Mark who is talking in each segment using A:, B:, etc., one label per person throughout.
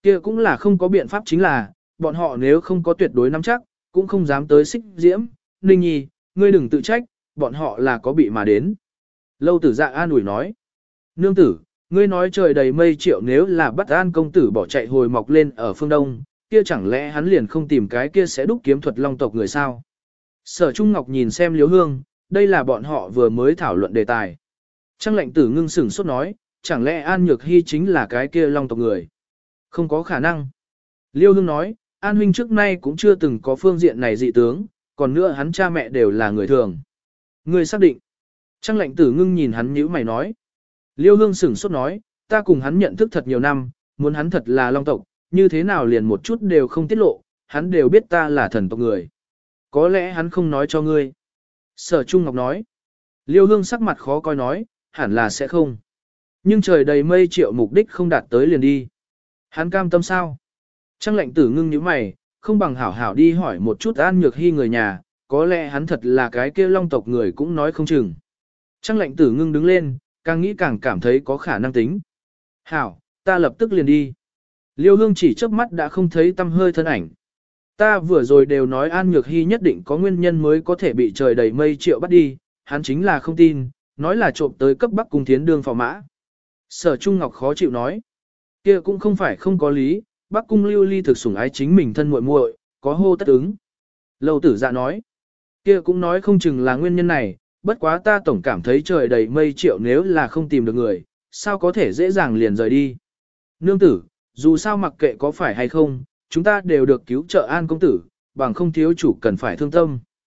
A: Kia cũng là không có biện pháp chính là, bọn họ nếu không có tuyệt đối nắm chắc, cũng không dám tới xích diễm. Ninh nhi, ngươi đừng tự trách, bọn họ là có bị mà đến. Lâu tử dạ an ủi nói. Nương tử, ngươi nói trời đầy mây triệu nếu là bắt an công tử bỏ chạy hồi mọc lên ở phương đông, kia chẳng lẽ hắn liền không tìm cái kia sẽ đúc kiếm thuật long tộc người sao? Sở Trung Ngọc nhìn xem Liễu Hương, đây là bọn họ vừa mới thảo luận đề tài. Trang lệnh tử ngưng sửng sốt nói, chẳng lẽ An Nhược Hy chính là cái kia long tộc người? Không có khả năng. Liêu Hương nói, An huynh trước nay cũng chưa từng có phương diện này dị tướng, còn nữa hắn cha mẹ đều là người thường. Ngươi xác định. Trang lệnh tử ngưng nhìn hắn nhíu mày nói. Liêu Hương sửng sốt nói, ta cùng hắn nhận thức thật nhiều năm, muốn hắn thật là long tộc, như thế nào liền một chút đều không tiết lộ, hắn đều biết ta là thần tộc người. Có lẽ hắn không nói cho ngươi. Sở Trung Ngọc nói. Liêu Hương sắc mặt khó coi nói, hẳn là sẽ không. Nhưng trời đầy mây triệu mục đích không đạt tới liền đi. Hắn cam tâm sao? Trang lệnh tử ngưng nhíu mày, không bằng hảo hảo đi hỏi một chút An Nhược Hy người nhà, có lẽ hắn thật là cái kia long tộc người cũng nói không chừng. Trang lệnh tử ngưng đứng lên, càng nghĩ càng cảm thấy có khả năng tính. Hảo, ta lập tức liền đi. Liêu Hương chỉ chớp mắt đã không thấy tâm hơi thân ảnh. Ta vừa rồi đều nói An Nhược Hy nhất định có nguyên nhân mới có thể bị trời đầy mây triệu bắt đi, hắn chính là không tin, nói là trộm tới cấp Bắc Cung Thiến đương phò mã. Sở Trung Ngọc khó chịu nói, kia cũng không phải không có lý, Bắc Cung Lưu Ly thực sủng ái chính mình thân muội muội, có hô tất ứng. Lâu tử dạ nói, kia cũng nói không chừng là nguyên nhân này, bất quá ta tổng cảm thấy trời đầy mây triệu nếu là không tìm được người, sao có thể dễ dàng liền rời đi. Nương tử, dù sao mặc kệ có phải hay không, chúng ta đều được cứu trợ An công tử, bằng không thiếu chủ cần phải thương tâm.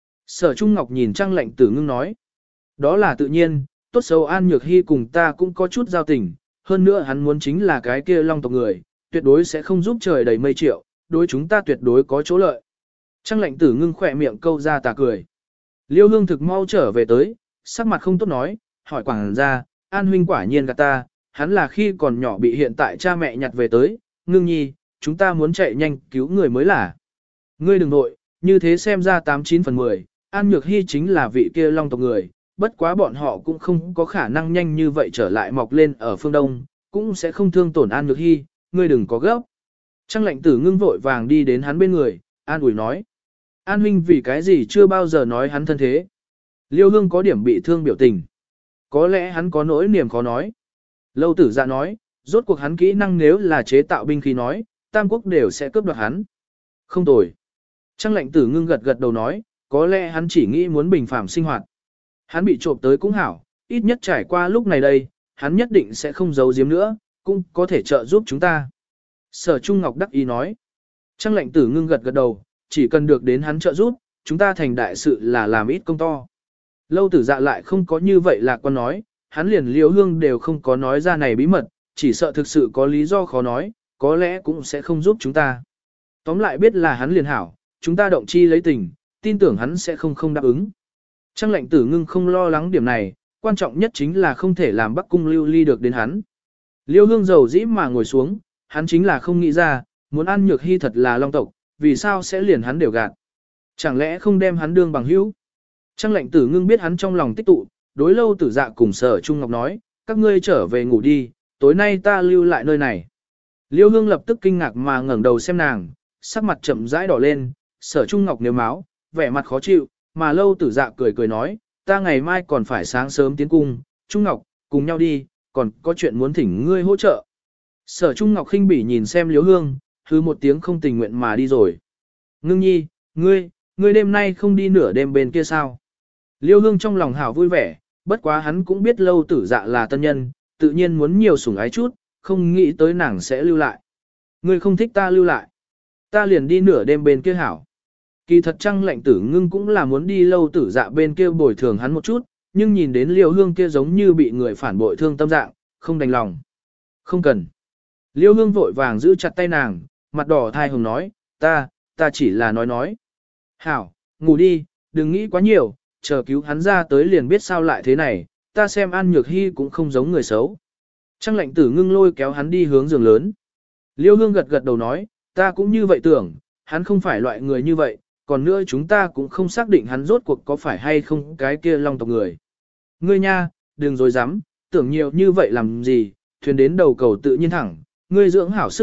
A: Sở Trung Ngọc nhìn Trang lệnh tử ngưng nói, đó là tự nhiên, tốt xấu An Nhược Hy cùng ta cũng có chút giao tình, hơn nữa hắn muốn chính là cái kia long tộc người, tuyệt đối sẽ không giúp trời đầy mây triệu, đối chúng ta tuyệt đối có chỗ lợi. Trang lệnh tử ngưng khỏe miệng câu ra tà cười. Liêu Hương thực mau trở về tới, sắc mặt không tốt nói, hỏi quảng ra, An huynh quả nhiên gạt ta, hắn là khi còn nhỏ bị hiện tại cha mẹ nhặt về tới, ngưng nhi, chúng ta muốn chạy nhanh cứu người mới là. Ngươi đừng nội, như thế xem ra 89 phần 10, An Nhược Hy chính là vị kia long tộc người, bất quá bọn họ cũng không có khả năng nhanh như vậy trở lại mọc lên ở phương Đông, cũng sẽ không thương tổn An Nhược Hy, ngươi đừng có gấp. Trang lệnh tử ngưng vội vàng đi đến hắn bên người, an ủi nói. An huynh vì cái gì chưa bao giờ nói hắn thân thế. Liêu Hương có điểm bị thương biểu tình. Có lẽ hắn có nỗi niềm khó nói. Lâu tử dạ nói, rốt cuộc hắn kỹ năng nếu là chế tạo binh khí nói, Tam Quốc đều sẽ cướp đoạt hắn. Không tồi. Trang lệnh tử ngưng gật gật đầu nói, có lẽ hắn chỉ nghĩ muốn bình phàm sinh hoạt. Hắn bị trộm tới cũng hảo, ít nhất trải qua lúc này đây, hắn nhất định sẽ không giấu giếm nữa, cũng có thể trợ giúp chúng ta. Sở Trung Ngọc đắc ý nói. Trang lệnh tử ngưng gật gật đầu, chỉ cần được đến hắn trợ giúp, chúng ta thành đại sự là làm ít công to. Lâu tử dạ lại không có như vậy lạc quan nói, hắn liền Liêu Hương đều không có nói ra này bí mật, chỉ sợ thực sự có lý do khó nói, có lẽ cũng sẽ không giúp chúng ta. Tóm lại biết là hắn liền hảo, chúng ta động chi lấy tình, tin tưởng hắn sẽ không đáp ứng. Trang lệnh tử ngưng không lo lắng điểm này, quan trọng nhất chính là không thể làm Bắc Cung Lưu Ly được đến hắn. Liêu Hương dầu dĩ mà ngồi xuống, hắn chính là không nghĩ ra, muốn An Nhược Hy thật là long tộc, vì sao sẽ liền hắn đều gạt. Chẳng lẽ không đem hắn đương bằng hữu? Trang lệnh tử ngưng biết hắn trong lòng tích tụ, đối lâu tử dạ cùng Sở Trung Ngọc nói, các ngươi trở về ngủ đi, tối nay ta lưu lại nơi này. Liêu Hương lập tức kinh ngạc mà ngẩng đầu xem nàng, sắc mặt chậm rãi đỏ lên, Sở Trung Ngọc nếu máu, vẻ mặt khó chịu, mà lâu tử dạ cười cười nói, ta ngày mai còn phải sáng sớm tiến cung, Trung Ngọc, cùng nhau đi, còn có chuyện muốn thỉnh ngươi hỗ trợ. Sở Trung Ngọc khinh bỉ nhìn xem Liêu Hương, hứ một tiếng không tình nguyện mà đi rồi. Ngưng nhi, ngươi đêm nay không đi nửa đêm bên kia sao? Liêu Hương trong lòng hảo vui vẻ, bất quá hắn cũng biết lâu tử dạ là tân nhân, tự nhiên muốn nhiều sủng ái chút, không nghĩ tới nàng sẽ lưu lại. Ngươi không thích ta lưu lại. Ta liền đi nửa đêm bên kia hảo. Kỳ thật Trang lệnh tử ngưng cũng là muốn đi lâu tử dạ bên kia bồi thường hắn một chút, nhưng nhìn đến Liêu Hương kia giống như bị người phản bội thương tâm dạng, không đành lòng. Không cần. Liêu Hương vội vàng giữ chặt tay nàng, mặt đỏ thai hồng nói, ta chỉ là nói. Hảo, ngủ đi, đừng nghĩ quá nhiều, chờ cứu hắn ra tới liền biết sao lại thế này, ta xem An Nhược Hy cũng không giống người xấu. Trang lệnh tử ngưng lôi kéo hắn đi hướng giường lớn. Liêu Hương gật gật đầu nói, ta cũng như vậy tưởng, hắn không phải loại người như vậy, còn nữa chúng ta cũng không xác định hắn rốt cuộc có phải hay không cái kia long tộc người. Ngươi nha, đừng dối dám, tưởng nhiều như vậy làm gì, thuyền đến đầu cầu tự nhiên thẳng, ngươi dưỡng hảo sức lực,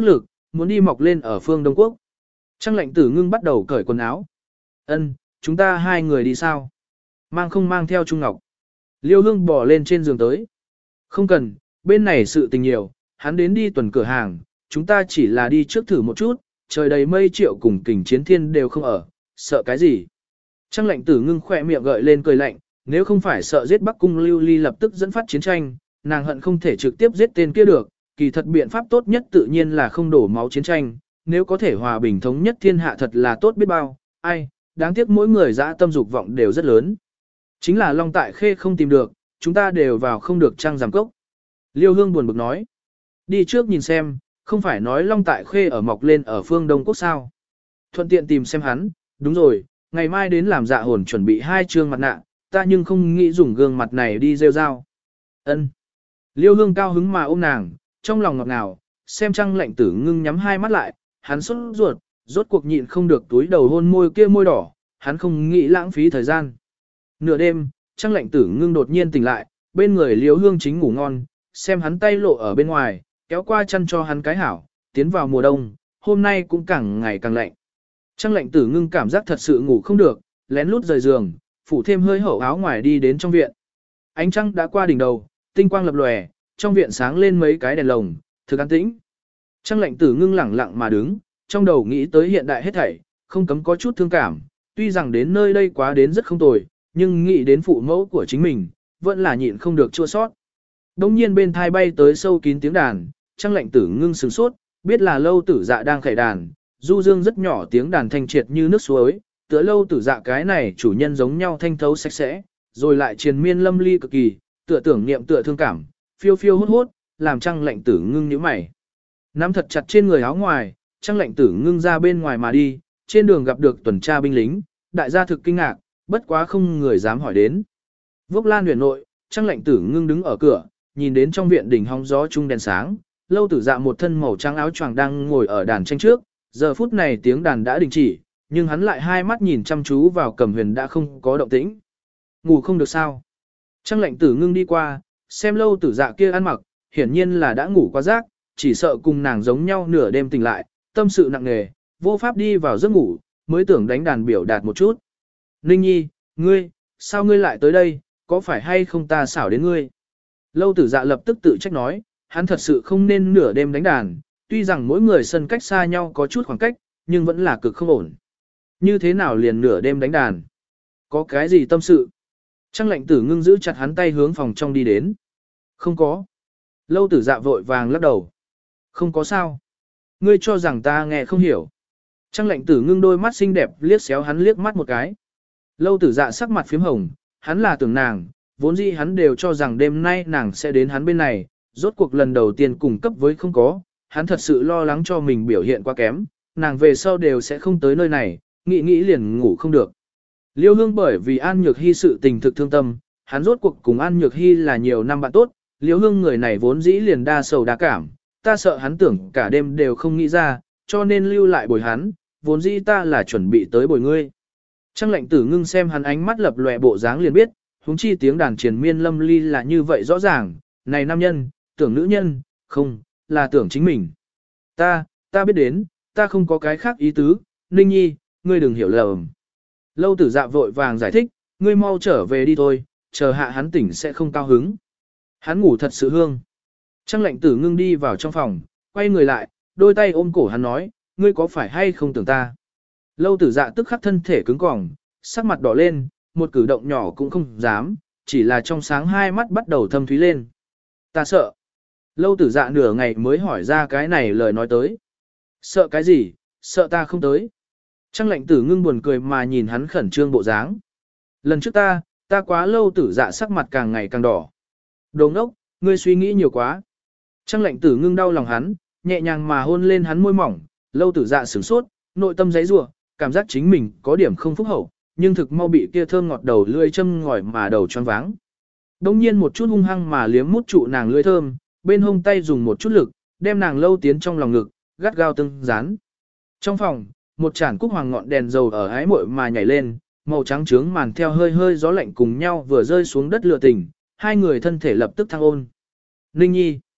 A: muốn đi mọc lên ở phương Đông Quốc. Trang lệnh tử ngưng bắt đầu cởi quần áo. Ân, chúng ta hai người đi sao? Mang không mang theo Trung Ngọc. Liêu Hương bỏ lên trên giường tới. Không cần, bên này sự tình nhiều, hắn đến đi tuần cửa hàng, chúng ta chỉ là đi trước thử một chút, trời đầy mây Triệu cùng Kình Chiến Thiên đều không ở, sợ cái gì? Trang lệnh tử ngưng khỏe miệng gợi lên cười lạnh, nếu không phải sợ giết Bắc Cung Lưu Ly lập tức dẫn phát chiến tranh, nàng hận không thể trực tiếp giết tên kia được, kỳ thật biện pháp tốt nhất tự nhiên là không đổ máu chiến tranh, nếu có thể hòa bình thống nhất thiên hạ thật là tốt biết bao, ai, đáng tiếc mỗi người dã tâm dục vọng đều rất lớn. Chính là Long Tại Khê không tìm được, chúng ta đều vào không được trăng giảm cốc. Liêu Hương buồn bực nói, đi trước nhìn xem, không phải nói Long Tại Khê ở mọc lên ở phương Đông Quốc sao. Thuận tiện tìm xem hắn, đúng rồi, ngày mai đến làm dạ hồn chuẩn bị 2 trương mặt nạ, ta nhưng không nghĩ dùng gương mặt này đi rêu rao. Ân. Liêu Hương cao hứng mà ôm nàng, trong lòng ngọt ngào, xem Trang lệnh tử ngưng nhắm hai mắt lại, hắn sốt ruột, rốt cuộc nhịn không được túi đầu hôn môi kia môi đỏ, hắn không nghĩ lãng phí thời gian. Nửa đêm, Trang lệnh tử ngưng đột nhiên tỉnh lại, bên người Liêu Hương chính ngủ ngon, xem hắn tay lộ ở bên ngoài, kéo qua chăn cho hắn cái hảo, tiến vào mùa đông, hôm nay cũng càng ngày càng lạnh. Trang lệnh tử ngưng cảm giác thật sự ngủ không được, lén lút rời giường, phủ thêm hơi hậu áo ngoài đi đến trong viện. Ánh trăng đã qua đỉnh đầu, tinh quang lập lòe, trong viện sáng lên mấy cái đèn lồng, thực an tĩnh. Trang lệnh tử ngưng lẳng lặng mà đứng, trong đầu nghĩ tới hiện đại hết thảy, không cấm có chút thương cảm, tuy rằng đến nơi đây quá đến rất không tồi, nhưng nghĩ đến phụ mẫu của chính mình, vẫn là nhịn không được chua sót. Đông nhiên bên thai bay tới sâu kín tiếng đàn, Trang lệnh tử ngưng sửng sốt, biết là Lâu Tử Dạ đang khải đàn, du dương rất nhỏ tiếng đàn thanh triệt như nước suối, tựa Lâu Tử Dạ cái này chủ nhân giống nhau thanh thấu sạch sẽ, rồi lại triền miên lâm ly cực kỳ, tựa tưởng niệm tựa thương cảm, phiêu phiêu hốt hốt, làm Trang lệnh tử ngưng nhíu mày. Nắm thật chặt trên người áo ngoài, Trang lệnh tử ngưng ra bên ngoài mà đi, trên đường gặp được tuần tra binh lính, đại gia thực kinh ngạc, bất quá không người dám hỏi đến. Vốc Lan huyền nội, Trang lệnh tử ngưng đứng ở cửa, nhìn đến trong viện đỉnh hóng gió chung đèn sáng, Lâu Tử Dạ một thân màu trắng áo choàng đang ngồi ở đàn tranh trước, giờ phút này tiếng đàn đã đình chỉ, nhưng hắn lại hai mắt nhìn chăm chú vào Cẩm Huyền đã không có động tĩnh. Ngủ không được sao? Trang lệnh tử ngưng đi qua, xem Lâu Tử Dạ kia ăn mặc, hiển nhiên là đã ngủ quá giấc, chỉ sợ cùng nàng giống nhau nửa đêm tỉnh lại, tâm sự nặng nề, vô pháp đi vào giấc ngủ, mới tưởng đánh đàn biểu đạt một chút. Ninh Nhi, ngươi, sao ngươi lại tới đây, có phải hay không ta xảo đến ngươi? Lâu Tử Dạ lập tức tự trách nói, hắn thật sự không nên nửa đêm đánh đàn, tuy rằng mỗi người sân cách xa nhau có chút khoảng cách, nhưng vẫn là cực không ổn. Như thế nào liền nửa đêm đánh đàn? Có cái gì tâm sự? Trang lệnh tử ngưng giữ chặt hắn tay hướng phòng trong đi đến. Không có. Lâu Tử Dạ vội vàng lắc đầu. Không có sao. Ngươi cho rằng ta nghe không hiểu. Trang lệnh tử ngưng đôi mắt xinh đẹp liếc xéo hắn liếc mắt một cái. Lâu Tử Dạ sắc mặt phím hồng, hắn là tưởng nàng, vốn dĩ hắn đều cho rằng đêm nay nàng sẽ đến hắn bên này, rốt cuộc lần đầu tiên cùng cấp với không có, hắn thật sự lo lắng cho mình biểu hiện quá kém, nàng về sau đều sẽ không tới nơi này, nghĩ liền ngủ không được. Liêu Hương bởi vì An Nhược Hy sự tình thực thương tâm, hắn rốt cuộc cùng An Nhược Hy là nhiều năm bạn tốt, Liêu Hương người này vốn dĩ liền đa sầu đa cảm, ta sợ hắn tưởng cả đêm đều không nghĩ ra, cho nên lưu lại bồi hắn, vốn dĩ ta là chuẩn bị tới bồi ngươi. Trang lệnh tử ngưng xem hắn ánh mắt lập lòe bộ dáng liền biết, huống chi tiếng đàn triền miên lâm ly là như vậy rõ ràng, này nam nhân, tưởng nữ nhân, không, là tưởng chính mình. Ta biết đến, ta không có cái khác ý tứ, Ninh Nhi, ngươi đừng hiểu lầm. Lâu Tử Dạ vội vàng giải thích, ngươi mau trở về đi thôi, chờ hạ hắn tỉnh sẽ không cao hứng. Hắn ngủ thật sự hương. Trang lệnh tử ngưng đi vào trong phòng, quay người lại, đôi tay ôm cổ hắn nói, ngươi có phải hay không tưởng ta? Lâu Tử Dạ tức khắc thân thể cứng cỏng, sắc mặt đỏ lên, một cử động nhỏ cũng không dám, chỉ là trong sáng hai mắt bắt đầu thâm thúy lên. Ta sợ. Lâu Tử Dạ nửa ngày mới hỏi ra cái này lời nói tới. Sợ cái gì, sợ ta không tới. Trang lệnh tử ngưng buồn cười mà nhìn hắn khẩn trương bộ dáng. Lần trước ta quá Lâu Tử Dạ sắc mặt càng ngày càng đỏ. Đồ ngốc, ngươi suy nghĩ nhiều quá. Trang lệnh tử ngưng đau lòng hắn, nhẹ nhàng mà hôn lên hắn môi mỏng, Lâu Tử Dạ sửng sốt, nội tâm giấy rủa, cảm giác chính mình có điểm không phúc hậu, nhưng thực mau bị kia thơm ngọt đầu lưỡi châm ngòi mà đầu choáng váng. Đông nhiên một chút hung hăng mà liếm mút trụ nàng lưỡi thơm, bên hông tay dùng một chút lực, đem nàng lâu tiến trong lòng ngực, gắt gao tương dán. Trong phòng, một chản cúc hoàng ngọn đèn dầu ở ái muội mà nhảy lên, màu trắng trướng màn theo hơi hơi gió lạnh cùng nhau vừa rơi xuống đất lựa tình, hai người thân thể lập tức thăng ôn. Ninh Nhi.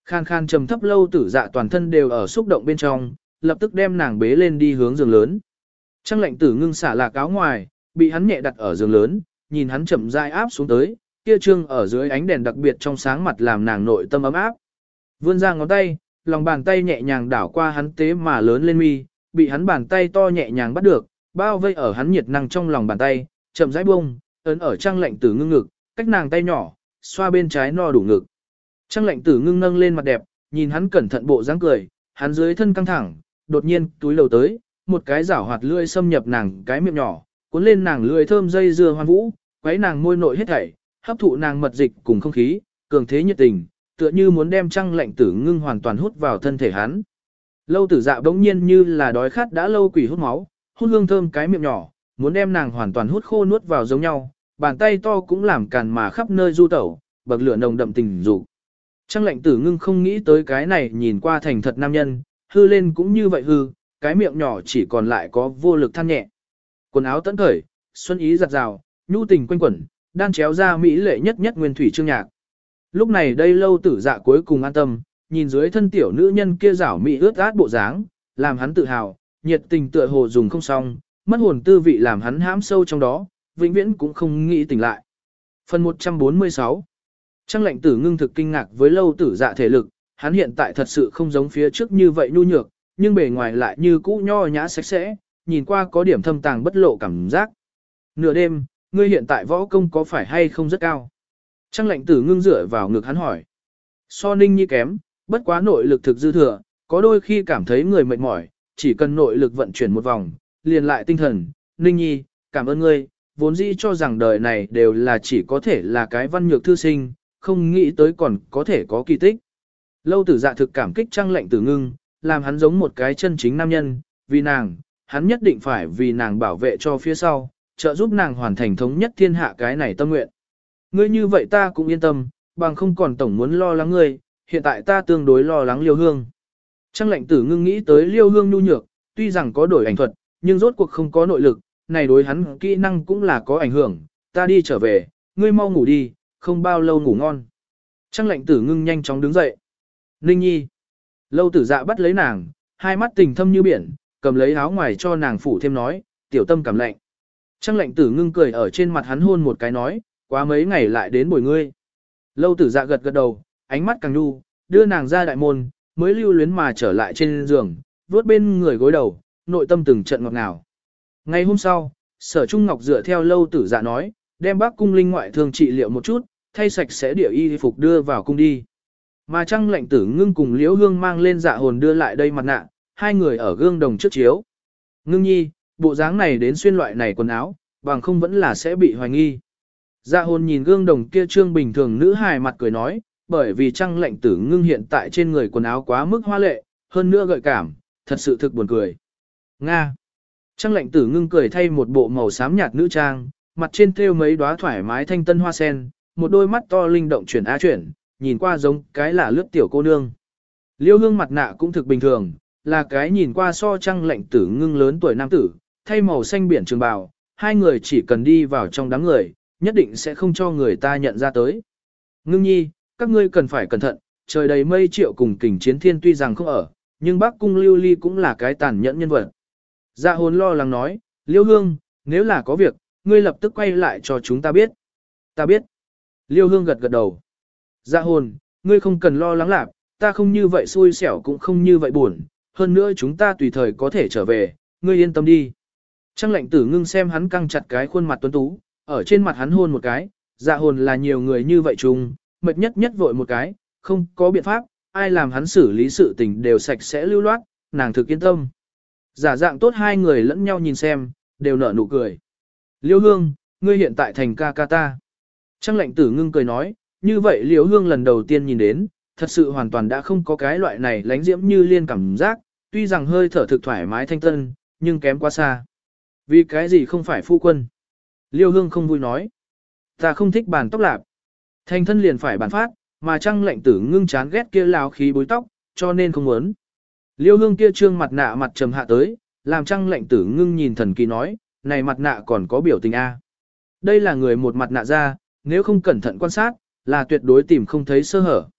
A: Khan khan trầm thấp Lâu Tử Dạ toàn thân đều ở xúc động bên trong, lập tức đem nàng bế lên đi hướng giường lớn. Trang Lệnh Tử Ngưng xả lạc áo ngoài, bị hắn nhẹ đặt ở giường lớn, nhìn hắn chậm rãi áp xuống tới, kia trương ở dưới ánh đèn đặc biệt trong sáng mặt làm nàng nội tâm ấm áp. Vươn ra ngón tay, lòng bàn tay nhẹ nhàng đảo qua hắn tế mà lớn lên mi, bị hắn bàn tay to nhẹ nhàng bắt được, bao vây ở hắn nhiệt năng trong lòng bàn tay, chậm rãi buông, ấn ở Trang Lệnh Tử Ngưng ngực, cách nàng tay nhỏ, xoa bên trái no đủ ngực. Trang Lệnh Tử Ngưng nâng lên mặt đẹp, nhìn hắn cẩn thận bộ dáng cười, hắn dưới thân căng thẳng, đột nhiên túi lầu tới, một cái rảo hoạt lưỡi xâm nhập nàng cái miệng nhỏ, cuốn lên nàng lưỡi thơm dây dưa hoan vũ, quấy nàng môi nội hết thảy, hấp thụ nàng mật dịch cùng không khí, cường thế nhiệt tình, tựa như muốn đem Trang Lệnh Tử Ngưng hoàn toàn hút vào thân thể hắn. Lâu Tử Dạ bỗng nhiên như là đói khát đã lâu quỷ hút máu, hút hương thơm cái miệng nhỏ, muốn đem nàng hoàn toàn hút khô nuốt vào giống nhau, bàn tay to cũng làm càn mà khắp nơi du tẩu, bậc lửa nồng đậm tình dục. Trang Lệnh Tử Ngưng không nghĩ tới cái này nhìn qua thành thật nam nhân, hư lên cũng như vậy hư, cái miệng nhỏ chỉ còn lại có vô lực than nhẹ. Quần áo tẫn khởi, xuân ý giặt rào, nhu tình quanh quẩn, đan chéo ra mỹ lệ nhất nhất nguyên thủy chương nhạc. Lúc này đây Lâu Tử Dạ cuối cùng an tâm, nhìn dưới thân tiểu nữ nhân kia rảo mỹ ướt át bộ dáng, làm hắn tự hào, nhiệt tình tựa hồ dùng không xong, mất hồn tư vị làm hắn hãm sâu trong đó, vĩnh viễn cũng không nghĩ tỉnh lại. Phần 146. Trang Lệnh Tử Ngưng thực kinh ngạc với Lâu Tử Dạ thể lực, hắn hiện tại thật sự không giống phía trước như vậy nhu nhược, nhưng bề ngoài lại như cũ nho nhã sạch sẽ, nhìn qua có điểm thâm tàng bất lộ cảm giác. Nửa đêm, ngươi hiện tại võ công có phải hay không rất cao? Trang Lệnh Tử Ngưng dựa vào ngực hắn hỏi. So Ninh Nhi kém, bất quá nội lực thực dư thừa, có đôi khi cảm thấy người mệt mỏi, chỉ cần nội lực vận chuyển một vòng, liền lại tinh thần. Ninh Nhi, cảm ơn ngươi, vốn dĩ cho rằng đời này đều là chỉ có thể là cái văn nhược thư sinh, không nghĩ tới còn có thể có kỳ tích. Lâu Tử Dạ thực cảm kích Trang Lệnh Tử Ngưng, làm hắn giống một cái chân chính nam nhân, vì nàng, hắn nhất định phải vì nàng bảo vệ cho phía sau, trợ giúp nàng hoàn thành thống nhất thiên hạ cái này tâm nguyện. Ngươi như vậy ta cũng yên tâm, bằng không còn tổng muốn lo lắng ngươi, hiện tại ta tương đối lo lắng Liêu Hương. Trang Lệnh Tử Ngưng nghĩ tới Liêu Hương nhu nhược, tuy rằng có đổi ảnh thuật, nhưng rốt cuộc không có nội lực, này đối hắn kỹ năng cũng là có ảnh hưởng, ta đi trở về, ngươi mau ngủ đi, không bao lâu ngủ ngon. Trang Lệnh Tử Ngưng nhanh chóng đứng dậy. Ninh Nhi. Lâu Tử Dạ bắt lấy nàng, hai mắt tình thâm như biển, cầm lấy áo ngoài cho nàng phủ thêm nói, tiểu tâm cảm lạnh. Trang Lệnh Tử Ngưng cười ở trên mặt hắn hôn một cái nói, quá mấy ngày lại đến bồi ngươi. Lâu Tử Dạ gật gật đầu, ánh mắt càng nhu, đưa nàng ra đại môn, mới lưu luyến mà trở lại trên giường, vuốt bên người gối đầu, nội tâm từng trận ngọt ngào. Ngày hôm sau, Sở Trung Ngọc dựa theo Lâu Tử Dạ nói, đem Bắc cung linh ngoại thương trị liệu một chút, thay sạch sẽ địa y phục đưa vào cung đi. Mà Trang Lệnh Tử Ngưng cùng Liễu Hương mang lên Dạ Hồn đưa lại đây mặt nạ, hai người ở gương đồng trước chiếu. Ngưng nhi, bộ dáng này đến xuyên loại này quần áo, bằng không vẫn là sẽ bị hoài nghi. Dạ Hồn nhìn gương đồng kia trương bình thường nữ hài mặt cười nói, bởi vì Trang Lệnh Tử Ngưng hiện tại trên người quần áo quá mức hoa lệ, hơn nữa gợi cảm, thật sự thực buồn cười. Nga. Trang Lệnh Tử Ngưng cười thay một bộ màu xám nhạt nữ trang, mặt trên thêu mấy đóa thoải mái thanh tân hoa sen, một đôi mắt to linh động chuyển á chuyển, nhìn qua giống cái là lướt tiểu cô nương. Liêu Hương mặt nạ cũng thực bình thường, là cái nhìn qua so Trang Lệnh Tử Ngưng lớn tuổi nam tử, thay màu xanh biển trường bào, hai người chỉ cần đi vào trong đám người, nhất định sẽ không cho người ta nhận ra tới. Ngưng nhi, các ngươi cần phải cẩn thận, trời đầy mây triệu cùng kình chiến thiên tuy rằng không ở, nhưng Bắc cung Lưu Ly cũng là cái tàn nhẫn nhân vật. Dạ Hồn lo lắng nói, Liêu Hương, nếu là có việc, ngươi lập tức quay lại cho chúng ta biết. Ta biết. Liêu Hương gật gật đầu. Dạ Hồn, ngươi không cần lo lắng lạc, ta không như vậy xui xẻo cũng không như vậy buồn, hơn nữa chúng ta tùy thời có thể trở về, ngươi yên tâm đi. Trang Lệnh Tử Ngưng xem hắn căng chặt cái khuôn mặt tuấn tú, ở trên mặt hắn hôn một cái, Dạ Hồn là nhiều người như vậy chung, mệt nhất nhất vội một cái, không có biện pháp, ai làm hắn xử lý sự tình đều sạch sẽ lưu loát, nàng thực yên tâm. Giả dạng tốt hai người lẫn nhau nhìn xem, đều nở nụ cười. Liêu Hương, ngươi hiện tại thành ca ca ta. Trang Lệnh Tử Ngưng cười nói, như vậy Liêu Hương lần đầu tiên nhìn đến, thật sự hoàn toàn đã không có cái loại này lánh diễm như liên cảm giác, tuy rằng hơi thở thực thoải mái thanh tân, nhưng kém quá xa. Vì cái gì không phải phu quân? Liêu Hương không vui nói. Ta không thích bàn tóc lạp. Thành thân liền phải bàn phát, mà Trang Lệnh Tử Ngưng chán ghét kia láo khí bối tóc, cho nên không muốn. Liêu Hương kia trương mặt nạ mặt trầm hạ tới, làm Trang Lệnh Tử Ngưng nhìn thần kỳ nói, này mặt nạ còn có biểu tình A. Đây là người một mặt nạ ra, nếu không cẩn thận quan sát, là tuyệt đối tìm không thấy sơ hở.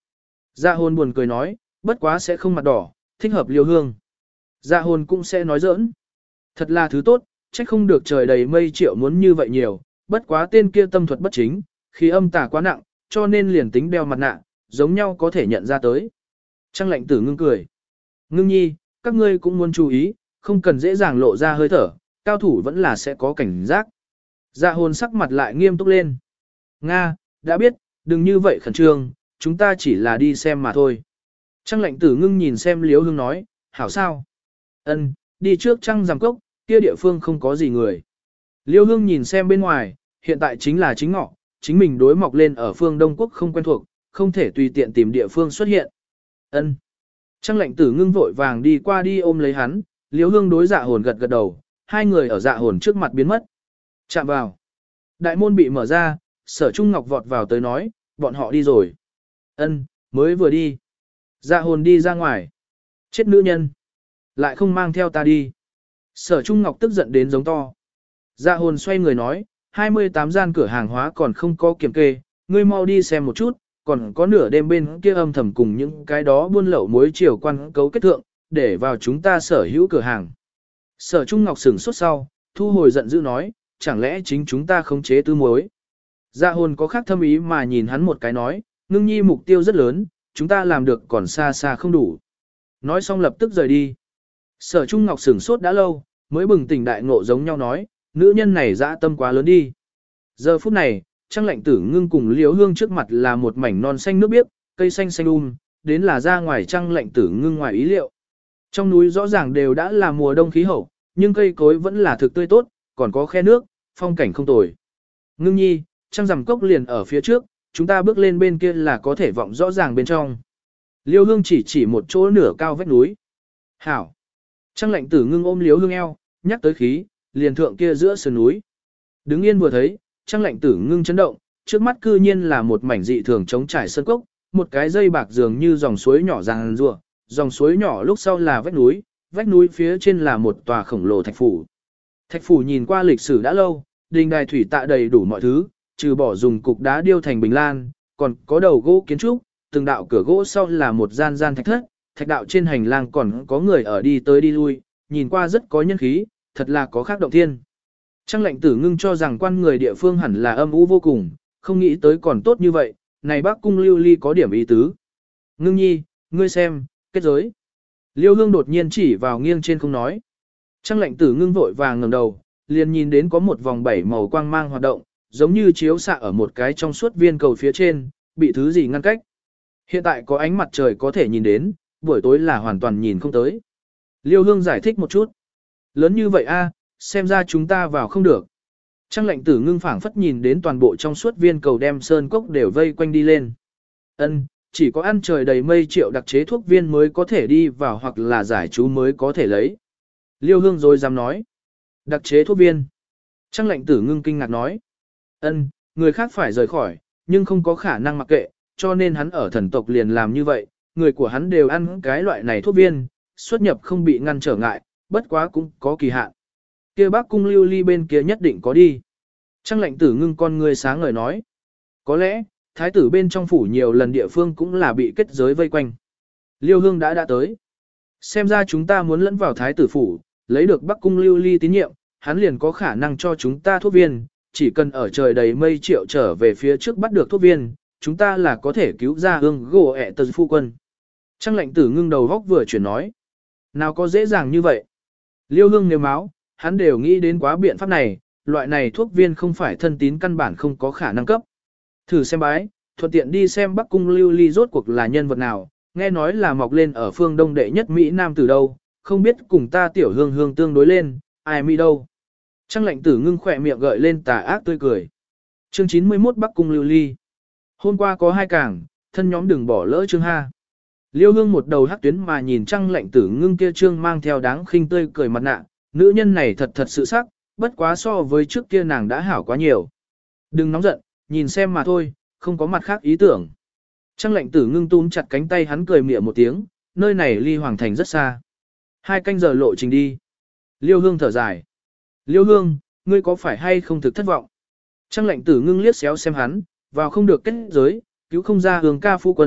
A: Dạ hồn buồn cười nói, bất quá sẽ không mặt đỏ, thích hợp Liêu Hương. Dạ hồn cũng sẽ nói giỡn. Thật là thứ tốt, trách không được trời đầy mây triệu muốn như vậy nhiều, bất quá tên kia tâm thuật bất chính, khí âm tà quá nặng, cho nên liền tính đeo mặt nạ, giống nhau có thể nhận ra tới. Trăng lệnh tử ngưng cười. Ngưng nhi, các ngươi cũng muốn chú ý, không cần dễ dàng lộ ra hơi thở, cao thủ vẫn là sẽ có cảnh giác. Dạ hồn sắc mặt lại nghiêm túc lên. Nga, đã biết, đừng như vậy khẩn trương, chúng ta chỉ là đi xem mà thôi. Trăng lệnh tử ngưng nhìn xem Liễu Hương nói, hảo sao? Ân, đi trước trăng rằm cốc, kia địa phương không có gì người. Liễu Hương nhìn xem bên ngoài, hiện tại chính là chính ngọ, chính mình đối mọc lên ở phương Đông Quốc không quen thuộc, không thể tùy tiện tìm địa phương xuất hiện. Ân. Trăng lệnh tử ngưng vội vàng đi qua đi ôm lấy hắn, Liễu Hương đối dạ hồn gật gật đầu, hai người ở dạ hồn trước mặt biến mất. Chạm vào. Đại môn bị mở ra, Sở Trung Ngọc vọt vào tới nói, bọn họ đi rồi. Ân, mới vừa đi. Dạ hồn đi ra ngoài. Chết nữ nhân. Lại không mang theo ta đi. Sở Trung Ngọc tức giận đến giống to. Dạ hồn xoay người nói, 28 gian cửa hàng hóa còn không có kiểm kê, ngươi mau đi xem một chút, còn có nửa đêm bên kia âm thầm cùng những cái đó buôn lậu muối chiều quan cấu kết thượng, để vào chúng ta sở hữu cửa hàng. Sở Trung Ngọc sửng sốt sau, thu hồi giận dữ nói, chẳng lẽ chính chúng ta khống chế tư muối. Dạ hồn có khác thâm ý mà nhìn hắn một cái nói, ngưng nhi mục tiêu rất lớn, chúng ta làm được còn xa xa không đủ. Nói xong lập tức rời đi. Sở Trung Ngọc sửng sốt đã lâu, mới bừng tỉnh đại ngộ giống nhau nói, nữ nhân này dã tâm quá lớn đi. Giờ phút này, Trăng lệnh tử ngưng cùng Liễu Hương trước mặt là một mảnh non xanh nước biếc, cây xanh xanh đến là ra ngoài Trăng lệnh tử ngưng ngoài ý liệu. Trong núi rõ ràng đều đã là mùa đông khí hậu, nhưng cây cối vẫn là thực tươi tốt, còn có khe nước, phong cảnh không tồi. Ngưng nhi, Trăng rằm cốc liền ở phía trước, chúng ta bước lên bên kia là có thể vọng rõ ràng bên trong. Liễu Hương chỉ một chỗ nửa cao vách núi. Hảo. Trăng lệnh tử ngưng ôm Liễu Hương eo, nhắc tới khí, liền thượng kia giữa sườn núi. Đứng yên vừa thấy, Trăng lệnh tử ngưng chấn động, trước mắt cư nhiên là một mảnh dị thường trống trải sơn cốc, một cái dây bạc dường như dòng suối nhỏ ràng rùa, dòng suối nhỏ lúc sau là vách núi phía trên là một tòa khổng lồ thạch phủ. Thạch phủ nhìn qua lịch sử đã lâu, đình đài thủy tạ đầy đủ mọi thứ, trừ bỏ dùng cục đá điêu thành bình lan, còn có đầu gỗ kiến trúc, từng đạo cửa gỗ sau là một gian thạch thất, thạch đạo trên hành lang còn có người ở đi tới đi lui, nhìn qua rất có nhân khí, thật là có khác động thiên. Trăng lệnh tử ngưng cho rằng quan người địa phương hẳn là âm u vô cùng, không nghĩ tới còn tốt như vậy, này bác cung lưu ly có điểm ý tứ. Ngưng nhi, ngươi xem, kết giới. Liêu Hương đột nhiên chỉ vào nghiêng trên không nói. Trăng lệnh tử ngưng vội vàng ngẩng đầu, liền nhìn đến có một vòng 7 màu quang mang hoạt động, giống như chiếu xạ ở một cái trong suốt viên cầu phía trên, bị thứ gì ngăn cách. Hiện tại có ánh mặt trời có thể nhìn đến, buổi tối là hoàn toàn nhìn không tới. Liêu Hương giải thích một chút. Lớn như vậy a, xem ra chúng ta vào không được. Trăng lệnh tử ngưng phảng phất nhìn đến toàn bộ trong suốt viên cầu đem sơn cốc đều vây quanh đi lên. Ân, chỉ có ăn trời đầy mây triệu đặc chế thuốc viên mới có thể đi vào hoặc là giải chú mới có thể lấy. Liêu Hương rồi dám nói. Đặc chế thuốc viên. Trăng lệnh tử ngưng kinh ngạc nói. Ân, người khác phải rời khỏi, nhưng không có khả năng mặc kệ, cho nên hắn ở thần tộc liền làm như vậy, người của hắn đều ăn cái loại này thuốc viên, xuất nhập không bị ngăn trở ngại, bất quá cũng có kỳ hạn. Kia bác cung lưu ly bên kia nhất định có đi. Trăng lệnh tử ngưng con người sáng ngời nói. Có lẽ, thái tử bên trong phủ nhiều lần địa phương cũng là bị kết giới vây quanh. Liêu Hương đã tới. Xem ra chúng ta muốn lẫn vào thái tử phủ, lấy được bắc cung lưu ly tín nhiệm, hắn liền có khả năng cho chúng ta thuốc viên, chỉ cần ở trời đầy mây triệu trở về phía trước bắt được thuốc viên, chúng ta là có thể cứu ra hương gỗ ẹ tờ phu quân. Trăng lệnh tử ngưng đầu góc vừa chuyển nói. Nào có dễ dàng như vậy. Liêu Hương nếu máu, hắn đều nghĩ đến quá biện pháp này, loại này thuốc viên không phải thân tín căn bản không có khả năng cấp. Thử xem bái, thuận tiện đi xem Bắc Cung Lưu Ly rốt cuộc là nhân vật nào, nghe nói là mọc lên ở phương Đông đệ nhất Mỹ Nam từ đâu, không biết cùng ta tiểu hương hương tương đối lên, ai Mỹ đâu. Trăng lệnh tử ngưng khỏe miệng gợi lên tà ác tươi cười. Chương 91 Bắc Cung Lưu Ly. Hôm qua có 2 cảng, thân nhóm đừng bỏ lỡ chương ha. Liêu Hương một đầu hắc tuyến mà nhìn trăng lệnh tử ngưng kia trương mang theo đáng khinh tươi cười mặt nạ, nữ nhân này thật sự sắc, bất quá so với trước kia nàng đã hảo quá nhiều. Đừng nóng giận, nhìn xem mà thôi, không có mặt khác ý tưởng. Trăng lệnh tử ngưng túm chặt cánh tay hắn cười mỉa một tiếng, nơi này ly hoàng thành rất xa. 2 canh giờ lộ trình đi. Liêu Hương thở dài. Liêu Hương, ngươi có phải hay không thực thất vọng? Trăng lệnh tử ngưng liếc xéo xem hắn, vào không được kết giới, cứu không ra Hương ca phu quân,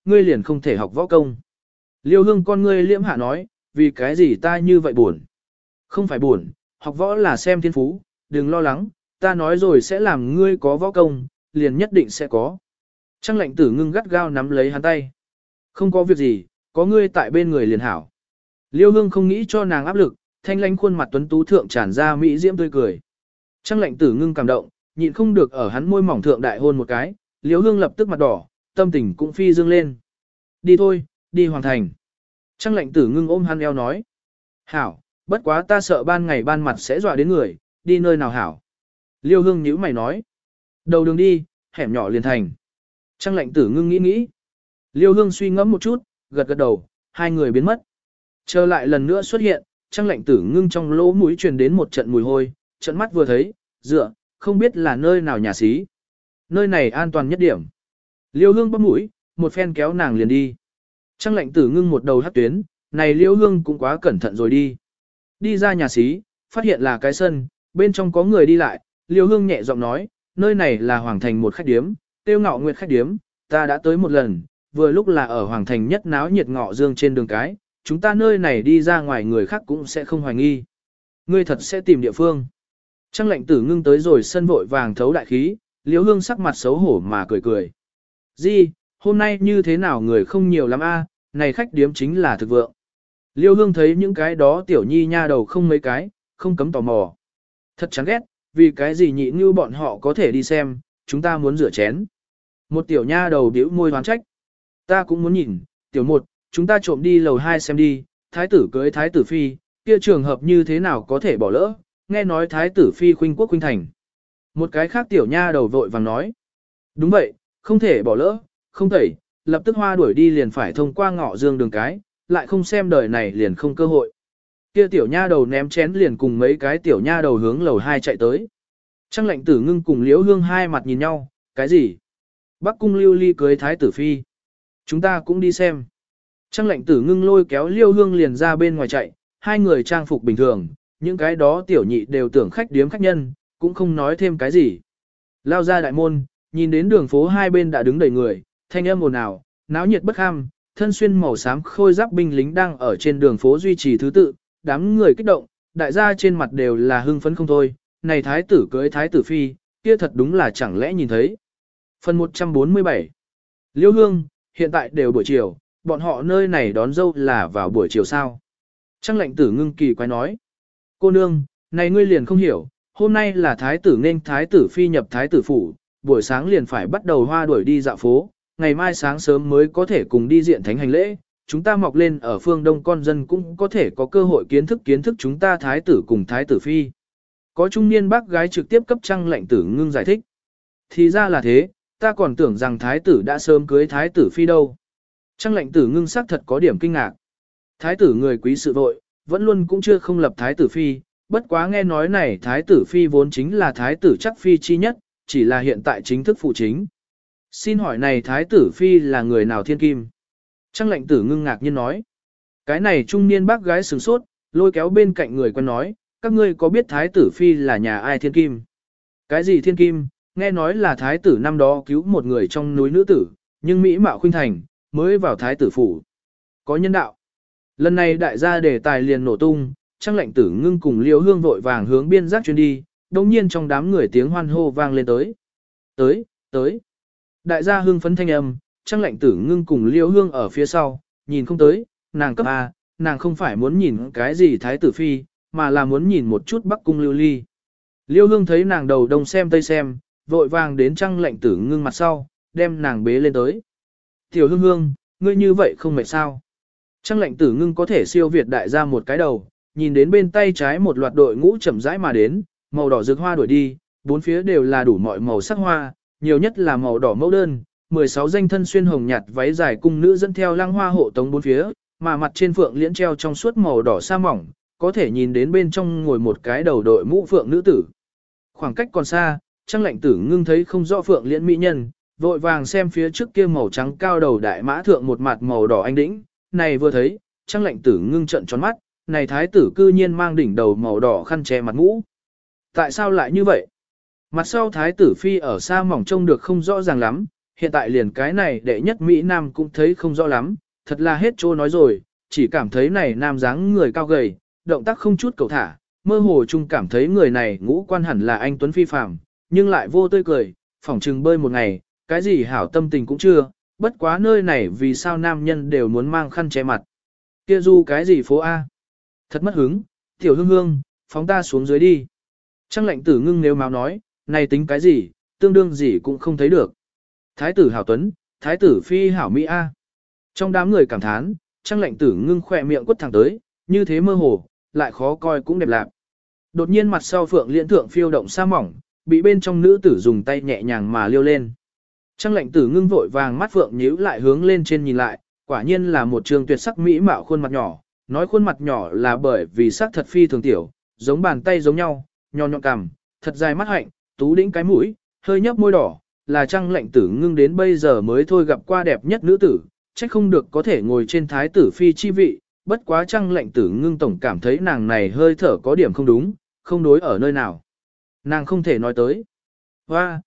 A: ngươi liền không thể học võ công. Liêu Hương con ngươi liễm hạ nói, vì cái gì ta như vậy buồn? Không phải buồn, học võ là xem thiên phú, đừng lo lắng, ta nói rồi sẽ làm ngươi có võ công, liền nhất định sẽ có. Trang Lệnh Tử Ngưng gắt gao nắm lấy hắn tay. Không có việc gì, có ngươi tại bên người liền hảo. Liêu Hương không nghĩ cho nàng áp lực, thanh lãnh khuôn mặt tuấn tú thượng tràn ra mỹ diễm tươi cười. Trang Lệnh Tử Ngưng cảm động, nhịn không được ở hắn môi mỏng thượng đại hôn một cái, Liêu Hương lập tức mặt đỏ, tâm tình cũng phi dương lên. Đi thôi, đi Hoàng Thành. Trang Lệnh Tử Ngưng ôm hắn eo nói. Hảo, bất quá ta sợ ban ngày ban mặt sẽ dọa đến người, đi nơi nào hảo. Liêu Hương nhíu mày nói. Đầu đường đi, hẻm nhỏ liền thành. Trang Lệnh Tử Ngưng nghĩ nghĩ. Liêu Hương suy ngẫm một chút, gật gật đầu, hai người biến mất. Trở lại lần nữa xuất hiện, Trang Lệnh Tử Ngưng trong lỗ mũi truyền đến một trận mùi hôi, trận mắt vừa thấy, dựa, không biết là nơi nào nhà xí. Nơi này an toàn nhất điểm. Liêu Hương bấm mũi, một phen kéo nàng liền đi. Trang Lệnh Tử Ngưng một đầu hất tuyến, này Liêu Hương cũng quá cẩn thận rồi đi. Đi ra nhà xí, phát hiện là cái sân, bên trong có người đi lại, Liêu Hương nhẹ giọng nói, nơi này là Hoàng Thành một khách điếm, tiêu ngọ nguyệt khách điếm, ta đã tới một lần, vừa lúc là ở Hoàng Thành nhất náo nhiệt ngọ dương trên đường cái, chúng ta nơi này đi ra ngoài người khác cũng sẽ không hoài nghi. Ngươi thật sẽ tìm địa phương. Trang Lệnh Tử Ngưng tới rồi sân vội vàng thấu đại khí, Liêu Hương sắc mặt xấu hổ mà cười cười. Di, hôm nay như thế nào người không nhiều lắm a, này khách điếm chính là thực vượng. Liêu Hương thấy những cái đó tiểu nhi nha đầu không mấy cái, không cấm tò mò. Thật chán ghét, vì cái gì nhị như bọn họ có thể đi xem, chúng ta muốn rửa chén. Một tiểu nha đầu điếu môi hoán trách. Ta cũng muốn nhìn, tiểu một, chúng ta trộm đi lầu 2 xem đi, thái tử cưới thái tử phi, kia trường hợp như thế nào có thể bỏ lỡ, nghe nói thái tử phi khuynh quốc khuynh thành. Một cái khác tiểu nha đầu vội vàng nói. Đúng vậy, không thể bỏ lỡ, không thể, lập tức hoa đuổi đi liền phải thông qua ngõ dương đường cái, lại không xem đời này liền không cơ hội. Kia tiểu nha đầu ném chén liền cùng mấy cái tiểu nha đầu hướng lầu 2 chạy tới. Trang Lệnh Tử Ngưng cùng Liễu Hương hai mặt nhìn nhau, cái gì? Bắc cung Lưu Ly cưới thái tử phi. Chúng ta cũng đi xem. Trang Lệnh Tử Ngưng lôi kéo Liễu Hương liền ra bên ngoài chạy, hai người trang phục bình thường, những cái đó tiểu nhị đều tưởng khách điếm khách nhân, cũng không nói thêm cái gì. Lao ra đại môn, nhìn đến đường phố hai bên đã đứng đầy người, thanh âm ồn ào, náo nhiệt bất kham, thân xuyên màu xám khôi giáp binh lính đang ở trên đường phố duy trì thứ tự, đám người kích động, đại gia trên mặt đều là hưng phấn không thôi, này thái tử cưới thái tử phi, kia thật đúng là chẳng lẽ nhìn thấy. Phần 147 Liêu Hương, hiện tại đều buổi chiều, bọn họ nơi này đón dâu là vào buổi chiều sao? Trang Lệnh Tử Ngưng kỳ quái nói. Cô nương, này ngươi liền không hiểu, hôm nay là thái tử nên thái tử phi nhập thái tử phủ, buổi sáng liền phải bắt đầu hoa đuổi đi dạo phố, ngày mai sáng sớm mới có thể cùng đi diện thánh hành lễ, chúng ta mọc lên ở phương đông con dân cũng có thể có cơ hội kiến thức chúng ta thái tử cùng thái tử phi. Có trung niên bác gái trực tiếp cấp Trang Lệnh Tử Ngưng giải thích. Thì ra là thế, ta còn tưởng rằng thái tử đã sớm cưới thái tử phi đâu. Trang Lệnh Tử Ngưng xác thật có điểm kinh ngạc. Thái tử người quý sự vội, vẫn luôn cũng chưa không lập thái tử phi, bất quá nghe nói này thái tử phi vốn chính là thái tử chắc phi chi nhất, chỉ là hiện tại chính thức phụ chính. Xin hỏi này thái tử phi là người nào thiên kim? Trang Lệnh Tử Ngưng ngạc nhiên nói. Cái này trung niên bác gái sửng sốt, lôi kéo bên cạnh người quen nói, các ngươi có biết thái tử phi là nhà ai thiên kim? Cái gì thiên kim? Nghe nói là thái tử năm đó cứu một người trong núi nữ tử, nhưng Mỹ mạo khuynh thành, mới vào thái tử phủ. Có nhân đạo. Lần này đại gia đề tài liền nổ tung, Trang Lệnh Tử Ngưng cùng Liêu Hương vội vàng hướng biên giác chuyên đi, đồng nhiên trong đám người tiếng hoan hô vang lên tới. Tới. Đại gia hương phấn thanh âm, Trang Lệnh Tử Ngưng cùng Liêu Hương ở phía sau, nhìn không tới, nàng cấp A, nàng không phải muốn nhìn cái gì thái tử phi, mà là muốn nhìn một chút Bắc cung Lưu Ly. Liêu Hương thấy nàng đầu đông xem tây xem, vội vàng đến Trang Lệnh Tử Ngưng mặt sau, đem nàng bế lên tới. Tiểu Hương Hương, ngươi như vậy không mệt sao? Trang Lệnh Tử Ngưng có thể siêu việt đại gia một cái đầu, nhìn đến bên tay trái một loạt đội ngũ chậm rãi mà đến, màu đỏ rực hoa đuổi đi, bốn phía đều là đủ mọi màu sắc hoa, nhiều nhất là màu đỏ mẫu đơn, 16 danh thân xuyên hồng nhạt váy dài cung nữ dẫn theo lăng hoa hộ tống bốn phía, mà mặt trên phượng liễn treo trong suốt màu đỏ sa mỏng, có thể nhìn đến bên trong ngồi một cái đầu đội mũ phượng nữ tử. Khoảng cách còn xa, Trang Lệnh Tử Ngưng thấy không rõ phượng liễn mỹ nhân, vội vàng xem phía trước kia màu trắng cao đầu đại mã thượng một mặt màu đỏ anh đĩnh, này vừa thấy, Trang Lệnh Tử Ngưng trợn tròn mắt, này thái tử cư nhiên mang đỉnh đầu màu đỏ khăn che mặt mũ. Tại sao lại như vậy? Mặt sau thái tử phi ở xa mỏng trông được không rõ ràng lắm, hiện tại liền cái này đệ nhất Mỹ Nam cũng thấy không rõ lắm, thật là hết trô nói rồi, chỉ cảm thấy này Nam dáng người cao gầy, động tác không chút cầu thả, mơ hồ chung cảm thấy người này ngũ quan hẳn là anh Tuấn Phi Phạm, nhưng lại vô tươi cười, phỏng trừng bơi một ngày, cái gì hảo tâm tình cũng chưa, bất quá nơi này vì sao nam nhân đều muốn mang khăn che mặt. Kia du cái gì phố A? Thật mất hứng, tiểu hương hương, phóng ta xuống dưới đi. Trăng lệnh tử ngưng nếu máu nói, này tính cái gì, tương đương gì cũng không thấy được. Thái tử hảo tuấn, thái tử phi hảo mỹ A. Trong đám người cảm thán, trăng lệnh tử ngưng khỏe miệng quất thẳng tới, như thế mơ hồ, lại khó coi cũng đẹp lạc. Đột nhiên mặt sau phượng liễn thượng phiêu động sa mỏng, bị bên trong nữ tử dùng tay nhẹ nhàng mà liêu lên. Trăng lệnh tử ngưng vội vàng mắt phượng nhíu lại hướng lên trên nhìn lại, quả nhiên là một trường tuyệt sắc mỹ mạo khuôn mặt nhỏ, nói khuôn mặt nhỏ là bởi vì sắc thật phi thường tiểu, giống bàn tay giống nhau, nhọn nhọn cằm, thật dài mắt hạnh, tú đĩnh cái mũi, hơi nhấp môi đỏ, là trăng lệnh tử ngưng đến bây giờ mới thôi gặp qua đẹp nhất nữ tử, trách không được có thể ngồi trên thái tử phi chi vị, bất quá trăng lệnh tử ngưng tổng cảm thấy nàng này hơi thở có điểm không đúng, không đối ở nơi nào. Nàng không thể nói tới. Hoa,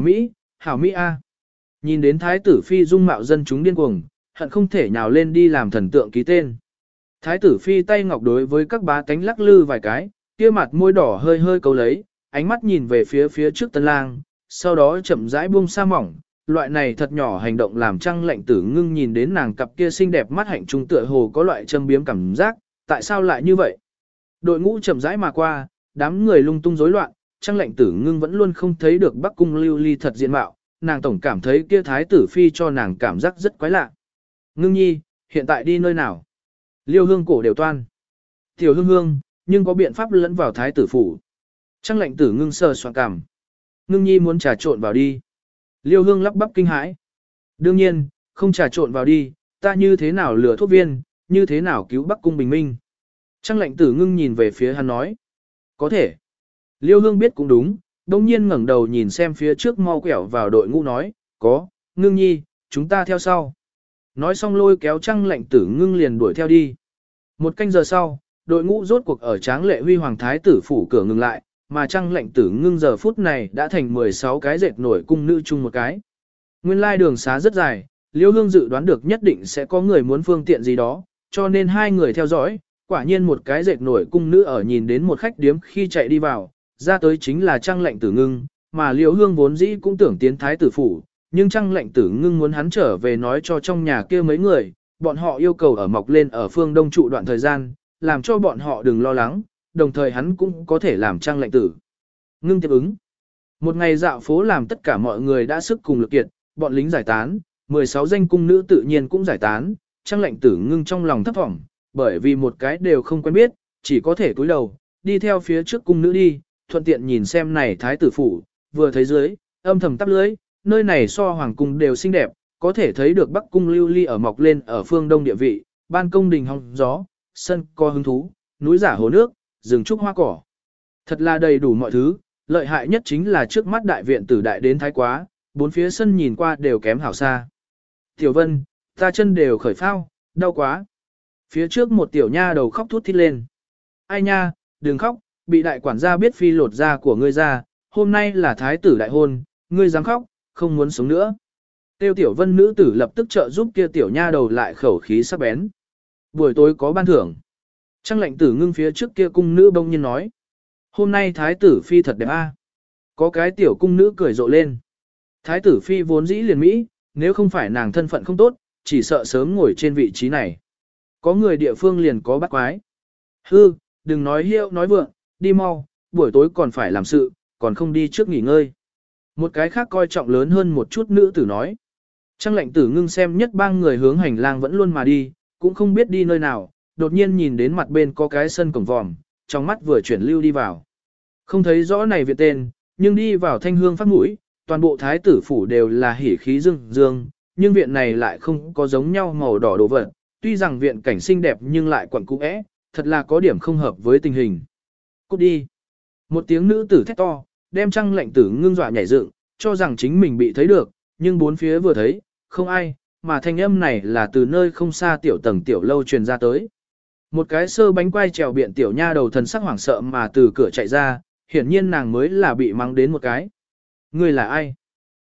A: hảo Mỹ A. Nhìn đến thái tử phi dung mạo dân chúng điên cuồng, hận không thể nhào lên đi làm thần tượng ký tên. Thái tử phi tay ngọc đối với các bá cánh lắc lư vài cái, kia mặt môi đỏ hơi hơi câu lấy, ánh mắt nhìn về phía trước tân lang, sau đó chậm rãi buông sa mỏng. Loại này thật nhỏ hành động làm trăng lệnh tử ngưng nhìn đến nàng cặp kia xinh đẹp mắt hạnh trung tựa hồ có loại châm biếm cảm giác, tại sao lại như vậy? Đội ngũ chậm rãi mà qua, đám người lung tung rối loạn, trăng lệnh tử ngưng vẫn luôn không thấy được Bắc Cung Lưu Ly thật diện mạo, nàng tổng cảm thấy kia thái tử phi cho nàng cảm giác rất quái lạ. Ngưng nhi, hiện tại đi nơi nào? Liêu hương cổ đều toan. Tiểu hương hương, nhưng có biện pháp lẫn vào thái tử phủ. Trăng lệnh tử ngưng sờ soạn cảm. Ngưng nhi muốn trà trộn vào đi. Liêu hương lắp bắp kinh hãi. Đương nhiên, không trà trộn vào đi, ta như thế nào lừa thuốc viên, như thế nào cứu Bắc Cung bình minh. Trăng lệnh tử ngưng nhìn về phía hắn nói. Có thể. Liêu hương biết cũng đúng, đông nhiên ngẩng đầu nhìn xem phía trước mau quẹo vào đội ngũ nói, có, ngưng nhi, chúng ta theo sau. Nói xong lôi kéo trăng lệnh tử ngưng liền đuổi theo đi. Một canh giờ sau, đội ngũ rốt cuộc ở Tráng Lệ Huy Hoàng Thái tử phủ cửa ngừng lại, mà trăng lệnh tử ngưng giờ phút này đã thành 16 cái dệt nổi cung nữ chung một cái. Nguyên lai đường xá rất dài, Liêu Hương dự đoán được nhất định sẽ có người muốn phương tiện gì đó, cho nên hai người theo dõi, quả nhiên một cái dệt nổi cung nữ ở nhìn đến một khách điếm khi chạy đi vào, ra tới chính là trăng lệnh tử ngưng, mà Liêu Hương vốn dĩ cũng tưởng tiến Thái tử phủ, nhưng trăng lệnh tử ngưng muốn hắn trở về nói cho trong nhà kia mấy người, bọn họ yêu cầu ở mọc lên ở phương đông trụ đoạn thời gian, làm cho bọn họ đừng lo lắng, đồng thời hắn cũng có thể làm trăng lệnh tử ngưng tiếp ứng. Một ngày dạo phố làm tất cả mọi người đã sức cùng lực kiệt, bọn lính giải tán, 16 danh cung nữ tự nhiên cũng giải tán, trăng lệnh tử ngưng trong lòng thấp thỏm, bởi vì một cái đều không quen biết, chỉ có thể cúi đầu, đi theo phía trước cung nữ đi, thuận tiện nhìn xem này thái tử phủ, vừa thấy dưới, âm thầm tắp lưới, nơi này so hoàng cung đều xinh đẹp, có thể thấy được Bắc Cung Lưu Ly ở mọc lên ở phương đông địa vị, ban công đình hong gió, sân co hứng thú, núi giả hồ nước, rừng trúc hoa cỏ. Thật là đầy đủ mọi thứ, lợi hại nhất chính là trước mắt đại viện tử đại đến thái quá, bốn phía sân nhìn qua đều kém hảo xa. Tiểu Vân, ta chân đều khởi phao, đau quá. Phía trước một tiểu nha đầu khóc thút thít lên. Ai nha, đừng khóc, bị đại quản gia biết phi lột da của ngươi ra, hôm nay là thái tử đại hôn, ngươi dám khóc, không muốn sống nữa. Tiêu Tiểu Vân nữ tử lập tức trợ giúp kia tiểu nha đầu lại khẩu khí sắc bén. Buổi tối có ban thưởng. Trăng lệnh tử ngưng phía trước kia cung nữ bỗng nhiên nói. Hôm nay thái tử phi thật đẹp a. Có cái tiểu cung nữ cười rộ lên. Thái tử phi vốn dĩ liền Mỹ, nếu không phải nàng thân phận không tốt, chỉ sợ sớm ngồi trên vị trí này. Có người địa phương liền có bắt quái. Hư, đừng nói hiệu nói vượng, đi mau, buổi tối còn phải làm sự, còn không đi trước nghỉ ngơi. Một cái khác coi trọng lớn hơn một chút nữ tử nói. Trăng lệnh tử ngưng xem nhất bang người hướng hành lang vẫn luôn mà đi, cũng không biết đi nơi nào, đột nhiên nhìn đến mặt bên có cái sân cổng vòm, trong mắt vừa chuyển lưu đi vào. Không thấy rõ này viện tên, nhưng đi vào thanh hương phát mũi, toàn bộ thái tử phủ đều là hỉ khí dương dương, nhưng viện này lại không có giống nhau màu đỏ đồ vật, tuy rằng viện cảnh xinh đẹp nhưng lại quẩn cũ é, thật là có điểm không hợp với tình hình. Cút đi. Một tiếng nữ tử thét to, đem trăng lệnh tử ngưng dọa nhảy dựng, cho rằng chính mình bị thấy được, nhưng bốn phía vừa thấy, không ai, mà thanh âm này là từ nơi không xa tiểu tầng tiểu lâu truyền ra tới. Một cái sơ bánh quai trèo biện tiểu nha đầu thần sắc hoảng sợ mà từ cửa chạy ra, hiển nhiên nàng mới là bị mắng đến một cái. Ngươi là ai?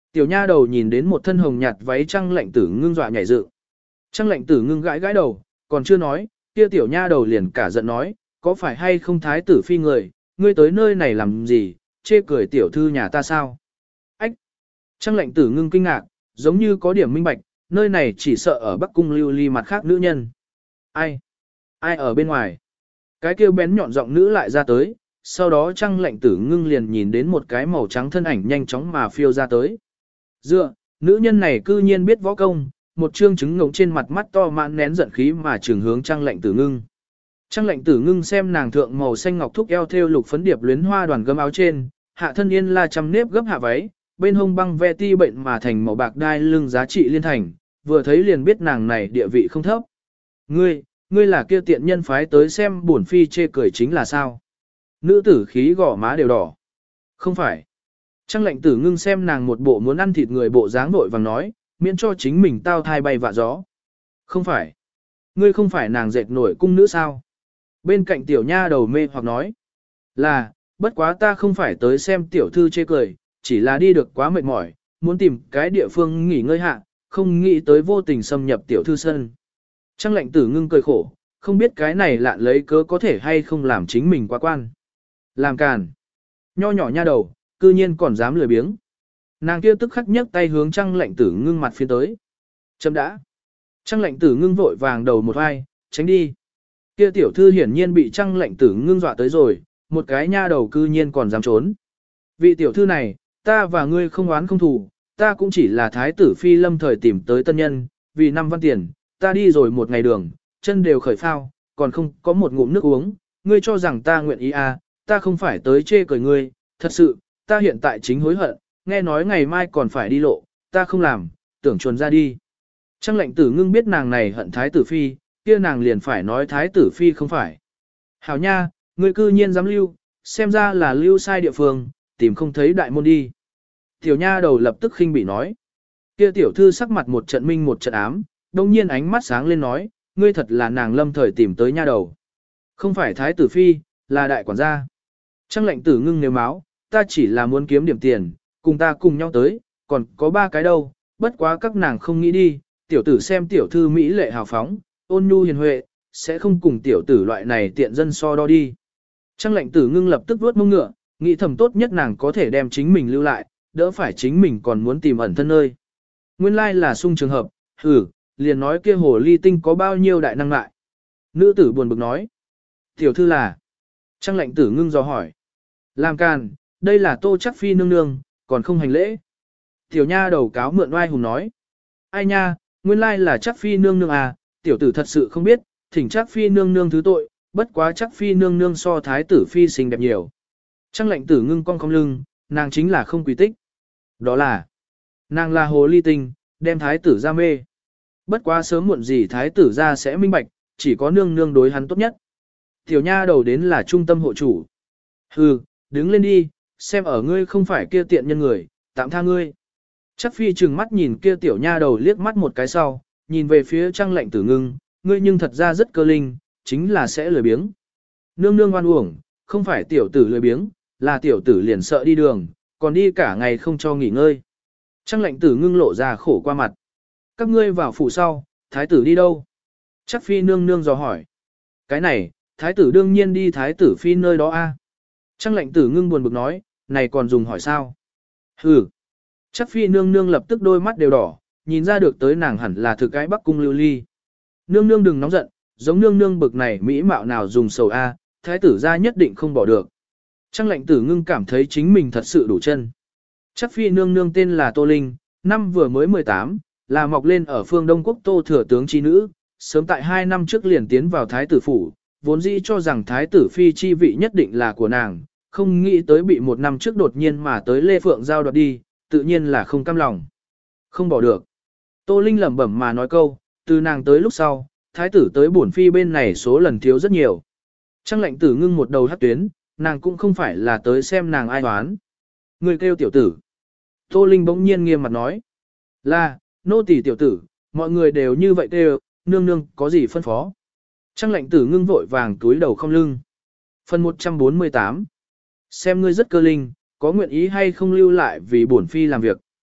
A: Tiểu nha đầu nhìn đến một thân hồng nhạt váy Trăng Lệnh Tử Ngưng dọa nhảy dựng. Trăng Lệnh Tử Ngưng gãi gãi đầu, còn chưa nói, kia tiểu nha đầu liền cả giận nói, có phải hay không thái tử phi người, ngươi tới nơi này làm gì, chê cười tiểu thư nhà ta sao? Ách! Trăng Lệnh Tử Ngưng kinh ngạc, giống như có điểm minh bạch, nơi này chỉ sợ ở Bắc Cung lưu ly mặt khác nữ nhân. Ai? Ai ở bên ngoài? Cái kêu bén nhọn giọng nữ lại ra tới, sau đó Trăng Lệnh Tử Ngưng liền nhìn đến một cái màu trắng thân ảnh nhanh chóng mà phiêu ra tới. Dựa, nữ nhân này cư nhiên biết võ công, một trương trứng ngỗng trên mặt mắt to mãn nén giận khí mà trường hướng Trăng Lệnh Tử Ngưng. Trăng Lệnh Tử Ngưng xem nàng thượng màu xanh ngọc thúc eo thêu lục phấn điệp luyến hoa đoàn gấm áo trên, hạ thân yên la trăm nếp gấp hạ váy, bên hông băng ve ti bệnh mà thành màu bạc đai lưng giá trị liên thành, vừa thấy liền biết nàng này địa vị không thấp. Ngươi là kia tiện nhân phái tới xem bổn phi chê cười chính là sao? Nữ tử khí gò má đều đỏ. Không phải. Trăng Lệnh Tử Ngưng xem nàng một bộ muốn ăn thịt người bộ dáng vội vàng nói, miễn cho chính mình tao thai bay vạ gió. Không phải. Ngươi không phải nàng dệt nổi cung nữ sao? Bên cạnh tiểu nha đầu mê hoặc nói. Là, bất quá ta không phải tới xem tiểu thư chê cười, chỉ là đi được quá mệt mỏi, muốn tìm cái địa phương nghỉ ngơi hạ, không nghĩ tới vô tình xâm nhập tiểu thư sân. Trăng Lệnh Tử Ngưng cười khổ, không biết cái này lạn lấy cớ có thể hay không làm chính mình quá quan. Làm càn. Nho nhỏ nha đầu, cư nhiên còn dám lười biếng. Nàng kia tức khắc nhấc tay hướng Trăng Lệnh Tử Ngưng mặt phía tới. Chấm đã. Trăng Lệnh Tử Ngưng vội vàng đầu một vai, tránh đi. Kia tiểu thư hiển nhiên bị Trăng Lệnh Tử Ngưng dọa tới rồi, một cái nha đầu cư nhiên còn dám trốn. Vị tiểu thư này, ta và ngươi không oán không thù, ta cũng chỉ là thái tử phi lâm thời tìm tới tân nhân, vì 5 văn tiền, ta đi rồi một ngày đường, chân đều khởi phao, còn không có một ngụm nước uống, ngươi cho rằng ta nguyện ý à, ta không phải tới chê cười ngươi, thật sự, ta hiện tại chính hối hận, nghe nói ngày mai còn phải đi lộ, ta không làm, tưởng chuồn ra đi. Trăng Lệnh Tử Ngưng biết nàng này hận thái tử phi, kia nàng liền phải nói thái tử phi không phải. Hảo nha, ngươi cư nhiên dám lưu, xem ra là lưu sai địa phương, tìm không thấy đại môn đi. Tiểu nha đầu lập tức khinh bị nói. Kia tiểu thư sắc mặt một trận minh một trận ám, đông nhiên ánh mắt sáng lên nói, ngươi thật là nàng lâm thời tìm tới nha đầu. Không phải thái tử phi, là đại quản gia. Trăng Lệnh Tử Ngưng nếu máu, ta chỉ là muốn kiếm điểm tiền, cùng ta cùng nhau tới, còn có 3 cái đâu, bất quá các nàng không nghĩ đi, tiểu tử xem tiểu thư mỹ lệ hào phóng, ôn nhu hiền huệ, sẽ không cùng tiểu tử loại này tiện dân so đo đi. Trăng Lệnh Tử Ngưng lập tức vuốt mông ngựa, nghĩ thầm tốt nhất nàng có thể đem chính mình lưu lại, đỡ phải chính mình còn muốn tìm ẩn thân nơi. Nguyên lai là sung trường hợp, liền nói kia hồ ly tinh có bao nhiêu đại năng lại. Nữ tử buồn bực nói. Tiểu thư là. Trăng Lệnh Tử Ngưng dò hỏi. Làm càn, đây là Tô Chắc Phi nương nương, còn không hành lễ. Tiểu nha đầu cáo mượn oai hùng nói. Ai nha, nguyên lai là Chắc Phi nương nương à, tiểu tử thật sự không biết, thỉnh Chắc Phi nương nương thứ tội, bất quá Chắc Phi nương nương so thái tử phi xinh đẹp nhiều. Trăng Lệnh Tử Ngưng cong không lưng, nàng chính là không quý tích. Đó là, nàng là hồ ly tinh, đem thái tử ra mê. Bất quá sớm muộn gì thái tử ra sẽ minh bạch, chỉ có nương nương đối hắn tốt nhất. Tiểu nha đầu đến là trung tâm hộ chủ. Đứng lên đi, xem ở ngươi không phải kia tiện nhân người, tạm tha ngươi. Chắc Phi trừng mắt nhìn kia tiểu nha đầu liếc mắt một cái sau, nhìn về phía Trăng Lệnh Tử Ngưng, ngươi nhưng thật ra rất cơ linh, chính là sẽ lười biếng. Nương nương oan uổng, không phải tiểu tử lười biếng, là tiểu tử liền sợ đi đường, còn đi cả ngày không cho nghỉ ngơi. Trăng Lệnh Tử Ngưng lộ ra khổ qua mặt. Các ngươi vào phủ sau, thái tử đi đâu? Chắc Phi nương nương dò hỏi. Cái này, thái tử đương nhiên đi thái tử phi nơi đó a. Trăng Lệnh Tử Ngưng buồn bực nói, này còn dùng hỏi sao? Chắc Phi nương nương lập tức đôi mắt đều đỏ, nhìn ra được tới nàng hẳn là thực cái Bắc Cung lưu ly. Nương nương đừng nóng giận, giống nương nương bực này mỹ mạo nào dùng sầu a, thái tử ra nhất định không bỏ được. Trăng Lệnh Tử Ngưng cảm thấy chính mình thật sự đủ chân. Chắc Phi nương nương tên là Tô Linh, năm vừa mới 18, là mọc lên ở phương Đông Quốc Tô thừa tướng chi nữ, sớm tại 2 năm trước liền tiến vào thái tử phủ, vốn dĩ cho rằng thái tử phi chi vị nhất định là của nàng, không nghĩ tới bị 1 năm trước đột nhiên mà tới Lê Phượng giao đoạt đi, tự nhiên là không cam lòng. Không bỏ được. Tô Linh lẩm bẩm mà nói câu, từ nàng tới lúc sau, thái tử tới bổn phi bên này số lần thiếu rất nhiều. Trăng Lệnh Tử Ngưng một đầu hất tuyến, nàng cũng không phải là tới xem nàng ai đoán. Người kêu tiểu tử. Tô Linh bỗng nhiên nghiêm mặt nói. Là, nô tỳ tiểu tử, mọi người đều như vậy kêu, nương nương có gì phân phó. Trăng Lệnh Tử Ngưng vội vàng túi đầu không lưng. Phần 148. Xem ngươi rất cơ linh, có nguyện ý hay không lưu lại vì bổn phi làm việc.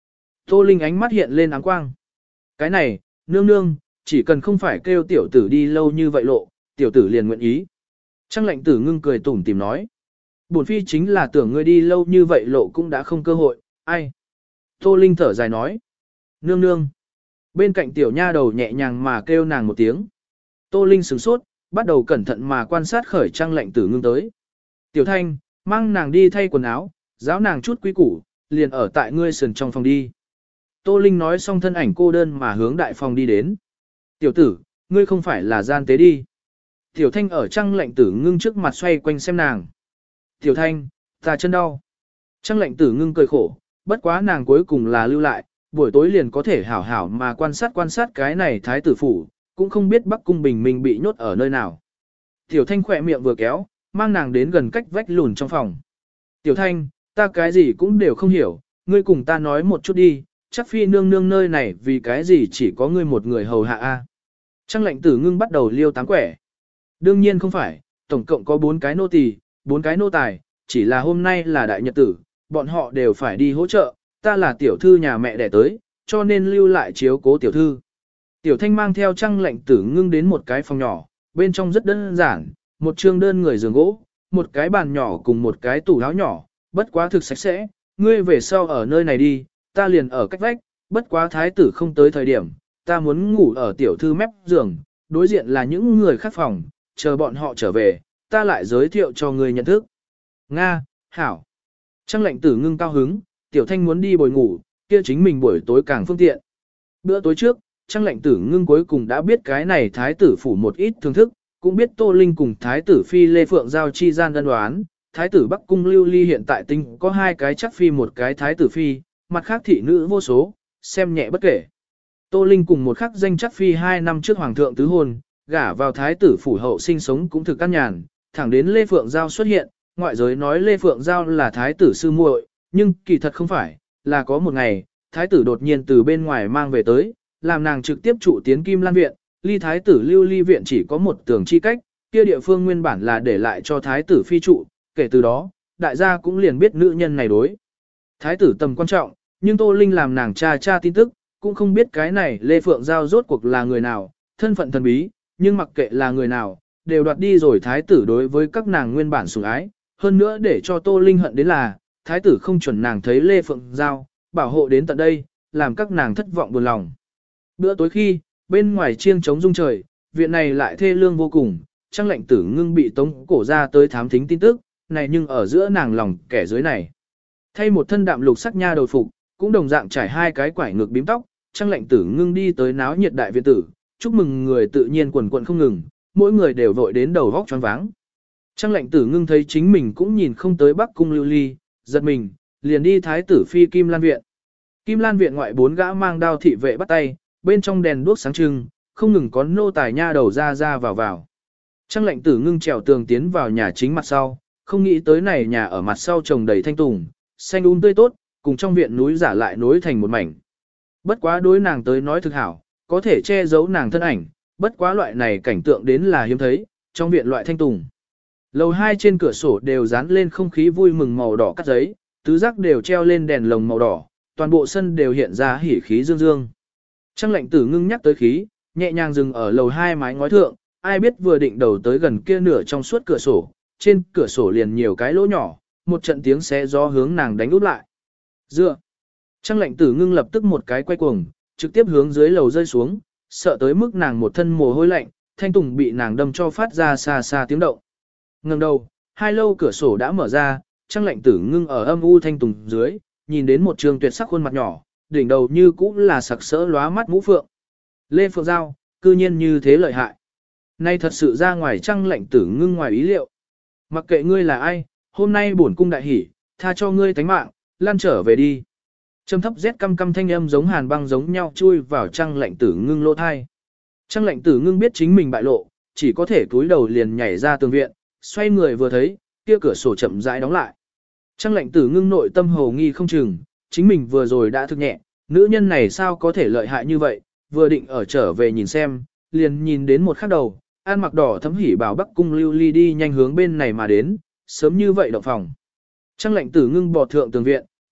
A: Tô Linh ánh mắt hiện lên áng quang. Cái này, nương nương, chỉ cần không phải kêu tiểu tử đi lâu như vậy lộ, tiểu tử liền nguyện ý. Trăng lệnh tử ngưng cười tủm tìm nói. Bổn phi chính là tưởng ngươi đi lâu như vậy lộ cũng đã không cơ hội, ai. Tô Linh thở dài nói. Nương nương. Bên cạnh tiểu nha đầu nhẹ nhàng mà kêu nàng một tiếng. Tô Linh sửng sốt, bắt đầu cẩn thận mà quan sát khởi trăng lệnh tử ngưng tới. Tiểu Thanh, mang nàng đi thay quần áo, giáo nàng chút quý củ, liền ở tại ngươi sườn trong phòng đi. Tô Linh nói xong thân ảnh cô đơn mà hướng đại phòng đi đến. Tiểu tử, ngươi không phải là gian tế đi. Tiểu Thanh ở trăng lệnh tử ngưng trước mặt xoay quanh xem nàng. Tiểu Thanh, ta chân đau. Trăng lệnh tử ngưng cười khổ, bất quá nàng cuối cùng là lưu lại, buổi tối liền có thể hảo hảo mà quan sát cái này thái tử phủ, cũng không biết Bắc Cung Bình Minh bị nhốt ở nơi nào. Tiểu Thanh khỏe miệng vừa kéo, mang nàng đến gần cách vách lùn trong phòng. Tiểu Thanh, ta cái gì cũng đều không hiểu, ngươi cùng ta nói một chút đi, chắc phi nương nương nơi này vì cái gì chỉ có ngươi một người hầu hạ a? Trăng lệnh tử ngưng bắt đầu liêu tám quẻ. Đương nhiên không phải, tổng cộng có 4 cái nô tỳ, 4 cái nô tài, chỉ là hôm nay là đại nhật tử, bọn họ đều phải đi hỗ trợ, ta là tiểu thư nhà mẹ đẻ tới, cho nên lưu lại chiếu cố tiểu thư. Tiểu Thanh mang theo trăng lệnh tử ngưng đến một cái phòng nhỏ, bên trong rất đơn giản, một trương đơn người giường gỗ, một cái bàn nhỏ cùng một cái tủ áo nhỏ, bất quá thực sạch sẽ, ngươi về sau ở nơi này đi, ta liền ở cách vách, bất quá thái tử không tới thời điểm, ta muốn ngủ ở tiểu thư mép giường, đối diện là những người khác phòng, chờ bọn họ trở về, ta lại giới thiệu cho ngươi nhận thức. Nga, hảo. Trăng lệnh tử ngưng cao hứng, tiểu Thanh muốn đi bồi ngủ, kia chính mình buổi tối càng phương tiện. Bữa tối trước, Trăng lệnh tử ngưng cuối cùng đã biết cái này thái tử phủ một ít thưởng thức, cũng biết Tô Linh cùng thái tử phi Lê Phượng Giao chi gian đơn đoán, thái tử Bắc Cung Lưu Ly hiện tại tinh có 2 cái chắc phi một cái thái tử phi, mặt khác thị nữ vô số, xem nhẹ bất kể. Tô Linh cùng một khắc danh chắc phi 2 năm trước hoàng thượng tứ hôn, gả vào thái tử phủ hậu sinh sống cũng thực căn nhàn, thẳng đến Lê Phượng Giao xuất hiện, ngoại giới nói Lê Phượng Giao là thái tử sư muội, nhưng kỳ thật không phải, là có một ngày, thái tử đột nhiên từ bên ngoài mang về tới, làm nàng trực tiếp trụ tiến Kim Lan viện, ly thái tử Lưu Ly viện chỉ có một tường chi cách, kia địa phương nguyên bản là để lại cho thái tử phi trụ, kể từ đó, đại gia cũng liền biết nữ nhân này đối. Thái tử tầm quan trọng, nhưng Tô Linh làm nàng tra tin tức, cũng không biết cái này Lê Phượng Giao rốt cuộc là người nào, thân phận thần bí, nhưng mặc kệ là người nào, đều đoạt đi rồi thái tử đối với các nàng nguyên bản sủng ái, hơn nữa để cho Tô Linh hận đến là, thái tử không chuẩn nàng thấy Lê Phượng Giao, bảo hộ đến tận đây, làm các nàng thất vọng buồn lòng. Bữa tối khi, bên ngoài chiêng trống rung trời, viện này lại thê lương vô cùng, Trăng lệnh tử ngưng bị tống cổ ra tới thám thính tin tức, này nhưng ở giữa nàng lòng kẻ dưới này. Thay một thân đạm lục sắc nha đầu phục, cũng đồng dạng trải 2 cái quải ngược bím tóc, Trăng lệnh tử ngưng đi tới náo nhiệt đại viện tử, chúc mừng người tự nhiên quần quần không ngừng, mỗi người đều vội đến đầu vóc choáng váng. Trăng lệnh tử ngưng thấy chính mình cũng nhìn không tới Bắc Cung Lưu Ly, giật mình, liền đi thái tử phi Kim Lan viện. Kim Lan viện ngoại 4 gã mang đao thị vệ bắt tay, bên trong đèn đuốc sáng trưng, không ngừng có nô tài nha đầu ra vào. Trăng lệnh tử ngưng trèo tường tiến vào nhà chính mặt sau, không nghĩ tới này nhà ở mặt sau trồng đầy thanh tùng, xanh tươi tốt, cùng trong viện núi giả lại nối thành một mảnh. Bất quá đối nàng tới nói thực hảo, có thể che giấu nàng thân ảnh, bất quá loại này cảnh tượng đến là hiếm thấy, trong viện loại thanh tùng. Lầu 2 trên cửa sổ đều dán lên không khí vui mừng màu đỏ cắt giấy, tứ giác đều treo lên đèn lồng màu đỏ, toàn bộ sân đều hiện ra hỉ khí dương dương. Trăng lệnh tử ngưng nhắc tới khí, nhẹ nhàng dừng ở lầu 2 mái ngói thượng, ai biết vừa định đầu tới gần kia nửa trong suốt cửa sổ, trên cửa sổ liền nhiều cái lỗ nhỏ, một trận tiếng xé gió hướng nàng đánh úp lại. Dựa! Trăng lệnh tử ngưng lập tức một cái quay cuồng, trực tiếp hướng dưới lầu rơi xuống, sợ tới mức nàng một thân mồ hôi lạnh, thanh tùng bị nàng đâm cho phát ra xa xa tiếng động. Ngẩng đầu, 2 lâu cửa sổ đã mở ra, Trăng lệnh tử ngưng ở âm u thanh tùng dưới, nhìn đến một trường tuyệt sắc khuôn mặt nhỏ, đỉnh đầu như cũ là sặc sỡ lóa mắt mũ phượng. Lê Phượng Giao, cư nhiên như thế lợi hại. Nay thật sự ra ngoài Trăng lệnh tử ngưng ngoài ý liệu. Mặc kệ ngươi là ai, hôm nay bổn cung đại hỉ, tha cho ngươi tánh mạng, lan trở về đi. Trầm thấp rét căm căm thanh âm giống hàn băng giống nhau chui vào Trăng lệnh tử ngưng lỗ thai. Trăng lệnh tử ngưng biết chính mình bại lộ, chỉ có thể cúi đầu liền nhảy ra tường viện, xoay người vừa thấy, kia cửa sổ chậm rãi đóng lại. Trăng lệnh tử ngưng nội tâm hồ nghi không chừng, chính mình vừa rồi đã thực nhẹ, nữ nhân này sao có thể lợi hại như vậy, vừa định ở trở về nhìn xem, liền nhìn đến một khắc đầu, an mặc đỏ thấm hỉ bảo Bắc Cung Lưu Ly đi nhanh hướng bên này mà đến, sớm như vậy động phòng. Trăng lệnh tử ngưng bò thượng tường viện,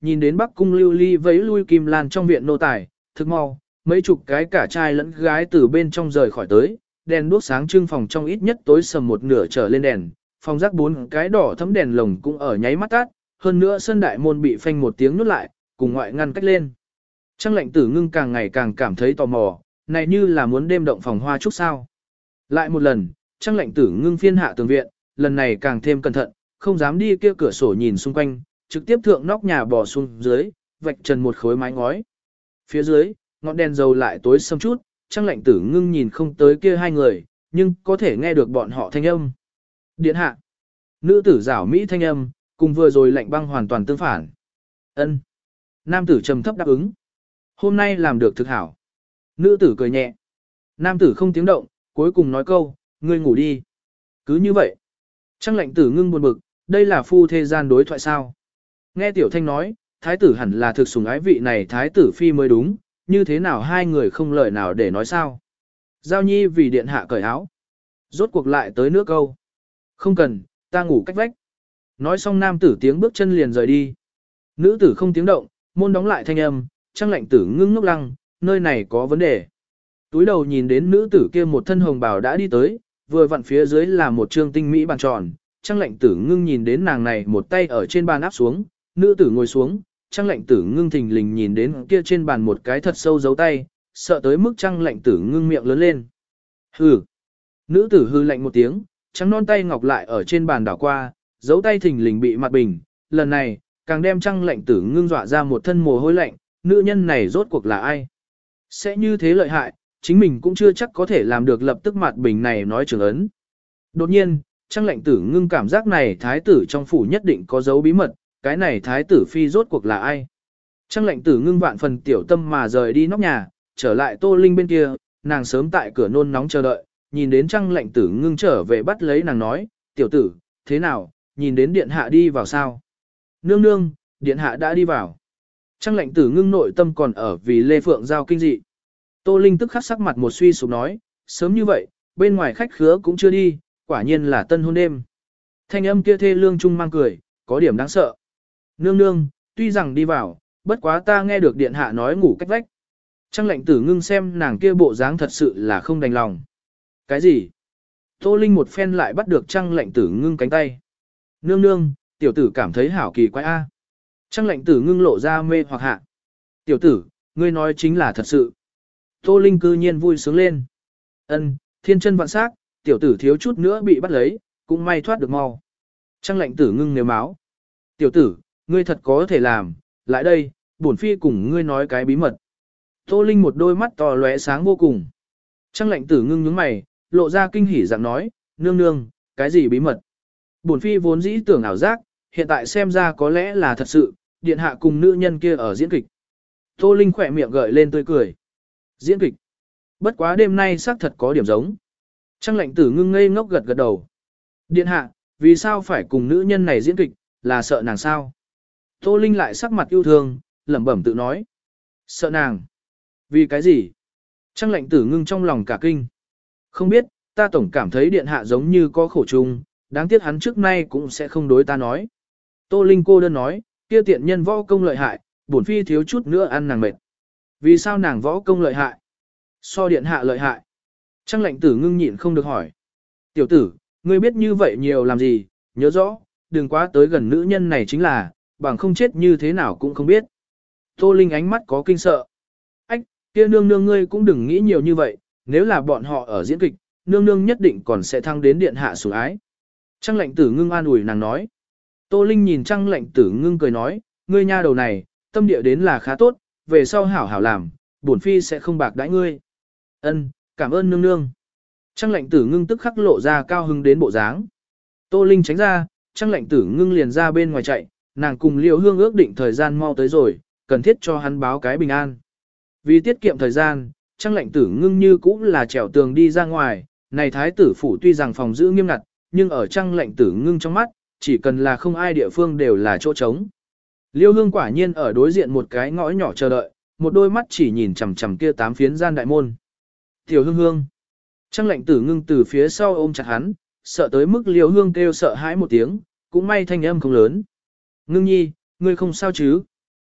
A: nhìn đến Bắc cung lưu ly vẫy lui kim lan trong viện nô tài, thực mau, mấy chục cái cả trai lẫn gái từ bên trong rời khỏi tới, đèn đuốc sáng trưng phòng trong ít nhất tối sầm một nửa trở lên đèn, phòng rác 4 cái đỏ thấm đèn lồng cũng ở nháy mắt tắt, hơn nữa sân đại môn bị phanh một tiếng nút lại, cùng ngoại ngăn cách lên. Trang Lệnh Tử Ngưng càng ngày càng cảm thấy tò mò, này như là muốn đêm động phòng hoa trúc sao. Lại một lần, Trang Lệnh Tử Ngưng phiên hạ tường viện, lần này càng thêm cẩn thận, không dám đi kia cửa sổ nhìn xung quanh, trực tiếp thượng nóc nhà bò xuống dưới, vạch trần một khối mái ngói. Phía dưới, ngọn đèn dầu lại tối sầm chút, Trang Lệnh Tử Ngưng nhìn không tới kia hai người, nhưng có thể nghe được bọn họ thanh âm. Điện hạ. Nữ tử giảo mỹ thanh âm, cùng vừa rồi lạnh băng hoàn toàn tương phản. Ân. Nam tử trầm thấp đáp ứng. Hôm nay làm được thực hảo. Nữ tử cười nhẹ. Nam tử không tiếng động, cuối cùng nói câu, ngươi ngủ đi. Cứ như vậy. Trang Lệnh Tử Ngưng buồn bực, đây là phu thê gian đối thoại sao? Nghe Tiểu Thanh nói, thái tử hẳn là thực sủng ái vị này thái tử phi mới đúng, như thế nào hai người không lời nào để nói sao? Giao Nhi vì điện hạ cởi áo. Rốt cuộc lại tới nước câu. Không cần, ta ngủ cách vách. Nói xong nam tử tiếng bước chân liền rời đi. Nữ tử không tiếng động, môn đóng lại thanh âm, Trang Lệnh Tử Ngưng ngốc lăng, nơi này có vấn đề. Túi đầu nhìn đến nữ tử kia một thân hồng bào đã đi tới, vừa vặn phía dưới là một trương tinh mỹ bàn tròn. Trang Lệnh Tử Ngưng nhìn đến nàng này một tay ở trên bàn áp xuống, nữ tử ngồi xuống, Trang Lệnh Tử Ngưng thình lình nhìn đến kia trên bàn một cái thật sâu dấu tay, sợ tới mức Trang Lệnh Tử Ngưng miệng lớn lên. Hừ. Nữ tử hư lạnh một tiếng, trắng non tay ngọc lại ở trên bàn đảo qua, dấu tay thình lình bị mặt bình, lần này, càng đem Trang Lệnh Tử Ngưng dọa ra một thân mồ hôi lạnh, nữ nhân này rốt cuộc là ai? Sẽ như thế lợi hại, chính mình cũng chưa chắc có thể làm được lập tức mặt bình này nói trường ấn. Đột nhiên, Trang Lệnh Tử Ngưng cảm giác này thái tử trong phủ nhất định có dấu bí mật, cái này thái tử phi rốt cuộc là ai? Trang Lệnh Tử Ngưng vạn phần tiểu tâm mà rời đi nóc nhà, trở lại Tô Linh bên kia, nàng sớm tại cửa nôn nóng chờ đợi, nhìn đến Trang Lệnh Tử Ngưng trở về bắt lấy nàng nói, tiểu tử, thế nào, nhìn đến điện hạ đi vào sao? Nương nương, điện hạ đã đi vào. Trang Lệnh Tử Ngưng nội tâm còn ở vì Lê Phượng Giao kinh dị. Tô Linh tức khắc sắc mặt một suy sụp nói, sớm như vậy, bên ngoài khách khứa cũng chưa đi, quả nhiên là tân hôn đêm. Thanh âm kia thê lương trung mang cười, có điểm đáng sợ. Nương nương, tuy rằng đi vào, bất quá ta nghe được điện hạ nói ngủ cách vách. Trang Lệnh Tử Ngưng xem nàng kia bộ dáng thật sự là không đành lòng. Cái gì? Tô Linh một phen lại bắt được Trang Lệnh Tử Ngưng cánh tay. Nương nương, tiểu tử cảm thấy hảo kỳ quái a. Trang Lệnh Tử Ngưng lộ ra mê hoặc hạ. Tiểu tử, ngươi nói chính là thật sự. Tô Linh cư nhiên vui sướng lên. Ân, thiên chân vạn sắc, tiểu tử thiếu chút nữa bị bắt lấy, cũng may thoát được mau. Trang Lệnh Tử Ngưng nếu máu. Tiểu tử, ngươi thật có thể làm, lại đây, bổn phi cùng ngươi nói cái bí mật. Tô Linh một đôi mắt to lóe sáng vô cùng. Trang Lệnh Tử Ngưng nhướng mày, lộ ra kinh hỉ dạng nói, nương nương, cái gì bí mật? Bổn phi vốn dĩ tưởng ảo giác, hiện tại xem ra có lẽ là thật sự, điện hạ cùng nữ nhân kia ở diễn kịch. Tô Linh khỏe miệng gợi lên tươi cười. Diễn kịch. Bất quá đêm nay xác thật có điểm giống. Trang Lệnh Tử Ngưng ngây ngốc gật gật đầu. Điện hạ, vì sao phải cùng nữ nhân này diễn kịch, là sợ nàng sao? Tô Linh lại sắc mặt yêu thương, lẩm bẩm tự nói. Sợ nàng. Vì cái gì? Trang Lệnh Tử Ngưng trong lòng cả kinh. Không biết, ta tổng cảm thấy điện hạ giống như có khổ chung, đáng tiếc hắn trước nay cũng sẽ không đối ta nói. Tô Linh cô đơn nói, kia tiện nhân võ công lợi hại, bổn phi thiếu chút nữa ăn nàng mệt. Vì sao nàng võ công lợi hại? So điện hạ lợi hại. Trang Lệnh Tử Ngưng nhịn không được hỏi. Tiểu tử, ngươi biết như vậy nhiều làm gì, nhớ rõ, đừng quá tới gần nữ nhân này chính là, bằng không chết như thế nào cũng không biết. Tô Linh ánh mắt có kinh sợ. Ách, kia nương nương ngươi cũng đừng nghĩ nhiều như vậy, nếu là bọn họ ở diễn kịch, nương nương nhất định còn sẽ thăng đến điện hạ sủng ái. Trang Lệnh Tử Ngưng an ủi nàng nói. Tô Linh nhìn Trang Lệnh Tử Ngưng cười nói, ngươi nha đầu này, tâm địa đến là khá tốt, về sau hảo hảo làm, bổn phi sẽ không bạc đãi ngươi. Ân, cảm ơn nương nương. Trang Lệnh Tử Ngưng tức khắc lộ ra cao hứng đến bộ dáng. Tô Linh tránh ra, Trang Lệnh Tử Ngưng liền ra bên ngoài chạy, nàng cùng Liễu Hương ước định thời gian mau tới rồi, cần thiết cho hắn báo cái bình an. Vì tiết kiệm thời gian, Trang Lệnh Tử Ngưng như cũng là trèo tường đi ra ngoài, này thái tử phủ tuy rằng phòng giữ nghiêm ngặt, nhưng ở Trang Lệnh Tử Ngưng trong mắt, chỉ cần là không ai địa phương đều là chỗ trống. Liêu Hương quả nhiên ở đối diện một cái ngõ nhỏ chờ đợi, một đôi mắt chỉ nhìn chằm chằm kia 8 phiến gian đại môn. Tiểu Hương Hương. Trang Lệnh Tử Ngưng từ phía sau ôm chặt hắn, sợ tới mức Liêu Hương kêu sợ hãi một tiếng, cũng may thanh âm không lớn. Ngưng nhi, ngươi không sao chứ?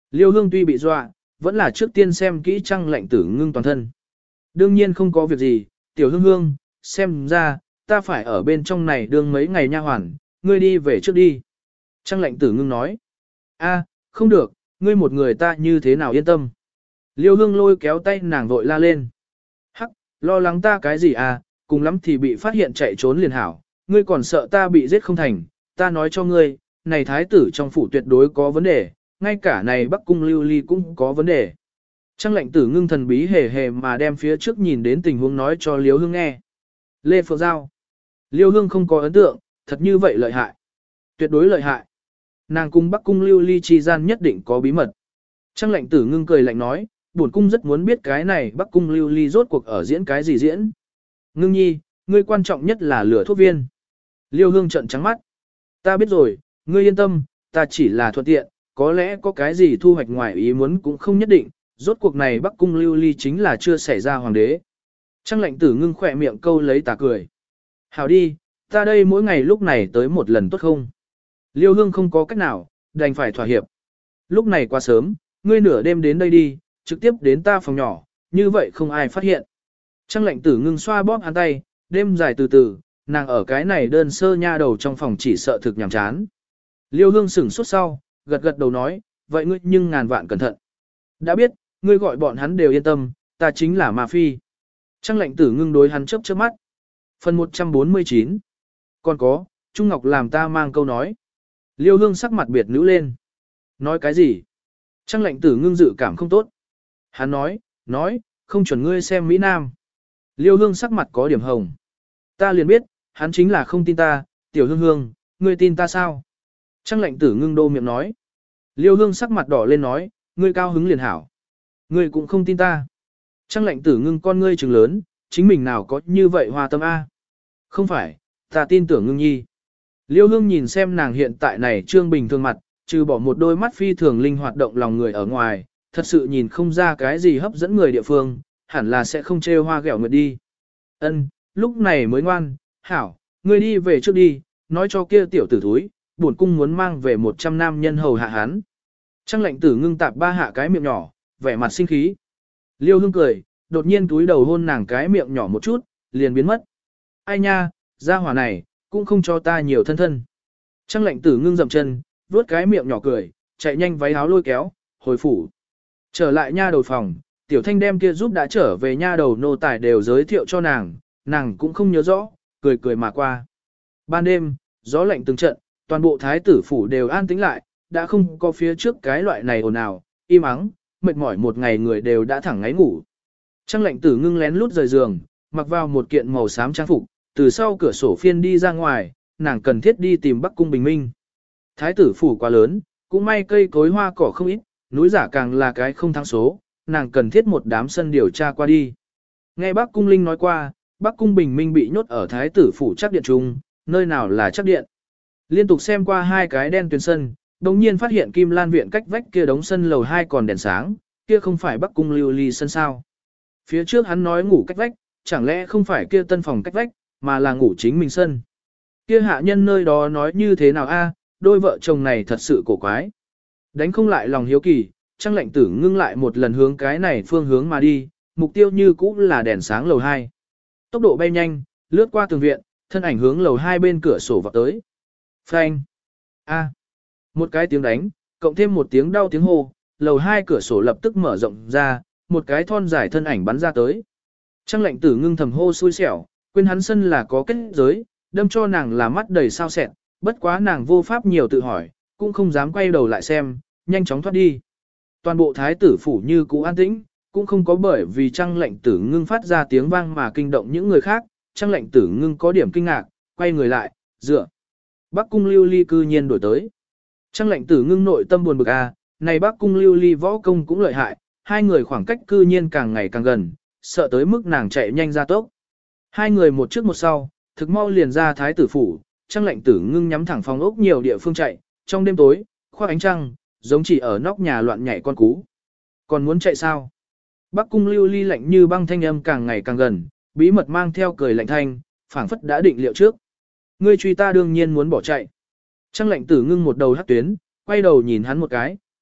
A: Liêu Hương tuy bị dọa, vẫn là trước tiên xem kỹ Trang Lệnh Tử Ngưng toàn thân. Đương nhiên không có việc gì, tiểu Hương Hương, xem ra, ta phải ở bên trong này đương mấy ngày nha hoàn, ngươi đi về trước đi. Trang Lệnh Tử Ngưng nói, a, không được, ngươi một người ta như thế nào yên tâm. Liêu Hương lôi kéo tay nàng vội la lên. Hắc, lo lắng ta cái gì à, cùng lắm thì bị phát hiện chạy trốn liền hảo, ngươi còn sợ ta bị giết không thành, ta nói cho ngươi, này thái tử trong phủ tuyệt đối có vấn đề, ngay cả này Bắc Cung Lưu Ly cũng có vấn đề. Trang Lệnh Tử Ngưng thần bí hề hề mà đem phía trước nhìn đến tình huống nói cho Liêu Hương nghe. Lê Phượng Giao. Liêu Hương không có ấn tượng, thật như vậy lợi hại. Tuyệt đối lợi hại. Nàng cung Bắc Cung Lưu Ly chi gian nhất định có bí mật. Trang Lệnh Tử Ngưng cười lạnh nói, bổn cung rất muốn biết cái này Bắc Cung Lưu Ly rốt cuộc ở diễn cái gì diễn. Ngưng nhi, ngươi quan trọng nhất là lửa thuốc viên. Liêu Hương trợn trắng mắt. Ta biết rồi, ngươi yên tâm, ta chỉ là thuận tiện, có lẽ có cái gì thu hoạch ngoài ý muốn cũng không nhất định, rốt cuộc này Bắc Cung Lưu Ly chính là chưa xảy ra hoàng đế. Trang Lệnh Tử Ngưng khỏe miệng câu lấy tà cười. Hảo đi, ta đây mỗi ngày lúc này tới một lần tốt không? Liêu Hương không có cách nào, đành phải thỏa hiệp. Lúc này quá sớm, ngươi nửa đêm đến đây đi, trực tiếp đến ta phòng nhỏ, như vậy không ai phát hiện. Trang Lệnh Tử Ngưng xoa bóp hắn tay, đêm dài từ từ, nàng ở cái này đơn sơ nha đầu trong phòng chỉ sợ thực nhàm chán. Liêu Hương sửng sốt sau, gật gật đầu nói, vậy ngươi nhưng ngàn vạn cẩn thận. Đã biết, ngươi gọi bọn hắn đều yên tâm, ta chính là Ma Phi. Trang Lệnh Tử Ngưng đối hắn chớp chớp mắt. Phần 149. Còn có, Trung Ngọc làm ta mang câu nói. Liêu Hương sắc mặt biệt nữ lên. Nói cái gì? Trang Lệnh Tử Ngưng dự cảm không tốt. Hắn nói, không chuẩn ngươi xem Mỹ Nam. Liêu Hương sắc mặt có điểm hồng. Ta liền biết, hắn chính là không tin ta, tiểu Hương Hương, ngươi tin ta sao? Trang Lệnh Tử Ngưng đô miệng nói. Liêu Hương sắc mặt đỏ lên nói, ngươi cao hứng liền hảo. Ngươi cũng không tin ta. Trang Lệnh Tử Ngưng con ngươi trừng lớn, chính mình nào có như vậy hòa tâm A. Không phải, ta tin tưởng Ngưng nhi. Liêu Hương nhìn xem nàng hiện tại này trương bình thường mặt, trừ bỏ một đôi mắt phi thường linh hoạt động lòng người ở ngoài, thật sự nhìn không ra cái gì hấp dẫn người địa phương, hẳn là sẽ không trêu hoa ghẹo nguyệt đi. Ân, lúc này mới ngoan, hảo, ngươi đi về trước đi, nói cho kia tiểu tử thúi, bổn cung muốn mang về 100 nam nhân hầu hạ hắn. Trang Lệnh Tử Ngưng tạp ba hạ cái miệng nhỏ, vẻ mặt sinh khí. Liêu Hương cười, đột nhiên túi đầu hôn nàng cái miệng nhỏ một chút, liền biến mất. Ai nha, gia hỏa này, cũng không cho ta nhiều thân thân. Trang Lệnh Tử Ngưng dậm chân, vuốt cái miệng nhỏ cười, chạy nhanh váy áo lôi kéo, hồi phủ. Trở lại nha đầu phòng, Tiểu Thanh đem kia giúp đã trở về nha đầu nô tài đều giới thiệu cho nàng cũng không nhớ rõ, cười cười mà qua. Ban đêm, gió lạnh từng trận, toàn bộ thái tử phủ đều an tĩnh lại, đã không có phía trước cái loại này ồn ào, im ắng, mệt mỏi một ngày người đều đã thẳng ngáy ngủ. Trang Lệnh Tử Ngưng lén lút rời giường, mặc vào một kiện màu xám trang phục, từ sau cửa sổ phiên đi ra ngoài, nàng cần thiết đi tìm Bắc Cung Bình Minh. Thái tử phủ quá lớn, cũng may cây cối hoa cỏ không ít, núi giả càng là cái không thắng số, nàng cần thiết một đám sân điều tra qua đi. Nghe Bắc Cung Linh nói qua, Bắc Cung Bình Minh bị nhốt ở thái tử phủ chắc điện trung, nơi nào là chắc điện. Liên tục xem qua hai cái đen tuyền sân, đồng nhiên phát hiện Kim Lan viện cách vách kia đống sân lầu 2 còn đèn sáng, kia không phải Bắc Cung Lưu Ly sân sao. Phía trước hắn nói ngủ cách vách, chẳng lẽ không phải kia tân phòng cách vách, mà là ngủ chính mình sân. Kia hạ nhân nơi đó nói như thế nào a? Đôi vợ chồng này thật sự cổ quái. Đánh không lại lòng hiếu kỳ, Trang Lệnh Tử Ngưng lại một lần hướng cái này phương hướng mà đi, mục tiêu như cũ là đèn sáng lầu 2. Tốc độ bay nhanh, lướt qua tường viện, thân ảnh hướng lầu 2 bên cửa sổ vào tới. Phanh! A! Một cái tiếng đánh, cộng thêm một tiếng đau tiếng hô, lầu 2 cửa sổ lập tức mở rộng ra, một cái thon dài thân ảnh bắn ra tới. Trang Lệnh Tử Ngưng thầm hô xui xẻo, quên hắn sân là có kết giới, đâm cho nàng là mắt đầy sao sẹn, bất quá nàng vô pháp nhiều tự hỏi, cũng không dám quay đầu lại xem, nhanh chóng thoát đi. Toàn bộ thái tử phủ như cũ an tĩnh, cũng không có bởi vì Trang Lệnh Tử Ngưng phát ra tiếng vang mà kinh động những người khác, Trang Lệnh Tử Ngưng có điểm kinh ngạc, quay người lại, dựa. Bắc Cung Lưu Ly cư nhiên đổi tới. Trang Lệnh Tử Ngưng nội tâm buồn bực này Bắc Cung Lưu Ly võ công cũng lợi hại, hai người khoảng cách cư nhiên càng ngày càng gần, sợ tới mức nàng chạy nhanh ra tốc. Hai người một trước một sau, thực mau liền ra thái tử phủ, Trang Lệnh Tử Ngưng nhắm thẳng phòng ốc nhiều địa phương chạy, trong đêm tối, khoác ánh trăng, giống chỉ ở nóc nhà loạn nhảy con cú. Còn muốn chạy sao? Bắc Cung Lưu Ly lạnh như băng thanh âm càng ngày càng gần, bí mật mang theo cười lạnh thanh, phảng phất đã định liệu trước. Ngươi truy ta đương nhiên muốn bỏ chạy. Trang Lệnh Tử Ngưng một đầu hắc tuyến, quay đầu nhìn hắn một cái,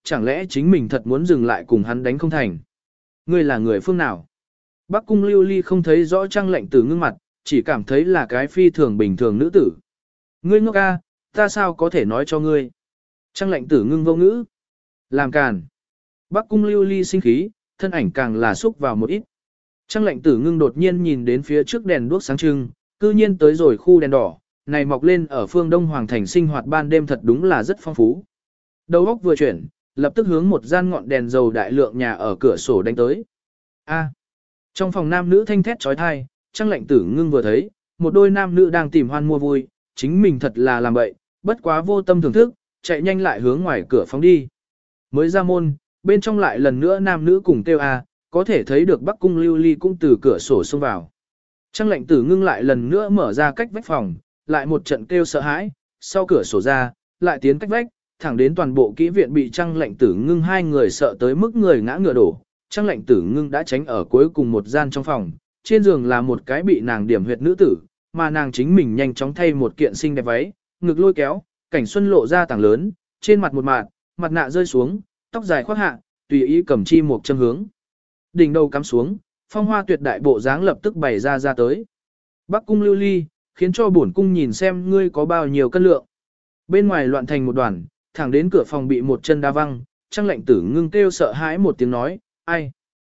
A: chẳng lẽ chính mình thật muốn dừng lại cùng hắn đánh không thành. Ngươi là người phương nào? Bắc cung lưu ly không thấy rõ Trang Lệnh Tử Ngưng mặt, chỉ cảm thấy là cái phi thường bình thường nữ tử. Ngươi ngốc a, ta sao có thể nói cho ngươi? Trang Lệnh Tử Ngưng vô ngữ. Làm càn. Bắc cung lưu ly sinh khí, thân ảnh càng là xúc vào một ít. Trang Lệnh Tử Ngưng đột nhiên nhìn đến phía trước đèn đuốc sáng trưng, cư nhiên tới rồi khu đèn đỏ, này mọc lên ở phương Đông Hoàng thành sinh hoạt ban đêm thật đúng là rất phong phú. Đầu óc vừa chuyển, lập tức hướng một gian ngọn đèn dầu đại lượng nhà ở cửa sổ đánh tới. A. Trong phòng nam nữ thanh thét chói tai, Trang Lệnh Tử Ngưng vừa thấy, một đôi nam nữ đang tìm hoan mua vui, chính mình thật là làm bậy, bất quá vô tâm thưởng thức, chạy nhanh lại hướng ngoài cửa phóng đi. Mới ra môn, bên trong lại lần nữa nam nữ cùng kêu a, có thể thấy được Bắc cung lưu ly cũng từ cửa sổ xông vào. Trang Lệnh Tử Ngưng lại lần nữa mở ra cách vách phòng, lại một trận kêu sợ hãi, sau cửa sổ ra, lại tiến cách vách, thẳng đến toàn bộ kỹ viện bị Trang Lệnh Tử Ngưng hai người sợ tới mức người ngã ngựa đổ. Trang Lệnh Tử Ngưng đã tránh ở cuối cùng một gian trong phòng, trên giường là một cái bị nàng điểm huyệt nữ tử, mà nàng chính mình nhanh chóng thay một kiện xinh đẹp váy, ngực lôi kéo, cảnh xuân lộ ra tảng lớn, trên mặt một mạt, mặt nạ rơi xuống, tóc dài khoác hạ, tùy ý cầm chi một châm hướng. Đỉnh đầu cắm xuống, phong hoa tuyệt đại bộ dáng lập tức bày ra tới. Bắc cung lưu ly, khiến cho bổn cung nhìn xem ngươi có bao nhiêu cân lượng. Bên ngoài loạn thành một đoàn, thẳng đến cửa phòng bị một chân đá văng, Trang Lệnh Tử Ngưng kêu sợ hãi một tiếng nói, ai?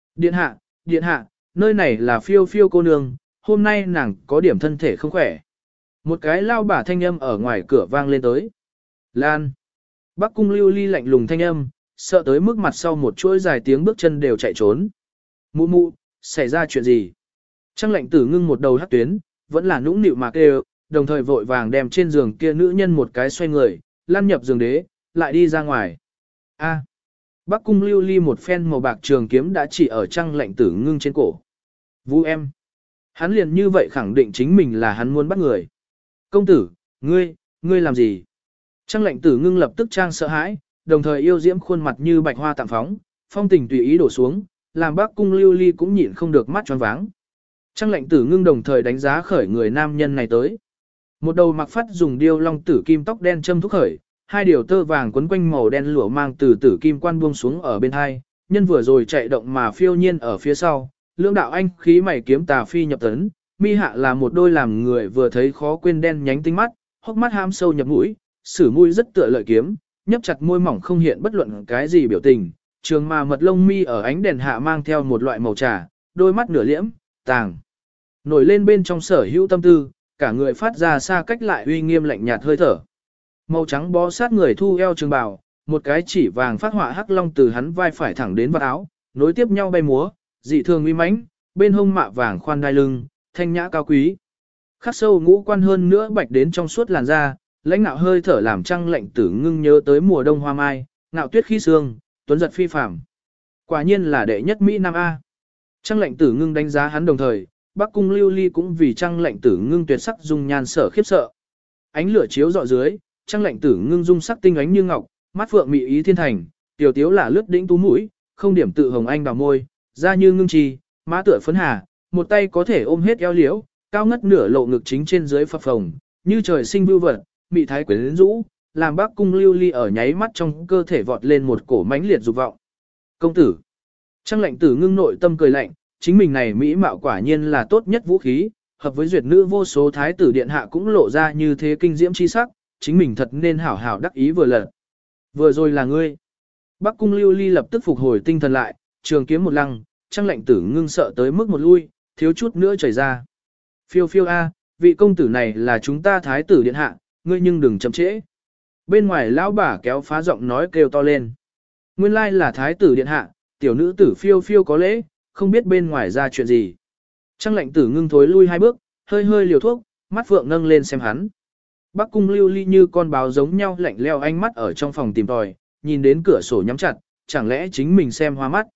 A: Điện hạ, nơi này là phiêu phiêu cô nương, hôm nay nàng có điểm thân thể không khỏe. Một cái lao bả thanh âm ở ngoài cửa vang lên tới. Lan. Bắc cung lưu ly lạnh lùng thanh âm, sợ tới mức mặt sau một chuỗi dài tiếng bước chân đều chạy trốn. Mụ mụ, xảy ra chuyện gì? Trang Lệnh Tử Ngưng một đầu hắc tuyến, vẫn là nũng nịu mà kêu, đồng thời vội vàng đem trên giường kia nữ nhân một cái xoay người, lăn nhập giường đế, lại đi ra ngoài. A. Bắc cung lưu ly một phen màu bạc trường kiếm đã chỉ ở Trang Lệnh Tử Ngưng trên cổ. Vũ em. Hắn liền như vậy khẳng định chính mình là hắn muốn bắt người. Công tử, ngươi làm gì? Trang Lệnh Tử Ngưng lập tức trang sợ hãi, đồng thời yêu diễm khuôn mặt như bạch hoa tạm phóng, phong tình tùy ý đổ xuống, làm Bắc cung lưu ly cũng nhịn không được mắt tròn váng. Trang Lệnh Tử Ngưng đồng thời đánh giá khởi người nam nhân này tới. Một đầu mặc phát dùng điêu long tử kim tóc đen châm thúc khởi, hai điều tơ vàng quấn quanh màu đen lụa mang từ tử kim quan buông xuống ở bên hai, nhân vừa rồi chạy động mà phiêu nhiên ở phía sau, lưỡng đạo anh khí mày kiếm tà phi nhập tấn, mi hạ là một đôi làm người vừa thấy khó quên đen nhánh tinh mắt, hốc mắt ham sâu nhập mũi, sử mũi rất tựa lợi kiếm, nhấp chặt môi mỏng không hiện bất luận cái gì biểu tình, trường mà mật lông mi ở ánh đèn hạ mang theo một loại màu trà, đôi mắt nửa liễm, tàng nổi lên bên trong sở hữu tâm tư, cả người phát ra xa cách lại uy nghiêm lạnh nhạt hơi thở. Màu trắng bó sát người thu eo trường bào, một cái chỉ vàng phát họa hắc long từ hắn vai phải thẳng đến vạt áo, nối tiếp nhau bay múa, dị thường uy mãnh, bên hông mạ vàng khoan đai lưng, thanh nhã cao quý. Khắc sâu ngũ quan hơn nữa bạch đến trong suốt làn da, lãnh nạo hơi thở làm Trang Lệnh Tử Ngưng nhớ tới mùa đông hoa mai, ngạo tuyết khi sương, tuấn giật phi phàm. Quả nhiên là đệ nhất Mỹ Nam A. Trang Lệnh Tử Ngưng đánh giá hắn đồng thời, Bắc cung lưu ly cũng vì Trang Lệnh Tử Ngưng tuyệt sắc dung nhan sở khiếp sợ. Ánh lửa chiếu rọi dưới, Trang Lệnh Tử Ngưng dung sắc tinh ánh như ngọc, mắt phượng mị ý thiên thành, tiểu tiếu là lướt đỉnh tú mũi, không điểm tự hồng anh đào môi, da như ngưng trì, má tựa phấn hà, một tay có thể ôm hết eo liễu, cao ngất nửa lộ ngực chính trên dưới phập phồng, như trời sinh vưu vật, mị thái quyến rũ, làm Bắc cung lưu ly ở nháy mắt trong cơ thể vọt lên một cổ mãnh liệt dục vọng. Công tử. Trang Lệnh Tử Ngưng nội tâm cười lạnh, chính mình này mỹ mạo quả nhiên là tốt nhất vũ khí, hợp với duyệt nữ vô số thái tử điện hạ cũng lộ ra như thế kinh diễm chi sắc, chính mình thật nên hảo hảo đắc ý vừa lần. Vừa rồi là ngươi. Bắc cung lưu ly lập tức phục hồi tinh thần lại, trường kiếm một lăng, Trang Lệnh Tử Ngưng sợ tới mức một lui, thiếu chút nữa chảy ra. Phiêu phiêu a, vị công tử này là chúng ta thái tử điện hạ, ngươi nhưng đừng chậm trễ. Bên ngoài lão bà kéo phá giọng nói kêu to lên. Nguyên lai là thái tử điện hạ, tiểu nữ tử phiêu phiêu có lễ, không biết bên ngoài ra chuyện gì. Trang Lệnh Tử Ngưng thối lui hai bước, hơi hơi liều thuốc, mắt phượng nâng lên xem hắn. Bắc cung lưu ly như con báo giống nhau lạnh leo ánh mắt ở trong phòng tìm tòi, nhìn đến cửa sổ nhắm chặt, chẳng lẽ chính mình xem hoa mắt.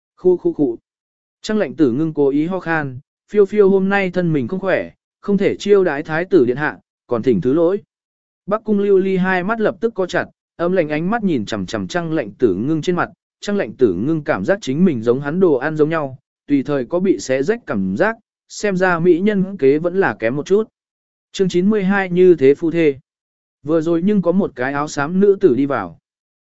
A: Khu. Trang Lệnh Tử Ngưng cố ý ho khan, phiêu phiêu hôm nay thân mình không khỏe, không thể chiêu đái thái tử điện hạ, còn thỉnh thứ lỗi. Bắc cung lưu ly hai mắt lập tức co chặt, âm lạnh ánh mắt nhìn chằm chằm Trang Lệnh Tử Ngưng trên mặt, Trang Lệnh Tử Ngưng cảm giác chính mình giống hắn đồ ăn giống nhau, tùy thời có bị xé rách cảm giác, xem ra mỹ nhân kế vẫn là kém một chút. Chương 92 như thế phu thê. Vừa rồi nhưng có một cái áo xám nữ tử đi vào.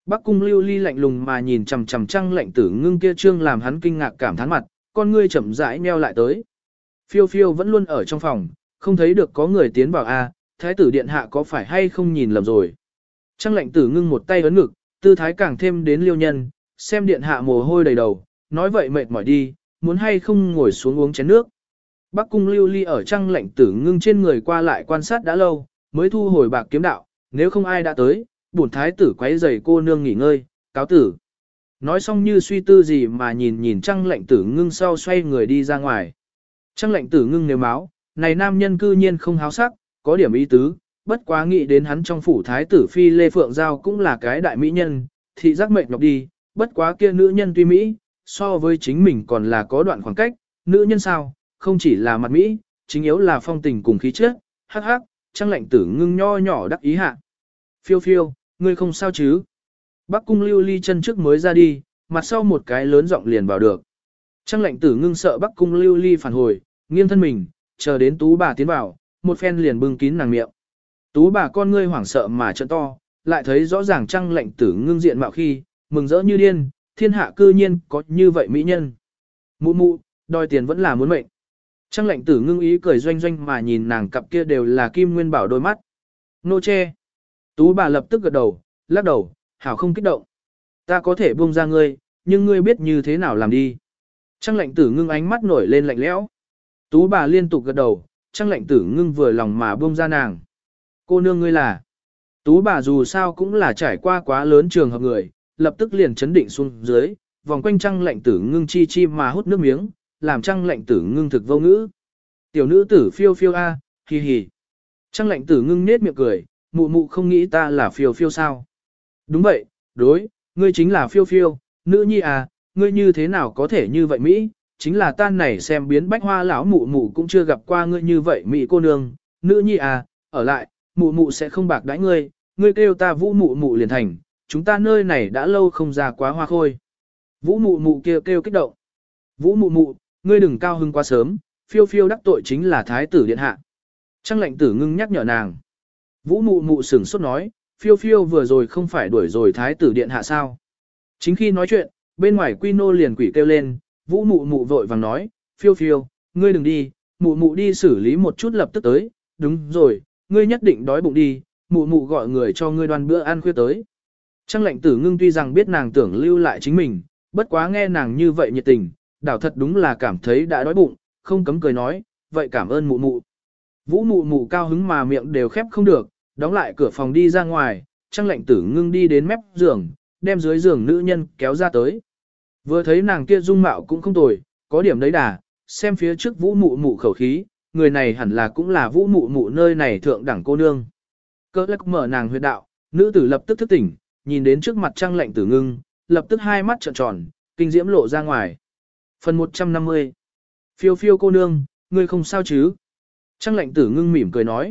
A: Bắc cung lưu ly lạnh lùng mà nhìn chằm chằm Trăng Lệnh Tử Ngưng kia trương làm hắn kinh ngạc cảm thán mặt, con ngươi chậm rãi nheo lại tới. Phiêu phiêu vẫn luôn ở trong phòng, không thấy được có người tiến vào a, thái tử điện hạ có phải hay không nhìn lầm rồi. Trăng Lệnh Tử Ngưng một tay ấn ngực, tư thái càng thêm đến liêu nhân, xem điện hạ mồ hôi đầy đầu, nói vậy mệt mỏi đi, muốn hay không ngồi xuống uống chén nước. Bắc cung lưu ly ở Trăng Lệnh Tử Ngưng trên người qua lại quan sát đã lâu, mới thu hồi bạc kiếm đạo, nếu không ai đã tới, bổn thái tử quấy rầy cô nương nghỉ ngơi, cáo tử. Nói xong như suy tư gì mà nhìn Trăng Lệnh Tử Ngưng sau xoay người đi ra ngoài. Trăng Lệnh Tử Ngưng nếu máu, này nam nhân cư nhiên không háo sắc, có điểm ý tứ, bất quá nghĩ đến hắn trong phủ thái tử phi Lê Phượng Giao cũng là cái đại mỹ nhân, thị giác mệnh nhọc đi, bất quá kia nữ nhân tuy mỹ, so với chính mình còn là có đoạn khoảng cách, nữ nhân sao, không chỉ là mặt mỹ, chính yếu là phong tình cùng khí chất, hắc hắc, Trăng Lệnh Tử Ngưng nho nhỏ đắc ý hạ. Phiêu phiêu, ngươi không sao chứ? Bắc cung lưu ly chân trước mới ra đi, mặt sau một cái lớn giọng liền vào được. Trăng Lệnh Tử Ngưng sợ Bắc cung lưu ly phản hồi, nghiêng thân mình, chờ đến tú bà tiến vào, một phen liền bưng kín nàng miệng. Tú bà con ngươi hoảng sợ mà trợn to, lại thấy rõ ràng Trăng Lệnh Tử Ngưng diện mạo khi, mừng rỡ như điên, thiên hạ cư nhiên có như vậy mỹ nhân. Mụ mụ, đòi tiền vẫn là muốn mệnh. Trăng Lệnh Tử Ngưng ý cười doanh doanh mà nhìn nàng cặp kia đều là kim nguyên bảo đôi mắt. Nô che. Tú bà lập tức gật đầu, lắc đầu, hảo không kích động. Ta có thể buông ra ngươi, nhưng ngươi biết như thế nào làm đi. Trăng Lệnh Tử Ngưng ánh mắt nổi lên lạnh lẽo. Tú bà liên tục gật đầu, Trăng Lệnh Tử Ngưng vừa lòng mà buông ra nàng. Cô nương ngươi là. Tú bà dù sao cũng là trải qua quá lớn trường hợp người, lập tức liền chấn định xuống dưới, vòng quanh Trăng Lệnh Tử Ngưng chi chi mà hút nước miếng, làm Trăng Lệnh Tử Ngưng thực vô ngữ. Tiểu nữ tử phiêu phiêu a, hì hì. Trăng Lệnh Tử Ngưng nết miệng cười, mụ mụ không nghĩ ta là phiêu phiêu sao. Đúng vậy, đối, ngươi chính là phiêu phiêu, nữ nhi à, ngươi như thế nào có thể như vậy Mỹ, chính là tan này xem biến bách hoa lão mụ mụ cũng chưa gặp qua ngươi như vậy Mỹ cô nương, nữ nhi à, ở lại, mụ mụ sẽ không bạc đãi ngươi, ngươi kêu ta vũ mụ mụ liền thành, chúng ta nơi này đã lâu không ra quá hoa khôi. Vũ mụ mụ kêu kích động. Vũ mụ mụ, ngươi đừng cao hưng quá sớm, phiêu phiêu đắc tội chính là thái tử điện hạ. Trăng Lệnh Tử Ngưng nhắc nhở nàng. Vũ mụ mụ sửng sốt nói, phiêu phiêu vừa rồi không phải đuổi rồi thái tử điện hạ sao. Chính khi nói chuyện, bên ngoài quy nô liền quỷ kêu lên, vũ mụ mụ vội vàng nói, phiêu phiêu, ngươi đừng đi, mụ mụ đi xử lý một chút lập tức tới, đúng rồi, ngươi nhất định đói bụng đi, mụ mụ gọi người cho ngươi đoan bữa ăn khuya tới. Trăng Lệnh Tử Ngưng tuy rằng biết nàng tưởng lưu lại chính mình, bất quá nghe nàng như vậy nhiệt tình, đảo thật đúng là cảm thấy đã đói bụng, không cấm cười nói, vậy cảm ơn mụ mụ. Vũ mụ mụ cao hứng mà miệng đều khép không được, đóng lại cửa phòng đi ra ngoài, Trăng Lệnh Tử Ngưng đi đến mép giường, đem dưới giường nữ nhân kéo ra tới. Vừa thấy nàng kia dung mạo cũng không tồi, có điểm đấy đà, xem phía trước vũ mụ mụ khẩu khí, người này hẳn là cũng là vũ mụ mụ nơi này thượng đẳng cô nương. Cơ lắc mở nàng huyệt đạo, nữ tử lập tức thức tỉnh, nhìn đến trước mặt Trăng Lệnh Tử Ngưng, lập tức hai mắt trợn tròn, kinh diễm lộ ra ngoài. Phần 150. Phiêu phiêu cô nương, ngươi không sao chứ? Trăng Lệnh Tử Ngưng mỉm cười nói.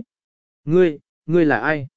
A: Ngươi là ai?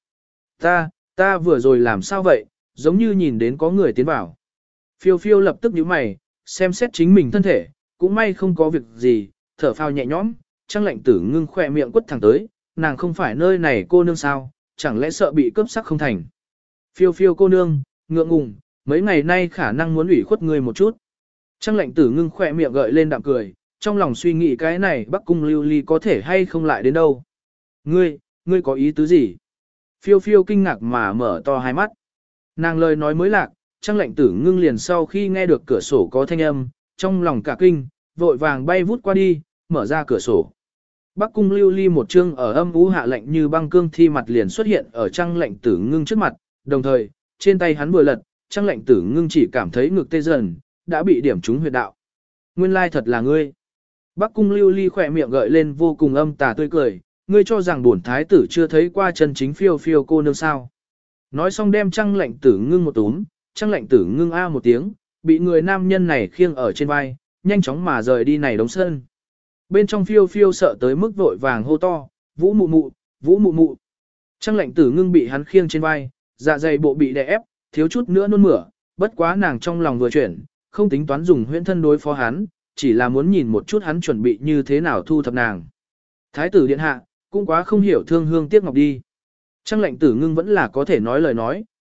A: Ta vừa rồi làm sao vậy, giống như nhìn đến có người tiến vào. Phiêu phiêu lập tức nhíu mày, xem xét chính mình thân thể, cũng may không có việc gì, thở phào nhẹ nhõm. Trăng Lệnh Tử Ngưng khỏe miệng quất thẳng tới, nàng không phải nơi này cô nương sao, chẳng lẽ sợ bị cướp sắc không thành. Phiêu phiêu cô nương, ngượng ngùng, mấy ngày nay khả năng muốn ủy khuất ngươi một chút. Trăng Lệnh Tử Ngưng khỏe miệng gợi lên đạm cười, trong lòng suy nghĩ cái này Bắc cung lưu ly có thể hay không lại đến đâu. Ngươi có ý tứ gì? Phiêu phiêu kinh ngạc mà mở to hai mắt. Nàng lời nói mới lạc, Trăng Lệnh Tử Ngưng liền sau khi nghe được cửa sổ có thanh âm, trong lòng cả kinh, vội vàng bay vút qua đi, mở ra cửa sổ. Bắc cung lưu ly một chương ở âm u hạ lạnh như băng cương thi mặt liền xuất hiện ở Trăng Lệnh Tử Ngưng trước mặt, đồng thời, trên tay hắn vừa lật, Trăng Lệnh Tử Ngưng chỉ cảm thấy ngực tê dần, đã bị điểm trúng huyệt đạo. Nguyên lai thật là ngươi. Bắc cung lưu ly khỏe miệng gợi lên vô cùng âm tà tươi cười, ngươi cho rằng bổn thái tử chưa thấy qua chân chính phiêu phiêu cô nương sao. Nói xong đem Trăng Lệnh Tử Ngưng một túm, Trăng Lệnh Tử Ngưng a một tiếng, bị người nam nhân này khiêng ở trên vai, nhanh chóng mà rời đi này đống sân. Bên trong phiêu phiêu sợ tới mức vội vàng hô to, vũ mụ mụ, vũ mụ mụ. Trăng Lệnh Tử Ngưng bị hắn khiêng trên vai, dạ dày bộ bị đè ép, thiếu chút nữa nôn mửa, bất quá nàng trong lòng vừa chuyển, không tính toán dùng huyễn thân đối phó hắn, chỉ là muốn nhìn một chút hắn chuẩn bị như thế nào thu thập nàng. Thái tử điện hạ, cũng quá không hiểu thương hương tiếc ngọc đi. Trăng Lệnh Tử Ngưng vẫn là có thể nói lời nói,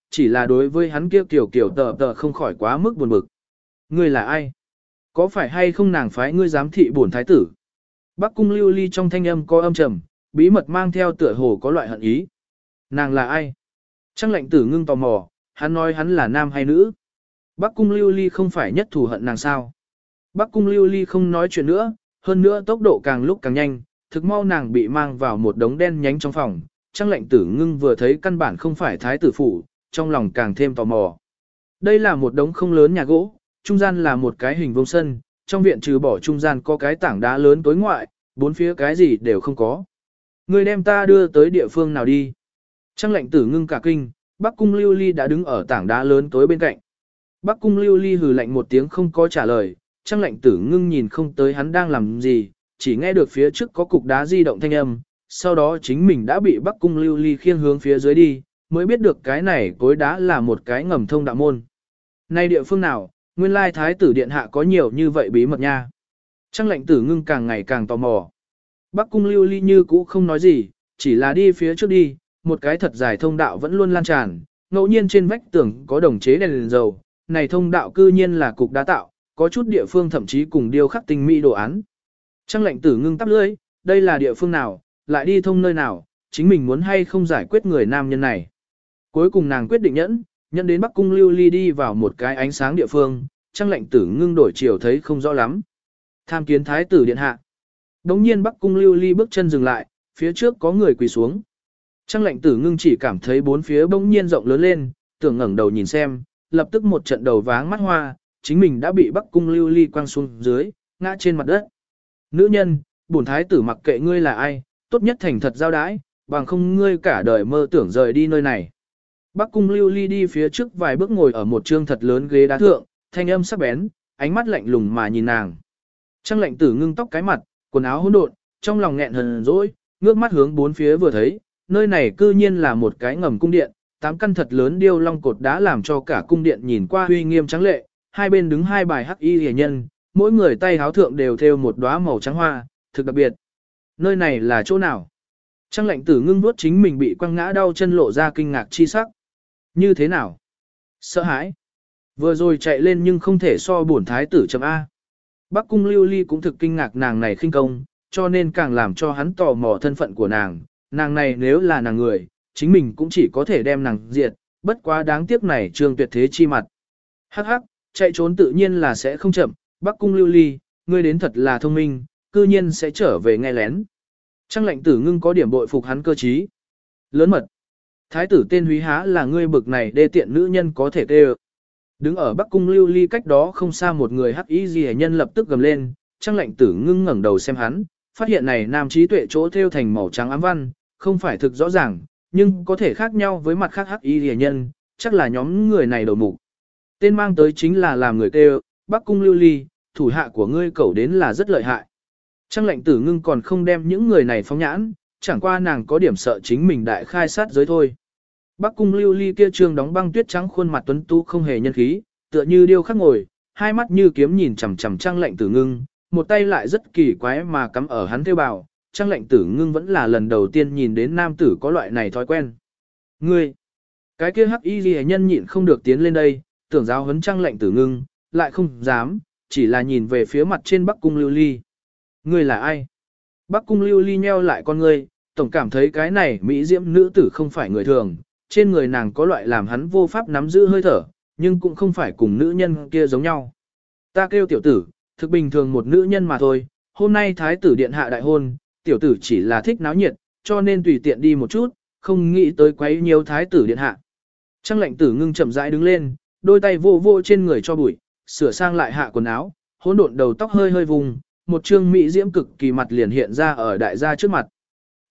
A: chỉ là đối với hắn kia kiểu kiểu tờ tờ không khỏi quá mức buồn bực. Ngươi là ai? Có phải hay không nàng phái ngươi giám thị bổn thái tử? Bắc cung lưu ly trong thanh âm có âm trầm, bí mật mang theo tựa hồ có loại hận ý. Nàng là ai? Trang lệnh tử ngưng tò mò, hắn nói hắn là nam hay nữ? Bắc cung lưu ly không phải nhất thù hận nàng sao? Bắc cung lưu ly không nói chuyện nữa, hơn nữa tốc độ càng lúc càng nhanh, thực mau nàng bị mang vào một đống đen nhánh trong phòng. Trang lệnh tử ngưng vừa thấy căn bản không phải thái tử phủ, trong lòng càng thêm tò mò. Đây là một đống không lớn nhà gỗ, trung gian là một cái hình vuông sân, trong viện trừ bỏ trung gian có cái tảng đá lớn tối ngoại, bốn phía cái gì đều không có. Người đem ta đưa tới địa phương nào đi? Trang lệnh tử ngưng cả kinh, Bắc cung lưu ly đã đứng ở tảng đá lớn tối bên cạnh. Bắc cung lưu ly hừ lạnh một tiếng không có trả lời, Trang lệnh tử ngưng nhìn không tới hắn đang làm gì, chỉ nghe được phía trước có cục đá di động thanh âm, sau đó chính mình đã bị Bắc cung lưu ly khiêng hướng phía dưới đi, mới biết được cái này cối đá là một cái ngầm thông đạo môn. Này địa phương nào, nguyên lai thái tử điện hạ có nhiều như vậy bí mật nha. Trang lệnh tử ngưng càng ngày càng tò mò. Bắc cung lưu ly như cũ không nói gì, chỉ là đi phía trước đi, một cái thật dài thông đạo vẫn luôn lan tràn, ngẫu nhiên trên vách tường có đồng chế đèn dầu, này thông đạo cư nhiên là cục đá tạo, có chút địa phương thậm chí cùng điêu khắc tinh mỹ đồ án. Trang lệnh tử ngưng tắp lưỡi, đây là địa phương nào, lại đi thông nơi nào, chính mình muốn hay không giải quyết người nam nhân này. Cuối cùng nàng quyết định nhẫn đến Bắc cung lưu ly đi vào một cái ánh sáng địa phương, Trang lệnh tử ngưng đổi chiều thấy không rõ lắm. Tham kiến thái tử điện hạ. Đống nhiên Bắc cung lưu ly bước chân dừng lại, phía trước có người quỳ xuống. Trang lệnh tử ngưng chỉ cảm thấy bốn phía bỗng nhiên rộng lớn lên, tưởng ngẩng đầu nhìn xem, lập tức một trận đầu váng mắt hoa, chính mình đã bị Bắc cung lưu ly quăng xuống dưới, ngã trên mặt đất. Nữ nhân, bổn thái tử mặc kệ ngươi là ai, tốt nhất thành thật giao đãi, bằng không ngươi cả đời mơ tưởng rời đi nơi này. Bắc cung lưu ly đi phía trước vài bước ngồi ở một trương thật lớn ghế đá thượng, thanh âm sắc bén, ánh mắt lạnh lùng mà nhìn nàng. Trang lệnh tử ngưng tóc cái mặt, quần áo hỗn độn, trong lòng nghẹn hờn dỗi, ngước mắt hướng bốn phía vừa thấy, nơi này cư nhiên là một cái ngầm cung điện, 8 căn thật lớn điêu long cột đá làm cho cả cung điện nhìn qua uy nghiêm trắng lệ, hai bên đứng hai bài hắc y rìa nhân, mỗi người tay háo thượng đều thêu một đóa màu trắng hoa, thực đặc biệt. Nơi này là chỗ nào? Trang lệnh tử ngưng vuốt chính mình bị quăng ngã đau chân lộ ra kinh ngạc chi sắc. Như thế nào? Sợ hãi. Vừa rồi chạy lên nhưng không thể so bổn thái tử chấm A. Bắc cung lưu ly cũng thực kinh ngạc nàng này khinh công, cho nên càng làm cho hắn tò mò thân phận của nàng. Nàng này nếu là nàng người, chính mình cũng chỉ có thể đem nàng diệt, bất quá đáng tiếc này trương tuyệt thế chi mặt. Hắc hắc, chạy trốn tự nhiên là sẽ không chậm, Bắc cung lưu ly, ngươi đến thật là thông minh, cư nhiên sẽ trở về nghe lén. Trang lệnh tử ngưng có điểm bội phục hắn cơ trí. Lớn mật. Thái tử tên Húy há là ngươi bực này đê tiện nữ nhân có thể tê. Đứng ở Bắc cung lưu ly cách đó không xa một người hắc y gì nhân lập tức gầm lên, Trang lệnh tử ngưng ngẩng đầu xem hắn, phát hiện này nam trí tuệ chỗ thêu thành màu trắng ám văn, không phải thực rõ ràng, nhưng có thể khác nhau với mặt khác hắc y gì nhân, chắc là nhóm người này đầu mục. Tên mang tới chính là làm người kêu, Bắc cung lưu ly, thủ hạ của ngươi cẩu đến là rất lợi hại. Trang lệnh tử ngưng còn không đem những người này phóng nhãn, chẳng qua nàng có điểm sợ chính mình đại khai sát giới thôi. Bắc cung lưu ly kia trương đóng băng tuyết trắng khuôn mặt tuấn tú không hề nhân khí, tựa như điêu khắc ngồi, hai mắt như kiếm nhìn chằm chằm Trang lệnh tử ngưng, một tay lại rất kỳ quái mà cắm ở hắn theo bào. Trang lệnh tử ngưng vẫn là lần đầu tiên nhìn đến nam tử có loại này thói quen. Ngươi, cái kia hắc y ghi nhân nhịn không được tiến lên đây, tưởng giáo huấn Trang lệnh tử ngưng, lại không dám, chỉ là nhìn về phía mặt trên Bắc cung lưu ly. Ngươi là ai? Bắc cung lưu ly nheo lại con ngươi, tổng cảm thấy cái này mỹ diễm nữ tử không phải người thường, trên người nàng có loại làm hắn vô pháp nắm giữ hơi thở, nhưng cũng không phải cùng nữ nhân kia giống nhau. Ta kêu tiểu tử, thực bình thường một nữ nhân mà thôi, hôm nay thái tử điện hạ đại hôn, tiểu tử chỉ là thích náo nhiệt, cho nên tùy tiện đi một chút, không nghĩ tới quấy nhiều thái tử điện hạ. Trang lệnh tử ngưng chậm rãi đứng lên, đôi tay vô vô trên người cho bụi, sửa sang lại hạ quần áo, hỗn độn đầu tóc hơi hơi vùng, một trương mỹ diễm cực kỳ mặt liền hiện ra ở đại gia trước mặt. T.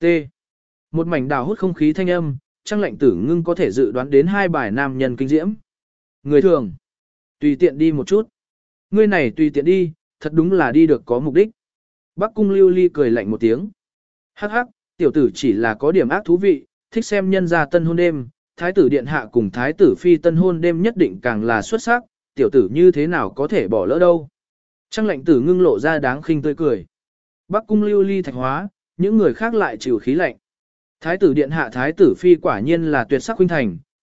A: Một mảnh đào hút không khí thanh âm, Trang lệnh tử ngưng có thể dự đoán đến hai bài nam nhân kinh diễm. Người thường, tùy tiện đi một chút. Ngươi này tùy tiện đi, thật đúng là đi được có mục đích. Bắc cung lưu ly cười lạnh một tiếng. Hắc hắc, tiểu tử chỉ là có điểm ác thú vị, thích xem nhân gia tân hôn đêm, thái tử điện hạ cùng thái tử phi tân hôn đêm nhất định càng là xuất sắc, tiểu tử như thế nào có thể bỏ lỡ đâu. Trang lệnh tử ngưng lộ ra đáng khinh tươi cười. Bắc cung lưu ly thạch hóa, những người khác lại chịu khí lạnh. Thái tử điện hạ thái tử phi quả nhiên là tuyệt sắc huynh thành,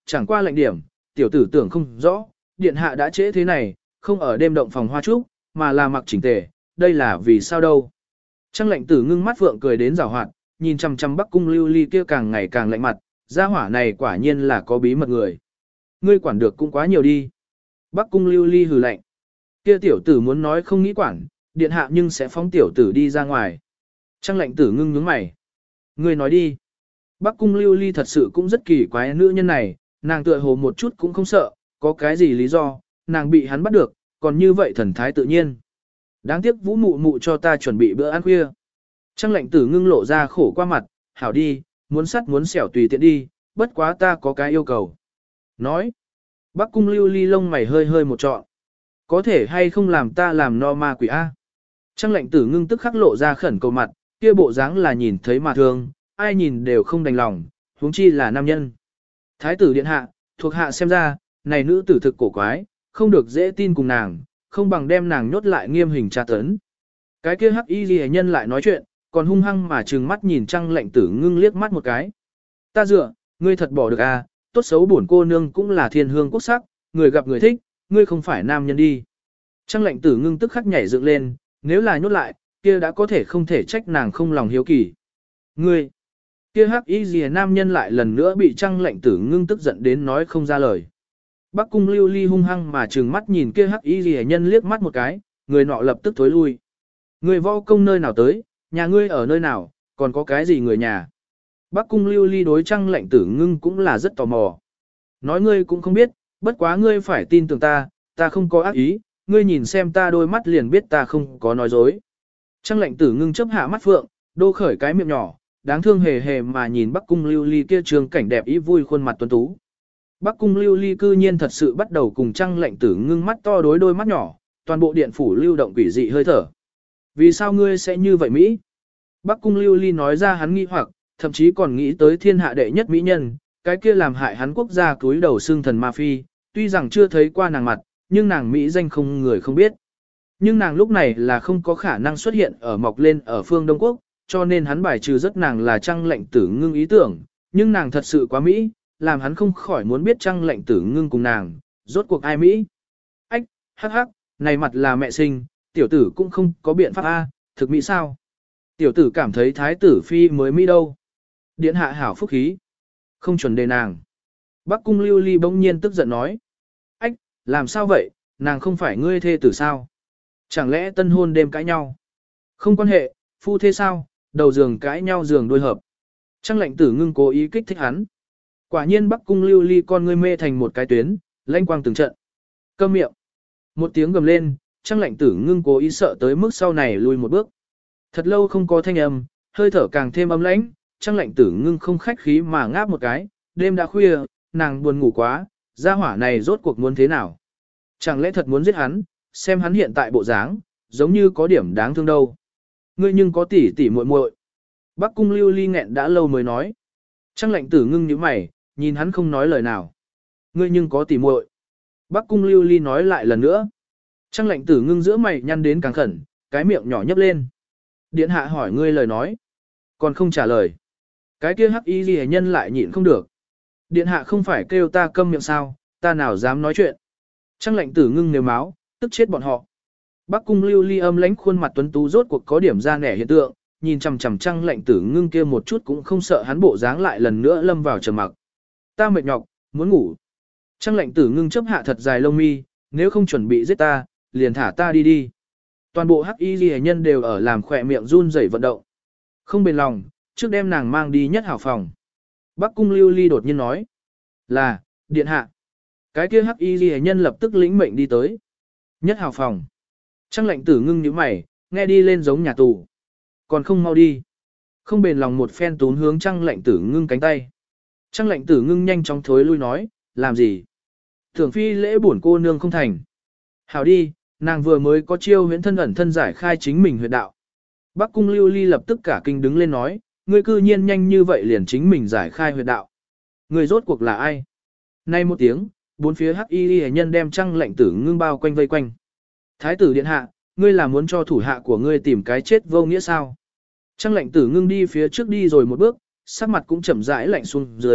A: chẳng qua lệnh điểm, tiểu tử tưởng không rõ, điện hạ đã trễ thế này, không ở đêm động phòng hoa trúc, mà là mặc chỉnh tề, đây là vì sao đâu. Trăng lệnh tử ngưng mắt phượng cười đến rào hoạt, nhìn chăm chăm Bắc Cung Lưu Ly kia càng ngày càng lạnh mặt, gia hỏa này quả nhiên là có bí mật người. Ngươi quản được cũng quá nhiều đi. Bắc Cung Lưu Ly hừ lạnh. Kia tiểu tử muốn nói không nghĩ quản, điện hạ nhưng sẽ phóng tiểu tử đi ra ngoài. Trăng lệnh tử ngưng nhướng mày. Ngươi nói đi. Bắc Cung Lưu Ly thật sự cũng rất kỳ quái nữ nhân này, nàng tựa hồ một chút cũng không sợ, có cái gì lý do, nàng bị hắn bắt được, còn như vậy thần thái tự nhiên. Đáng tiếc Vũ mụ mụ cho ta chuẩn bị bữa ăn khuya. Trăng lệnh tử ngưng lộ ra khổ qua mặt, hảo đi, muốn sắt muốn xẻo tùy tiện đi, bất quá ta có cái yêu cầu. Nói. Bắc Cung Lưu Ly lông mày hơi hơi một trọn. Có thể hay không làm ta làm no ma quỷ A. Trăng lệnh tử ngưng tức khắc lộ ra khẩn cầu mặt, kia bộ dáng là nhìn thấy mà thương, ai nhìn đều không đành lòng, huống chi là nam nhân. Thái tử điện hạ, thuộc hạ xem ra, này nữ tử thực cổ quái, không được dễ tin cùng nàng, không bằng đem nàng nhốt lại nghiêm hình tra tấn. Cái kia hắc y ghi nhân lại nói chuyện, còn hung hăng mà trừng mắt nhìn trăng lệnh tử ngưng liếc mắt một cái. Ta dựa, ngươi thật bỏ được à, tốt xấu bổn cô nương cũng là thiên hương quốc sắc, người gặp người thích, ngươi không phải nam nhân đi. Trăng lệnh tử ngưng tức khắc nhảy dựng lên, nếu là nhốt lại, kia đã có thể không thể trách nàng không lòng hiếu kỳ. Ngươi, kia hắc y ghi nam nhân lại lần nữa bị trăng lệnh tử ngưng tức giận đến nói không ra lời. Bắc Cung Lưu Ly hung hăng mà trừng mắt nhìn kia hắc y ghi nhân liếc mắt một cái, người nọ lập tức thối lui. Người võ công nơi nào tới, nhà ngươi ở nơi nào, còn có cái gì người nhà. Bắc Cung Lưu Ly đối trăng lệnh tử ngưng cũng là rất tò mò. Nói ngươi cũng không biết, bất quá ngươi phải tin tưởng ta, ta không có ác ý, ngươi nhìn xem ta đôi mắt liền biết ta không có nói dối. Trăng lệnh tử ngưng chấp hạ mắt phượng, đô khởi cái miệng nhỏ, đáng thương hề hề mà nhìn Bắc Cung Lưu Ly kia trường cảnh đẹp ý vui khuôn mặt tuấn tú. Bắc Cung Lưu Ly cư nhiên thật sự bắt đầu cùng trăng lệnh tử ngưng mắt to đối đôi mắt nhỏ, toàn bộ điện phủ lưu động quỷ dị hơi thở. Vì sao ngươi sẽ như vậy Mỹ? Bắc Cung Lưu Ly nói ra hắn nghi hoặc, thậm chí còn nghĩ tới thiên hạ đệ nhất mỹ nhân, cái kia làm hại hắn quốc gia túi đầu xương thần ma phi, tuy rằng chưa thấy qua nàng mặt, nhưng nàng Mỹ danh không người không biết. Nhưng nàng lúc này là không có khả năng xuất hiện ở mọc lên ở phương Đông Quốc, cho nên hắn bài trừ rất nàng là trăng lệnh tử ngưng ý tưởng, nhưng nàng thật sự quá Mỹ, làm hắn không khỏi muốn biết trăng lệnh tử ngưng cùng nàng, rốt cuộc ai Mỹ. Ách, hắc hắc, này mặt là mẹ sinh, tiểu tử cũng không có biện pháp A, thực Mỹ sao? Tiểu tử cảm thấy thái tử phi mới Mỹ đâu. Điện hạ hảo phúc khí. Không chuẩn đề nàng. Bắc Cung Lưu Ly bỗng nhiên tức giận nói. Ách, làm sao vậy, nàng không phải ngươi thê tử sao? Chẳng lẽ tân hôn đêm cãi nhau? Không quan hệ, phu thê sao, đầu giường cãi nhau giường đôi hợp. Trăng lệnh tử ngưng cố ý kích thích hắn. Quả nhiên Bắc Cung Lưu Ly con ngươi mê thành một cái tuyến, lanh quang từng trận. Câm miệng. Một tiếng gầm lên, trăng lệnh tử ngưng cố ý sợ tới mức sau này lùi một bước. Thật lâu không có thanh âm, hơi thở càng thêm ấm lãnh, trăng lệnh tử ngưng không khách khí mà ngáp một cái, đêm đã khuya, nàng buồn ngủ quá, gia hỏa này rốt cuộc muốn thế nào. Chẳng lẽ thật muốn giết hắn, xem hắn hiện tại bộ dáng, giống như có điểm đáng thương đâu. Ngươi nhưng có tỉ tỉ muội muội. Bắc Cung Lưu Ly nghẹn đã lâu mới nói. Trăng lệnh tử ngưng nhíu mày, nhìn hắn không nói lời nào. Ngươi nhưng có tỉ muội. Bắc Cung Lưu Ly nói lại lần nữa. Trăng lệnh tử ngưng giữa mày nhăn đến càng khẩn, cái miệng nhỏ nhấp lên. Điện hạ hỏi ngươi lời nói, còn không trả lời. Cái kia hắc y ghi nhân lại nhịn không được. Điện hạ không phải kêu ta câm miệng sao, ta nào dám nói chuyện. Trăng lệnh tử ngưng nếu máu, tức chết bọn họ. Bắc Cung Lưu Ly âm lãnh khuôn mặt tuấn tú rốt cuộc có điểm ra nẻ hiện tượng, nhìn chằm chằm trăng lệnh tử ngưng kia một chút cũng không sợ hắn bộ dáng lại lần nữa lâm vào trầm mặc. Ta mệt nhọc, muốn ngủ. Trăng lệnh tử ngưng chấp hạ thật dài lông mi, nếu không chuẩn bị giết ta, liền thả ta đi đi. Toàn bộ hắc y ghi nhân đều ở làm khỏe miệng run rẩy vận động. Không bền lòng, trước đem nàng mang đi nhất hảo phòng. Bắc Cung Lưu Ly đột nhiên nói. Là, điện hạ. Cái kia hắc y ghi nhân lập tức lĩnh mệnh đi tới. Nhất hảo phòng. Trăng lệnh tử ngưng nhíu mày, nghe đi lên giống nhà tù. Còn không mau đi. Không bền lòng một phen tún hướng trăng lệnh tử ngưng cánh tay. Trăng lệnh tử ngưng nhanh chóng thối lui nói, làm gì? Thường phi lễ bổn cô nương không thành. Hảo đi, nàng vừa mới có chiêu huyễn thân ẩn thân giải khai chính mình huyệt đạo. Bắc Cung Lưu Ly lập tức cả kinh đứng lên nói, ngươi cư nhiên nhanh như vậy liền chính mình giải khai huyệt đạo. Ngươi rốt cuộc là ai? Nay một tiếng, bốn phía hắc y nhân đem trăng lệnh tử ngưng bao quanh vây quanh. Thái tử điện hạ, ngươi là muốn cho thủ hạ của ngươi tìm cái chết vô nghĩa sao? Trăng lệnh tử ngưng đi phía trước đi rồi một bước, sắc mặt cũng chậm rãi lạnh xuống dưới,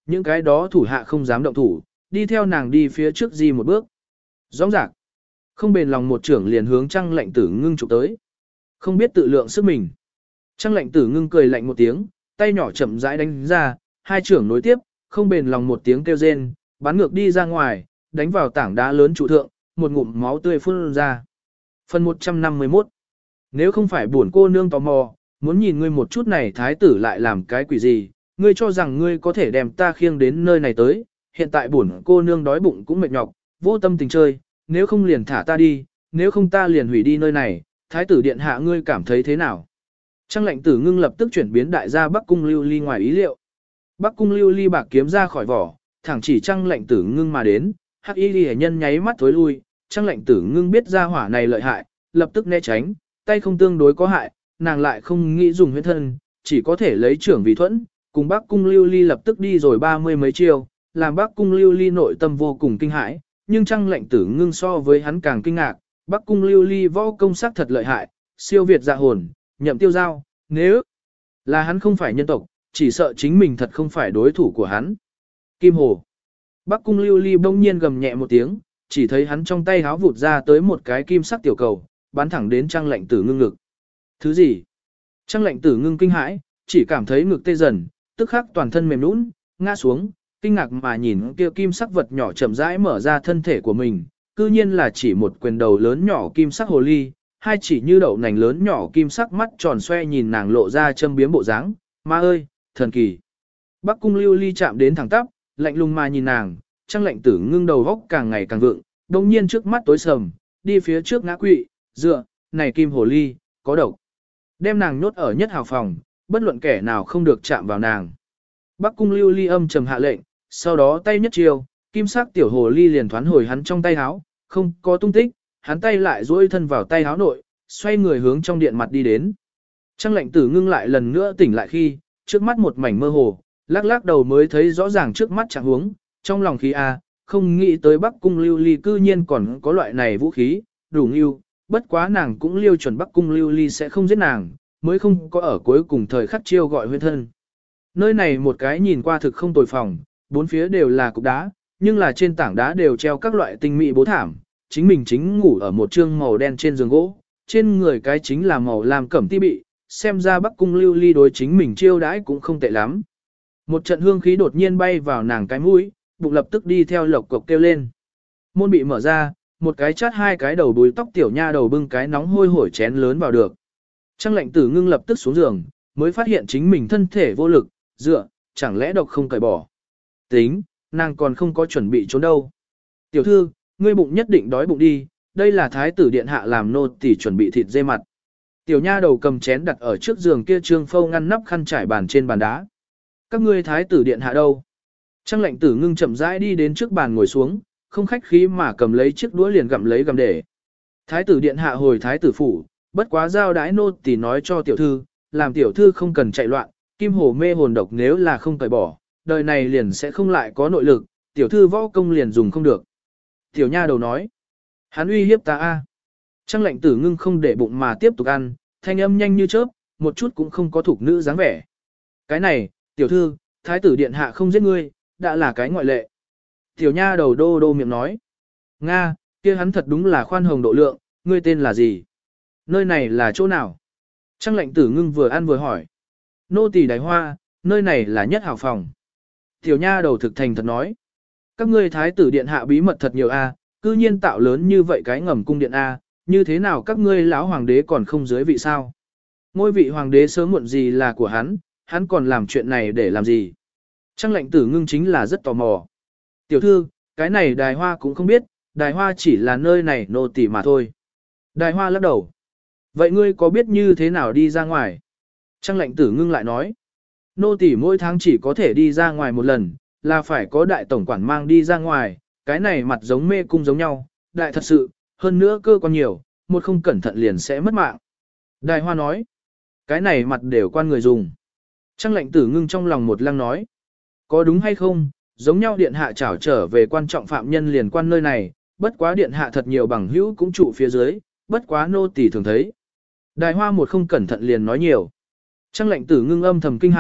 A: những cái đó thủ hạ không dám động thủ, đi theo nàng đi phía trước di một bước. Rõ ràng, không bền lòng một trưởng liền hướng Trăng Lệnh Tử Ngưng chụp tới. Không biết tự lượng sức mình. Trăng Lệnh Tử Ngưng cười lạnh một tiếng, tay nhỏ chậm rãi đánh ra, hai trưởng nối tiếp, không bền lòng một tiếng kêu rên, bắn ngược đi ra ngoài, đánh vào tảng đá lớn trụ thượng, một ngụm máu tươi phun ra. Phần 151. Nếu không phải buồn cô nương tò mò, muốn nhìn ngươi một chút này thái tử lại làm cái quỷ gì, ngươi cho rằng ngươi có thể đem ta khiêng đến nơi này tới, hiện tại buồn cô nương đói bụng cũng mệt nhọc, vô tâm tình chơi, nếu không liền thả ta đi, nếu không ta liền hủy đi nơi này, thái tử điện hạ ngươi cảm thấy thế nào? Trăng Lệnh Tử Ngưng lập tức chuyển biến đại gia Bắc Cung Lưu Ly ngoài ý liệu. Bắc Cung Lưu Ly bạc kiếm ra khỏi vỏ, thẳng chỉ Trăng Lệnh Tử Ngưng mà đến, Hắc Y Liễu nhân nháy mắt thối lui, Trăng Lệnh Tử Ngưng biết ra hỏa này lợi hại, lập tức né tránh, tay không tương đối có hại, nàng lại không nghĩ dùng huyết thân, chỉ có thể lấy trưởng vì thuẫn, cùng Bắc Cung Lưu Ly lập tức đi rồi 30 mấy chiêu, làm Bắc Cung Lưu Ly nội tâm vô cùng kinh hãi, nhưng Trăng Lệnh Tử Ngưng so với hắn càng kinh ngạc, Bắc Cung Lưu Ly võ công sắc thật lợi hại, siêu việt dạ hồn, nhậm tiêu giao, nếu là hắn không phải nhân tộc, chỉ sợ chính mình thật không phải đối thủ của hắn. Kim Hồ. Bắc Cung Lưu Ly bỗng nhiên gầm nhẹ một tiếng, chỉ thấy hắn trong tay háo vụt ra tới một cái kim sắc tiểu cầu, bắn thẳng đến Trăng Lệnh Tử Ngưng ngực. Thứ gì? Trăng Lệnh Tử Ngưng kinh hãi, chỉ cảm thấy ngực tê dần, tức khắc toàn thân mềm nhũn, ngã xuống, kinh ngạc mà nhìn kia kim sắc vật nhỏ chậm rãi mở ra thân thể của mình, cư nhiên là chỉ một quyền đầu lớn nhỏ kim sắc hồ ly, hai chỉ như đậu nành lớn nhỏ kim sắc mắt tròn xoe nhìn nàng lộ ra châm biếm bộ dáng, ma ơi, thần kỳ. Bắc Cung Lưu Ly chạm đến thẳng tắp, lạnh lùng mà nhìn nàng, Trăng Lệnh Tử Ngưng đầu góc càng ngày càng vượng, đồng nhiên trước mắt tối sầm, đi phía trước ngã quỵ, dựa, này kim hồ ly, có độc. Đem nàng nhốt ở nhất hào phòng, bất luận kẻ nào không được chạm vào nàng. Bắc Cung Lưu Ly âm trầm hạ lệnh, sau đó tay nhất chiêu, kim sắc tiểu hồ ly liền thoán hồi hắn trong tay háo, không có tung tích, hắn tay lại duỗi thân vào tay háo nội, xoay người hướng trong điện mặt đi đến. Trăng Lệnh Tử Ngưng lại lần nữa tỉnh lại khi, trước mắt một mảnh mơ hồ, lắc lắc đầu mới thấy rõ ràng trước mắt trạng huống, trong lòng khí a, không nghĩ tới Bắc Cung Lưu Ly cư nhiên còn có loại này vũ khí, đủ nghiêu, bất quá nàng cũng liêu chuẩn Bắc Cung Lưu Ly sẽ không giết nàng, mới không có ở cuối cùng thời khắc chiêu gọi huyên thân. Nơi này một cái nhìn qua thực không tồi phòng, bốn phía đều là cục đá, nhưng là trên tảng đá đều treo các loại tinh mỹ bố thảm, chính mình chính ngủ ở một trương màu đen trên giường gỗ, trên người cái chính là màu lam cẩm ti bị, xem ra Bắc Cung Lưu Ly đối chính mình chiêu đãi cũng không tệ lắm. Một trận hương khí đột nhiên bay vào nàng cái mũi, bụng lập tức đi theo lộc cộc kêu lên. Môn bị mở ra, một cái chát hai cái đầu đuôi tóc tiểu nha đầu bưng cái nóng hôi hổi chén lớn vào được. Trăng Lệnh Tử Ngưng lập tức xuống giường, mới phát hiện chính mình thân thể vô lực, dựa, chẳng lẽ độc không cởi bỏ. Tính, nàng còn không có chuẩn bị trốn đâu. Tiểu thư, ngươi bụng nhất định đói bụng đi, đây là thái tử điện hạ làm nô tỳ chuẩn bị thịt dê mặt. Tiểu nha đầu cầm chén đặt ở trước giường kia trương phâu ngăn nắp khăn trải bàn trên bàn đá. Các ngươi thái tử điện hạ đâu? Trăng Lệnh Tử Ngưng chậm rãi đi đến trước bàn ngồi xuống, không khách khí mà cầm lấy chiếc đũa liền gặm lấy gặm để. Thái tử điện hạ hồi thái tử phủ, bất quá giao đái nô tỳ nói cho tiểu thư, làm tiểu thư không cần chạy loạn, kim hồ mê hồn độc nếu là không cởi bỏ, đời này liền sẽ không lại có nội lực, tiểu thư võ công liền dùng không được. Tiểu nha đầu nói, hắn uy hiếp ta a. Trăng Lệnh Tử Ngưng không để bụng mà tiếp tục ăn, thanh âm nhanh như chớp, một chút cũng không có thục nữ dáng vẻ. Cái này, tiểu thư, thái tử điện hạ không giết ngươi, đã là cái ngoại lệ. Tiểu nha đầu đô đô miệng nói, Nga, kia hắn thật đúng là khoan hồng độ lượng, ngươi tên là gì? Nơi này là chỗ nào? Trăng Lệnh Tử Ngưng vừa ăn vừa hỏi. Nô tỳ Đài Hoa, nơi này là nhất hào phòng. Tiểu nha đầu thực thành thật nói. Các ngươi thái tử điện hạ bí mật thật nhiều a, cư nhiên tạo lớn như vậy cái ngầm cung điện a, như thế nào các ngươi lão hoàng đế còn không dưới vị sao? Ngôi vị hoàng đế sớm muộn gì là của hắn còn làm chuyện này để làm gì? Trăng Lệnh Tử Ngưng chính là rất tò mò. Tiểu thư, cái này Đài Hoa cũng không biết, Đài Hoa chỉ là nơi này nô tỳ mà thôi. Đài Hoa lắc đầu. Vậy ngươi có biết như thế nào đi ra ngoài? Trăng Lệnh Tử Ngưng lại nói. Nô tỳ mỗi tháng chỉ có thể đi ra ngoài một lần, là phải có đại tổng quản mang đi ra ngoài, cái này mặt giống mê cung giống nhau, đại thật sự, hơn nữa cơ quan nhiều, một không cẩn thận liền sẽ mất mạng. Đài Hoa nói. Cái này mặt đều quan người dùng. Trăng Lệnh Tử Ngưng trong lòng một lăng nói. Có đúng hay không, giống nhau điện hạ trảo trở về quan trọng phạm nhân liền quan nơi này, bất quá điện hạ thật nhiều bằng hữu cũng trụ phía dưới, bất quá nô tỳ thường thấy. Đài Hoa một không cẩn thận liền nói nhiều. Trăng Lệnh Tử Ngưng âm thầm kinh hãi,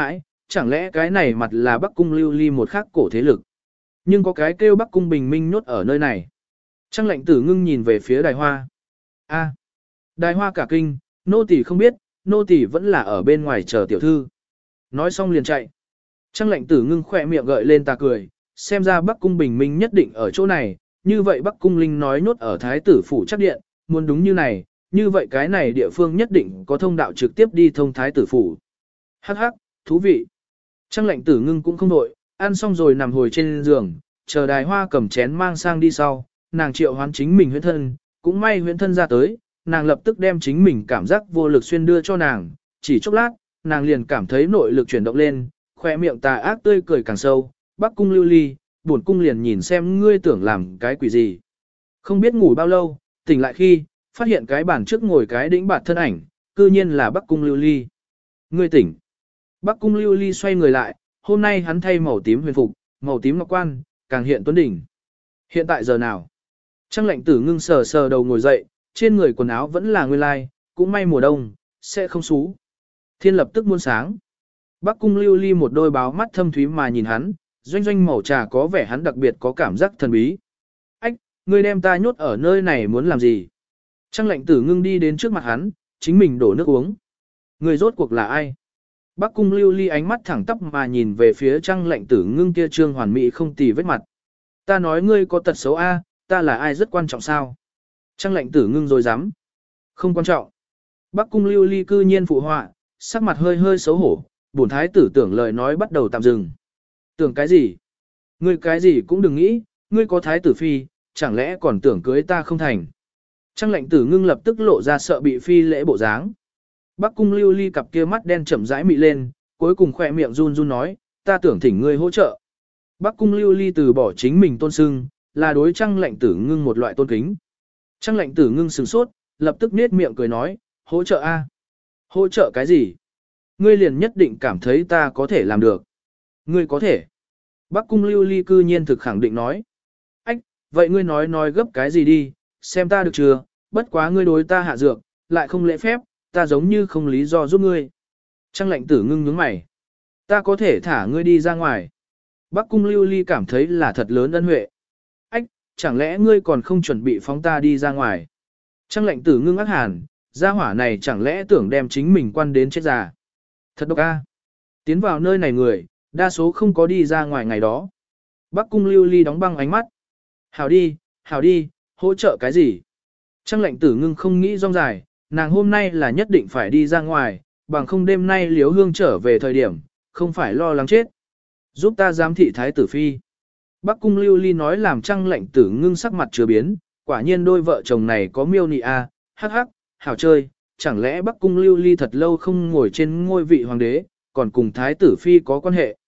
A: chẳng lẽ cái này mặt là Bắc Cung Lưu Ly một khác cổ thế lực. Nhưng có cái kêu Bắc Cung Bình Minh nhốt ở nơi này. Trang lệnh tử ngưng nhìn về phía đài hoa. A, đài hoa cả kinh, nô tỳ không biết, nô tỳ vẫn là ở bên ngoài chờ tiểu thư. Nói xong liền chạy. Trang lệnh tử ngưng khỏe miệng gợi lên ta cười, xem ra Bắc Cung Bình Minh nhất định ở chỗ này, như vậy Bắc Cung Linh nói nhốt ở thái tử phủ chắc điện, muốn đúng như này, như vậy cái này địa phương nhất định có thông đạo trực tiếp đi thông thái tử phủ. Hắc hắc, thú vị. Trang lệnh tử ngưng cũng không đội, ăn xong rồi nằm hồi trên giường, chờ đài hoa cầm chén mang sang đi sau, nàng triệu hoán chính mình huyễn thân, cũng may huyễn thân ra tới, nàng lập tức đem chính mình cảm giác vô lực xuyên đưa cho nàng, chỉ chốc lát, nàng liền cảm thấy nội lực chuyển động lên, khoe miệng tà ác tươi cười càng sâu, Bắc Cung Lưu Ly, bổn cung liền nhìn xem ngươi tưởng làm cái quỷ gì. Không biết ngủ bao lâu, tỉnh lại khi, phát hiện cái bàn trước ngồi cái đĩnh bạt thân ảnh, cư nhiên là Bắc Cung Lưu Ly. Ngươi tỉnh. Bắc Cung Lưu Ly xoay người lại, hôm nay hắn thay màu tím huyền phục, màu tím ngọc quan, càng hiện tuấn đỉnh. Hiện tại giờ nào? Trang lệnh tử ngưng sờ sờ đầu ngồi dậy, trên người quần áo vẫn là nguyên lai, cũng may mùa đông, sẽ không xú. Thiên lập tức muôn sáng. Bắc Cung Lưu Ly một đôi báo mắt thâm thúy mà nhìn hắn, doanh doanh màu trà có vẻ hắn đặc biệt có cảm giác thần bí. Ách, ngươi đem ta nhốt ở nơi này muốn làm gì? Trang lệnh tử ngưng đi đến trước mặt hắn, chính mình đổ nước uống. Ngươi rốt cuộc là ai? Bắc Cung Lưu Ly ánh mắt thẳng tắp mà nhìn về phía Trang lệnh tử ngưng kia trương hoàn mỹ không tì vết mặt. Ta nói ngươi có tật xấu a, ta là ai rất quan trọng sao? Trang lệnh tử ngưng rồi dám. Không quan trọng. Bắc Cung Lưu Ly cư nhiên phụ họa, sắc mặt hơi hơi xấu hổ, bổn thái tử tưởng lời nói bắt đầu tạm dừng. Tưởng cái gì? Ngươi cái gì cũng đừng nghĩ, ngươi có thái tử phi, chẳng lẽ còn tưởng cưới ta không thành? Trang lệnh tử ngưng lập tức lộ ra sợ bị phi lễ bộ dáng. Bắc Cung Lưu Ly cặp kia mắt đen chậm rãi mị lên, cuối cùng khỏe miệng run run nói, ta tưởng thỉnh ngươi hỗ trợ. Bắc Cung Lưu Ly từ bỏ chính mình tôn sưng, là đối Trang lệnh tử ngưng một loại tôn kính. Trang lệnh tử ngưng sửng sốt, lập tức nết miệng cười nói, hỗ trợ a? Hỗ trợ cái gì? Ngươi liền nhất định cảm thấy ta có thể làm được. Ngươi có thể. Bắc Cung Lưu Ly cư nhiên thực khẳng định nói. Ách, vậy ngươi nói gấp cái gì đi, xem ta được chưa, bất quá ngươi đối ta hạ dược, lại không lễ phép, ta giống như không lý do giúp ngươi. Trang lệnh tử ngưng nhướng mày. Ta có thể thả ngươi đi ra ngoài. Bắc Cung Lưu Ly cảm thấy là thật lớn ân huệ. Ách, chẳng lẽ ngươi còn không chuẩn bị phóng ta đi ra ngoài. Trang lệnh tử ngưng ác hàn, gia hỏa này chẳng lẽ tưởng đem chính mình quan đến chết già. Thật độc a. Tiến vào nơi này người, đa số không có đi ra ngoài ngày đó. Bắc Cung Lưu Ly đóng băng ánh mắt. Hảo đi, hỗ trợ cái gì? Trang lệnh tử ngưng không nghĩ rong dài, nàng hôm nay là nhất định phải đi ra ngoài, bằng không đêm nay Liếu Hương trở về thời điểm, không phải lo lắng chết. Giúp ta giám thị thái tử phi. Bắc Cung Lưu Ly nói làm Trang lệnh tử ngưng sắc mặt chưa biến, quả nhiên đôi vợ chồng này có miêu nị a, hắc hắc, hảo chơi, chẳng lẽ Bắc Cung Lưu Ly thật lâu không ngồi trên ngôi vị hoàng đế, còn cùng thái tử phi có quan hệ.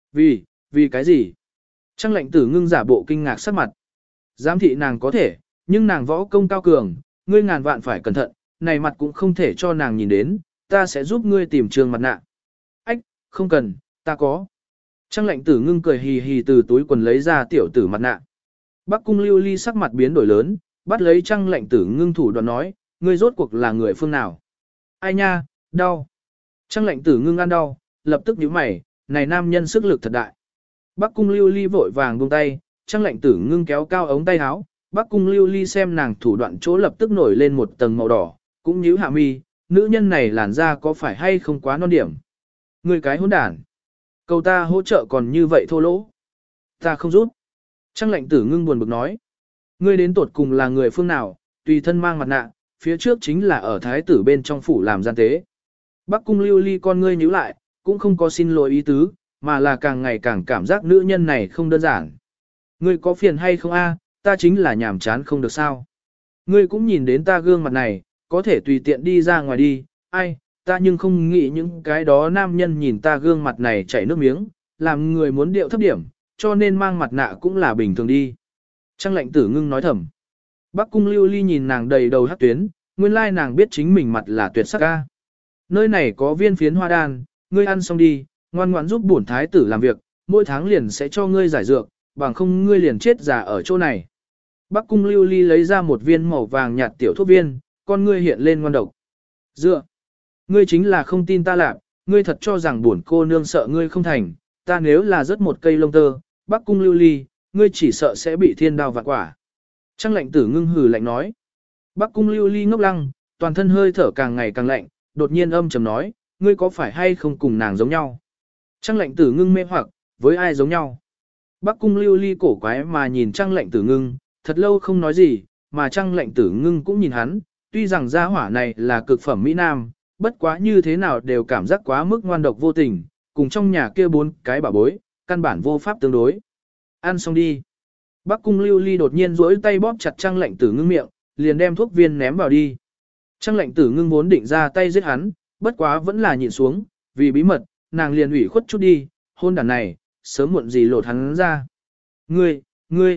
A: Vì cái gì? Trang lệnh tử ngưng giả bộ kinh ngạc sắc mặt. Giám thị nàng có thể, nhưng nàng võ công cao cường, ngươi ngàn vạn phải cẩn thận, này mặt cũng không thể cho nàng nhìn đến, ta sẽ giúp ngươi tìm trường mặt nạ. Ách, không cần, ta có. Trang lệnh tử ngưng cười hì hì từ túi quần lấy ra tiểu tử mặt nạ. Bắc Cung Lưu Ly sắc mặt biến đổi lớn, bắt lấy Trang lệnh tử ngưng thủ đoạn nói, ngươi rốt cuộc là người phương nào? Ai nha, đau. Trang lệnh tử ngưng ăn đau, lập tức nhíu mày, này nam nhân sức lực thật đại. Bắc Cung Lưu Ly vội vàng buông tay, Trang lệnh tử ngưng kéo cao ống tay áo, Bắc Cung Lưu Ly xem nàng thủ đoạn chỗ lập tức nổi lên một tầng màu đỏ, cũng nhíu hạ mi, nữ nhân này làn da có phải hay không quá non điểm. Người cái hỗn đản. Cầu ta hỗ trợ còn như vậy thô lỗ. Ta không rút. Trang lệnh tử ngưng buồn bực nói. Ngươi đến tột cùng là người phương nào, tùy thân mang mặt nạ, phía trước chính là ở thái tử bên trong phủ làm gian tế. Bắc Cung Lưu Ly con ngươi nhíu lại, cũng không có xin lỗi ý tứ, mà là càng ngày càng cảm giác nữ nhân này không đơn giản. Ngươi có phiền hay không a? Ta chính là nhàm chán không được sao. Ngươi cũng nhìn đến ta gương mặt này, có thể tùy tiện đi ra ngoài đi, ai, ta nhưng không nghĩ những cái đó nam nhân nhìn ta gương mặt này chảy nước miếng, làm người muốn điệu thấp điểm, cho nên mang mặt nạ cũng là bình thường đi. Trang lệnh tử ngưng nói thầm. Bắc Cung Lưu Ly nhìn nàng đầy đầu hắc tuyến, nguyên lai nàng biết chính mình mặt là tuyệt sắc ca. Nơi này có viên phiến hoa đan, ngươi ăn xong đi, ngoan ngoãn giúp bổn thái tử làm việc, mỗi tháng liền sẽ cho ngươi giải dược, bằng không ngươi liền chết già ở chỗ này. Bắc Cung Lưu Ly lấy ra một viên màu vàng nhạt tiểu thuốc viên, con ngươi hiện lên ngoan độc. Dựa, ngươi chính là không tin ta lạc, ngươi thật cho rằng bổn cô nương sợ ngươi không thành, ta nếu là rớt một cây lông tơ, Bắc cung lưu ly, ngươi chỉ sợ sẽ bị thiên đao vạn quả. Trăng lệnh tử ngưng hừ lạnh nói. Bắc cung lưu ly ngốc lăng, toàn thân hơi thở càng ngày càng lạnh, đột nhiên âm trầm nói, ngươi có phải hay không cùng nàng giống nhau? Trăng lệnh tử ngưng mê hoặc, với ai giống nhau? Bắc cung lưu ly cổ quái mà nhìn trăng lệnh tử ngưng, thật lâu không nói gì, mà trăng lệnh tử ngưng cũng nhìn hắn, tuy rằng gia hỏa này là cực phẩm Mỹ Nam, bất quá như thế nào đều cảm giác quá mức ngoan độc vô tình, cùng trong nhà kia 4 cái bà bối, căn bản vô pháp tương đối. Ăn xong đi. Bắc cung lưu ly đột nhiên duỗi tay bóp chặt trăng lệnh tử ngưng miệng, liền đem thuốc viên ném vào đi. Trăng lệnh tử ngưng vốn định ra tay giết hắn, bất quá vẫn là nhịn xuống, vì bí mật, nàng liền ủy khuất chút đi, hôn đàn này, sớm muộn gì lột hắn ra. Ngươi,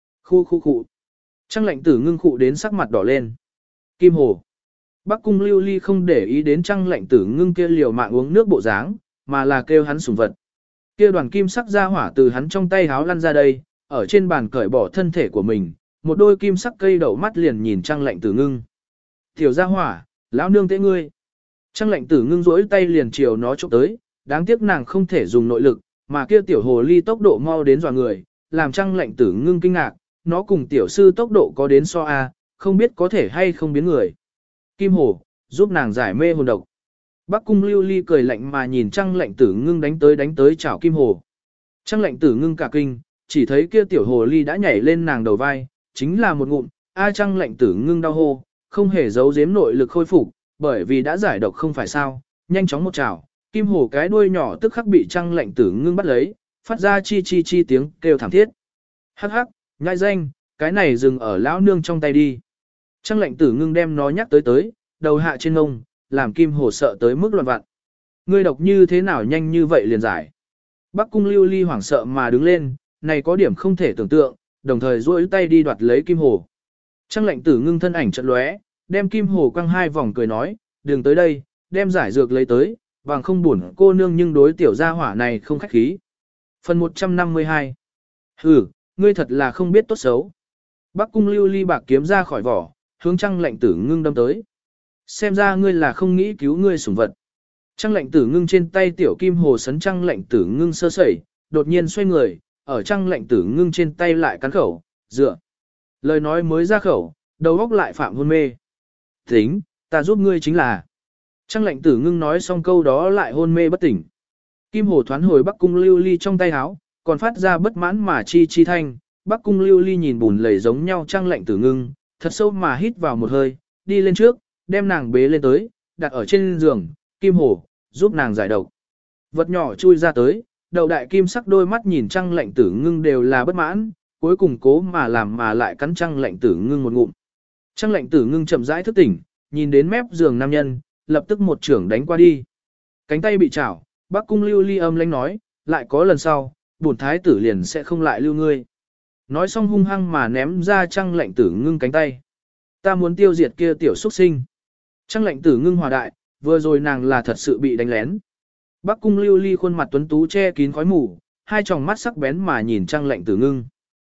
A: khu. Trăng lệnh tử ngưng khụ đến sắc mặt đỏ lên. Kim Hồ. Bắc cung lưu ly không để ý đến trăng lệnh tử ngưng kia liều mạng uống nước bộ dáng, mà là kêu hắn sủng vật. Kia đoàn kim sắc ra hỏa từ hắn trong tay háo lăn ra đây, ở trên bàn cởi bỏ thân thể của mình, một đôi kim sắc cây đậu mắt liền nhìn trăng lệnh tử ngưng. Tiểu ra hỏa, lão nương tế ngươi. Trăng lệnh tử ngưng rỗi tay liền chiều nó chụp tới, đáng tiếc nàng không thể dùng nội lực, mà kia tiểu hồ ly tốc độ mau đến dọa người, làm trăng lệnh tử ngưng kinh ngạc, nó cùng tiểu sư tốc độ có đến so a, không biết có thể hay không biến người. Kim Hồ, giúp nàng giải mê hồn độc. Bắc cung lưu ly cười lạnh mà nhìn trăng lệnh tử ngưng đánh tới chảo Kim Hồ. Trăng lệnh tử ngưng cả kinh, chỉ thấy kia tiểu hồ ly đã nhảy lên nàng đầu vai, chính là một ngụm, trăng lệnh tử ngưng đau hô, không hề giấu giếm nội lực khôi phục, bởi vì đã giải độc không phải sao, nhanh chóng một chảo, Kim Hồ cái đuôi nhỏ tức khắc bị trăng lệnh tử ngưng bắt lấy, phát ra chi tiếng kêu thảm thiết. Hắc hắc, nhai danh, cái này dừng ở lão nương trong tay đi. Trăng lệnh tử ngưng đem nó nhắc tới, đầu hạ trên ngông, làm Kim Hồ sợ tới mức loạn vặn. Ngươi độc như thế nào nhanh như vậy liền giải. Bắc cung lưu ly hoảng sợ mà đứng lên, này có điểm không thể tưởng tượng, đồng thời duỗi tay đi đoạt lấy Kim Hồ. Trăng lệnh tử ngưng thân ảnh chợt lóe, đem Kim Hồ quăng 2 vòng cười nói, đừng tới đây, đem giải dược lấy tới, bằng không buồn cô nương nhưng đối tiểu gia hỏa này không khách khí. Phần 152. Hừ, ngươi thật là không biết tốt xấu. Bắc cung lưu ly bạc kiếm ra khỏi vỏ, hướng trăng lệnh tử ngưng đâm tới. Xem ra ngươi là không nghĩ cứu ngươi sủng vật. Trăng lệnh tử ngưng trên tay tiểu Kim Hồ sấn trăng lệnh tử ngưng sơ sẩy, đột nhiên xoay người, ở trăng lệnh tử ngưng trên tay lại cắn khẩu, dựa. Lời nói mới ra khẩu, đầu óc lại phạm hôn mê. Tính, ta giúp ngươi chính là. Trăng lệnh tử ngưng nói xong câu đó lại hôn mê bất tỉnh. Kim Hồ thoán hồi Bắc cung lưu ly trong tay háo, còn phát ra bất mãn mà chi thanh. Bắc cung lưu ly nhìn bùn lầy giống nhau trăng lệnh tử ngưng, thật sâu mà hít vào một hơi, đi lên trước, đem nàng bế lên tới, đặt ở trên giường, Kim Hồ, giúp nàng giải độc. Vật nhỏ chui ra tới, đầu đại kim sắc đôi mắt nhìn trăng lệnh tử ngưng đều là bất mãn, cuối cùng cố mà làm mà lại cắn trăng lệnh tử ngưng một ngụm. Trăng lệnh tử ngưng chậm rãi thức tỉnh, nhìn đến mép giường nam nhân, lập tức một trưởng đánh qua đi. Cánh tay bị chảo, Bắc cung lưu ly âm lãnh nói, lại có lần sau, bổn thái tử liền sẽ không lại lưu ngươi. Nói xong hung hăng mà ném ra trăng lệnh tử ngưng cánh tay. Ta muốn tiêu diệt kia tiểu xuất sinh. Trăng lệnh tử ngưng hòa đại, vừa rồi nàng là thật sự bị đánh lén. Bắc cung lưu ly khuôn mặt tuấn tú che kín khói mù, 2 tròng mắt sắc bén mà nhìn trăng lệnh tử ngưng.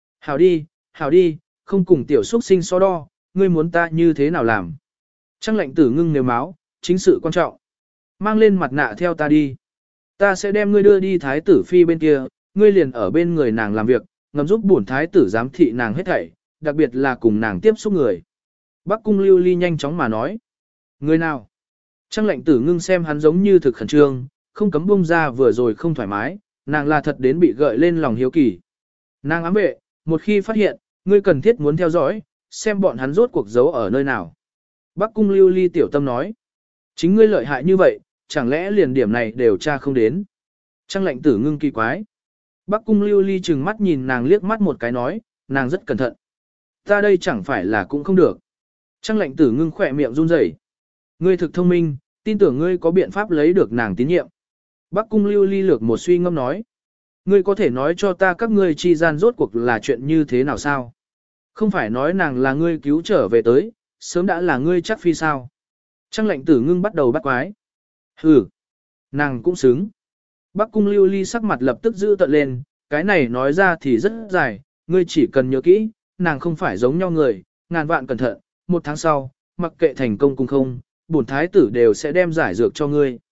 A: Hảo đi, không cùng tiểu xuất sinh so đo, ngươi muốn ta như thế nào làm. Trăng lệnh tử ngưng nếu máu, chính sự quan trọng. Mang lên mặt nạ theo ta đi. Ta sẽ đem ngươi đưa đi thái tử phi bên kia, ngươi liền ở bên người nàng làm việc, ngầm giúp bổn thái tử giám thị nàng hết thảy, đặc biệt là cùng nàng tiếp xúc người. Bắc cung lưu ly nhanh chóng mà nói. Người nào? Trăng lệnh tử ngưng xem hắn giống như thực khẩn trương, không cấm bung ra vừa rồi không thoải mái, nàng là thật đến bị gợi lên lòng hiếu kỳ. Nàng ám vệ, một khi phát hiện, ngươi cần thiết muốn theo dõi, xem bọn hắn rốt cuộc giấu ở nơi nào. Bắc cung lưu ly tiểu tâm nói. Chính ngươi lợi hại như vậy, chẳng lẽ liền điểm này đều tra không đến. Trăng lệnh tử ngưng kỳ quái. Bắc cung lưu ly chừng mắt nhìn nàng liếc mắt một cái nói, nàng rất cẩn thận. Ta đây chẳng phải là cũng không được. Trăng lệnh tử ngưng khỏe miệng run rẩy. Ngươi thực thông minh, tin tưởng ngươi có biện pháp lấy được nàng tín nhiệm. Bắc cung lưu ly lược một suy ngâm nói. Ngươi có thể nói cho ta các ngươi chi gian rốt cuộc là chuyện như thế nào sao? Không phải nói nàng là ngươi cứu trở về tới, sớm đã là ngươi chắc phi sao? Trăng lệnh tử ngưng bắt đầu bắt quái. Hừ, nàng cũng xứng. Bắc cung lưu ly sắc mặt lập tức giữ tận lên, cái này nói ra thì rất dài, ngươi chỉ cần nhớ kỹ, nàng không phải giống nhau người, ngàn vạn cẩn thận, 1 tháng sau, mặc kệ thành công cùng không, bổn thái tử đều sẽ đem giải dược cho ngươi.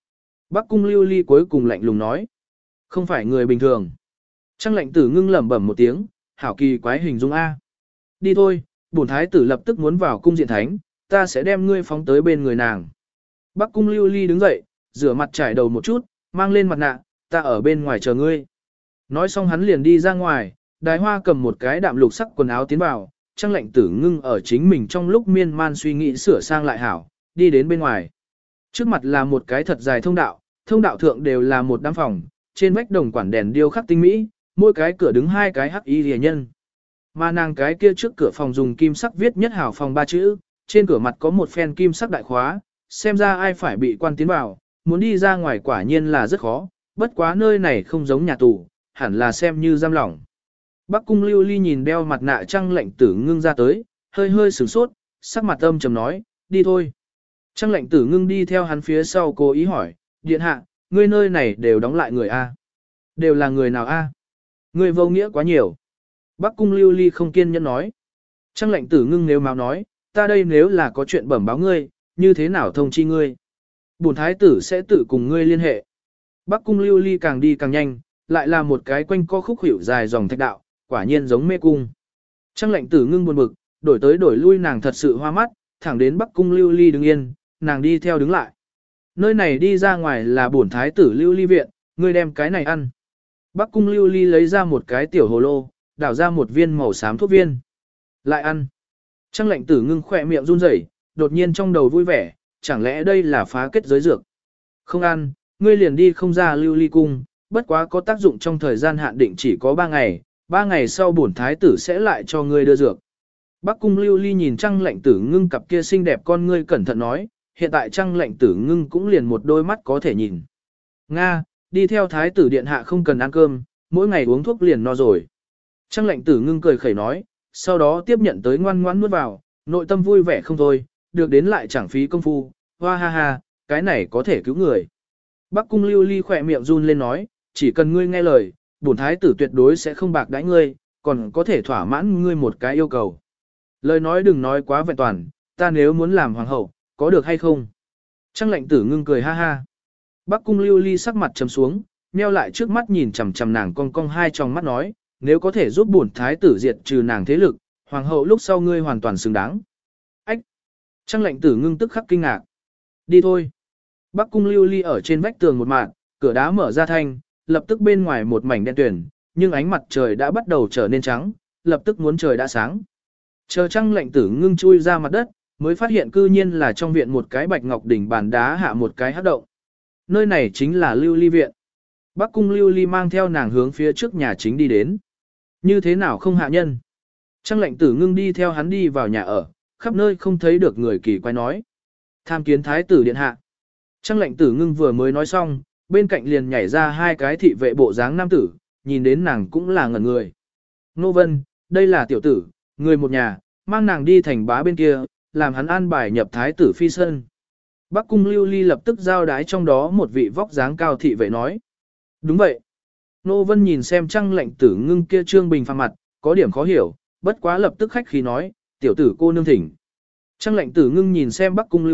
A: Bắc cung lưu ly cuối cùng lạnh lùng nói. Không phải người bình thường. Trang lệnh tử ngưng lẩm bẩm một tiếng, hảo kỳ quái hình dung A. Đi thôi, bổn thái tử lập tức muốn vào cung diện thánh, ta sẽ đem ngươi phóng tới bên người nàng. Bắc cung lưu ly đứng dậy, rửa mặt trải đầu một chút, mang lên mặt nạ, ta ở bên ngoài chờ ngươi. Nói xong hắn liền đi ra ngoài, Đái Hoa cầm một cái đạm lục sắc quần áo tiến vào, Trang lệnh tử ngưng ở chính mình trong lúc miên man suy nghĩ sửa sang lại hảo, đi đến bên ngoài. Trước mặt là một cái thật dài thông đạo thượng đều là một đám phòng, trên vách đồng quản đèn điêu khắc tinh mỹ, mỗi cái cửa đứng hai cái hắc y rìa nhân. Mà nàng cái kia trước cửa phòng dùng kim sắc viết nhất hảo phòng ba chữ, trên cửa mặt có một phen kim sắc đại khóa, xem ra ai phải bị quan tiến vào, muốn đi ra ngoài quả nhiên là rất khó, bất quá nơi này không giống nhà tù, hẳn là xem như giam lỏng. Bắc cung lưu ly nhìn đeo mặt nạ Trang lệnh tử ngưng ra tới, hơi hơi sửng sốt, sắc mặt âm trầm nói, đi thôi. Trang lệnh tử ngưng đi theo hắn phía sau cố ý hỏi, điện hạ, ngươi nơi này đều đóng lại người A. Đều là người nào A? Ngươi vô nghĩa quá nhiều. Bắc cung lưu ly không kiên nhẫn nói. Trang lệnh tử ngưng nếu máu nói, ta đây nếu là có chuyện bẩm báo ngươi, như thế nào thông chi ngươi? Bổn thái tử sẽ tự cùng ngươi liên hệ. Bắc cung lưu ly càng đi càng nhanh, lại là một cái quanh co khúc hiểu dài dòng thạch đạo, quả nhiên giống mê cung. Trang lệnh tử ngưng buồn bực, đổi tới đổi lui nàng thật sự hoa mắt, thẳng đến Bắc cung lưu ly đứng yên, nàng đi theo đứng lại. Nơi này đi ra ngoài là bổn thái tử lưu ly viện, ngươi đem cái này ăn. Bắc cung lưu ly lấy ra một cái tiểu hồ lô, đảo ra một viên màu xám thuốc viên. Lại ăn. Trang lệnh tử ngưng khỏe miệng run rẩy, đột nhiên trong đầu vui vẻ, chẳng lẽ đây là phá kết giới dược. Không ăn, ngươi liền đi không ra lưu ly cung, bất quá có tác dụng trong thời gian hạn định chỉ có 3 ngày, 3 ngày sau bổn thái tử sẽ lại cho ngươi đưa dược. Bắc cung lưu ly nhìn Trang lệnh tử ngưng cặp kia xinh đẹp con ngươi cẩn thận nói, hiện tại Trang lệnh tử ngưng cũng liền một đôi mắt có thể nhìn. Nga, đi theo thái tử điện hạ không cần ăn cơm, mỗi ngày uống thuốc liền no rồi. Trang lệnh tử ngưng cười khẩy nói, sau đó tiếp nhận tới ngoan ngoãn nuốt vào, nội tâm vui vẻ không thôi, được đến lại chẳng phí công phu, hoa ha ha, cái này có thể cứu người. Bắc cung lưu ly khỏe miệng run lên nói, chỉ cần ngươi nghe lời, bổn thái tử tuyệt đối sẽ không bạc đãi ngươi, còn có thể thỏa mãn ngươi một cái yêu cầu. Lời nói đừng nói quá vẹn toàn, ta nếu muốn làm hoàng hậu, có được hay không? Trang lệnh tử ngưng cười ha ha. Bắc cung lưu ly sắc mặt trầm xuống, nheo lại trước mắt nhìn chằm chằm nàng cong cong hai tròng mắt nói, nếu có thể giúp bổn thái tử diệt trừ nàng thế lực, hoàng hậu lúc sau ngươi hoàn toàn xứng đáng. Ách! Trang lệnh tử ngưng tức khắc kinh ngạc. Đi thôi. Bắc cung lưu ly ở trên vách tường một mạng, cửa đá mở ra thanh, lập tức bên ngoài một mảnh đen tuyền, nhưng ánh mặt trời đã bắt đầu trở nên trắng, lập tức muốn trời đã sáng. Chờ Trang lệnh tử ngưng chui ra mặt đất, mới phát hiện cư nhiên là trong viện một cái bạch ngọc đỉnh bàn đá hạ một cái hắc động. Nơi này chính là lưu ly viện. Bắc cung lưu ly mang theo nàng hướng phía trước nhà chính đi đến. Như thế nào không hạ nhân? Trang lệnh tử ngưng đi theo hắn đi vào nhà ở, khắp nơi không thấy được người kỳ quái nói. Tham kiến thái tử điện hạ. Trang lệnh tử ngưng vừa mới nói xong, bên cạnh liền nhảy ra hai cái thị vệ bộ dáng nam tử, nhìn đến nàng cũng là ngẩn người. Nô Vân, đây là tiểu tử, người một nhà, mang nàng đi thành bá bên kia, làm hắn an bài nhập thái tử phi sơn. Bắc cung lưu ly lập tức giao đái trong đó một vị vóc dáng cao thị vệ nói. Đúng vậy. Nô Vân nhìn xem Trang lệnh tử ngưng kia trương bình phàm mặt, có điểm khó hiểu, bất quá lập tức khách khí nói, tiểu tử cô nương thỉnh. Trang lệnh tử ngưng nhìn xem Bắc cung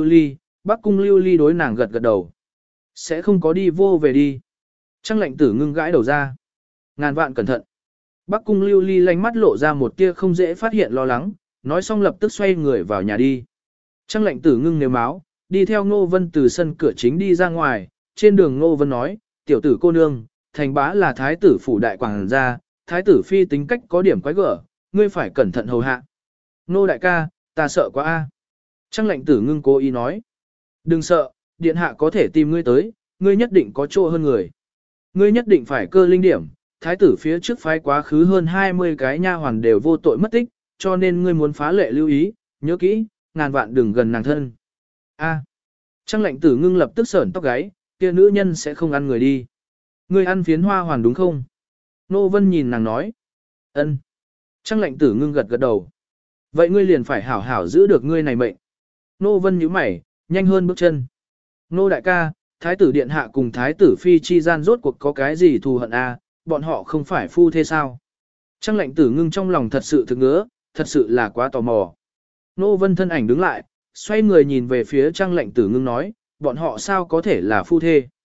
A: lưu ly đối nàng gật gật đầu. Sẽ không có đi vô về đi. Trang lệnh tử ngưng gãi đầu ra. Ngàn vạn cẩn thận. Bắc cung lưu ly lánh mắt lộ ra một tia không dễ phát hiện lo lắng, nói xong lập tức xoay người vào nhà đi. Trang lệnh tử ngưng nếu máu, đi theo Ngô Vân từ sân cửa chính đi ra ngoài, trên đường Ngô Vân nói, tiểu tử cô nương, thành bá là thái tử phủ đại quảng gia, thái tử phi tính cách có điểm quái gở, ngươi phải cẩn thận hầu hạ. Nô đại ca, ta sợ quá a. Trang lệnh tử ngưng cố ý nói, đừng sợ, điện hạ có thể tìm ngươi tới, ngươi nhất định có chỗ hơn người. Ngươi nhất định phải cơ linh điểm, thái tử phía trước phái quá khứ hơn 20 cái nha hoàn đều vô tội mất tích, cho nên ngươi muốn phá lệ lưu ý, nhớ kỹ, ngàn vạn đừng gần nàng thân. A. Trang lệnh tử ngưng lập tức sởn tóc gáy, kia nữ nhân sẽ không ăn người đi. Ngươi ăn phiến hoa hoàn đúng không? Nô Vân nhìn nàng nói. Ân. Trang lệnh tử ngưng gật gật đầu. Vậy ngươi liền phải hảo hảo giữ được ngươi này mệnh. Nô Vân nhíu mày, nhanh hơn bước chân. Nô đại ca, thái tử điện hạ cùng thái tử phi chi gian rốt cuộc có cái gì thù hận a? Bọn họ không phải phu thế sao? Trang lệnh tử ngưng trong lòng thật sự thực ngứa, thật sự là quá tò mò. Nô Vân thân ảnh đứng lại, xoay người nhìn về phía Trang lệnh tử ngưng nói, bọn họ sao có thể là phu thê?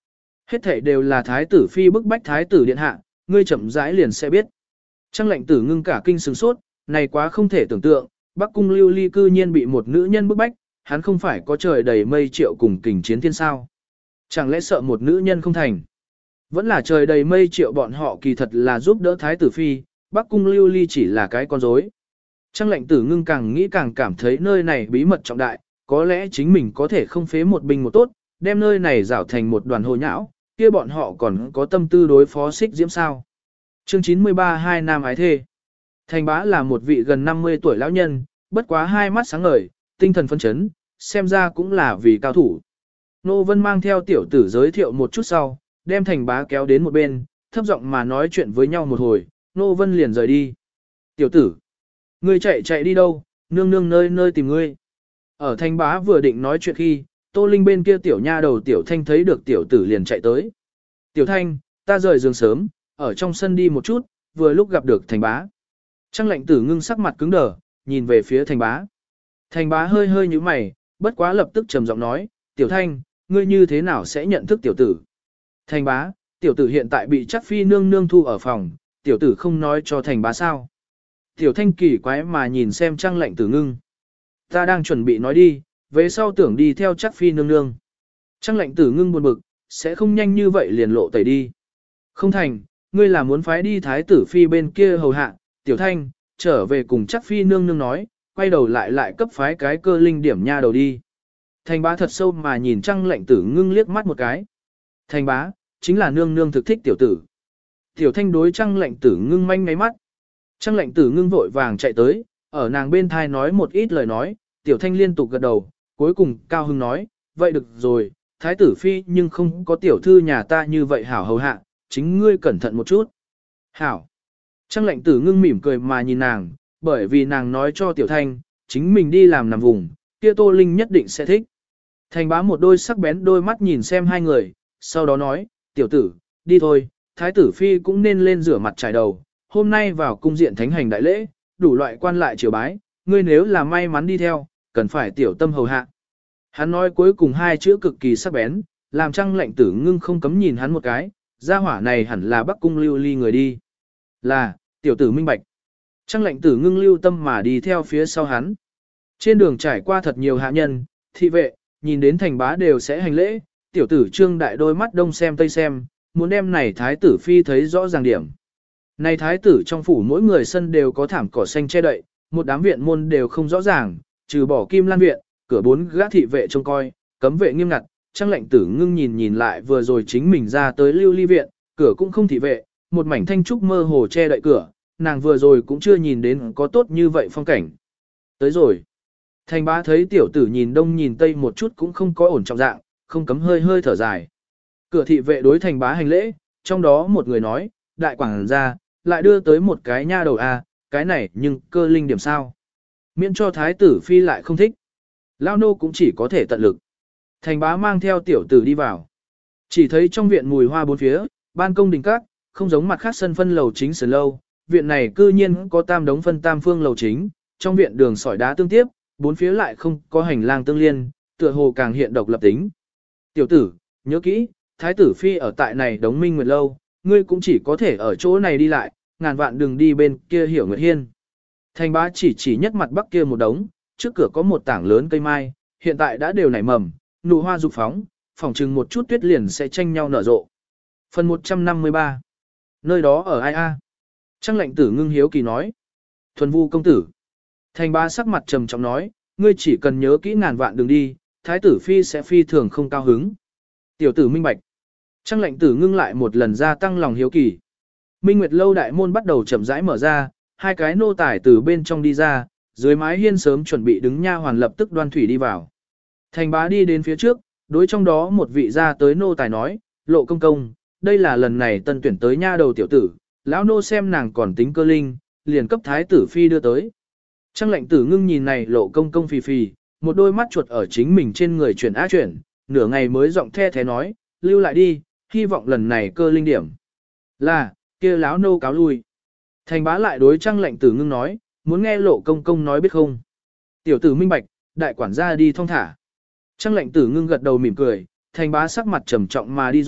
A: Hết thảy đều là thái tử phi bức bách thái tử điện hạ, ngươi chậm rãi liền sẽ biết. Trang lệnh tử ngưng cả kinh sửng sốt, này quá không thể tưởng tượng, Bắc cung Lưu Ly cư nhiên bị một nữ nhân bức bách, hắn không phải có trời đầy mây triệu cùng kình chiến thiên sao. Chẳng lẽ sợ một nữ nhân không thành. Vẫn là trời đầy mây triệu bọn họ kỳ thật là giúp đỡ thái tử phi, Bắc cung Lưu Ly chỉ là cái con rối. Trang lệnh tử ngưng càng nghĩ càng cảm thấy nơi này bí mật trọng đại, có lẽ chính mình có thể không phế một binh một tốt, đem nơi này rảo thành một đoàn hồ nhão, kia bọn họ còn có tâm tư đối phó Xích Diễm sao. Chương 93 Hai nam ái thê. Thành bá là một vị gần 50 tuổi lão nhân, bất quá hai mắt sáng ngời, tinh thần phấn chấn, xem ra cũng là vì cao thủ. Nô Vân mang theo tiểu tử giới thiệu một chút sau, đem thành bá kéo đến một bên, thấp giọng mà nói chuyện với nhau một hồi, Nô Vân liền rời đi. Tiểu tử, ngươi chạy đi đâu, nương nương nơi tìm ngươi. Ở thành bá vừa định nói chuyện khi, Tô Linh bên kia tiểu nha đầu tiểu thanh thấy được tiểu tử liền chạy tới. Tiểu thanh, ta rời giường sớm, ở trong sân đi một chút, vừa lúc gặp được thành bá. Trang lệnh tử ngưng sắc mặt cứng đờ, nhìn về phía thành bá. Thành bá hơi như mày, bất quá lập tức trầm giọng nói, tiểu thanh, ngươi như thế nào sẽ nhận thức tiểu tử? Thành bá, tiểu tử hiện tại bị chắc phi nương nương thu ở phòng, tiểu tử không nói cho thành bá sao. Tiểu thanh kỳ quái mà nhìn xem trang lệnh tử ngưng. Ta đang chuẩn bị nói đi, về sau tưởng đi theo chắc phi nương nương. Trang lệnh tử ngưng buồn bực, sẽ không nhanh như vậy liền lộ tẩy đi. Không thành, ngươi là muốn phái đi thái tử phi bên kia hầu hạ, tiểu thanh, trở về cùng chắc phi nương nương nói, quay đầu lại cấp phái cái cơ linh điểm nha đầu đi. Thành bá thật sâu mà nhìn trang lệnh tử ngưng liếc mắt một cái. Thành bá, chính là nương nương thực thích tiểu tử. Tiểu thanh đối trang lệnh tử ngưng manh ngáy mắt. Trang lệnh tử ngưng vội vàng chạy tới, ở nàng bên thai nói một ít lời nói, tiểu thanh liên tục gật đầu, cuối cùng cao hưng nói, vậy được rồi, thái tử phi nhưng không có tiểu thư nhà ta như vậy hảo hầu hạ, chính ngươi cẩn thận một chút. Hảo. Trang lệnh tử ngưng mỉm cười mà nhìn nàng, bởi vì nàng nói cho tiểu thanh, chính mình đi làm nằm vùng, kia Tô Linh nhất định sẽ thích. Thành bá một đôi sắc bén đôi mắt nhìn xem hai người, sau đó nói, tiểu tử, đi thôi, thái tử phi cũng nên lên rửa mặt trải đầu, hôm nay vào cung diện thánh hành đại lễ, đủ loại quan lại triều bái, ngươi nếu là may mắn đi theo, cần phải tiểu tâm hầu hạ. Hắn nói cuối cùng hai chữ cực kỳ sắc bén, làm Trang lệnh tử ngưng không cấm nhìn hắn một cái, gia hỏa này hẳn là Bắc cung Lưu Ly người đi. Là, tiểu tử minh bạch. Trang lệnh tử ngưng lưu tâm mà đi theo phía sau hắn. Trên đường trải qua thật nhiều hạ nhân, thị vệ, nhìn đến thành bá đều sẽ hành lễ, tiểu tử trương đại đôi mắt đông xem tây xem, muốn đem này thái tử phi thấy rõ ràng điểm. Này thái tử trong phủ mỗi người sân đều có thảm cỏ xanh che đậy, một đám viện môn đều không rõ ràng, trừ bỏ Kim Lan viện, cửa 4 gã thị vệ trông coi, cấm vệ nghiêm ngặt, Trang lệnh tử ngưng nhìn lại vừa rồi chính mình ra tới Lưu Ly viện, cửa cũng không thị vệ, một mảnh thanh trúc mơ hồ che đậy cửa, nàng vừa rồi cũng chưa nhìn đến có tốt như vậy phong cảnh. Tới rồi. Thành bá thấy tiểu tử nhìn đông nhìn tây một chút cũng không có ổn trọng dạng, không cấm hơi thở dài. Cửa thị vệ đối thành bá hành lễ, trong đó một người nói, đại quảng ra, lại đưa tới một cái nha đầu a, cái này nhưng cơ linh điểm sao. Miễn cho thái tử phi lại không thích. Lao nô cũng chỉ có thể tận lực. Thành bá mang theo tiểu tử đi vào. Chỉ thấy trong viện mùi hoa bốn phía, ban công đình các, không giống mặt khác sân phân lầu chính sườn lâu. Viện này cư nhiên có tam đống phân tam phương lầu chính, trong viện đường sỏi đá tương tiếp, bốn phía lại không có hành lang tương liên, tựa hồ càng hiện độc lập tính. Tiểu tử, nhớ kỹ, thái tử phi ở tại này đống minh nguyệt lâu, ngươi cũng chỉ có thể ở chỗ này đi lại, ngàn vạn đừng đi bên kia hiểu nguyệt hiên. Thành bá chỉ nhất mặt bắc kia một đống, trước cửa có một tảng lớn cây mai, hiện tại đã đều nảy mầm, nụ hoa dục phóng, phỏng chừng một chút tuyết liền sẽ tranh nhau nở rộ. Phần 153. Nơi đó ở ai a? Trang lệnh tử ngưng hiếu kỳ nói. Thuần vu công tử. Thành bá sắc mặt trầm trọng nói, ngươi chỉ cần nhớ kỹ ngàn vạn đừng đi, thái tử phi sẽ phi thường không cao hứng. Tiểu tử minh bạch. Trang lệnh tử ngưng lại một lần gia tăng lòng hiếu kỳ. Minh Nguyệt lâu đại môn bắt đầu chậm rãi mở ra, hai cái nô tài từ bên trong đi ra, dưới mái hiên sớm chuẩn bị đứng nha hoàn lập tức đoan thủy đi vào. Thành bá đi đến phía trước, đối trong đó một vị ra tới nô tài nói, Lộ công công, đây là lần này tân tuyển tới nha đầu tiểu tử, lão nô xem nàng còn tính cơ linh, liền cấp thái tử phi đưa tới. Trang lệnh tử ngưng nhìn này Lộ công công phì phì, một đôi mắt chuột ở chính mình trên người chuyển á chuyển, nửa ngày mới giọng the thế nói, lưu lại đi, hy vọng lần này cơ linh điểm. Là, kia lão nô cáo lui. Thành bá lại đối Trang lệnh tử ngưng nói, muốn nghe Lộ công công nói biết không. Tiểu tử minh bạch, đại quản gia đi thong thả. Trang lệnh tử ngưng gật đầu mỉm cười, thành bá sắc mặt trầm trọng mà đi rồi,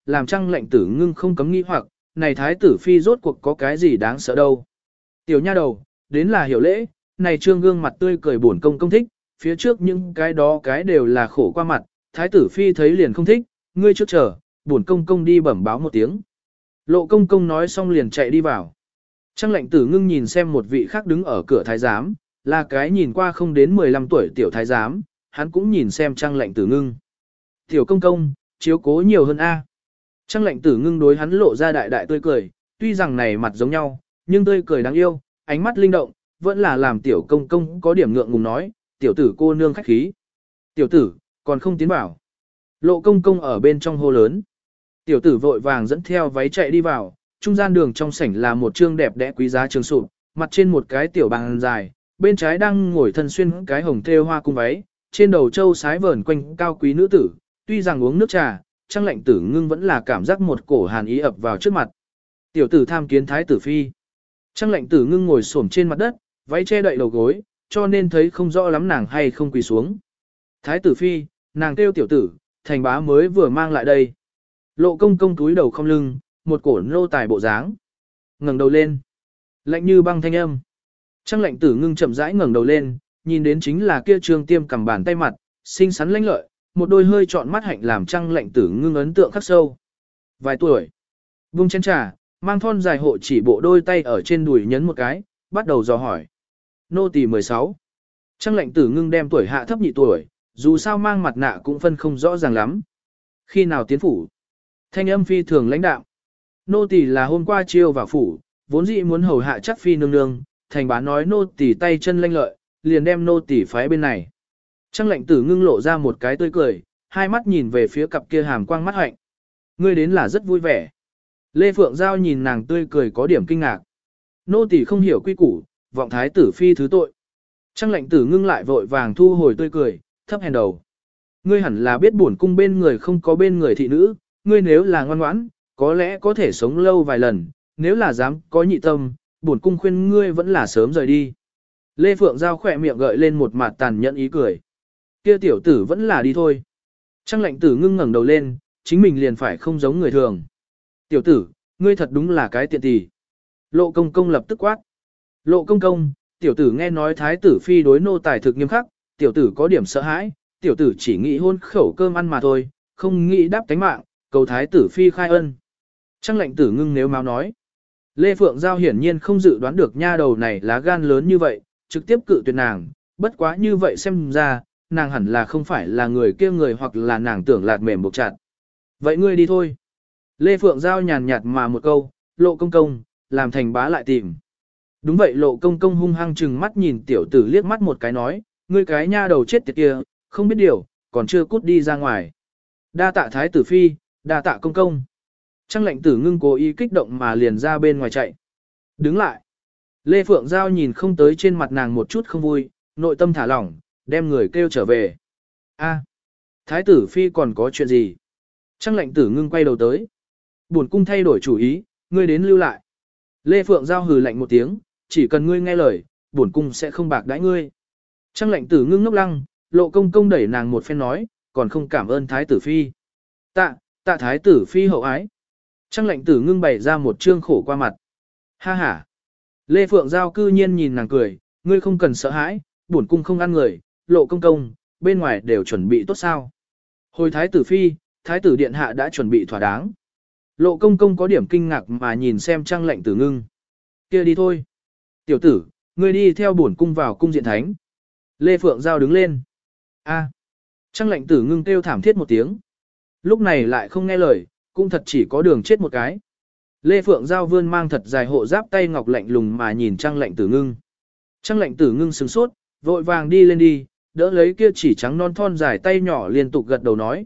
A: làm Trang Lệnh Tử Ngưng không cấm nghi hoặc, này thái tử phi rốt cuộc có cái gì đáng sợ đâu. Tiểu nha đầu, đến là hiểu lễ, này trương gương mặt tươi cười buồn công thích, phía trước những cái đó cái đều là khổ qua mặt, thái tử phi thấy liền không thích, ngươi trước chờ, buồn công đi bẩm báo một tiếng. Lộ công công nói xong liền chạy đi vào. Trang Lệnh Tử Ngưng nhìn xem một vị khác đứng ở cửa thái giám, là cái nhìn qua không đến 15 tuổi tiểu thái giám, hắn cũng nhìn xem Trang Lệnh Tử Ngưng. Tiểu công, chiếu cố nhiều hơn a. Trang Lệnh Tử Ngưng đối hắn lộ ra đại đại tươi cười, tuy rằng này mặt giống nhau, nhưng tươi cười đáng yêu, ánh mắt linh động, vẫn là làm tiểu công có điểm ngượng ngùng nói, tiểu tử cô nương khách khí. Tiểu tử, còn không tiến vào. Lộ công ở bên trong hô lớn. Tiểu tử vội vàng dẫn theo váy chạy đi vào, trung gian đường trong sảnh là một trương đẹp đẽ quý giá trường sụp, mặt trên một cái tiểu bàn dài, bên trái đang ngồi thân xuyên cái hồng thêu hoa cung váy, trên đầu châu sái vờn quanh cao quý nữ tử, tuy rằng uống nước trà, Trang Lệnh Tử Ngưng vẫn là cảm giác một cổ hàn ý ập vào trước mặt. Tiểu tử tham kiến thái tử phi. Trang Lệnh Tử Ngưng ngồi xổm trên mặt đất, váy che đậy đầu gối, cho nên thấy không rõ lắm nàng hay không quỳ xuống. Thái tử phi, nàng kêu tiểu tử, thành bá mới vừa mang lại đây. Lộ công túi đầu không lưng, một cổ nô tài bộ dáng. Ngẩng đầu lên. Lạnh như băng thanh âm. Trang Lệnh Tử Ngưng chậm rãi ngẩng đầu lên, nhìn đến chính là kia trương tiêm cầm bàn tay mặt, xinh xắn lãnh lợi, một đôi hơi trọn mắt hạnh làm Trang Lệnh Tử Ngưng ấn tượng khắc sâu. Vài tuổi. Vung chén trà, mang thon dài hộ chỉ bộ đôi tay ở trên đùi nhấn một cái, bắt đầu dò hỏi. Nô tỳ 16. Trang Lệnh Tử Ngưng đem tuổi hạ thấp nhị tuổi, dù sao mang mặt nạ cũng phân không rõ ràng lắm. Khi nào tiến phủ? Thanh âm phi thường lãnh đạo. Nô tỳ là hôm qua chiêu vào phủ, vốn dĩ muốn hầu hạ chắc phi nương nương, thành bá nói nô tỳ tay chân lanh lợi, liền đem nô tỳ phái bên này. Trang Lệnh Tử Ngưng lộ ra một cái tươi cười, hai mắt nhìn về phía cặp kia hàm quang mắt hạnh. Ngươi đến là rất vui vẻ. Lê Phượng Giao nhìn nàng tươi cười có điểm kinh ngạc. Nô tỳ không hiểu quy củ, vọng thái tử phi thứ tội. Trang Lệnh Tử Ngưng lại vội vàng thu hồi tươi cười, thấp hèn đầu. Ngươi hẳn là biết bổn cung bên người không có bên người thị nữ, ngươi nếu là ngoan ngoãn, có lẽ có thể sống lâu vài lần, nếu là dám có nhị tâm, bổn cung khuyên ngươi vẫn là sớm rời đi. Lê Phượng Giao khỏe miệng gợi lên một mặt tàn nhẫn ý cười. Kia tiểu tử vẫn là đi thôi. Trang Lệnh Tử Ngưng ngẩng đầu lên, chính mình liền phải không giống người thường. Tiểu tử, ngươi thật đúng là cái tiện tỳ. Lộ công lập tức quát. Lộ công, tiểu tử nghe nói thái tử phi đối nô tài thực nghiêm khắc, tiểu tử có điểm sợ hãi, tiểu tử chỉ nghĩ hôn khẩu cơm ăn mà thôi, không nghĩ đáp tánh mạng, cầu thái tử phi khai ân. Trang Lệnh Tử Ngưng nếu máu nói. Lê Phượng Giao hiển nhiên không dự đoán được nha đầu này lá gan lớn như vậy, trực tiếp cự tuyệt nàng, bất quá như vậy xem ra, nàng hẳn là không phải là người kia người hoặc là nàng tưởng lạt mềm buộc chặt. Vậy ngươi đi thôi. Lê Phượng Giao nhàn nhạt mà một câu, Lộ công, làm thành bá lại tìm. Đúng vậy, Lộ công hung hăng chừng mắt nhìn tiểu tử liếc mắt một cái nói, ngươi cái nha đầu chết tiệt kia, không biết điều, còn chưa cút đi ra ngoài. Đa tạ thái tử phi, đa tạ công. Trang Lệnh Tử Ngưng cố ý kích động mà liền ra bên ngoài chạy. Đứng lại. Lê Phượng Giao nhìn không tới trên mặt nàng một chút không vui, nội tâm thả lỏng, đem người kêu trở về. A, thái tử phi còn có chuyện gì? Trang Lệnh Tử Ngưng quay đầu tới. Bổn cung thay đổi chủ ý, ngươi đến lưu lại. Lê Phượng Giao hừ lạnh một tiếng, chỉ cần ngươi nghe lời, bổn cung sẽ không bạc đãi ngươi. Trang Lệnh Tử Ngưng ngốc lăng, Lộ công đẩy nàng một phen nói, còn không cảm ơn thái tử phi. Tạ thái tử phi hậu ái. Trang Lệnh Tử Ngưng bày ra một trương khổ qua mặt. Ha ha. Lê Phượng Giao cư nhiên nhìn nàng cười, ngươi không cần sợ hãi, bổn cung không ăn người, Lộ công, bên ngoài đều chuẩn bị tốt sao. Hồi thái tử phi, thái tử điện hạ đã chuẩn bị thỏa đáng. Lộ công có điểm kinh ngạc mà nhìn xem Trang Lệnh Tử Ngưng. Kia đi thôi. Tiểu tử, ngươi đi theo bổn cung vào cung diện thánh. Lê Phượng Giao đứng lên. A. Trang Lệnh Tử Ngưng kêu thảm thiết một tiếng. Lúc này lại không nghe lời, cũng thật chỉ có đường chết một cái. Lê Phượng Giao vươn mang thật dài hộ giáp tay ngọc lạnh lùng mà nhìn Trang Lệnh Tử Ngưng. Trang Lệnh Tử Ngưng sửng sốt, vội vàng đi lên đi, đỡ lấy kia chỉ trắng non thon dài tay nhỏ liên tục gật đầu nói,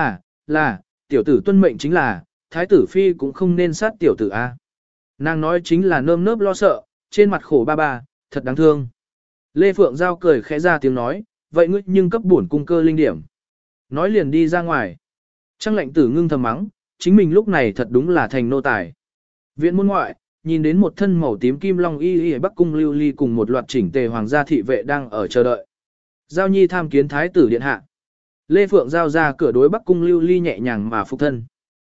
A: là, tiểu tử tuân mệnh chính là, thái tử phi cũng không nên sát tiểu tử A. Nàng nói chính là nơm nớp lo sợ, trên mặt khổ ba, thật đáng thương. Lê Phượng Giao cười khẽ ra tiếng nói, vậy ngươi nhưng cấp bổn cung cơ linh điểm. Nói liền đi ra ngoài. Trang Lệnh Tử Ngưng thầm mắng, chính mình lúc này thật đúng là thành nô tài. Viện môn ngoại, nhìn đến một thân màu tím kim long y Bắc cung Lưu Ly cùng một loạt chỉnh tề hoàng gia thị vệ đang ở chờ đợi. Giao Nhi tham kiến thái tử điện hạ. Lê Phượng Giao ra cửa đối Bắc cung Lưu Ly nhẹ nhàng mà phục thân.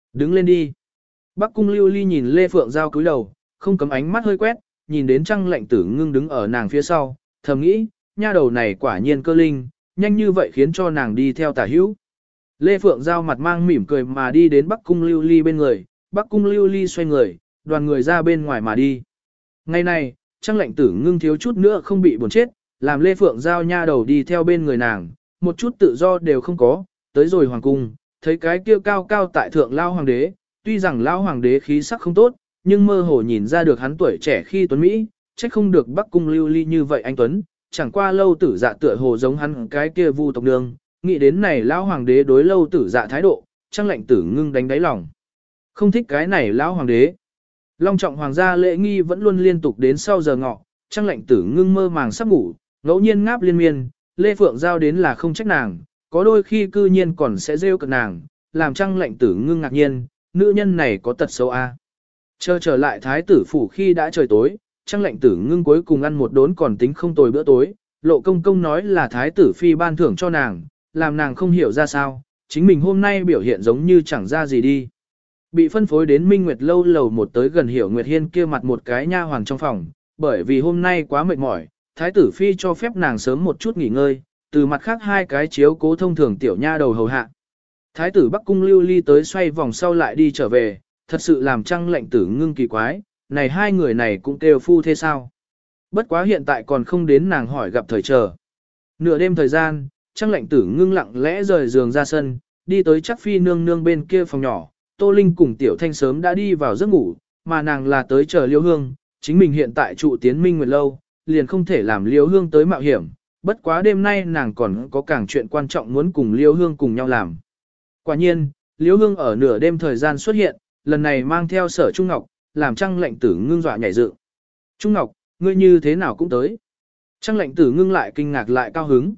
A: Đứng lên đi. Bắc cung lưu ly nhìn Lê Phượng Giao cúi đầu, không cấm ánh mắt hơi quét, nhìn đến Trăng Lệnh Tử Ngưng đứng ở nàng phía sau, thầm nghĩ, nha đầu này quả nhiên cơ linh, nhanh như vậy khiến cho nàng đi theo tả hữu. Lê Phượng Giao mặt mang mỉm cười mà đi đến Bắc cung lưu ly bên người, Bắc cung lưu ly xoay người, đoàn người ra bên ngoài mà đi. Ngày này, Trăng Lệnh Tử Ngưng thiếu chút nữa không bị buồn chết, làm Lê Phượng Giao nha đầu đi theo bên người nàng, một chút tự do đều không có, tới rồi hoàng cung, thấy cái kia cao cao tại thượng lao hoàng đế, tuy rằng lao hoàng đế khí sắc không tốt, nhưng mơ hồ nhìn ra được hắn tuổi trẻ khi tuấn Mỹ, trách không được Bắc cung lưu ly như vậy anh tuấn, chẳng qua Lâu Tử Dạ tựa hồ giống hắn cái kia vu tộc đường, nghĩ đến này lao hoàng đế đối Lâu Tử Dạ thái độ, Trăng Lệnh Tử Ngưng đánh đáy lòng. Không thích cái này lao hoàng đế. Long trọng hoàng gia lễ nghi vẫn luôn liên tục đến sau giờ ngọ, Trăng Lệnh Tử Ngưng mơ màng sắp ngủ, ngẫu nhiên ngáp liên miên, Lê Phượng Giao đến là không trách nàng, có đôi khi cư nhiên còn sẽ rêu cợt nàng, làm Trăng Lệnh Tử Ngưng ngạc nhiên, nữ nhân này có tật xấu a. Chờ trở lại thái tử phủ khi đã trời tối, Trăng Lệnh Tử Ngưng cuối cùng ăn một đốn còn tính không tồi bữa tối, Lộ Công Công nói là thái tử phi ban thưởng cho nàng, làm nàng không hiểu ra sao, chính mình hôm nay biểu hiện giống như chẳng ra gì đi. Bị phân phối đến Minh Nguyệt lâu lầu một tới gần Hiểu Nguyệt Hiên kia mặt một cái nha hoàng trong phòng, bởi vì hôm nay quá mệt mỏi, thái tử phi cho phép nàng sớm một chút nghỉ ngơi, từ mặt khác hai cái chiếu cố thông thường tiểu nha đầu hầu hạ. Thái tử Bắc cung lưu ly tới xoay vòng sau lại đi trở về, thật sự làm Trăng Lệnh Tử Ngưng kỳ quái, này hai người này cũng kêu phu thế sao. Bất quá hiện tại còn không đến nàng hỏi gặp thời chờ. Nửa đêm thời gian, Trăng Lệnh Tử Ngưng lặng lẽ rời giường ra sân, đi tới chắc phi nương nương bên kia phòng nhỏ, Tô Linh cùng Tiểu Thanh sớm đã đi vào giấc ngủ, mà nàng là tới chờ Liêu Hương, chính mình hiện tại trụ tiến Minh Nguyệt lâu, liền không thể làm Liêu Hương tới mạo hiểm, bất quá đêm nay nàng còn có càng chuyện quan trọng muốn cùng Liêu Hương cùng nhau làm. Quả nhiên, Liêu Hương ở nửa đêm thời gian xuất hiện, lần này mang theo Sở Trung Ngọc, làm Trăng Lệnh Tử Ngưng dọa nhảy dựng. Trung Ngọc, ngươi như thế nào cũng tới. Trăng Lệnh Tử Ngưng lại kinh ngạc lại cao hứng.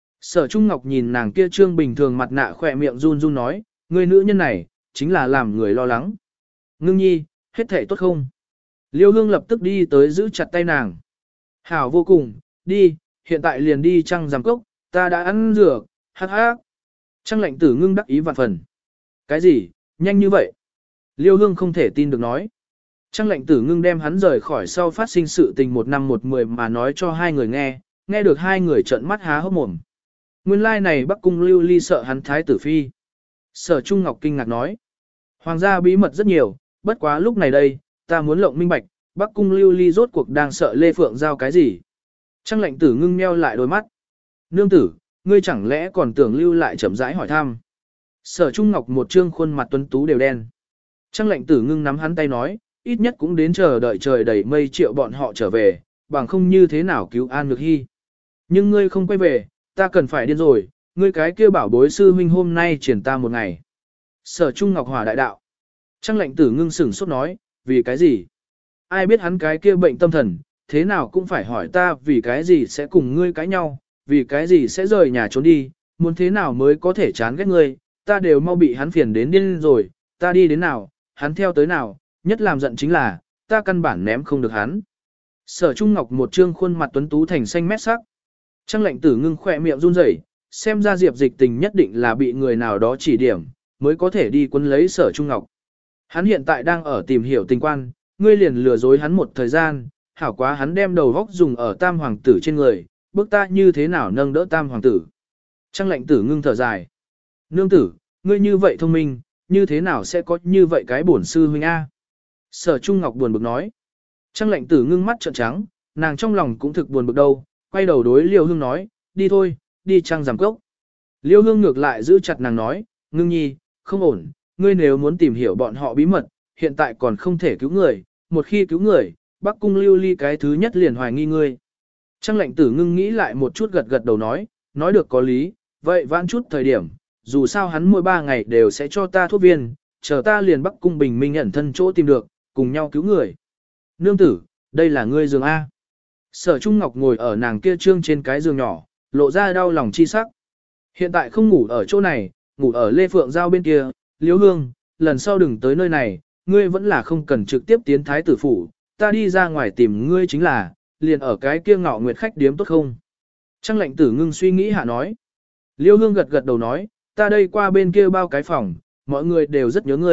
A: Sở Trung Ngọc nhìn nàng kia trương bình thường mặt nạ khỏe miệng run run nói, ngươi nữ nhân này, chính là làm người lo lắng. Ngưng nhi, hết thể tốt không? Liêu Hương lập tức đi tới giữ chặt tay nàng. Hảo vô cùng, đi, hiện tại liền đi Trăng Giám Cốc, ta đã ăn dược, hát hát. Trăng Lệnh Tử Ngưng đắc ý vạn phần. Cái gì, nhanh như vậy? Liêu Hương không thể tin được nói. Trăng Lệnh Tử Ngưng đem hắn rời khỏi sau phát sinh sự tình 1 năm 1 10 mà nói cho hai người nghe được hai người trợn mắt há hốc mồm. Nguyên lai này Bắc cung lưu ly sợ hắn thái tử phi. Sở Trung Ngọc kinh ngạc nói. Hoàng gia bí mật rất nhiều, bất quá lúc này đây, ta muốn lộng minh bạch, Bắc cung lưu ly rốt cuộc đang sợ Lê Phượng Giao cái gì. Trăng Lệnh Tử Ngưng meo lại đôi mắt. Nương tử, ngươi chẳng lẽ còn tưởng lưu lại chậm rãi hỏi thăm. Sở Trung Ngọc một trương khuôn mặt tuấn tú đều đen. Trăng Lệnh Tử Ngưng nắm hắn tay nói, ít nhất cũng đến chờ đợi trời đầy mây triệu bọn họ trở về, bằng không như thế nào cứu An Nhược Hy. Nhưng ngươi không quay về, ta cần phải điên rồi, ngươi cái kia bảo bối sư huynh hôm nay triển ta một ngày. Sở Trung Ngọc hỏa đại đạo. Trăng Lệnh Tử Ngưng sửng sốt nói, vì cái gì? Ai biết hắn cái kia bệnh tâm thần, thế nào cũng phải hỏi ta vì cái gì sẽ cùng ngươi cãi nhau, vì cái gì sẽ rời nhà trốn đi, muốn thế nào mới có thể chán ghét ngươi, ta đều mau bị hắn phiền đến điên rồi, ta đi đến nào, hắn theo tới nào, nhất làm giận chính là, ta căn bản ném không được hắn. Sở Trung Ngọc một trương khuôn mặt tuấn tú thành xanh mét sắc. Trăng Lệnh Tử Ngưng khỏe miệng run rẩy, xem ra Diệp Dịch Tình nhất định là bị người nào đó chỉ điểm, mới có thể đi quấn lấy Sở Trung Ngọc. Hắn hiện tại đang ở tìm hiểu tình quan, ngươi liền lừa dối hắn một thời gian, hảo quá hắn đem đầu góc dùng ở Tam hoàng tử trên người, bước ta như thế nào nâng đỡ Tam hoàng tử. Trăng Lệnh Tử Ngưng thở dài. Nương tử, ngươi như vậy thông minh, như thế nào sẽ có như vậy cái bổn sư huynh A. Sở Trung Ngọc buồn bực nói. Trăng Lệnh Tử Ngưng mắt trợn trắng, nàng trong lòng cũng thực buồn bực đâu, quay đầu đối Liêu Hương nói, đi thôi, đi Trăng Giám Cốc. Liêu Hương ngược lại giữ chặt nàng nói, Ngưng nhi, không ổn, ngươi nếu muốn tìm hiểu bọn họ bí mật, hiện tại còn không thể cứu người, một khi cứu người, Bắc cung lưu ly cái thứ nhất liền hoài nghi ngươi. Trăng Lệnh Tử Ngưng nghĩ lại một chút gật gật đầu nói được có lý, vậy vãn chút thời điểm, dù sao hắn mỗi 3 ngày đều sẽ cho ta thuốc viên, chờ ta liền Bắc cung bình minh ẩn thân chỗ tìm được, cùng nhau cứu người. Nương tử, đây là ngươi giường A. Sở Trung Ngọc ngồi ở nàng kia trương trên cái giường nhỏ, lộ ra đau lòng chi sắc. Hiện tại không ngủ ở chỗ này, ngủ ở Lê Phượng Giao bên kia, Liễu Hương, lần sau đừng tới nơi này, ngươi vẫn là không cần trực tiếp tiến thái tử phủ, ta đi ra ngoài tìm ngươi chính là, liền ở cái kia ngọ nguyệt khách điếm tốt không? Trăng Lệnh Tử Ngưng suy nghĩ hạ nói. Liễu Hương gật gật đầu nói, ta đây qua bên kia bao cái phòng, mọi người đều rất nhớ ngươi,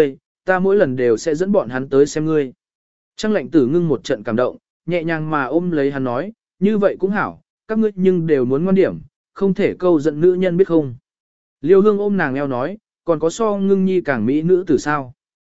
A: ta mỗi lần đều sẽ dẫn bọn hắn tới xem ngươi. Trang lệnh tử ngưng một trận cảm động, nhẹ nhàng mà ôm lấy hắn nói, như vậy cũng hảo, các ngươi nhưng đều muốn ngoan điểm, không thể câu giận nữ nhân biết không. Liêu Hương ôm nàng eo nói, còn có so ngưng nhi càng mỹ nữ tử sao.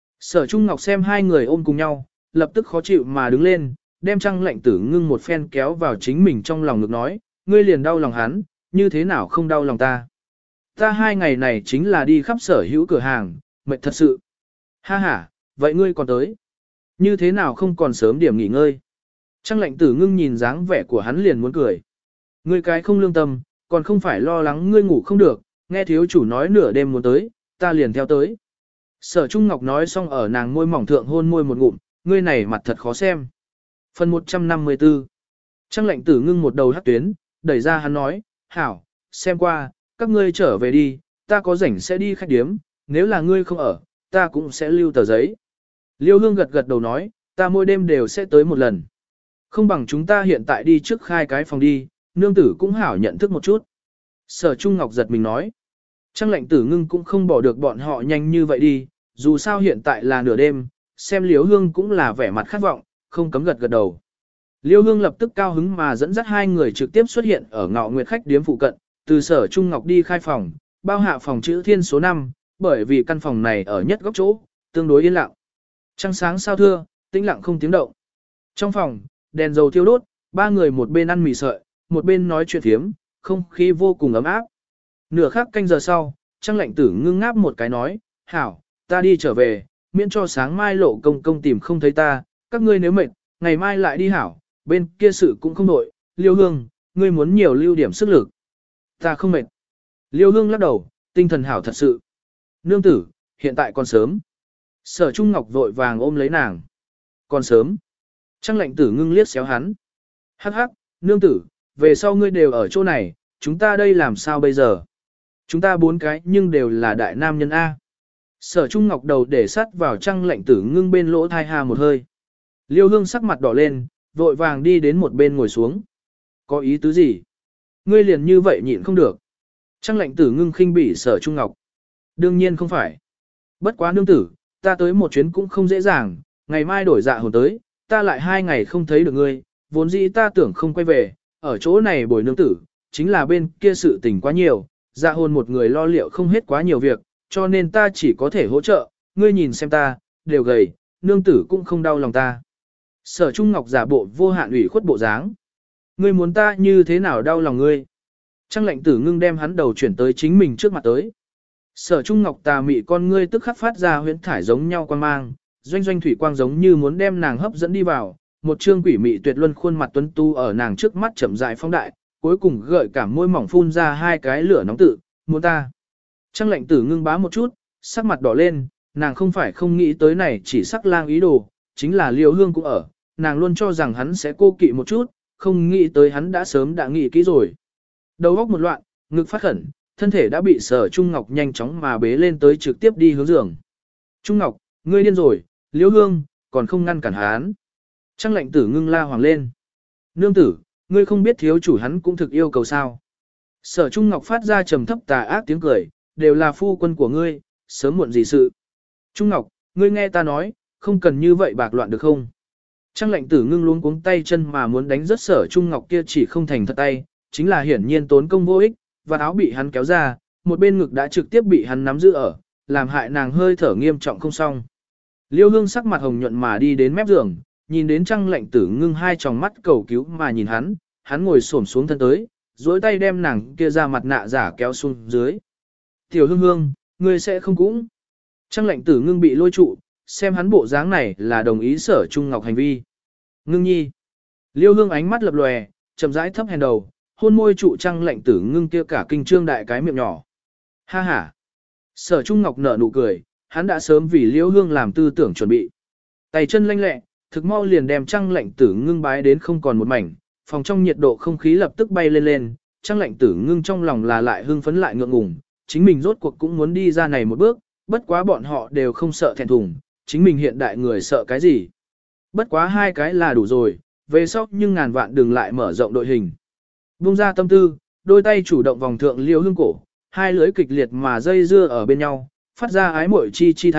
A: Sở Trung Ngọc xem hai người ôm cùng nhau, lập tức khó chịu mà đứng lên, đem Trang lệnh tử ngưng một phen kéo vào chính mình trong lòng ngực nói, ngươi liền đau lòng hắn, như thế nào không đau lòng ta. Ta 2 ngày này chính là đi khắp sở hữu cửa hàng, mệt thật sự. Ha ha, vậy ngươi còn tới. Như thế nào không còn sớm điểm nghỉ ngơi. Trang lệnh tử ngưng nhìn dáng vẻ của hắn liền muốn cười. Ngươi cái không lương tâm, còn không phải lo lắng ngươi ngủ không được, nghe thiếu chủ nói nửa đêm muốn tới, ta liền theo tới. Sở Trung Ngọc nói xong ở nàng môi mỏng thượng hôn môi một ngụm, ngươi này mặt thật khó xem. Phần 154 Trang lệnh tử ngưng một đầu hắc tuyến, đẩy ra hắn nói, hảo, xem qua, các ngươi trở về đi, ta có rảnh sẽ đi khách điếm, nếu là ngươi không ở, ta cũng sẽ lưu tờ giấy. Liêu Hương gật gật đầu nói, ta mỗi đêm đều sẽ tới một lần. Không bằng chúng ta hiện tại đi trước khai cái phòng đi, nương tử cũng hảo nhận thức một chút. Sở Trung Ngọc giật mình nói. Trang lệnh tử ngưng cũng không bỏ được bọn họ nhanh như vậy đi, dù sao hiện tại là nửa đêm, xem Liêu Hương cũng là vẻ mặt khát vọng, không cấm gật gật đầu. Liêu Hương lập tức cao hứng mà dẫn dắt hai người trực tiếp xuất hiện ở Ngọ Nguyệt khách điếm phụ cận, từ Sở Trung Ngọc đi khai phòng, bao hạ phòng chữ thiên số 5, bởi vì căn phòng này ở nhất góc chỗ, tương đối yên lặng. Trăng sáng sao thưa, tĩnh lặng không tiếng động. Trong phòng, đèn dầu thiêu đốt, ba người một bên ăn mì sợi, một bên nói chuyện thiếm, không khí vô cùng ấm áp. Nửa khắc canh giờ sau, Trang lệnh tử ngưng ngáp một cái nói, hảo, ta đi trở về, miễn cho sáng mai lộ công công tìm không thấy ta, các ngươi nếu mệt, ngày mai lại đi hảo, bên kia sự cũng không nội, Liêu Hương, ngươi muốn nhiều lưu điểm sức lực. Ta không mệt. Liêu Hương lắc đầu, tinh thần hảo thật sự. Nương tử, hiện tại còn sớm. Sở Trung Ngọc vội vàng ôm lấy nàng. Còn sớm. Trang lệnh tử ngưng liếc xéo hắn. Hắc hắc, nương tử, về sau ngươi đều ở chỗ này, chúng ta đây làm sao bây giờ? Chúng ta 4 cái nhưng đều là đại nam nhân A. Sở Trung Ngọc đầu để sắt vào Trang lệnh tử ngưng bên lỗ thai hà một hơi. Liêu Hương sắc mặt đỏ lên, vội vàng đi đến một bên ngồi xuống. Có ý tứ gì? Ngươi liền như vậy nhịn không được. Trang lệnh tử ngưng khinh bỉ Sở Trung Ngọc. Đương nhiên không phải. Bất quá nương tử, ta tới một chuyến cũng không dễ dàng, ngày mai đổi dạ hồn tới, ta lại 2 ngày không thấy được ngươi, vốn dĩ ta tưởng không quay về, ở chỗ này bồi nương tử, chính là bên kia sự tình quá nhiều, dạ hồn một người lo liệu không hết quá nhiều việc, cho nên ta chỉ có thể hỗ trợ, ngươi nhìn xem ta, đều gầy, nương tử cũng không đau lòng ta. Sở Trung Ngọc giả bộ vô hạn ủy khuất bộ dáng. Ngươi muốn ta như thế nào đau lòng ngươi? Trang lệnh tử ngưng đem hắn đầu chuyển tới chính mình trước mặt tới. Sở Trung Ngọc tà mị con ngươi tức khắc phát ra huyễn thải giống nhau quan mang, doanh doanh thủy quang giống như muốn đem nàng hấp dẫn đi vào, một trương quỷ mị tuyệt luân khuôn mặt tuấn tu ở nàng trước mắt chậm rãi phóng đại, cuối cùng gợi cảm môi mỏng phun ra 2 cái lửa nóng tự, muốn ta. Trang lệnh tử ngưng bá một chút, sắc mặt đỏ lên, nàng không phải không nghĩ tới này chỉ sắc lang ý đồ, chính là Liêu Hương cũng ở, nàng luôn cho rằng hắn sẽ cô kỵ một chút, không nghĩ tới hắn đã sớm đã nghĩ kỹ rồi. Đầu óc một loạn, ngực phát khẩn, thân thể đã bị Sở Trung Ngọc nhanh chóng mà bế lên tới trực tiếp đi hướng giường. Trung Ngọc, ngươi điên rồi, Liêu Hương, còn không ngăn cản hắn. Trang lệnh tử ngưng la hoàng lên. Nương tử, ngươi không biết thiếu chủ hắn cũng thực yêu cầu sao. Sở Trung Ngọc phát ra trầm thấp tà ác tiếng cười, đều là phu quân của ngươi, sớm muộn gì sự. Trung Ngọc, ngươi nghe ta nói, không cần như vậy bạc loạn được không? Trang lệnh tử ngưng luống cuống tay chân mà muốn đánh rớt Sở Trung Ngọc kia chỉ không thành thật tay, chính là hiển nhiên tốn công vô ích, và áo bị hắn kéo ra, một bên ngực đã trực tiếp bị hắn nắm giữ ở, làm hại nàng hơi thở nghiêm trọng không xong. Liêu Hương sắc mặt hồng nhuận mà đi đến mép giường, nhìn đến Trang lệnh tử ngưng 2 tròng mắt cầu cứu mà nhìn hắn ngồi xổm xuống thân tới, duỗi tay đem nàng kia ra mặt nạ giả kéo xuống dưới. Tiểu Hương Hương, ngươi sẽ không cũng. Trang lệnh tử ngưng bị lôi trụ, xem hắn bộ dáng này là đồng ý Sở Trung Ngọc hành vi. Ngưng nhi. Liêu Hương ánh mắt lập lòe, chậm rãi thấp hèn đầu, hôn môi trụ Trang lệnh tử ngưng kia cả kinh trương đại cái miệng nhỏ. Ha ha. Sở Trung Ngọc nở nụ cười, hắn đã sớm vì Liêu Hương làm tư tưởng chuẩn bị. Tay chân lanh lẹ, thực mau liền đem Trang lệnh tử ngưng bái đến không còn một mảnh, phòng trong nhiệt độ không khí lập tức bay lên, Trang lệnh tử ngưng trong lòng là lại hưng phấn lại ngượng ngùng, chính mình rốt cuộc cũng muốn đi ra này một bước, bất quá bọn họ đều không sợ thẹn thùng, chính mình hiện đại người sợ cái gì. Bất quá 2 cái là đủ rồi, về sau nhưng ngàn vạn đừng lại mở rộng đội hình. Vung ra tâm tư, đôi tay chủ động vòng thượng Liêu Hương cổ, 2 lưỡi kịch liệt mà dây dưa ở bên nhau, phát ra ái muội chi chi thanh,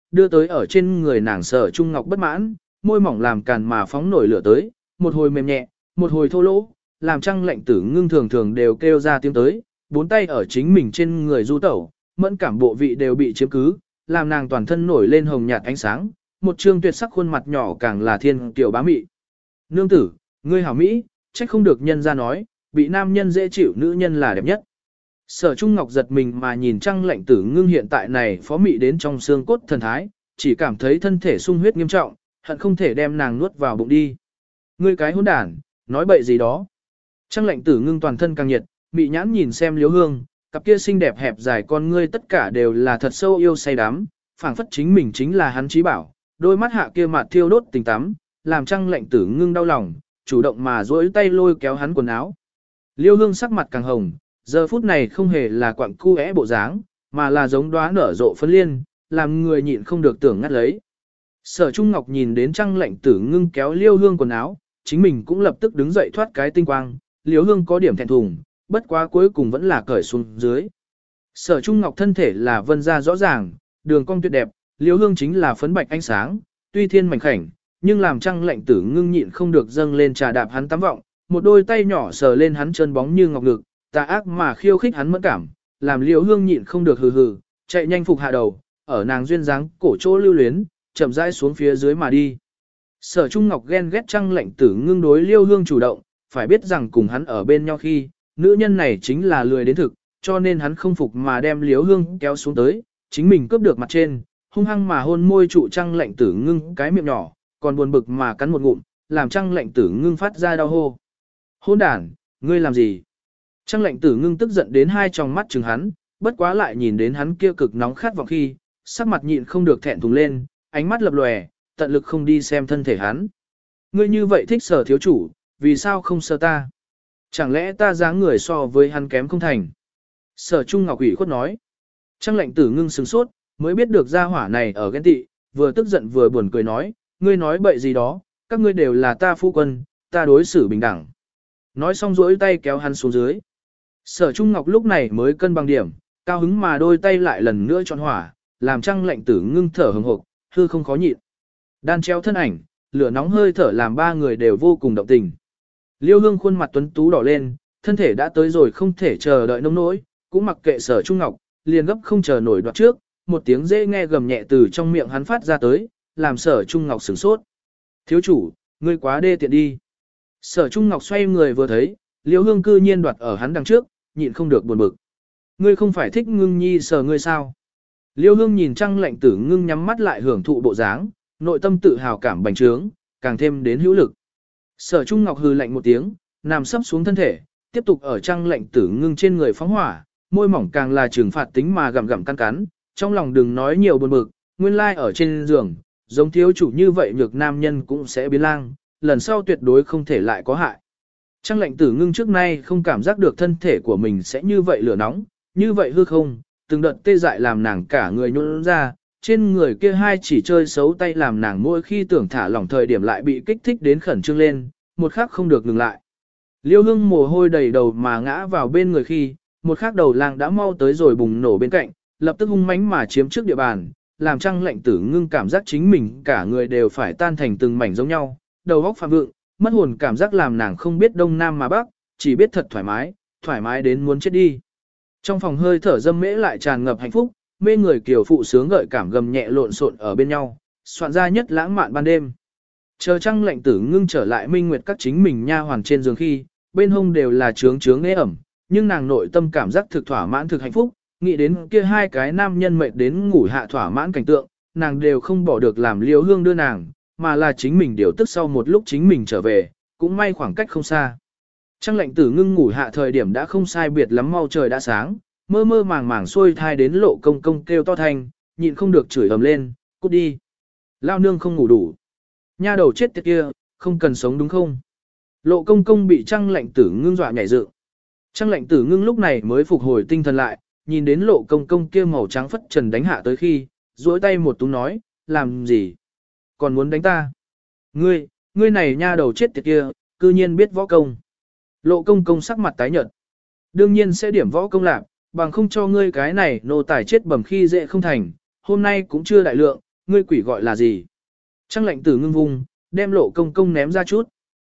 A: đưa tới ở trên người nàng Sở Trung Ngọc bất mãn, môi mỏng làm càn mà phóng nổi lửa tới, một hồi mềm nhẹ, một hồi thô lỗ, làm Trang Lệnh Tử Ngưng thường thường đều kêu ra tiếng tới, bốn tay ở chính mình trên người du tẩu, mẫn cảm bộ vị đều bị chiếm cứ, làm nàng toàn thân nổi lên hồng nhạt ánh sáng, một trương tuyệt sắc khuôn mặt nhỏ càng là thiên tiểu bá mị. Nương tử, ngươi hảo mỹ, trách không được nhân ra nói, bị nam nhân dễ chịu nữ nhân là đẹp nhất. Sở Trung Ngọc giật mình mà nhìn Trang Lệnh Tử Ngưng hiện tại này phó mị đến trong xương cốt thần thái, chỉ cảm thấy thân thể sung huyết nghiêm trọng, hận không thể đem nàng nuốt vào bụng đi. Ngươi cái hỗn đản, nói bậy gì đó. Trang Lệnh Tử Ngưng toàn thân càng nhiệt, mị nhãn nhìn xem Liễu Hương, cặp kia xinh đẹp hẹp dài con ngươi tất cả đều là thật sâu yêu say đắm, phảng phất chính mình chính là hắn trí bảo, đôi mắt hạ kia mặt thiêu đốt tình tắm, làm Trang Lệnh Tử Ngưng đau lòng, chủ động mà duỗi tay lôi kéo hắn quần áo. Liễu Hương sắc mặt càng hồng, giờ phút này không hề là quặng cu é bộ dáng, mà là giống đóa nở rộ phấn liên, làm người nhịn không được tưởng ngắt lấy. Sở Trung Ngọc nhìn đến Trang Lệnh Tử Ngưng kéo Liễu Hương quần áo, chính mình cũng lập tức đứng dậy thoát cái tinh quang, Liễu Hương có điểm thẹn thùng, bất quá cuối cùng vẫn là cởi xuống dưới. Sở Trung Ngọc thân thể là vân da rõ ràng, đường cong tuyệt đẹp, Liễu Hương chính là phấn bạch ánh sáng, tuy thiên mảnh khảnh, nhưng làm Trang Lệnh Tử Ngưng nhịn không được dâng lên trà đạp hắn tắm vọng, một đôi tay nhỏ sờ lên hắn chân bóng như ngọc ngực, tà ác mà khiêu khích hắn mẫn cảm, làm Liễu Hương nhịn không được hừ hừ, chạy nhanh phục hạ đầu, ở nàng duyên dáng cổ chỗ lưu luyến, chậm rãi xuống phía dưới mà đi. Sở Trung Ngọc ghen ghét Trang Lệnh Tử Ngưng đối Liễu Hương chủ động, phải biết rằng cùng hắn ở bên nhau khi, nữ nhân này chính là lười đến thực, cho nên hắn không phục mà đem Liễu Hương kéo xuống tới, chính mình cướp được mặt trên, hung hăng mà hôn môi trụ Trang Lệnh Tử Ngưng cái miệng nhỏ, còn buồn bực mà cắn một ngụm, làm Trang Lệnh Tử Ngưng phát ra đau hô. Hôn đản, ngươi làm gì? Trang Lệnh Tử Ngưng tức giận đến hai tròng mắt trừng hắn, bất quá lại nhìn đến hắn kia cực nóng khát vọng khi, sắc mặt nhịn không được thẹn thùng lên, ánh mắt lập lòe, tận lực không đi xem thân thể hắn. Ngươi như vậy thích Sở thiếu chủ, vì sao không sờ ta? Chẳng lẽ ta dáng người so với hắn kém không thành? Sở Trung Ngọc ủy khuất nói. Trang Lệnh Tử Ngưng sửng sốt, mới biết được gia hỏa này ở ghen tị, vừa tức giận vừa buồn cười nói, ngươi nói bậy gì đó, các ngươi đều là ta phu quân, ta đối xử bình đẳng. Nói xong duỗi tay kéo hắn xuống dưới. Sở Trung Ngọc lúc này mới cân bằng điểm, cao hứng mà đôi tay lại lần nữa chọn hỏa, làm Trang Lệnh Tử Ngưng thở hừng hực, hư không khó nhịn. Đan treo thân ảnh, lửa nóng hơi thở làm ba người đều vô cùng động tình. Liêu Hương khuôn mặt tuấn tú đỏ lên, thân thể đã tới rồi không thể chờ đợi nông nỗi, cũng mặc kệ Sở Trung Ngọc, liền gấp không chờ nổi đoạt trước, một tiếng dễ nghe gầm nhẹ từ trong miệng hắn phát ra tới, làm Sở Trung Ngọc sửng sốt. Thiếu chủ, ngươi quá đê tiện đi. Sở Trung Ngọc xoay người vừa thấy, Liêu Hương cư nhiên đoạt ở hắn đằng trước, nhịn không được buồn bực. Ngươi không phải thích Ngưng nhi sờ ngươi sao? Liêu Hương nhìn Trang Lệnh Tử Ngưng nhắm mắt lại hưởng thụ bộ dáng, nội tâm tự hào cảm bành trướng, càng thêm đến hữu lực. Sở Trung Ngọc hừ lạnh một tiếng, nằm sấp xuống thân thể, tiếp tục ở Trang Lệnh Tử Ngưng trên người phóng hỏa, môi mỏng càng là trừng phạt tính mà gặm gặm cắn cắn, trong lòng đừng nói nhiều buồn bực, nguyên lai ở trên giường, giống thiếu chủ như vậy nhược nam nhân cũng sẽ biến lang, lần sau tuyệt đối không thể lại có hại. Trang Lệnh Tử Ngưng trước nay không cảm giác được thân thể của mình sẽ như vậy lửa nóng, như vậy hư không, từng đợt tê dại làm nàng cả người nhũn ra, trên người kia hai chỉ chơi xấu tay làm nàng mỗi khi tưởng thả lỏng thời điểm lại bị kích thích đến khẩn trương lên, một khắc không được ngừng lại. Liêu Hương mồ hôi đầy đầu mà ngã vào bên người khi, một khắc đầu lang đã mau tới rồi bùng nổ bên cạnh, lập tức hung mãnh mà chiếm trước địa bàn, làm Trang Lệnh Tử Ngưng cảm giác chính mình cả người đều phải tan thành từng mảnh giống nhau, đầu óc phạm vượng, mất hồn cảm giác làm nàng không biết đông nam mà bắc, chỉ biết thật thoải mái đến muốn chết đi. Trong phòng hơi thở dâm mễ lại tràn ngập hạnh phúc, mê người kiều phụ sướng gợi cảm gầm nhẹ lộn xộn ở bên nhau, soạn ra nhất lãng mạn ban đêm. Chờ Trang Lệnh Tử Ngưng trở lại minh nguyệt các chính mình nha hoàn trên giường khi, bên hông đều là trướng trướng ế ẩm, nhưng nàng nội tâm cảm giác thực thỏa mãn thực hạnh phúc, nghĩ đến kia hai cái nam nhân mệt đến ngủ hạ thỏa mãn cảnh tượng, nàng đều không bỏ được làm Liêu Hương đưa nàng, mà là chính mình điều tức sau một lúc chính mình trở về, cũng may khoảng cách không xa. Trang Lệnh Tử Ngưng ngủ hạ thời điểm đã không sai biệt lắm mau trời đã sáng, mơ mơ màng màng xuôi thai đến Lộ Công Công kêu to thanh, nhịn không được chửi ầm lên, cút đi. Lao nương không ngủ đủ. Nha đầu chết tiệt kia, không cần sống đúng không? Lộ Công Công bị Trang Lệnh Tử Ngưng dọa nhảy dựng. Trang Lệnh Tử Ngưng lúc này mới phục hồi tinh thần lại, nhìn đến Lộ Công Công kia màu trắng phất trần đánh hạ tới khi, duỗi tay một túm nói, làm gì? Còn muốn đánh ta? Ngươi này nha đầu chết tiệt kia, cư nhiên biết võ công. Lộ Công Công sắc mặt tái nhợt. Đương nhiên sẽ điểm võ công lạc, bằng không cho ngươi cái này nô tài chết bẩm khi dễ không thành, hôm nay cũng chưa đại lượng, ngươi quỷ gọi là gì? Trăng lệnh tử ngưng vung, đem Lộ Công Công ném ra chút.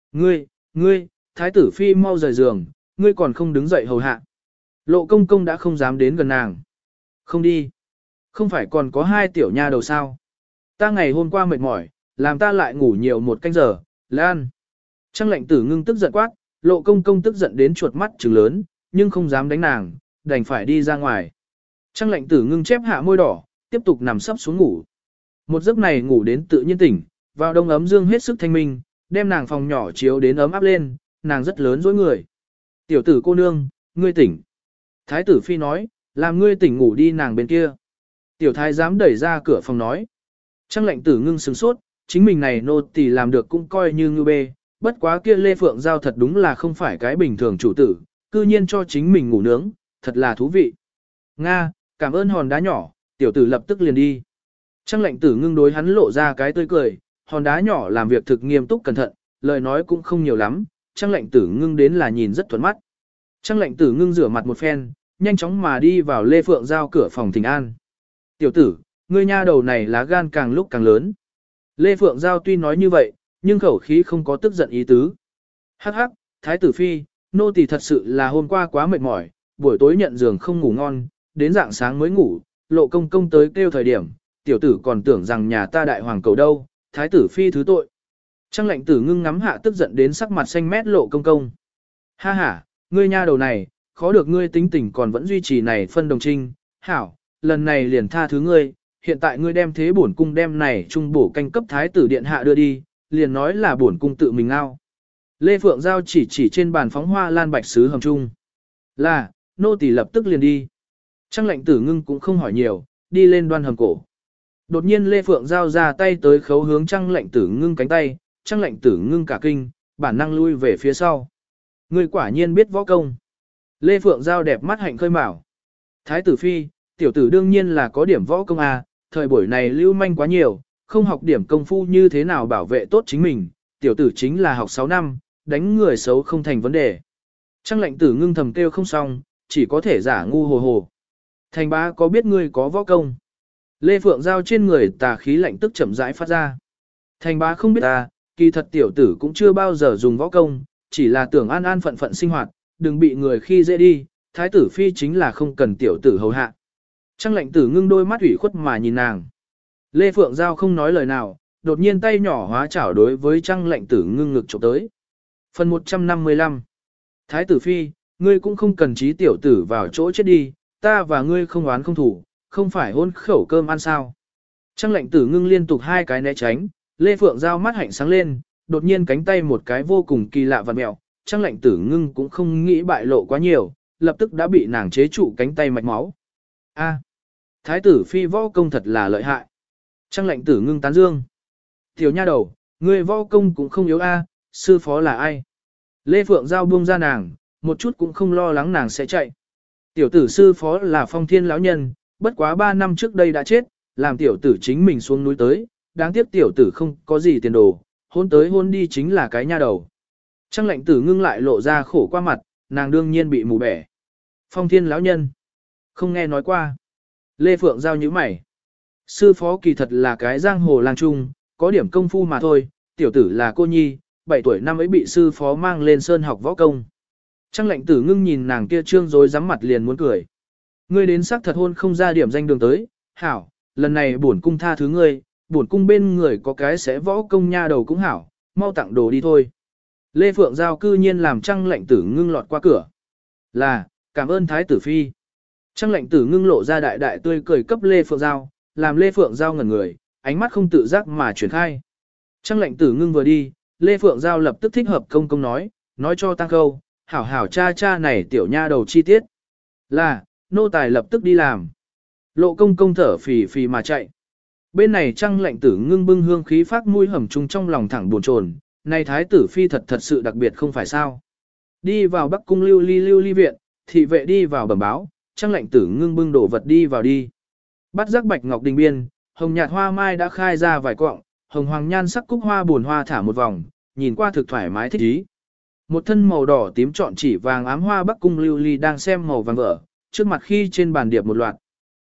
A: Ngươi, thái tử phi mau rời giường, ngươi còn không đứng dậy hầu hạ. Lộ Công Công đã không dám đến gần nàng. Không đi. Không phải còn có 2 tiểu nha đầu sao? Ta ngày hôm qua mệt mỏi, làm ta lại ngủ nhiều 1 canh giờ, Lan. Trăng lệnh tử ngưng tức giận quát, Lộ Công Công tức giận đến chuột mắt trừng lớn, nhưng không dám đánh nàng, đành phải đi ra ngoài. Trăng lệnh tử ngưng chép hạ môi đỏ, tiếp tục nằm sấp xuống ngủ. Một giấc này ngủ đến tự nhiên tỉnh, vào đông ấm dương hết sức thanh minh, đem nàng phòng nhỏ chiếu đến ấm áp lên, nàng rất lớn dối người. Tiểu tử cô nương, ngươi tỉnh. Thái tử phi nói, làm ngươi tỉnh ngủ đi nàng bên kia. Tiểu thái dám đẩy ra cửa phòng nói. Trăng lệnh tử ngưng sửng sốt, chính mình này nô tỳ làm được cũng coi như ngư bê, bất quá kia Lê Phượng Giao thật đúng là không phải cái bình thường chủ tử, cư nhiên cho chính mình ngủ nướng, thật là thú vị. Nga, cảm ơn hòn đá nhỏ, tiểu tử lập tức liền đi. Trăng lệnh tử ngưng đối hắn lộ ra cái tươi cười, hòn đá nhỏ làm việc thực nghiêm túc cẩn thận, lời nói cũng không nhiều lắm, trăng lệnh tử ngưng đến là nhìn rất thuận mắt. Trăng lệnh tử ngưng rửa mặt một phen, nhanh chóng mà đi vào Lê Phượng Giao cửa phòng thỉnh an. Tiểu tử, ngươi nha đầu này lá gan càng lúc càng lớn. Lê Phượng Giao tuy nói như vậy, nhưng khẩu khí không có tức giận ý tứ. Hắc hắc, thái tử phi, nô tỳ thật sự là hôm qua quá mệt mỏi, buổi tối nhận giường không ngủ ngon, đến rạng sáng mới ngủ, Lộ Công Công tới kêu thời điểm, tiểu tử còn tưởng rằng nhà ta đại hoàng cầu đâu, thái tử phi thứ tội. Trăng lệnh tử ngưng ngắm hạ tức giận đến sắc mặt xanh mét Lộ Công Công. Ha ha, ngươi nha đầu này, khó được ngươi tính tình còn vẫn duy trì này phân đồng trinh, hảo, lần này liền tha thứ ngươi, hiện tại ngươi đem thế bổn cung đem này trung bổ canh cấp thái tử điện hạ đưa đi, liền nói là bổn cung tự mình ngao. Lê Phượng Giao chỉ trên bàn phóng hoa lan bạch sứ hầm trung. Là, nô tỳ lập tức liền đi. Trăng lệnh tử ngưng cũng không hỏi nhiều, đi lên đoan hầm cổ. Đột nhiên Lê Phượng Giao ra tay tới khấu hướng trăng lệnh tử ngưng cánh tay, trăng lệnh tử ngưng cả kinh, bản năng lui về phía sau. Người quả nhiên biết võ công. Lê Phượng Giao đẹp mắt hạnh khơi mào. Thái tử phi, tiểu tử đương nhiên là có điểm võ công à, thời buổi này lưu manh quá nhiều, không học điểm công phu như thế nào bảo vệ tốt chính mình, tiểu tử chính là học 6 năm, đánh người xấu không thành vấn đề. Trăng lệnh tử ngưng thầm kêu không xong, chỉ có thể giả ngu hồ hồ. Thành bá có biết ngươi có võ công? Lê Phượng Giao trên người tà khí lạnh tức chậm rãi phát ra. Thành bá không biết ta, kỳ thật tiểu tử cũng chưa bao giờ dùng võ công, chỉ là tưởng an an phận phận sinh hoạt, đừng bị người khi dễ đi, thái tử phi chính là không cần tiểu tử hầu hạ. Trăng lệnh tử ngưng đôi mắt ủy khuất mà nhìn nàng. Lê Phượng Giao không nói lời nào, đột nhiên tay nhỏ hóa chảo đối với trăng lệnh tử ngưng ngực chụp tới. Phần 155 Thái tử phi, ngươi cũng không cần trí tiểu tử vào chỗ chết đi, ta và ngươi không oán không thủ, không phải hôn khẩu cơm ăn sao. Trăng lệnh tử ngưng liên tục 2 cái né tránh, Lê Phượng Giao mắt hạnh sáng lên, đột nhiên cánh tay một cái vô cùng kỳ lạ vặn mẹo, trăng lệnh tử ngưng cũng không nghĩ bại lộ quá nhiều, lập tức đã bị nàng chế trụ cánh tay mạch máu. A, thái tử phi võ công thật là lợi hại. Trăng lệnh tử ngưng tán dương. Tiểu nha đầu, ngươi võ công cũng không yếu a, sư phó là ai? Lê Phượng Giao buông ra nàng, một chút cũng không lo lắng nàng sẽ chạy. Tiểu tử sư phó là Phong Thiên lão nhân, bất quá 3 năm trước đây đã chết, làm tiểu tử chính mình xuống núi tới, đáng tiếc tiểu tử không có gì tiền đồ, hôn tới hôn đi chính là cái nha đầu. Trăng lệnh tử ngưng lại lộ ra khổ qua mặt, nàng đương nhiên bị mù bẻ. Phong Thiên lão nhân, không nghe nói qua. Lê Phượng Giao nhíu mày. Sư phó kỳ thật là cái giang hồ lang trung, có điểm công phu mà thôi, tiểu tử là cô nhi, 7 tuổi năm ấy bị sư phó mang lên sơn học võ công. Trăng lệnh tử ngưng nhìn nàng kia trương rồi rắm mặt liền muốn cười. Ngươi đến xác thật hôn không ra điểm danh đường tới, hảo, lần này bổn cung tha thứ ngươi, bổn cung bên người có cái sẽ võ công nha đầu cũng hảo, mau tặng đồ đi thôi. Lê Phượng Giao cư nhiên làm trăng lệnh tử ngưng lọt qua cửa. Là, cảm ơn thái tử phi. Trăng lệnh tử ngưng lộ ra đại đại tươi cười cấp Lê Phượng Giao, làm Lê Phượng Giao ngẩn người, ánh mắt không tự giác mà chuyển khai. Trăng lệnh tử ngưng vừa đi, Lê Phượng Giao lập tức thích hợp công công nói cho Tăng Khâu, hảo hảo cha này tiểu nha đầu chi tiết. Là, nô tài lập tức đi làm. Lộ công công thở phì phì mà chạy. Bên này trăng lệnh tử ngưng bưng hương khí phát mũi hầm chung trong lòng thẳng buồn chồn, này thái tử phi thật sự đặc biệt không phải sao. Đi vào Bắc cung lưu ly viện, thị vệ đi vào bẩm báo, trăng lệnh tử ngưng bưng đổ vật đi vào đi. Bắt giác bạch ngọc đình biên, hồng nhạt hoa mai đã khai ra vài quọng, hồng hoàng nhan sắc cúc hoa buồn hoa thả một vòng, nhìn qua thực thoải mái thích ý. Một thân màu đỏ tím trọn chỉ vàng ám hoa Bắc cung lưu ly đang xem màu vàng vỡ, trước mặt khi trên bàn điệp một loạt.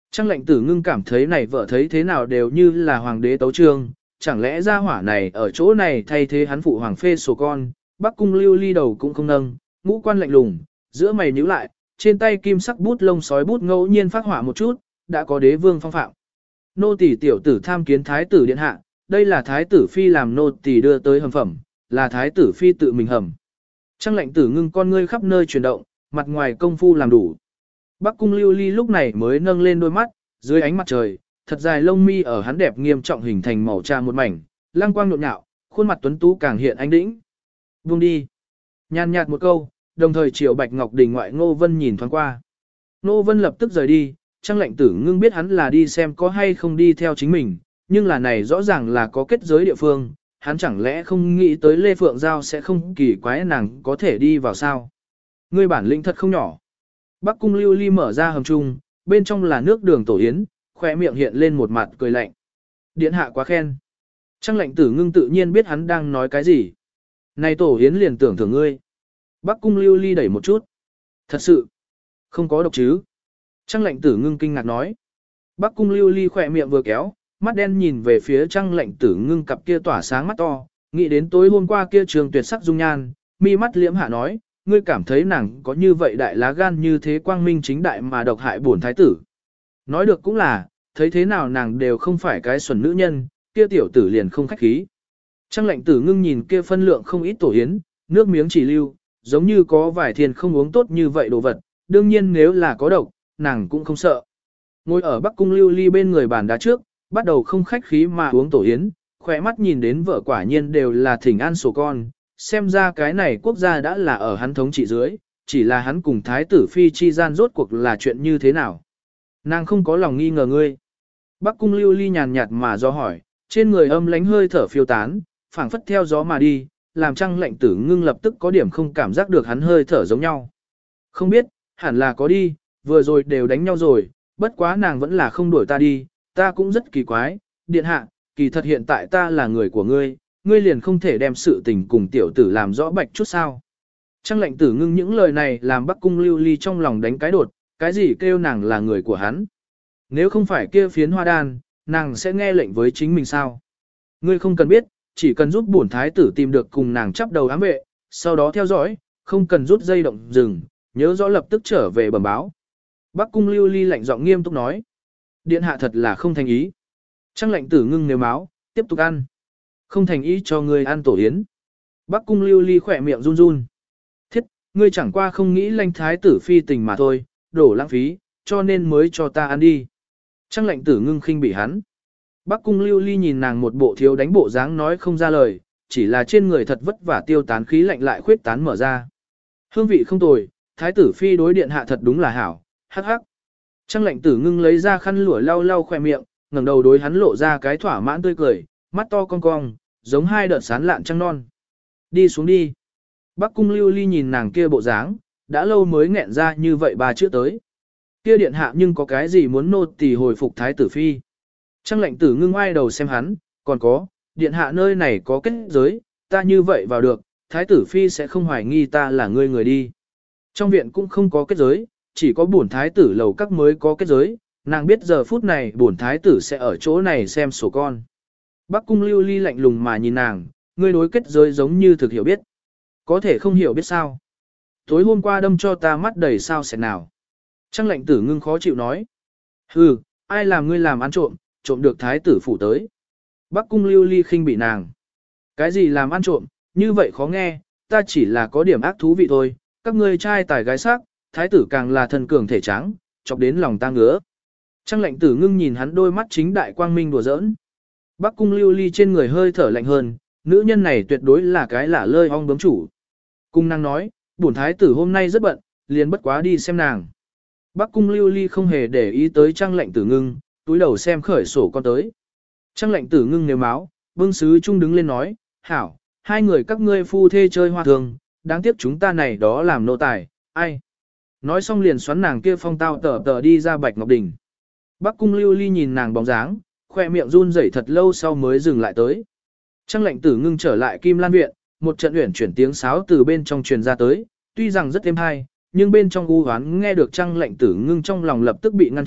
A: Trang lệnh tử ngưng cảm thấy này vợ thấy thế nào đều như là hoàng đế tấu trương, chẳng lẽ gia hỏa này ở chỗ này thay thế hắn phụ hoàng phê sổ con, Bắc Cung Lưu Ly đầu cũng không nâng, ngũ quan lạnh lùng, giữa mày nhíu lại, trên tay kim sắc bút lông sói bút ngẫu nhiên phát hỏa một chút, đã có đế vương phong phạm. Nô tỳ tiểu tử tham kiến thái tử điện hạ, đây là thái tử phi làm nô tỳ đưa tới hầm phẩm, là thái tử phi tự mình hầm. Trang lệnh tử ngưng con ngươi khắp nơi chuyển động, mặt ngoài công phu làm đủ. Bắc Cung Lưu Ly lúc này mới nâng lên đôi mắt, dưới ánh mặt trời, thật dài lông mi ở hắn đẹp nghiêm trọng hình thành màu trà một mảnh, lăng quang nhộn nhạo, khuôn mặt tuấn tú càng hiện ánh đĩnh. Buông đi. Nhàn nhạt một câu, đồng thời chiều Bạch Ngọc Đình ngoại Ngô Vân nhìn thoáng qua. Ngô Vân lập tức rời đi, Trang lệnh tử ngưng biết hắn là đi xem có hay không đi theo chính mình, nhưng là này rõ ràng là có kết giới địa phương, hắn chẳng lẽ không nghĩ tới Lê Phượng Giao sẽ không kỳ quái nàng có thể đi vào sao. Ngươi bản lĩnh thật không nhỏ. Bắc Cung Lưu Ly mở ra hầm chung, bên trong là nước đường tổ yến, khỏe miệng hiện lên một mặt cười lạnh. Điện hạ quá khen. Trang lệnh tử ngưng tự nhiên biết hắn đang nói cái gì. Này tổ yến liền tưởng thưởng ngươi. Bắc Cung Lưu Ly đẩy một chút. Thật sự, không có độc chứ. Trang lệnh tử ngưng kinh ngạc nói. Bắc Cung Lưu Ly khỏe miệng vừa kéo, mắt đen nhìn về phía Trang lệnh tử ngưng cặp kia tỏa sáng mắt to, nghĩ đến tối hôm qua kia trường tuyệt sắc dung nhan, mi mắt liễm hạ nói, ngươi cảm thấy nàng có như vậy đại lá gan như thế quang minh chính đại mà độc hại bổn thái tử. Nói được cũng là, thấy thế nào nàng đều không phải cái xuẩn nữ nhân, kia tiểu tử liền không khách khí. Trang lệnh tử ngưng nhìn kia phân lượng không ít tổ yến, nước miếng chỉ lưu, giống như có vài thiên không uống tốt như vậy đồ vật, đương nhiên nếu là có độc, nàng cũng không sợ. Ngồi ở Bắc Cung Lưu Ly bên người bàn đá trước, bắt đầu không khách khí mà uống tổ yến, khỏe mắt nhìn đến vợ quả nhiên đều là thỉnh an sổ con, xem ra cái này quốc gia đã là ở hắn thống trị dưới, chỉ là hắn cùng thái tử phi chi gian rốt cuộc là chuyện như thế nào. Nàng không có lòng nghi ngờ ngươi. Bắc Cung Lưu Ly nhàn nhạt mà do hỏi, trên người âm lánh hơi thở phiêu tán, phảng phất theo gió mà đi, làm Trang lệnh tử ngưng lập tức có điểm không cảm giác được hắn hơi thở giống nhau. Không biết, hẳn là có đi, vừa rồi đều đánh nhau rồi, bất quá nàng vẫn là không đuổi ta đi, ta cũng rất kỳ quái, điện hạ, kỳ thật hiện tại ta là người của ngươi, ngươi liền không thể đem sự tình cùng tiểu tử làm rõ bạch chút sao. Trang lệnh tử ngưng những lời này làm Bắc Cung Lưu Ly trong lòng đánh cái đột, cái gì kêu nàng là người của hắn. Nếu không phải kia phiến hoa đan, nàng sẽ nghe lệnh với chính mình sao. Ngươi không cần biết, chỉ cần giúp bổn thái tử tìm được cùng nàng chắp đầu ám vệ, sau đó theo dõi, không cần rút dây động dừng, nhớ rõ lập tức trở về bẩm báo. Bắc Cung Lưu Ly lạnh giọng nghiêm túc nói. Điện hạ thật là không thành ý. Trang lệnh tử ngưng nếu máu, tiếp tục ăn. Không thành ý cho ngươi ăn tổ yến. Bắc Cung Lưu Ly khỏe miệng run run. Thiết, ngươi chẳng qua không nghĩ lanh thái tử phi tình mà thôi, đổ lãng phí, cho nên mới cho ta ăn đi. Trang lệnh tử ngưng khinh bị hắn. Bắc Cung Lưu Ly nhìn nàng một bộ thiếu đánh bộ dáng nói không ra lời, chỉ là trên người thật vất vả tiêu tán khí lạnh lại khuyết tán mở ra. Hương vị không tồi, thái tử phi đối điện hạ thật đúng là hảo, hắc hắc. Trang lệnh tử ngưng lấy ra khăn lụa lau lau khỏe miệng, ngẩng đầu đối hắn lộ ra cái thỏa mãn tươi cười, mắt to cong cong, giống hai đợt sán lạn trăng non. Đi xuống đi. Bắc Cung Lưu Ly nhìn nàng kia bộ dáng, đã lâu mới nghẹn ra như vậy bà chữ tới. Kia điện hạ nhưng có cái gì muốn nô tỳ hồi phục thái tử phi. Trang lệnh tử ngưng ai đầu xem hắn, còn có, điện hạ nơi này có kết giới, ta như vậy vào được, thái tử phi sẽ không hoài nghi ta là người đi. Trong viện cũng không có kết giới, chỉ có bổn thái tử lầu các mới có kết giới, nàng biết giờ phút này bổn thái tử sẽ ở chỗ này xem sổ con. Bắc Cung Lưu Ly lạnh lùng mà nhìn nàng, ngươi đối kết giới giống như thực hiểu biết. Có thể không hiểu biết sao. Tối hôm qua đâm cho ta mắt đầy sao sẹt nào. Trang lệnh tử ngưng khó chịu nói. Hừ, ai làm ngươi làm ăn trộm, trộm được thái tử phủ tới. Bắc Cung Lưu Ly khinh bị nàng. Cái gì làm ăn trộm, như vậy khó nghe, ta chỉ là có điểm ác thú vị thôi, các ngươi trai tài gái sắc, thái tử càng là thần cường thể trắng, chọc đến lòng ta ngứa. Trang lệnh tử ngưng nhìn hắn đôi mắt chính đại quang minh đùa giỡn. Bắc Cung Lưu Ly trên người hơi thở lạnh hơn, nữ nhân này tuyệt đối là cái lả lơi ong bướm chủ. Cung năng nói, bổn thái tử hôm nay rất bận, liền bất quá đi xem nàng. Bắc Cung Lưu Ly không hề để ý tới Trang lệnh tử ngưng, túi đầu xem khởi sổ con tới. Trang lệnh tử ngưng nếu máu, bưng sứ trung đứng lên nói, hảo, hai người các ngươi phu thê chơi hoa thường, đáng tiếc chúng ta này đó làm nô tài, ai. Nói xong liền xoắn nàng kia phong tao tờ tờ đi ra Bạch Ngọc Đình. Bắc Cung Lưu Ly nhìn nàng bóng dáng, khoe miệng run rẩy thật lâu sau mới dừng lại tới. Trang lệnh tử ngưng trở lại Kim Lan Viện, một trận uyển chuyển tiếng sáo từ bên trong truyền ra tới, tuy rằng rất êm hay, nhưng bên trong u hoán nghe được Trang lệnh tử ngưng trong lòng lập tức bị ngăn chặn,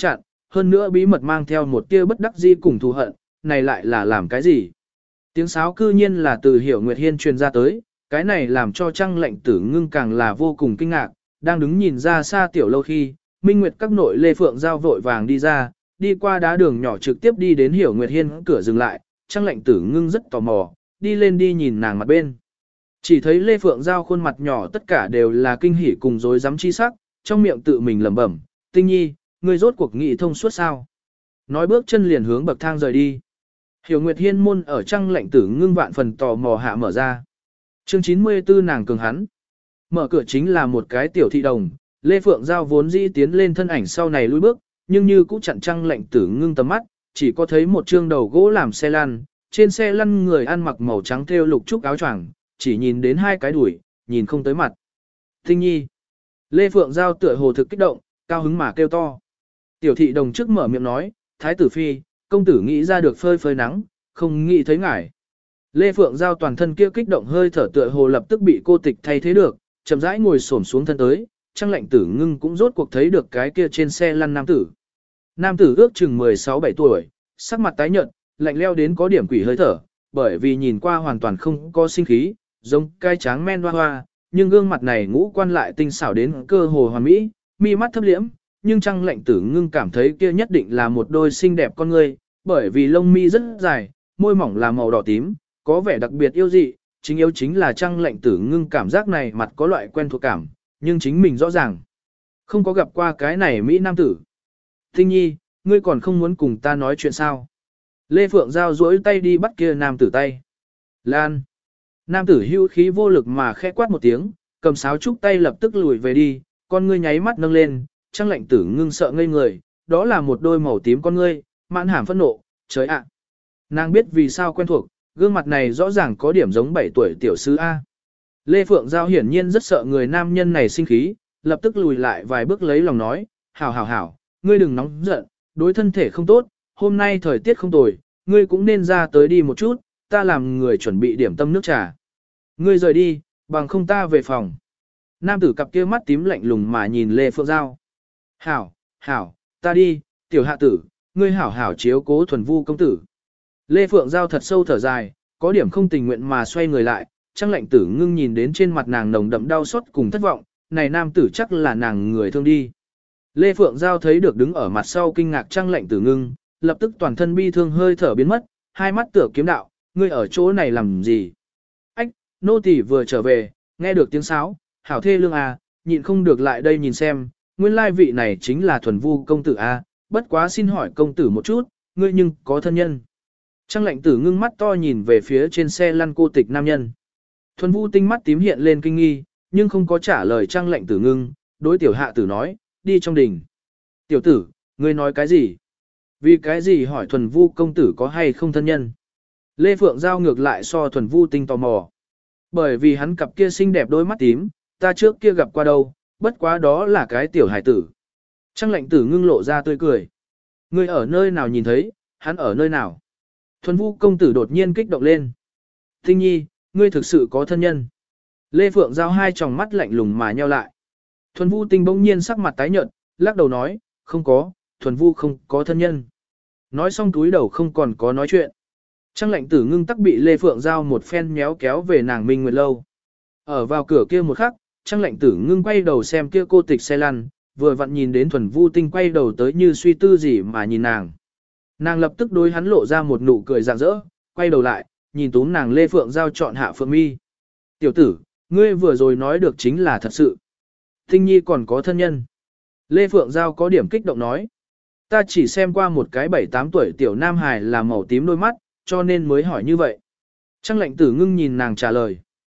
A: hơn nữa bí mật mang theo một tia bất đắc dĩ cùng thù hận, này lại là làm cái gì? Tiếng sáo cư nhiên là từ Hiểu Nguyệt Hiên truyền ra tới, cái này làm cho Trăng Lệnh Tử Ngưng càng là vô cùng kinh ngạc, đang đứng nhìn ra xa tiểu lâu khi, Minh Nguyệt các nội Lê Phượng Giao vội vàng đi ra, đi qua đá đường nhỏ trực tiếp đi đến Hiểu Nguyệt Hiên cửa dừng lại, Trăng Lệnh Tử Ngưng rất tò mò, đi lên đi nhìn nàng mặt bên. Chỉ thấy Lê Phượng Giao khuôn mặt nhỏ tất cả đều là kinh hỉ cùng rối rắm chi sắc, trong miệng tự mình lẩm bẩm, Tinh Nhi, ngươi rốt cuộc nghị thông suốt sao? Nói bước chân liền hướng bậc thang rời đi. Hiểu Nguyệt Hiên môn ở Trăng Lệnh Tử Ngưng vạn phần tò mò hạ mở ra. Chương 94 nàng cường hắn. Mở cửa chính là một cái tiểu thị đồng, Lê Phượng Giao vốn dĩ tiến lên thân ảnh sau này lùi bước, nhưng như cũng chặn Trăng Lệnh Tử Ngưng tầm mắt, chỉ có thấy một trương đầu gỗ làm xe lăn, trên xe lăn người ăn mặc màu trắng thêu lục trúc áo choàng, chỉ nhìn đến hai cái đuổi, nhìn không tới mặt. Tinh Nhi. Lê Phượng Giao tựa hồ thực kích động, cao hứng mà kêu to. Tiểu thị đồng trước mở miệng nói, Thái tử phi, công tử nghĩ ra được phơi phơi nắng, không nghĩ thấy ngải. Lê Phượng Giao toàn thân kia kích động hơi thở tựa hồ lập tức bị cô tịch thay thế được, chậm rãi ngồi xổm xuống thân tới, Trăng Lệnh Tử Ngưng cũng rốt cuộc thấy được cái kia trên xe lăn nam tử. Nam tử ước chừng 16-17 tuổi, sắc mặt tái nhợt, lạnh leo đến có điểm quỷ hơi thở, bởi vì nhìn qua hoàn toàn không có sinh khí, giống cái tráng men hoa hoa, nhưng gương mặt này ngũ quan lại tinh xảo đến cơ hồ hoàn mỹ, mi mắt thấp liễm, nhưng Trăng Lệnh Tử Ngưng cảm thấy kia nhất định là một đôi xinh đẹp con người, bởi vì lông mi rất dài, môi mỏng là màu đỏ tím, có vẻ đặc biệt yêu dị, chính yếu chính là Trăng Lệnh Tử Ngưng cảm giác này mặt có loại quen thuộc cảm, nhưng chính mình rõ ràng không có gặp qua cái này mỹ nam tử. Tinh Nhi, ngươi còn không muốn cùng ta nói chuyện sao? Lê Phượng Giao duỗi tay đi bắt kia nam tử tay. Lan. Nam tử hưu khí vô lực mà khẽ quát một tiếng, cầm sáo trúc tay lập tức lùi về đi, con ngươi nháy mắt nâng lên, Trăng Lệnh Tử Ngưng sợ ngây người, đó là một đôi màu tím con ngươi, mãn hàm phẫn nộ, trời ạ. Nàng biết vì sao quen thuộc, gương mặt này rõ ràng có điểm giống 7 tuổi tiểu sư A. Lê Phượng Giao hiển nhiên rất sợ người nam nhân này sinh khí, lập tức lùi lại vài bước lấy lòng nói, hảo hảo hảo, ngươi đừng nóng giận, đối thân thể không tốt, hôm nay thời tiết không tồi, ngươi cũng nên ra tới đi một chút, ta làm người chuẩn bị điểm tâm nước trà. Ngươi rời đi, bằng không ta về phòng. Nam tử cặp kia mắt tím lạnh lùng mà nhìn Lê Phượng Giao. Hảo, hảo, ta đi, tiểu hạ tử, ngươi hảo hảo chiếu cố Thuần Vu công tử. Lê Phượng Giao thật sâu thở dài, có điểm không tình nguyện mà xoay người lại, Trăng Lệnh Tử Ngưng nhìn đến trên mặt nàng nồng đậm đau xót cùng thất vọng, này nam tử chắc là nàng người thương đi. Lê Phượng Giao thấy được đứng ở mặt sau kinh ngạc Trăng Lệnh Tử Ngưng, lập tức toàn thân bi thương hơi thở biến mất, hai mắt tựa kiếm đạo, ngươi ở chỗ này làm gì? Ách, nô tỳ vừa trở về, nghe được tiếng sáo, hảo thê lương à, nhịn không được lại đây nhìn xem, nguyên lai vị này chính là Thuần Vu công tử à, bất quá xin hỏi công tử một chút, ngươi nhưng có thân nhân. Trăng Lệnh Tử Ngưng mắt to nhìn về phía trên xe lăn cô tịch nam nhân. Thuần Vu tinh mắt tím hiện lên kinh nghi, nhưng không có trả lời Trăng Lệnh Tử Ngưng, đối tiểu hạ tử nói, đi trong đình. Tiểu tử, ngươi nói cái gì? Vì cái gì hỏi Thuần Vu công tử có hay không thân nhân? Lê Phượng Giao ngược lại so Thuần Vu tinh tò mò. Bởi vì hắn cặp kia xinh đẹp đôi mắt tím, ta trước kia gặp qua đâu, bất quá đó là cái tiểu hải tử. Trăng Lệnh Tử Ngưng lộ ra tươi cười. Ngươi ở nơi nào nhìn thấy, hắn ở nơi nào? Thuần Vu công tử đột nhiên kích động lên. Tinh Nhi, ngươi thực sự có thân nhân. Lê Phượng Giao hai tròng mắt lạnh lùng mà nheo lại. Thuần Vu tinh bỗng nhiên sắc mặt tái nhợt, lắc đầu nói, không có, Thuần Vu không có thân nhân. Nói xong túi đầu không còn có nói chuyện. Trăng Lệnh Tử Ngưng tắc bị Lê Phượng Giao một phen méo kéo về nàng Minh Nguyệt lâu. Ở vào cửa kia một khắc, Trăng Lệnh Tử Ngưng quay đầu xem kia cô tịch xe lăn, vừa vặn nhìn đến Thuần Vu tinh quay đầu tới như suy tư gì mà nhìn nàng. Nàng lập tức đối hắn lộ ra một nụ cười rạng rỡ, quay đầu lại, nhìn túm nàng Lê Phượng Giao chọn hạ Phượng Mi. Tiểu tử, ngươi vừa rồi nói được chính là thật sự. Tinh Nhi còn có thân nhân. Lê Phượng Giao có điểm kích động nói. Ta chỉ xem qua một cái 7-8 tuổi tiểu nam hài là màu tím đôi mắt, cho nên mới hỏi như vậy. Trăng Lệnh Tử Ngưng nhìn nàng trả lời.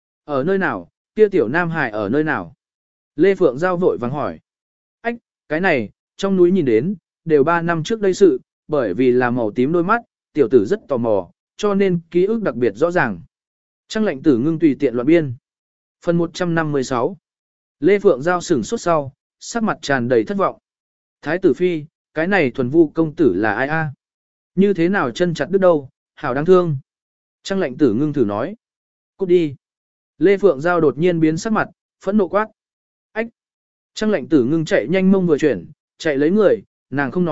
A: Ở nơi nào, kia tiểu nam hài ở nơi nào? Lê Phượng Giao vội vàng hỏi. Ách, cái này, trong núi nhìn đến, đều 3 năm trước đây sự, bởi vì là màu tím đôi mắt, tiểu tử rất tò mò, cho nên ký ức đặc biệt rõ ràng. Trăng Lệnh Tử Ngưng tùy tiện loạn biên. Phần 156. Lê Phượng Giao sửng sốt sau, sắc mặt tràn đầy thất vọng. Thái tử phi, cái này Thuần Vu công tử là ai a? Như thế nào chân chặt đứt đâu, hảo đáng thương. Trăng Lệnh Tử Ngưng thử nói. Cút đi. Lê Phượng Giao đột nhiên biến sắc mặt, phẫn nộ quát. Ách. Trăng Lệnh Tử Ngưng chạy nhanh mông vừa chuyển, chạy lấy người, nàng không nói,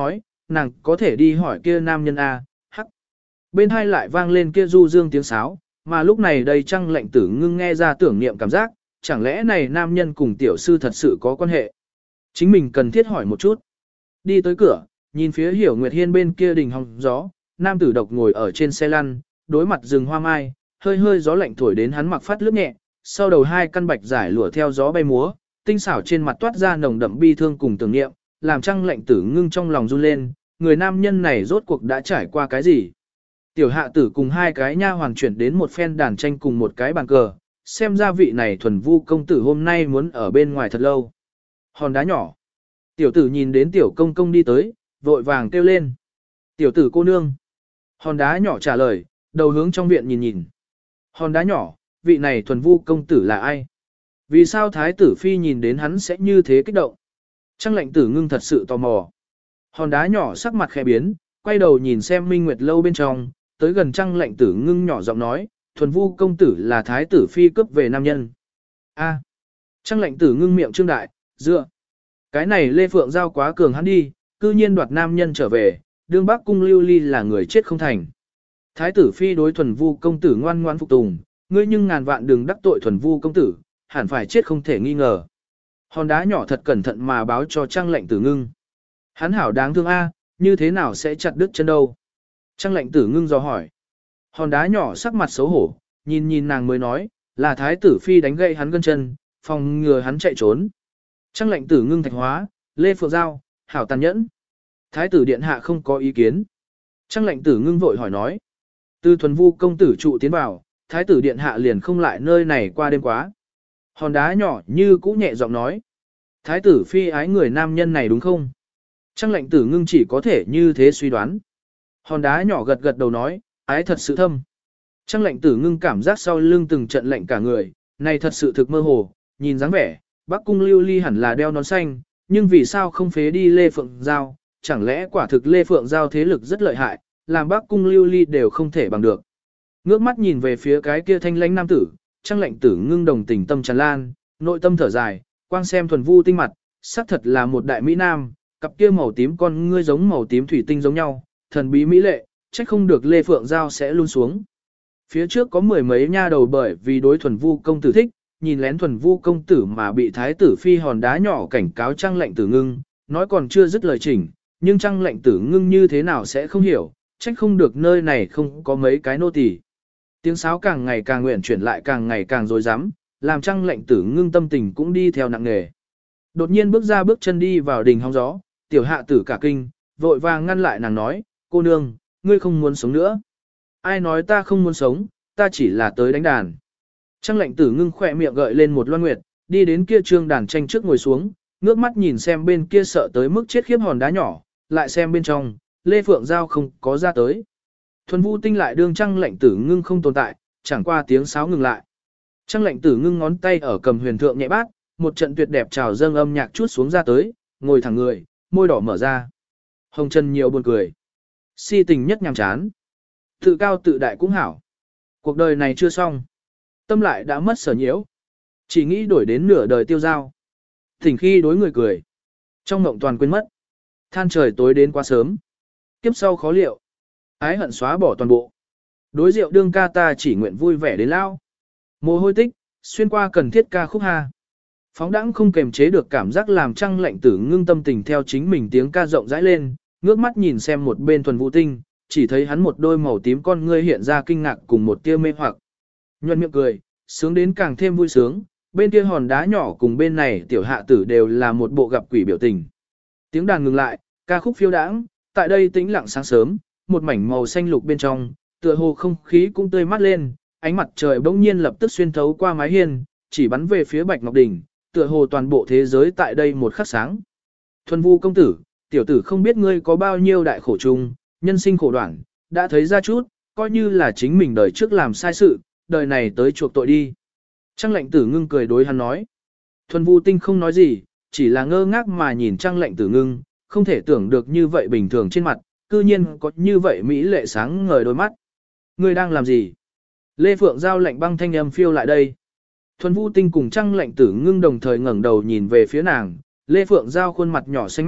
A: nàng có thể đi hỏi kia nam nhân A, hắc. Bên hai lại vang lên kia du dương tiếng sáo, mà lúc này đây Trăng Lệnh Tử Ngưng nghe ra tưởng niệm cảm giác, chẳng lẽ này nam nhân cùng tiểu sư thật sự có quan hệ. Chính mình cần thiết hỏi một chút. Đi tới cửa, nhìn phía Hiểu Nguyệt Hiên bên kia đình hòng gió, nam tử độc ngồi ở trên xe lăn, đối mặt rừng hoa mai, hơi hơi gió lạnh thổi đến hắn mặc phát lướt nhẹ, sau đầu hai căn bạch giải lụa theo gió bay múa, tinh xảo trên mặt toát ra nồng đậm bi thương cùng tưởng niệm, làm Trăng Lệnh Tử Ngưng trong lòng run lên, người nam nhân này rốt cuộc đã trải qua cái gì. Tiểu hạ tử cùng hai cái nha hoàn chuyển đến một phen đàn tranh cùng một cái bàn cờ, xem ra vị này thuần vu công tử hôm nay muốn ở bên ngoài thật lâu. Hòn đá nhỏ. Tiểu tử nhìn đến tiểu công công đi tới, vội vàng kêu lên. Tiểu tử cô nương. Hòn đá nhỏ trả lời, đầu hướng trong viện nhìn nhìn. Hòn đá nhỏ, vị này thuần vu công tử là ai? Vì sao thái tử phi nhìn đến hắn sẽ như thế kích động? Trăng Lệnh Tử Ngưng thật sự tò mò. Hòn đá nhỏ sắc mặt khẽ biến, quay đầu nhìn xem Minh Nguyệt lâu bên trong, tới gần Trăng Lệnh Tử Ngưng nhỏ giọng nói, thuần vu công tử là thái tử phi cướp về nam nhân. A. Trăng Lệnh Tử Ngưng miệng trương đại, dựa. Cái này Lê Phượng Giao quá cường hắn đi, cư nhiên đoạt nam nhân trở về, đương Bắc cung Lưu Ly là người chết không thành. Thái tử phi đối thuần vu công tử ngoan ngoan phục tùng, ngươi nhưng ngàn vạn đừng đắc tội thuần vu công tử, hẳn phải chết không thể nghi ngờ. Hòn đá nhỏ thật cẩn thận mà báo cho Trăng Lệnh Tử Ngưng. Hắn hảo đáng thương a, như thế nào sẽ chặt đứt chân đâu? Trăng Lệnh Tử Ngưng dò hỏi. Hòn đá nhỏ sắc mặt xấu hổ, nhìn nhìn nàng mới nói, là thái tử phi đánh gãy hắn gân chân, phòng ngừa hắn chạy trốn. Trăng Lệnh Tử Ngưng thạch hóa, Lê Phượng Giao, hảo tàn nhẫn. Thái tử điện hạ không có ý kiến. Trăng Lệnh Tử Ngưng vội hỏi nói. Từ thuần vu công tử trụ tiến vào, thái tử điện hạ liền không lại nơi này qua đêm quá. Hòn đá nhỏ như cũ nhẹ giọng nói. Thái tử phi ái người nam nhân này đúng không? Trăng Lệnh Tử Ngưng chỉ có thể như thế suy đoán. Hòn đá nhỏ gật gật đầu nói, ái thật sự thâm. Trăng Lệnh Tử Ngưng cảm giác sau lưng từng trận lạnh cả người, này thật sự thực mơ hồ, nhìn dáng vẻ, Bắc cung Lưu Ly hẳn là đeo nón xanh, nhưng vì sao không phế đi Lê Phượng Giao, chẳng lẽ quả thực Lê Phượng Giao thế lực rất lợi hại, làm Bắc cung Lưu Ly đều không thể bằng được. Ngước mắt nhìn về phía cái kia thanh lãnh nam tử, Trăng Lệnh Tử Ngưng đồng tình tâm tràn lan, nội tâm thở dài, quang xem thuần vu tinh mặt, xác thật là một đại mỹ nam, cặp kia màu tím con ngươi giống màu tím thủy tinh giống nhau, thần bí mỹ lệ, trách không được Lê Phượng Giao sẽ luôn xuống. Phía trước có mười mấy nha đầu bởi vì đối thuần vu công tử thích, nhìn lén thuần vu công tử mà bị thái tử phi hòn đá nhỏ cảnh cáo Trăng Lệnh Tử Ngưng, nói còn chưa dứt lời chỉnh, nhưng Trăng Lệnh Tử Ngưng như thế nào sẽ không hiểu, trách không được nơi này không có mấy cái nô tỳ. Tiếng sáo càng ngày càng nguyện chuyển lại càng ngày càng rối rắm, làm Trăng Lệnh Tử Ngưng tâm tình cũng đi theo nặng nề. Đột nhiên bước ra bước chân đi vào đình hóng gió, tiểu hạ tử cả kinh, vội vàng ngăn lại nàng nói, cô nương, ngươi không muốn sống nữa. Ai nói ta không muốn sống, ta chỉ là tới đánh đàn. Trăng Lệnh Tử Ngưng khỏe miệng gợi lên một loan nguyệt, đi đến kia trương đàn tranh trước ngồi xuống, ngước mắt nhìn xem bên kia sợ tới mức chết khiếp hòn đá nhỏ, lại xem bên trong, Lê Phượng Giao không có ra tới. Thuần vu tinh lại đương Trăng Lệnh Tử Ngưng không tồn tại, chẳng qua tiếng sáo ngừng lại. Trăng Lệnh Tử Ngưng ngón tay ở cầm huyền thượng nhẹ bát, một trận tuyệt đẹp trào dâng âm nhạc chút xuống ra tới, ngồi thẳng người, môi đỏ mở ra. Hồng chân nhiều buồn cười. Si tình nhất nhàm chán. Tự cao tự đại cũng hảo. Cuộc đời này chưa xong. Tâm lại đã mất sở nhiễu. Chỉ nghĩ đổi đến nửa đời tiêu dao. Thỉnh khi đối người cười. Trong mộng toàn quên mất. Than trời tối đến quá sớm. Kiếp sau khó liệu. Ái hận xóa bỏ toàn bộ. Đối rượu đương ca ta chỉ nguyện vui vẻ đến lao. Mồ hôi tích, xuyên qua cần thiết ca khúc ha. Phóng đãng không kềm chế được cảm giác làm Trăng Lệnh Tử Ngưng tâm tình theo chính mình tiếng ca rộng rãi lên, ngước mắt nhìn xem một bên thuần vũ tinh, chỉ thấy hắn một đôi màu tím con ngươi hiện ra kinh ngạc cùng một tia mê hoặc. Nhuận miệng cười, sướng đến càng thêm vui sướng, bên kia hòn đá nhỏ cùng bên này tiểu hạ tử đều là một bộ gặp quỷ biểu tình. Tiếng đàn ngừng lại, ca khúc phiêu đãng, tại đây tĩnh lặng sáng sớm, một mảnh màu xanh lục bên trong, tựa hồ không khí cũng tươi mát lên, ánh mặt trời bỗng nhiên lập tức xuyên thấu qua mái hiên, chỉ bắn về phía Bạch Ngọc Đỉnh, tựa hồ toàn bộ thế giới tại đây một khắc sáng. Thuần vu công tử, tiểu tử không biết ngươi có bao nhiêu đại khổ chung, nhân sinh khổ đoạn, đã thấy ra chút, coi như là chính mình đời trước làm sai sự, đời này tới chuộc tội đi. Trăng Lệnh Tử Ngưng cười đối hắn nói. Thuần vu tinh không nói gì, chỉ là ngơ ngác mà nhìn Trăng Lệnh Tử Ngưng, không thể tưởng được như vậy bình thường trên mặt, cư nhiên có như vậy mỹ lệ sáng ngời đôi mắt. Ngươi đang làm gì? Lê Phượng Giao lạnh băng thanh âm phiêu lại đây. Thuần vu tinh cùng Trăng Lệnh Tử Ngưng đồng thời ngẩng đầu nhìn về phía nàng, Lê Phượng Giao khuôn mặt nhỏ xanh mét,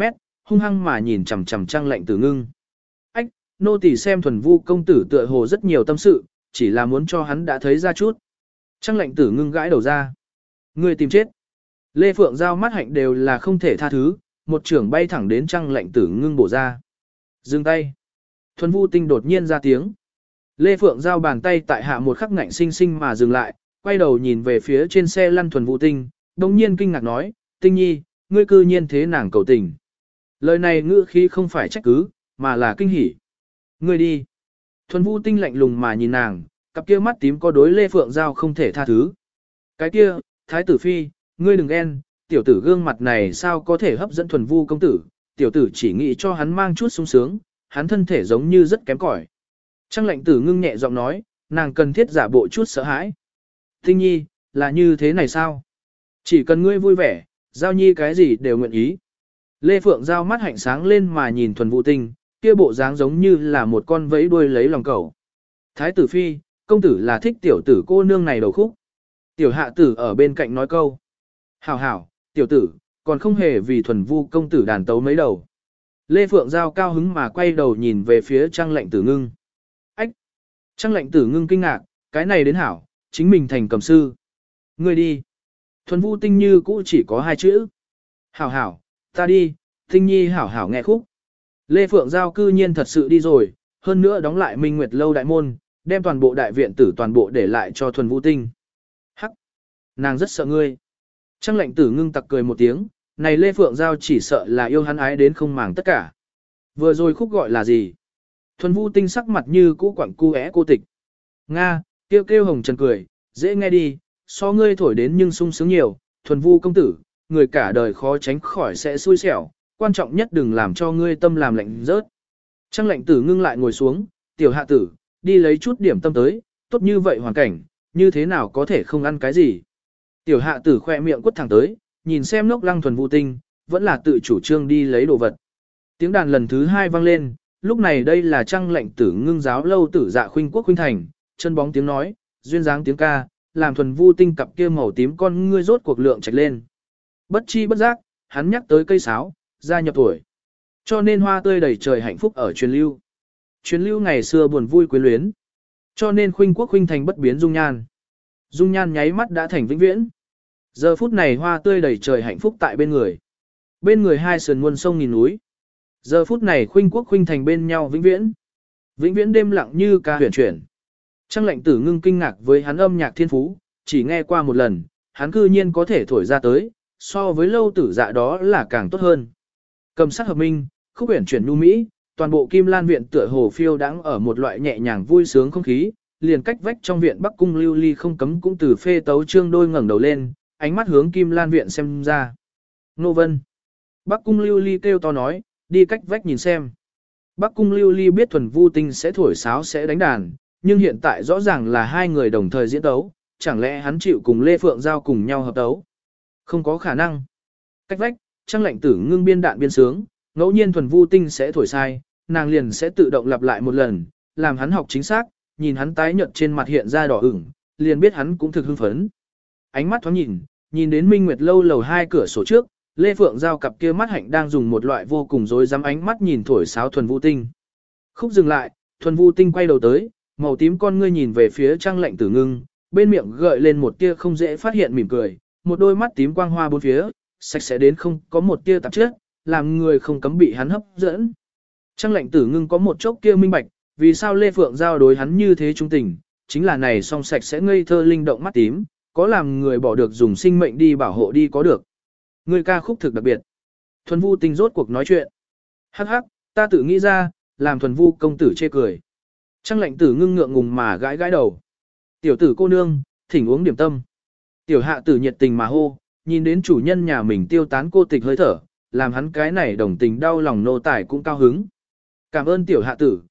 A: hung hăng mà nhìn chằm chằm Trang Lệnh Tử Ngưng. Ách, nô tỳ xem Thuần Vu công tử tựa hồ rất nhiều tâm sự, chỉ là muốn cho hắn đã thấy ra chút. Trang Lệnh Tử Ngưng gãi đầu ra. Ngươi tìm chết. Lê Phượng Giao mắt hạnh đều là không thể tha thứ, một trưởng bay thẳng đến Trang Lệnh Tử Ngưng bổ ra. Dừng tay. Thuần Vu Tinh đột nhiên ra tiếng. Lê Phượng Giao bàn tay tại hạ một khắc ngạnh sinh sinh mà dừng lại, quay đầu nhìn về phía trên xe lăn Thuần Vu Tinh, đồng nhiên kinh ngạc nói, Tinh Nhi, ngươi cư nhiên thế nàng cầu tình. Lời này ngữ khí không phải trách cứ, mà là kinh hỉ. Ngươi đi. Thuần Vu Tinh lạnh lùng mà nhìn nàng, cặp kia mắt tím có đối Lê Phượng Giao không thể tha thứ. Cái kia, Thái tử Phi, ngươi đừng ghen, tiểu tử gương mặt này sao có thể hấp dẫn Thuần Vu công tử, tiểu tử chỉ nghĩ cho hắn mang chút sung sướng, hắn thân thể giống như rất kém cỏi. Trang Lệnh Tử Ngưng nhẹ giọng nói, nàng cần thiết giả bộ chút sợ hãi. Tinh Nhi, là như thế này sao? Chỉ cần ngươi vui vẻ, Giao Nhi cái gì đều nguyện ý. Lê Phượng Giao mắt hạnh sáng lên mà nhìn Thuần Vu Tinh, kia bộ dáng giống như là một con vẫy đuôi lấy lòng cẩu. Thái tử Phi, công tử là thích tiểu tử cô nương này đầu khúc. Tiểu hạ tử ở bên cạnh nói câu. Hảo hảo, tiểu tử, còn không hề vì Thuần Vu công tử đàn tấu mấy đầu. Lê Phượng Giao cao hứng mà quay đầu nhìn về phía Trang Lệnh Tử Ngưng. Ách! Trang Lệnh Tử Ngưng kinh ngạc, cái này đến hảo, chính mình thành cầm sư. Ngươi đi. Thuần Vu Tinh như cũ chỉ có hai chữ. Hảo hảo, ta đi, Tinh Nhi hảo hảo nghe khúc. Lê Phượng Giao cư nhiên thật sự đi rồi, hơn nữa đóng lại Minh Nguyệt Lâu đại môn, đem toàn bộ đại viện tử toàn bộ để lại cho Thuần Vu Tinh. Hắc! Nàng rất sợ ngươi. Trang Lệnh Tử Ngưng tặc cười một tiếng, này Lê Phượng Giao chỉ sợ là yêu hắn ái đến không màng tất cả. Vừa rồi khúc gọi là gì? Thuần Vu Tinh sắc mặt như cũ quặng cu é cô tịch. Nga, kêu kêu hồng trần cười, dễ nghe đi, so ngươi thổi đến nhưng sung sướng nhiều, Thuần Vu công tử, người cả đời khó tránh khỏi sẽ xui xẻo, quan trọng nhất đừng làm cho ngươi tâm làm lạnh rớt. Trang Lệnh Tử Ngưng lại ngồi xuống, tiểu hạ tử, đi lấy chút điểm tâm tới, tốt như vậy hoàn cảnh, như thế nào có thể không ăn cái gì. Tiểu hạ tử khoe miệng quất thẳng tới, nhìn xem Ngốc Lăng Thuần Vu Tinh, vẫn là tự chủ trương đi lấy đồ vật. Tiếng đàn lần thứ hai vang lên, lúc này đây là Trang Lệnh Tử Ngưng giáo lâu tử dạ khuynh quốc khuynh thành, chân bóng tiếng nói, duyên dáng tiếng ca, làm Thuần Vu Tinh cặp kia màu tím con ngươi rốt cuộc lượng trạch lên. Bất chi bất giác, hắn nhắc tới cây sáo, gia nhập tuổi. Cho nên hoa tươi đầy trời hạnh phúc ở truyền lưu. Truyền lưu ngày xưa buồn vui quyến luyến. Cho nên khuynh quốc khuynh thành bất biến dung nhan. Dung nhan nháy mắt đã thành vĩnh viễn. Giờ phút này hoa tươi đầy trời hạnh phúc tại bên người. Bên người hai sườn muôn sông nghìn núi. Giờ phút này khuynh quốc khuynh thành bên nhau vĩnh viễn. Vĩnh viễn đêm lặng như ca huyền chuyển. Trang Lệnh Tử Ngưng kinh ngạc với hắn âm nhạc thiên phú, chỉ nghe qua một lần, hắn cư nhiên có thể thổi ra tới, so với lâu tử dạ đó là càng tốt hơn. Cầm sắc hợp minh, khúc huyền chuyển nhu mỹ, toàn bộ Kim Lan viện tựa hồ phiêu đãng ở một loại nhẹ nhàng vui sướng không khí, liền cách vách trong viện Bắc Cung Lưu Ly không cấm cũng từ phê tấu trương đôi ngẩng đầu lên, ánh mắt hướng Kim Lan viện xem ra. Nô Vân. Bắc Cung Lưu Ly kêu to nói, đi cách vách nhìn xem. Bắc Cung Lưu Ly biết Thuần Vu Tinh sẽ thổi sáo sẽ đánh đàn, nhưng hiện tại rõ ràng là hai người đồng thời diễn tấu, chẳng lẽ hắn chịu cùng Lê Phượng Giao cùng nhau hợp tấu? Không có khả năng. Cách vách, Trang Lệnh Tử Ngưng biên đạn biên sướng, ngẫu nhiên Thuần Vu Tinh sẽ thổi sai, nàng liền sẽ tự động lặp lại một lần, làm hắn học chính xác, nhìn hắn tái nhợt trên mặt hiện ra đỏ ửng, liền biết hắn cũng thực hưng phấn. Ánh mắt thoáng nhìn đến Minh Nguyệt Lâu lầu 2 cửa sổ trước, Lê Phượng Giao cặp kia mắt hạnh đang dùng một loại vô cùng rối rắm ánh mắt nhìn thổi sáo Thuần Vu Tinh. Khúc dừng lại, Thuần Vu Tinh quay đầu tới, màu tím con ngươi nhìn về phía Trang Lệnh Tử Ngưng, bên miệng gợi lên một tia không dễ phát hiện mỉm cười, một đôi mắt tím quang hoa bốn phía, sạch sẽ đến không có một tia tạp chất, làm người không cấm bị hắn hấp dẫn. Trang Lệnh Tử Ngưng có một chốc kia minh bạch, vì sao Lê Phượng Giao đối hắn như thế trung tình, chính là này song sạch sẽ ngây thơ linh động mắt tím, có làm người bỏ được dùng sinh mệnh đi bảo hộ đi có được. Người ca khúc thực đặc biệt. Thuần Vu Tinh rốt cuộc nói chuyện. Hắc hắc, ta tự nghĩ ra, làm Thuần Vu công tử chê cười. Trang Lệnh Tử Ngưng ngượng ngùng mà gãi gãi đầu. Tiểu tử cô nương, thỉnh uống điểm tâm. Tiểu hạ tử nhiệt tình mà hô, nhìn đến chủ nhân nhà mình tiêu tán cô tịch hơi thở, làm hắn cái này đồng tình đau lòng nô tài cũng cao hứng. Cảm ơn tiểu hạ tử,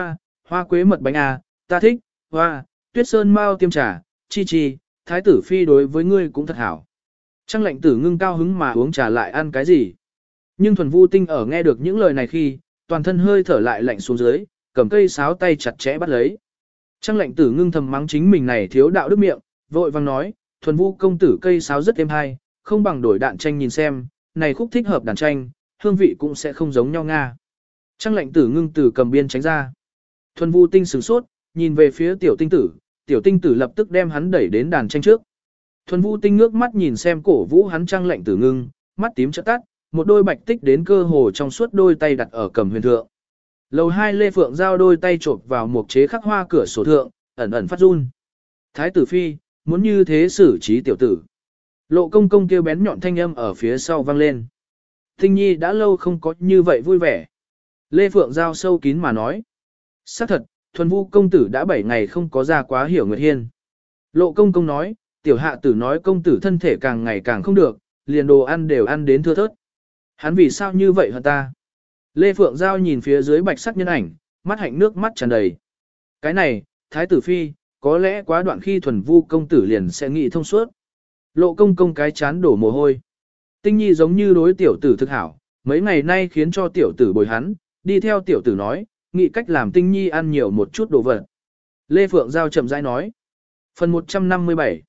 A: hoa quế mật bánh à, ta thích, tuyết sơn mao tiêm trà, chi chi, thái tử phi đối với ngươi cũng thật hảo. Trang Lệnh Tử Ngưng cao hứng mà uống trà lại ăn cái gì. Nhưng Thuần Vu Tinh ở nghe được những lời này khi, toàn thân hơi thở lại lạnh xuống dưới, cầm cây sáo tay chặt chẽ bắt lấy. Trang Lệnh Tử Ngưng thầm mắng chính mình này thiếu đạo đức miệng, vội vang nói, Thuần Vu công tử cây sáo rất êm hay, không bằng đổi đạn tranh nhìn xem, này khúc thích hợp đàn tranh, hương vị cũng sẽ không giống nhau nga. Trăng lệnh tử ngưng từ cầm biên tránh ra. Thuần Vu Tinh sửng sốt, nhìn về phía tiểu tinh tử lập tức đem hắn đẩy đến đàn tranh trước. Thuần Vu Tinh ngước mắt nhìn xem cổ vũ hắn Trăng lệnh tử ngưng, mắt tím chớp tắt, một đôi bạch tích đến cơ hồ trong suốt đôi tay đặt ở cầm huyền thượng. Lầu 2 Lê Phượng giao đôi tay chộp vào một chế khắc hoa cửa sổ thượng, ẩn ẩn phát run. Thái tử phi, muốn như thế xử trí tiểu tử. Lộ công công kêu bén nhọn thanh âm ở phía sau vang lên. Tinh nhi đã lâu không có như vậy vui vẻ. Lê Phượng giao sâu kín mà nói. Xác thật, Thuần Vu công tử đã 7 ngày không có ra quá hiểu nguyệt hiên. Lộ công công nói, tiểu hạ tử nói công tử thân thể càng ngày càng không được, liền đồ ăn đều ăn đến thưa thớt. Hắn vì sao như vậy hả ta? Lê Phượng Giao nhìn phía dưới bạch sắc nhân ảnh, mắt hạnh nước mắt tràn đầy. Cái này, Thái tử phi, có lẽ quá đoạn khi Thuần Vu công tử liền sẽ nghĩ thông suốt. Lộ công công cái chán đổ mồ hôi. Tinh nhi giống như đối tiểu tử thực hảo, mấy ngày nay khiến cho tiểu tử bồi hắn, đi theo tiểu tử nói, nghĩ cách làm Tinh nhi ăn nhiều một chút đồ vật. Lê Phượng Giao chậm rãi nói. Phần 157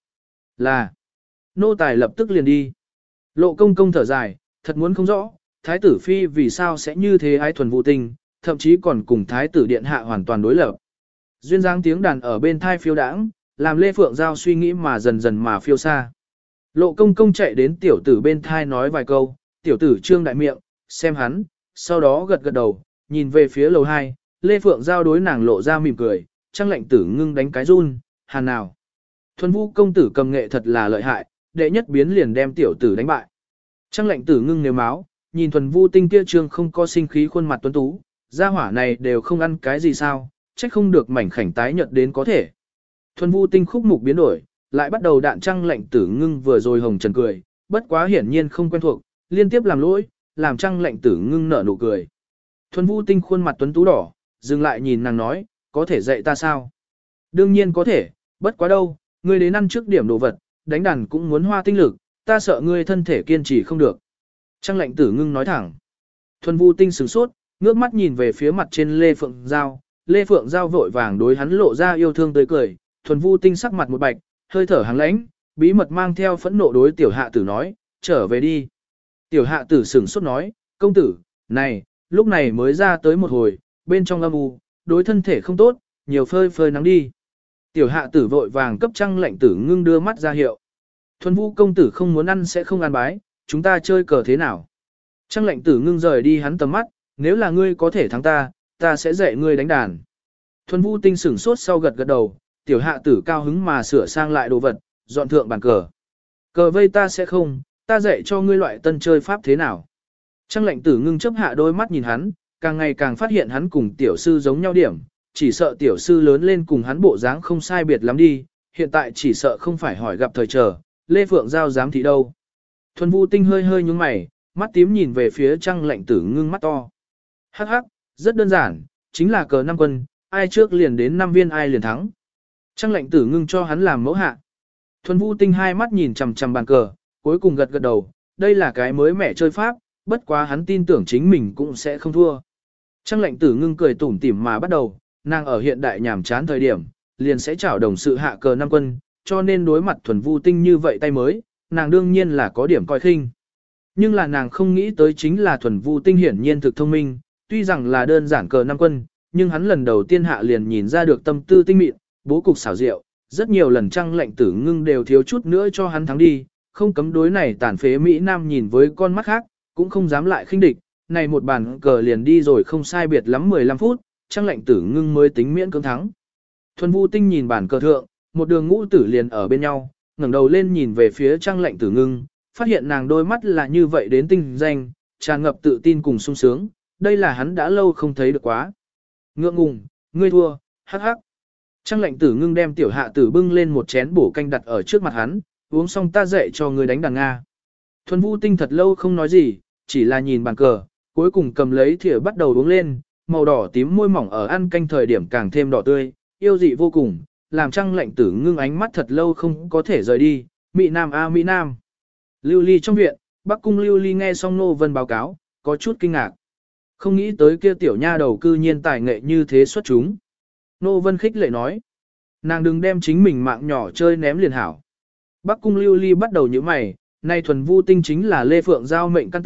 A: là nô tài lập tức liền đi. Lộ công công thở dài, thật muốn không rõ, Thái tử phi vì sao sẽ như thế ái Thuần Vu Tinh, thậm chí còn cùng Thái tử điện hạ hoàn toàn đối lập. Duyên dáng tiếng đàn ở bên thai phiêu đãng, làm Lê Phượng Giao suy nghĩ mà dần dần mà phiêu xa. Lộ công công chạy đến tiểu tử bên thai nói vài câu, tiểu tử trương đại miệng, xem hắn, sau đó gật gật đầu, nhìn về phía lầu 2, Lê Phượng Giao đối nàng lộ ra mỉm cười, Trăng lệnh tử ngưng đánh cái run, hàn nào. Thuần Vu công tử cầm nghệ thật là lợi hại, đệ nhất biến liền đem tiểu tử đánh bại. Trăng lệnh tử ngưng nếu máu, nhìn Thuần Vu Tinh kia trương không có sinh khí khuôn mặt tuấn tú, gia hỏa này đều không ăn cái gì sao, trách không được mảnh khảnh tái nhợt đến có thể. Thuần Vu Tinh khúc mục biến đổi, lại bắt đầu đạn Trăng lệnh tử ngưng vừa rồi hồng trần cười, bất quá hiển nhiên không quen thuộc, liên tiếp làm lỗi, làm Trăng lệnh tử ngưng nở nụ cười. Thuần Vu Tinh khuôn mặt tuấn tú đỏ, dừng lại nhìn nàng nói, có thể dạy ta sao? Đương nhiên có thể, bất quá đâu, ngươi đến ăn trước điểm đồ vật, đánh đàn cũng muốn hoa tinh lực, ta sợ ngươi thân thể kiên trì không được. Trăng lệnh tử ngưng nói thẳng. Thuần Vu Tinh sửng sốt, ngước mắt nhìn về phía mặt trên Lê Phượng Giao. Lê Phượng Giao vội vàng đối hắn lộ ra yêu thương tươi cười. Thuần Vu Tinh sắc mặt một bạch, hơi thở hàng lãnh, bí mật mang theo phẫn nộ đối tiểu hạ tử nói, trở về đi. Tiểu hạ tử sửng sốt nói, công tử, này, lúc này mới ra tới một hồi, bên trong âm u, đối thân thể không tốt, nhiều phơi phơi nắng đi. Tiểu hạ tử vội vàng cấp Trăng lệnh tử ngưng đưa mắt ra hiệu. Thuần Vu công tử không muốn ăn sẽ không ăn bái, chúng ta chơi cờ thế nào? Trăng lệnh tử ngưng rời đi hắn tầm mắt, nếu là ngươi có thể thắng ta, ta sẽ dạy ngươi đánh đàn. Thuần Vu Tinh sửng sốt sau gật gật đầu, tiểu hạ tử cao hứng mà sửa sang lại đồ vật, dọn thượng bàn cờ. Cờ vây ta sẽ không, ta dạy cho ngươi loại tân chơi pháp thế nào. Trăng lệnh tử ngưng chấp hạ đôi mắt nhìn hắn, càng ngày càng phát hiện hắn cùng tiểu sư giống nhau điểm, chỉ sợ tiểu sư lớn lên cùng hắn bộ dáng không sai biệt lắm đi, hiện tại chỉ sợ không phải hỏi gặp thời chờ, Lê Phượng Giao dám thị đâu. Thuần Vu Tinh hơi hơi nhúng mày, mắt tím nhìn về phía Trăng lệnh tử ngưng mắt to. Hắc hắc, rất đơn giản, chính là cờ 5 quân, ai trước liền đến 5 viên ai liền thắng. Trăng lệnh tử ngưng cho hắn làm mẫu hạ. Thuần Vu Tinh hai mắt nhìn chằm chằm bàn cờ, cuối cùng gật gật đầu, đây là cái mới mẻ chơi pháp, bất quá hắn tin tưởng chính mình cũng sẽ không thua. Trăng lệnh tử ngưng cười tủm tỉm mà bắt đầu, nàng ở hiện đại nhàm chán thời điểm, liền sẽ chảo đồng sự hạ cờ 5 quân, cho nên đối mặt Thuần Vu Tinh như vậy tay mới, nàng đương nhiên là có điểm coi khinh. Nhưng là nàng không nghĩ tới chính là Thuần Vu Tinh hiển nhiên thực thông minh, tuy rằng là đơn giản cờ 5 quân, nhưng hắn lần đầu tiên hạ liền nhìn ra được tâm tư tinh mịn, bố cục xảo diệu, rất nhiều lần Trăng lệnh tử ngưng đều thiếu chút nữa cho hắn thắng đi, không cấm đối này tàn phế Mỹ Nam nhìn với con mắt khác, cũng không dám lại khinh địch, này một bàn cờ liền đi rồi không sai biệt lắm 15 phút, Trăng lệnh tử ngưng mới tính miễn cưỡng thắng. Thuần Vu Tinh nhìn bàn cờ thượng, một đường ngũ tử liền ở bên nhau, ngẩng đầu lên nhìn về phía Trăng lệnh tử ngưng, phát hiện nàng đôi mắt là như vậy đến tinh danh, tràn ngập tự tin cùng sung sướng, đây là hắn đã lâu không thấy được quá. Ngượng ngùng, ngươi thua, hắc hắc. Trăng lệnh tử ngưng đem tiểu hạ tử bưng lên một chén bổ canh đặt ở trước mặt hắn, uống xong ta dạy cho ngươi đánh đàn Nga. Thuần Vu Tinh thật lâu không nói gì, chỉ là nhìn bàn cờ, cuối cùng cầm lấy thìa bắt đầu uống lên, màu đỏ tím môi mỏng ở ăn canh thời điểm càng thêm đỏ tươi, yêu dị vô cùng, làm Trăng lệnh tử ngưng ánh mắt thật lâu không có thể rời đi, Mỹ Nam a Mỹ Nam. Lưu Ly trong viện, Bắc cung Lưu Ly nghe xong Nô Vân báo cáo, có chút kinh ngạc. Không nghĩ tới kia tiểu nha đầu cư nhiên tài nghệ như thế xuất chúng. Nô Vân khích lệ nói, nàng đừng đem chính mình mạng nhỏ chơi ném liền hảo. Bắc cung Lưu Ly bắt đầu nhíu mày, nay Thuần Vu Tinh chính là Lê Phượng Giao mệnh căn tử,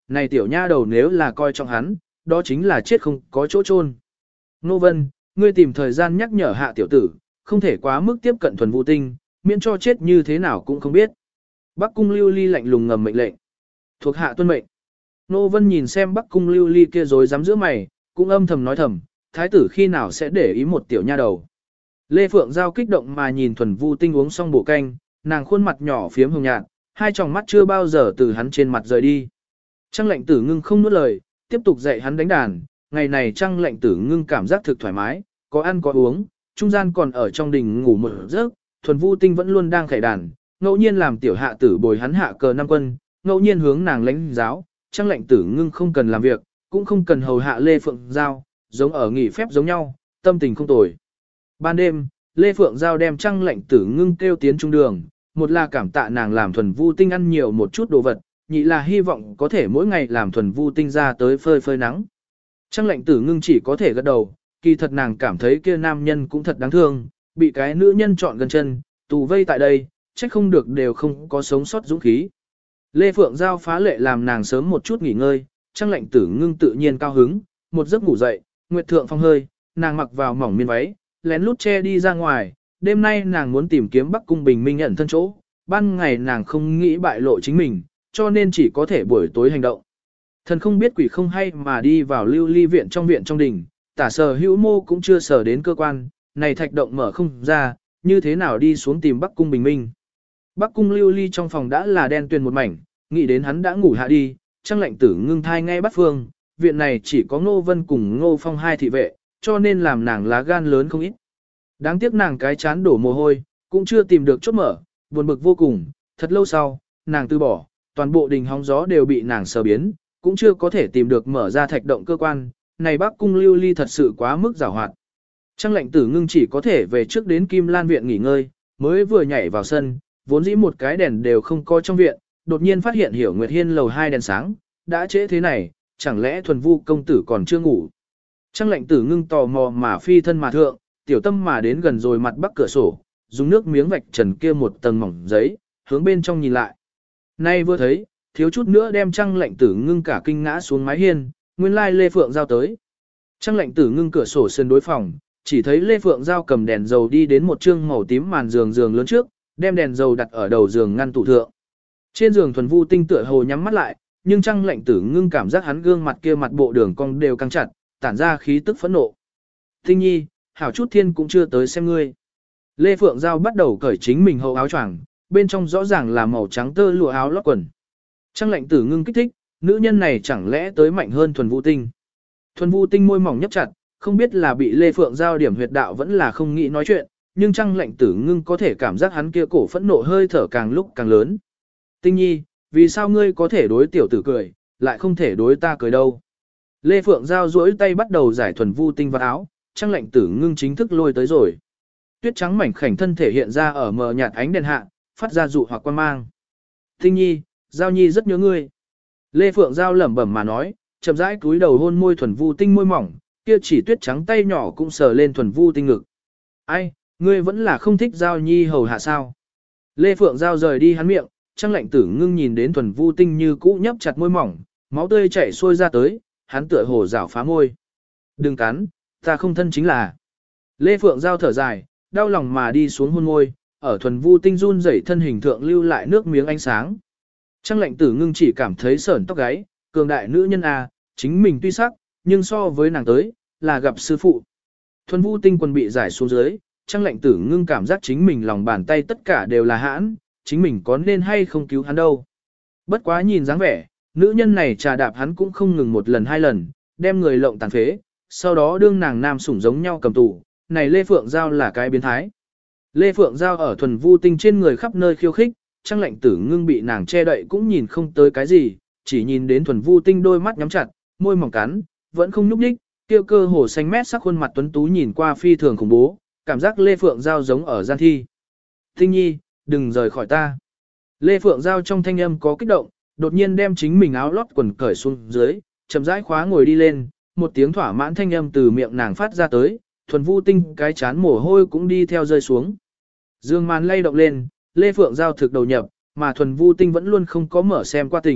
A: này tiểu nha đầu nếu là coi trọng hắn, đó chính là chết không có chỗ chôn. Nô Vân, ngươi tìm thời gian nhắc nhở hạ tiểu tử, không thể quá mức tiếp cận thuần vũ tinh, miễn cho chết như thế nào cũng không biết. Bắc cung Lưu Ly lạnh lùng ngầm mệnh lệnh. Thuộc hạ tuân mệnh. Nô Vân nhìn xem Bắc cung Lưu Ly kia rối rắm giữa mày, cũng âm thầm nói thầm, thái tử khi nào sẽ để ý một tiểu nha đầu. Lê Phượng Giao kích động mà nhìn thuần vu tinh uống xong bổ canh, nàng khuôn mặt nhỏ phiếm hồng nhạt, hai tròng mắt chưa bao giờ từ hắn trên mặt rời đi. Trăng lệnh tử ngưng không nuốt lời, tiếp tục dạy hắn đánh đàn, ngày này trăng lệnh tử ngưng cảm giác thực thoải mái, có ăn có uống, trung gian còn ở trong đình ngủ một giấc, thuần vu tinh vẫn luôn đang khải đàn, ngẫu nhiên làm tiểu hạ tử bồi hắn hạ cờ năm quân, ngẫu nhiên hướng nàng lãnh giáo, trăng lệnh tử ngưng không cần làm việc, cũng không cần hầu hạ Lê Phượng Giao, giống ở nghỉ phép giống nhau, tâm tình không tồi. Ban đêm, Lê Phượng Giao đem trăng lệnh tử ngưng kêu tiến trung đường, một là cảm tạ nàng làm thuần vu tinh ăn nhiều một chút đồ vật, nhị là hy vọng có thể mỗi ngày làm thuần vu tinh ra tới phơi phơi nắng. Trăng lệnh tử ngưng chỉ có thể gật đầu, kỳ thật nàng cảm thấy kia nam nhân cũng thật đáng thương, bị cái nữ nhân chọn gần chân, tù vây tại đây, trách không được đều không có sống sót dũng khí. Lê Phượng Giao phá lệ làm nàng sớm một chút nghỉ ngơi, trăng lệnh tử ngưng tự nhiên cao hứng, một giấc ngủ dậy, nguyệt thượng phong hơi, nàng mặc vào mỏng miên váy, lén lút che đi ra ngoài, đêm nay nàng muốn tìm kiếm Bắc Cung Bình Minh ẩn thân chỗ, ban ngày nàng không nghĩ bại lộ chính mình, cho nên chỉ có thể buổi tối hành động. Thần không biết quỷ không hay mà đi vào Lưu Ly viện trong đình, tả sở hữu mô cũng chưa sở đến cơ quan, này thạch động mở không ra, như thế nào đi xuống tìm Bắc Cung Bình Minh. Bắc Cung Lưu Ly trong phòng đã là đen tuyền một mảnh, nghĩ đến hắn đã ngủ hạ đi, trăng lệnh tử ngưng thai ngay bắt phương, viện này chỉ có Ngô Vân cùng Ngô Phong hai thị vệ, cho nên làm nàng lá gan lớn không ít. Đáng tiếc nàng cái chán đổ mồ hôi, cũng chưa tìm được chốt mở, buồn bực vô cùng, thật lâu sau, nàng từ bỏ, toàn bộ đình hóng gió đều bị nàng sờ biến, cũng chưa có thể tìm được mở ra thạch động cơ quan, này Bắc Cung Lưu Ly thật sự quá mức giàu hoạt. Trăng lệnh tử ngưng chỉ có thể về trước đến Kim Lan viện nghỉ ngơi, mới vừa nhảy vào sân, vốn dĩ một cái đèn đều không có trong viện, đột nhiên phát hiện Hiểu Nguyệt Hiên lầu 2 đèn sáng, đã trễ thế này, chẳng lẽ thuần vu công tử còn chưa ngủ. Trăng lệnh tử ngưng tò mò mà phi thân mà thượng, tiểu tâm mà đến gần rồi mặt bắc cửa sổ, dùng nước miếng vạch trần kia một tầng mỏng giấy, hướng bên trong nhìn lại. Nay vừa thấy, thiếu chút nữa đem trăng lệnh tử ngưng cả kinh ngã xuống mái hiên, nguyên lai Lê Phượng Giao tới. Trăng lệnh tử ngưng cửa sổ sân đối phòng, chỉ thấy Lê Phượng Giao cầm đèn dầu đi đến một trương màu tím màn giường lớn trước, đem đèn dầu đặt ở đầu giường ngăn tủ thượng. Trên giường thuần vu tinh tựa hồ nhắm mắt lại, nhưng trăng lệnh tử ngưng cảm giác hắn gương mặt kia mặt bộ đường cong đều căng chặt, tản ra khí tức phẫn nộ. Tinh nhi, hảo chút thiên cũng chưa tới xem ngươi. Lê Phượng Giao bắt đầu cởi chính mình hậu áo choàng, bên trong rõ ràng là màu trắng tơ lụa áo lót quần. Trăng lệnh tử ngưng kích thích, nữ nhân này chẳng lẽ tới mạnh hơn thuần vu tinh. Thuần vu tinh môi mỏng nhấp chặt, không biết là bị Lê Phượng Giao điểm huyệt đạo vẫn là không nghĩ nói chuyện, nhưng trăng lệnh tử ngưng có thể cảm giác hắn kia cổ phẫn nộ hơi thở càng lúc càng lớn. Tinh nhi, vì sao ngươi có thể đối tiểu tử cười, lại không thể đối ta cười đâu. Lê Phượng Giao duỗi tay bắt đầu giải thuần vu tinh vào áo, trăng lệnh tử ngưng chính thức lôi tới rồi. Tuyết trắng mảnh khảnh thân thể hiện ra ở mờ nhạt ánh đèn hạ, phát ra dụ hoặc quan mang. Tinh nhi, Giao nhi rất nhớ ngươi. Lê Phượng Giao lẩm bẩm mà nói, chậm rãi cúi đầu hôn môi thuần vu tinh môi mỏng, kia chỉ tuyết trắng tay nhỏ cũng sờ lên thuần vu tinh ngực. Ai, ngươi vẫn là không thích Giao nhi hầu hạ sao. Lê Phượng Giao rời đi hắn miệng, trăng lệnh tử ngưng nhìn đến thuần vu tinh như cũ nhấp chặt môi mỏng, máu tươi chảy xuôi ra tới, hắn tựa hồ rảo phá môi. Đừng cắn, ta không thân chính là. Lê Phượng Giao thở dài, đau lòng mà đi xuống hôn môi, ở thuần vu tinh run rẩy thân hình thượng lưu lại nước miếng ánh sáng. Trăng lệnh tử ngưng chỉ cảm thấy sởn tóc gáy, cường đại nữ nhân à, chính mình tuy sắc, nhưng so với nàng tới, là gặp sư phụ. Thuần vu tinh quần bị giải xuống dưới, trăng lệnh tử ngưng cảm giác chính mình lòng bàn tay tất cả đều là hãn, chính mình có nên hay không cứu hắn đâu. Bất quá nhìn dáng vẻ, nữ nhân này trà đạp hắn cũng không ngừng một lần hai lần, đem người lộng tàn phế, sau đó đương nàng nam sủng giống nhau cầm tù, này Lê Phượng Giao là cái biến thái. Lê Phượng Giao ở thuần vu tinh trên người khắp nơi khiêu khích, trăng lệnh tử ngưng bị nàng che đậy cũng nhìn không tới cái gì, chỉ nhìn đến thuần vu tinh đôi mắt nhắm chặt, môi mỏng cắn, vẫn không nhúc nhích, tiêu cơ hồ xanh mét sắc khuôn mặt tuấn tú nhìn qua phi thường khủng bố, cảm giác Lê Phượng Giao giống ở gian thi. Tinh nhi, đừng rời khỏi ta. Lê Phượng Giao trong thanh âm có kích động, đột nhiên đem chính mình áo lót quần cởi xuống dưới, chậm rãi khóa ngồi đi lên, một tiếng thỏa mãn thanh âm từ miệng nàng phát ra tới, thuần vu tinh cái chán mồ hôi cũng đi theo rơi xuống. Dương màn lay động lên, Lê Phượng Giao thực đầu nhập, mà thuần vu tinh vẫn luôn không có mở xem qua tình,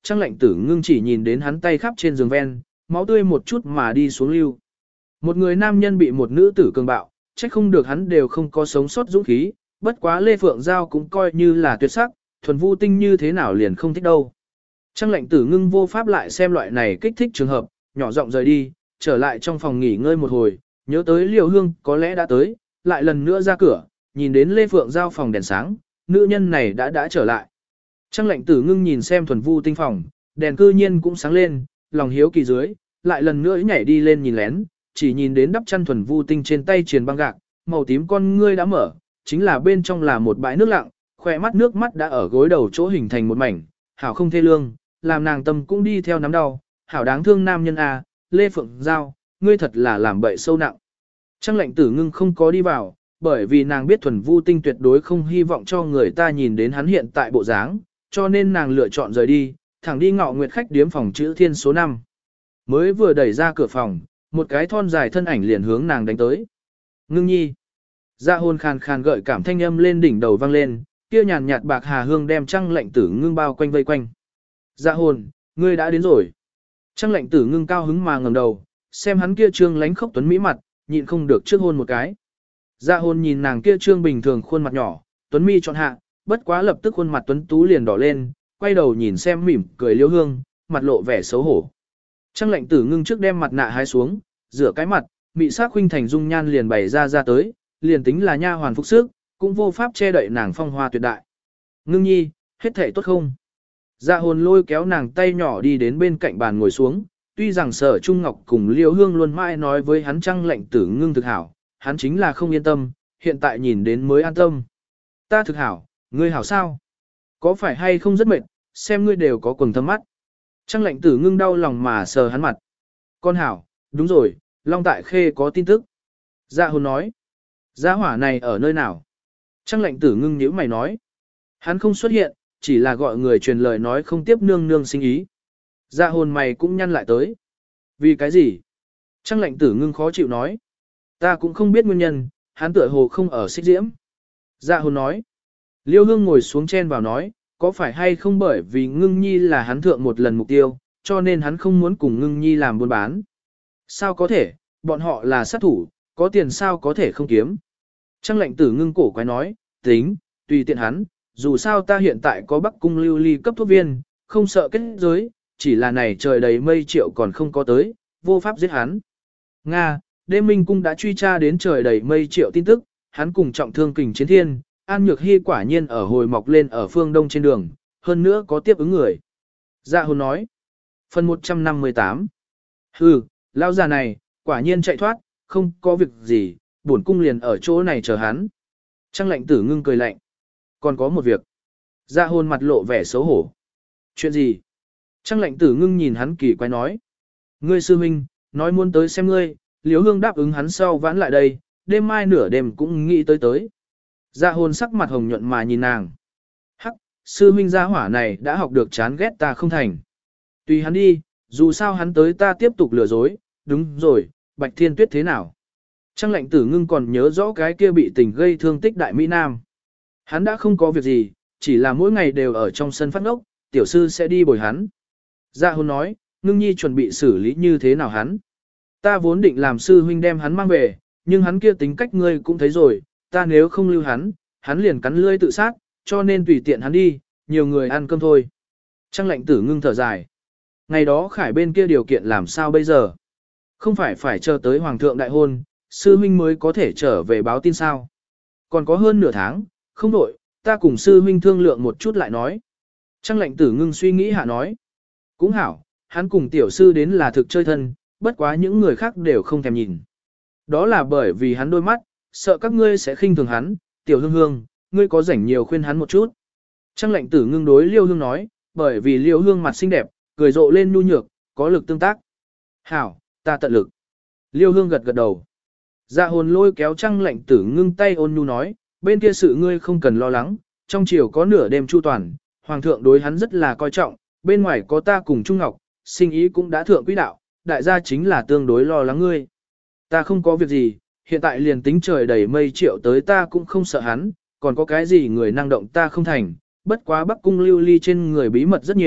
A: Trang Lệnh Tử Ngưng chỉ nhìn đến hắn tay khắp trên giường ven, máu tươi một chút mà đi xuống lưu. Một người nam nhân bị một nữ tử cường bạo, trách không được hắn đều không có sống sót dũng khí, bất quá Lê Phượng Giao cũng coi như là tuyệt sắc, thuần vu tinh như thế nào liền không thích đâu. Trang Lệnh Tử Ngưng vô pháp lại xem loại này kích thích trường hợp, nhỏ giọng rời đi, trở lại trong phòng nghỉ ngơi một hồi, nhớ tới Liêu Hương có lẽ đã tới, lại lần nữa ra cửa, nhìn đến Lê Phượng Giao phòng đèn sáng, nữ nhân này đã trở lại. Trang Lệnh Tử Ngưng nhìn xem thuần vu tinh phòng, đèn cư nhiên cũng sáng lên, lòng hiếu kỳ dưới, lại lần nữa nhảy đi lên nhìn lén, chỉ nhìn đến đắp chăn thuần vu tinh trên tay truyền băng gạc, màu tím con ngươi đã mở, chính là bên trong là một bãi nước lặng, khỏe mắt nước mắt đã ở gối đầu chỗ hình thành một mảnh, hảo không thê lương, làm nàng tâm cũng đi theo nắm đau, hảo đáng thương nam nhân à, Lê Phượng Giao, ngươi thật là làm bậy sâu nặng. Trang Lệnh Tử Ngưng không có đi vào, bởi vì nàng biết thuần vu tinh tuyệt đối không hy vọng cho người ta nhìn đến hắn hiện tại bộ dáng, cho nên nàng lựa chọn rời đi, thẳng đi Ngọ Nguyệt khách điếm phòng chữ thiên số 5. Mới vừa đẩy ra cửa phòng, một cái thon dài thân ảnh liền hướng nàng đánh tới. Ngưng nhi. Dạ hồn khàn khàn gợi cảm thanh âm lên đỉnh đầu vang lên, kia nhàn nhạt bạc hà hương đem Trang Lệnh Tử Ngưng bao quanh vây quanh. Dạ hồn, ngươi đã đến rồi. Trang Lệnh Tử Ngưng cao hứng mà ngẩng đầu, xem hắn kia trương lánh khốc tuấn mỹ mặt, nhịn không được trước hôn một cái. Dạ hồn nhìn nàng kia trương bình thường khuôn mặt nhỏ, tuấn mi chọn hạ, bất quá lập tức khuôn mặt tuấn tú liền đỏ lên, quay đầu nhìn xem mỉm cười Liêu Hương, mặt lộ vẻ xấu hổ. Trang Lệnh Tử Ngưng trước đem mặt nạ hái xuống, rửa cái mặt, mị sắc khuynh thành dung nhan liền bày ra tới, liền tính là nha hoàn phục sức, cũng vô pháp che đậy nàng phong hoa tuyệt đại. Ngưng nhi, hết thể tốt không? Dạ hồn lôi kéo nàng tay nhỏ đi đến bên cạnh bàn ngồi xuống, tuy rằng Sở Trung Ngọc cùng Liêu Hương luôn mãi nói với hắn Trang Lệnh Tử Ngưng thực hảo, hắn chính là không yên tâm, hiện tại nhìn đến mới an tâm. Ta thực hảo, ngươi hảo sao? Có phải hay không rất mệt, xem ngươi đều có quầng thâm mắt. Trang Lệnh Tử Ngưng đau lòng mà sờ hắn mặt. Con hảo, đúng rồi, Long Tại Khê có tin tức. Dạ hồn nói. Gia hỏa này ở nơi nào? Trang Lệnh Tử Ngưng nhíu mày nói. Hắn không xuất hiện, chỉ là gọi người truyền lời nói không tiếp nương nương sinh ý. Dạ hồn mày cũng nhăn lại tới. Vì cái gì? Trang Lệnh Tử Ngưng khó chịu nói. Ta cũng không biết nguyên nhân, hắn tựa hồ không ở Xích Diễm. Dạ hồn nói. Liêu Hương ngồi xuống chen vào nói, có phải hay không bởi vì Ngưng Nhi là hắn thượng một lần mục tiêu, cho nên hắn không muốn cùng Ngưng Nhi làm buôn bán. Sao có thể, bọn họ là sát thủ, có tiền sao có thể không kiếm. Trang Lệnh Tử Ngưng cổ quái nói, tính, tùy tiện hắn, dù sao ta hiện tại có Bắc Cung lưu ly cấp thuốc viên, không sợ kết giới, chỉ là này trời đầy mây triệu còn không có tới, vô pháp giết hắn. Nga, đêm minh cung đã truy tra đến trời đầy mây triệu tin tức, hắn cùng trọng thương kình chiến thiên, An Nhược Hy quả nhiên ở hồi mọc lên ở phương đông trên đường, hơn nữa có tiếp ứng người. Dạ hồn nói. Phần 158. Hừ, lão già này, quả nhiên chạy thoát, không có việc gì, bổn cung liền ở chỗ này chờ hắn. Trang Lệnh Tử Ngưng cười lạnh. Còn có một việc. Dạ hồn mặt lộ vẻ xấu hổ. Chuyện gì? Trang Lệnh Tử Ngưng nhìn hắn kỳ quái nói. Ngươi sư huynh, nói muốn tới xem ngươi, Liễu Hương đáp ứng hắn sau vãn lại đây, đêm mai nửa đêm cũng nghĩ tới. Dạ hồn sắc mặt hồng nhuận mà nhìn nàng. Hắc, sư huynh gia hỏa này đã học được chán ghét ta không thành. Tùy hắn đi, dù sao hắn tới ta tiếp tục lừa dối, đúng rồi, Bạch Thiên Tuyết thế nào? Trang Lệnh Tử Ngưng còn nhớ rõ cái kia bị tình gây thương tích đại Mỹ Nam. Hắn đã không có việc gì, chỉ là mỗi ngày đều ở trong sân phát ngốc, tiểu sư sẽ đi bồi hắn. Dạ hồn nói, Ngưng Nhi chuẩn bị xử lý như thế nào hắn? Ta vốn định làm sư huynh đem hắn mang về, nhưng hắn kia tính cách ngươi cũng thấy rồi, ta nếu không lưu hắn, hắn liền cắn lưỡi tự sát, cho nên tùy tiện hắn đi, nhiều người ăn cơm thôi. Trang Lệnh Tử Ngưng thở dài. Ngày đó Khải bên kia điều kiện làm sao bây giờ? Không phải chờ tới Hoàng thượng đại hôn, sư huynh mới có thể trở về báo tin sao? Còn có hơn nửa tháng, không đổi, ta cùng sư huynh thương lượng một chút lại nói. Trang Lệnh Tử Ngưng suy nghĩ hạ nói. Cũng hảo, hắn cùng tiểu sư đến là thực chơi thân, bất quá những người khác đều không thèm nhìn. Đó là bởi vì hắn đôi mắt, sợ các ngươi sẽ khinh thường hắn, tiểu hương hương, ngươi có rảnh nhiều khuyên hắn một chút. Trang Lệnh Tử Ngưng đối Liêu Hương nói, bởi vì Liêu Hương mặt xinh đẹp, cười rộ lên nhu nhược, có lực tương tác. Hảo, ta tận lực. Liêu Hương gật gật đầu. Dạ hồn lôi kéo Trang Lệnh Tử Ngưng tay ôn nhu nói, bên kia sự ngươi không cần lo lắng, trong chiều có nửa đêm chu toàn, Hoàng thượng đối hắn rất là coi trọng, bên ngoài có ta cùng Trung Ngọc, sinh ý cũng đã thượng quỹ đạo, đại gia chính là tương đối lo lắng ngươi. Ta không có việc gì, hiện tại liền tính trời đầy mây triệu tới ta cũng không sợ hắn, còn có cái gì người năng động ta không thành, bất quá Bắc Cung lưu ly trên người bí mật rất nhiều,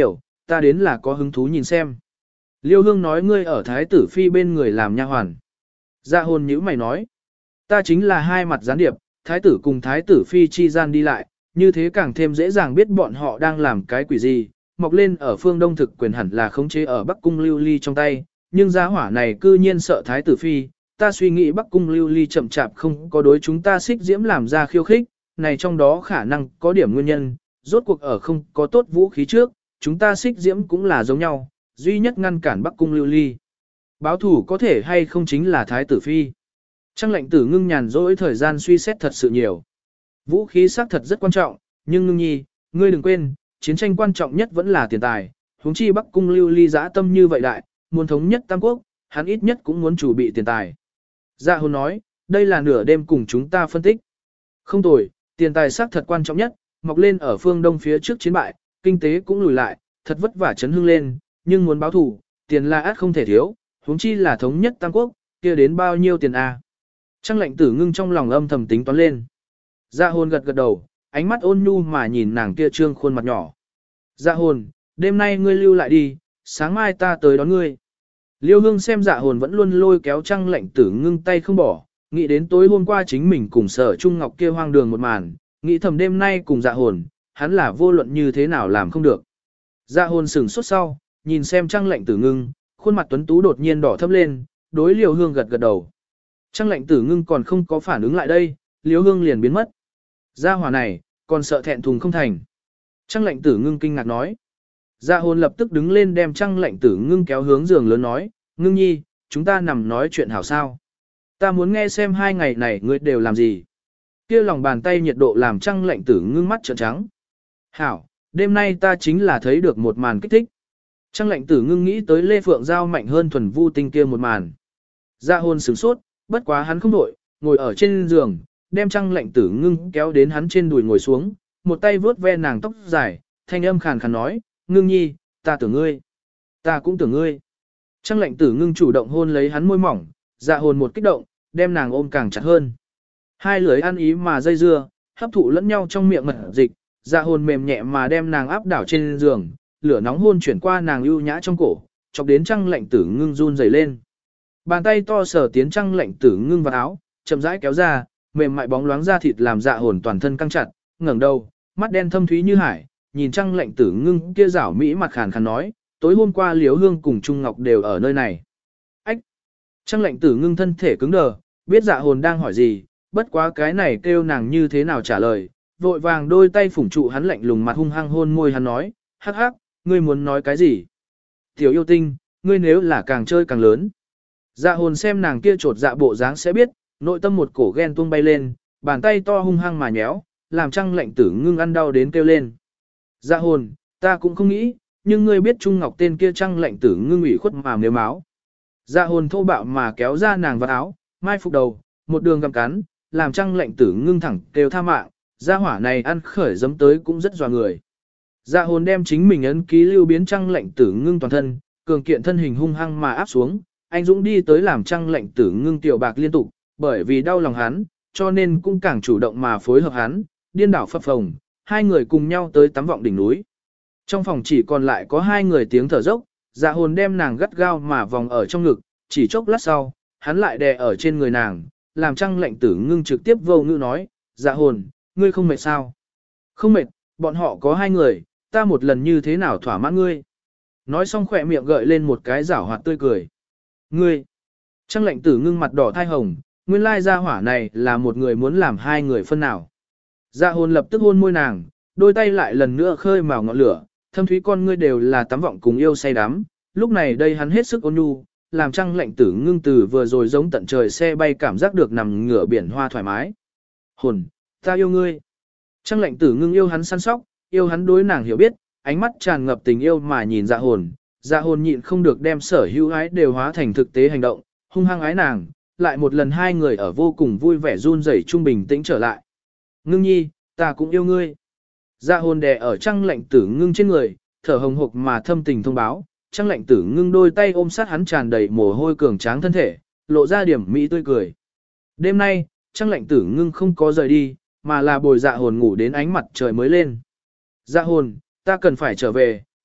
A: ta đến là có hứng thú nhìn xem. Liêu Hương nói ngươi ở thái tử phi bên người làm nha hoàn. Dạ hồn nhữ mày nói, ta chính là hai mặt gián điệp, thái tử cùng thái tử phi chi gian đi lại, như thế càng thêm dễ dàng biết bọn họ đang làm cái quỷ gì, mọc lên ở phương đông thực quyền hẳn là khống chế ở Bắc Cung Lưu Ly trong tay, nhưng gia hỏa này cư nhiên sợ thái tử phi, ta suy nghĩ Bắc Cung Lưu Ly chậm chạp không có đối chúng ta xích diễm làm ra khiêu khích, này trong đó khả năng có điểm nguyên nhân, rốt cuộc ở không có tốt vũ khí trước, chúng ta xích diễm cũng là giống nhau, duy nhất ngăn cản Bắc Cung Lưu Ly. Báo thủ có thể hay không chính là thái tử phi. Trang lệnh tử ngưng nhàn rỗi thời gian suy xét thật sự nhiều. Vũ khí xác thật rất quan trọng, nhưng ngưng nhi, ngươi đừng quên, chiến tranh quan trọng nhất vẫn là tiền tài, huống chi Bắc Cung Lưu Ly dã tâm như vậy đại, muốn thống nhất Tam Quốc, hắn ít nhất cũng muốn chuẩn bị tiền tài. Dạ hồn nói, đây là nửa đêm cùng chúng ta phân tích. Không tồi, tiền tài xác thật quan trọng nhất, mọc lên ở phương đông phía trước chiến bại, kinh tế cũng lùi lại, thật vất vả chấn hưng lên, nhưng muốn báo thù, tiền là át không thể thiếu, huống chi là thống nhất Tam Quốc, kia đến bao nhiêu tiền a? Trang lệnh tử ngưng trong lòng âm thầm tính toán lên. Dạ hồn gật gật đầu, ánh mắt ôn nhu mà nhìn nàng kia trương khuôn mặt nhỏ. Dạ hồn, đêm nay ngươi lưu lại đi, sáng mai ta tới đón ngươi. Liêu Hương xem dạ hồn vẫn luôn lôi kéo Trang lệnh tử ngưng tay không bỏ, nghĩ đến tối hôm qua chính mình cùng Sở Trung Ngọc kia hoang đường một màn, nghĩ thầm đêm nay cùng dạ hồn, hắn là vô luận như thế nào làm không được. Dạ hồn sửng sốt sau, nhìn xem Trang lệnh tử ngưng, khuôn mặt tuấn tú đột nhiên đỏ thâm lên, đối Liêu Hương gật gật đầu. Trang lệnh tử ngưng còn không có phản ứng lại đây, Liêu Hương liền biến mất. Gia hỏa này, còn sợ thẹn thùng không thành. Trang lệnh tử ngưng kinh ngạc nói. Dạ hồn lập tức đứng lên đem Trang lệnh tử ngưng kéo hướng giường lớn nói, ngưng nhi, chúng ta nằm nói chuyện hảo sao. Ta muốn nghe xem 2 ngày này ngươi đều làm gì. Kia lòng bàn tay nhiệt độ làm Trang lệnh tử ngưng mắt trợn trắng. Hảo, đêm nay ta chính là thấy được một màn kích thích. Trang lệnh tử ngưng nghĩ tới Lê Phượng Giao mạnh hơn thuần vu tinh kia một màn. Dạ hồn sửng sốt, bất quá hắn không đổi, ngồi ở trên giường, đem Trang lệnh tử ngưng kéo đến hắn trên đùi ngồi xuống, một tay vướt ve nàng tóc dài, thanh âm khàn khàn nói, ngưng nhi, ta tưởng ngươi. Ta cũng tưởng ngươi. Trang lệnh tử ngưng chủ động hôn lấy hắn môi mỏng, dạ hồn một kích động, đem nàng ôm càng chặt hơn. Hai lưỡi ăn ý mà dây dưa, hấp thụ lẫn nhau trong miệng mật dịch, dạ hồn mềm nhẹ mà đem nàng áp đảo trên giường, lửa nóng hôn chuyển qua nàng ưu nhã trong cổ, chọc đến Trang lệnh tử ngưng run rẩy lên. Bàn tay to sờ tiến Trang lệnh tử ngưng vào áo, chậm rãi kéo ra, mềm mại bóng loáng da thịt làm dạ hồn toàn thân căng chặt, ngẩng đầu, mắt đen thâm thúy như hải, nhìn Trang lệnh tử ngưng kia rảo mỹ mặt khàn khàn nói, tối hôm qua Liễu Hương cùng Trung Ngọc đều ở nơi này. Ách! Trang lệnh tử ngưng thân thể cứng đờ, biết dạ hồn đang hỏi gì, bất quá cái này kêu nàng như thế nào trả lời, vội vàng đôi tay phủng trụ hắn lạnh lùng mặt hung hăng hôn môi hắn nói, hắc hắc, ngươi muốn nói cái gì? Tiểu yêu tinh, ngươi nếu là càng chơi càng lớn. Dạ hồn xem nàng kia trột dạ bộ dáng sẽ biết, nội tâm một cổ ghen tuông bay lên, bàn tay to hung hăng mà nhéo, làm Trang lệnh tử ngưng ăn đau đến kêu lên. Dạ hồn, ta cũng không nghĩ, nhưng ngươi biết Trung Ngọc tên kia Trang lệnh tử ngưng ủy khuất mà nếu máu. Dạ hồn thô bạo mà kéo ra nàng vào áo, mai phục đầu, một đường gặm cắn, làm Trang lệnh tử ngưng thẳng kêu tha mạng, gia hỏa này ăn khởi giấm tới cũng rất dọa người. Dạ hồn đem chính mình ấn ký lưu biến Trang lệnh tử ngưng toàn thân, cường kiện thân hình hung hăng mà áp xuống, anh Dũng đi tới làm Trang lệnh tử ngưng tiểu bạc liên tục, bởi vì đau lòng hắn, cho nên cũng càng chủ động mà phối hợp hắn, điên đảo phập phồng, hai người cùng nhau tới tắm vọng đỉnh núi. Trong phòng chỉ còn lại có hai người tiếng thở dốc, dạ hồn đem nàng gắt gao mà vòng ở trong ngực, chỉ chốc lát sau, hắn lại đè ở trên người nàng, làm Trang lệnh tử ngưng trực tiếp vô ngữ nói, dạ hồn, ngươi không mệt sao? Không mệt, bọn họ có 2 người, ta một lần như thế nào thỏa mãn ngươi? Nói xong khỏe miệng gợi lên một cái giảo hoạt tươi cười. Ngươi! Trang lệnh tử ngưng mặt đỏ thai hồng, nguyên lai gia hỏa này là một người muốn làm 2 người phân nào. Dạ hồn lập tức hôn môi nàng, đôi tay lại lần nữa khơi mào ngọn lửa, thâm thúy con ngươi đều là tắm vọng cùng yêu say đắm. Lúc này đây hắn hết sức ôn nhu, làm Trang lệnh tử ngưng từ vừa rồi giống tận trời xe bay cảm giác được nằm ngửa biển hoa thoải mái. Hồn, ta yêu ngươi. Trang lệnh tử ngưng yêu hắn săn sóc, yêu hắn đối nàng hiểu biết, ánh mắt tràn ngập tình yêu mà nhìn dạ hồn. Dạ hồn nhịn không được đem sở hữu ái đều hóa thành thực tế hành động, hung hăng ái nàng, lại một lần 2 người ở vô cùng vui vẻ run rẩy trung bình tĩnh trở lại. Ngưng nhi, ta cũng yêu ngươi. Dạ hồn đè ở Trang lệnh tử ngưng trên người, thở hồng hộc mà thâm tình thông báo, Trang lệnh tử ngưng đôi tay ôm sát hắn tràn đầy mồ hôi cường tráng thân thể, lộ ra điểm mỹ tươi cười. Đêm nay, Trang lệnh tử ngưng không có rời đi, mà là bồi dạ hồn ngủ đến ánh mặt trời mới lên. Dạ hồn, ta cần phải trở về,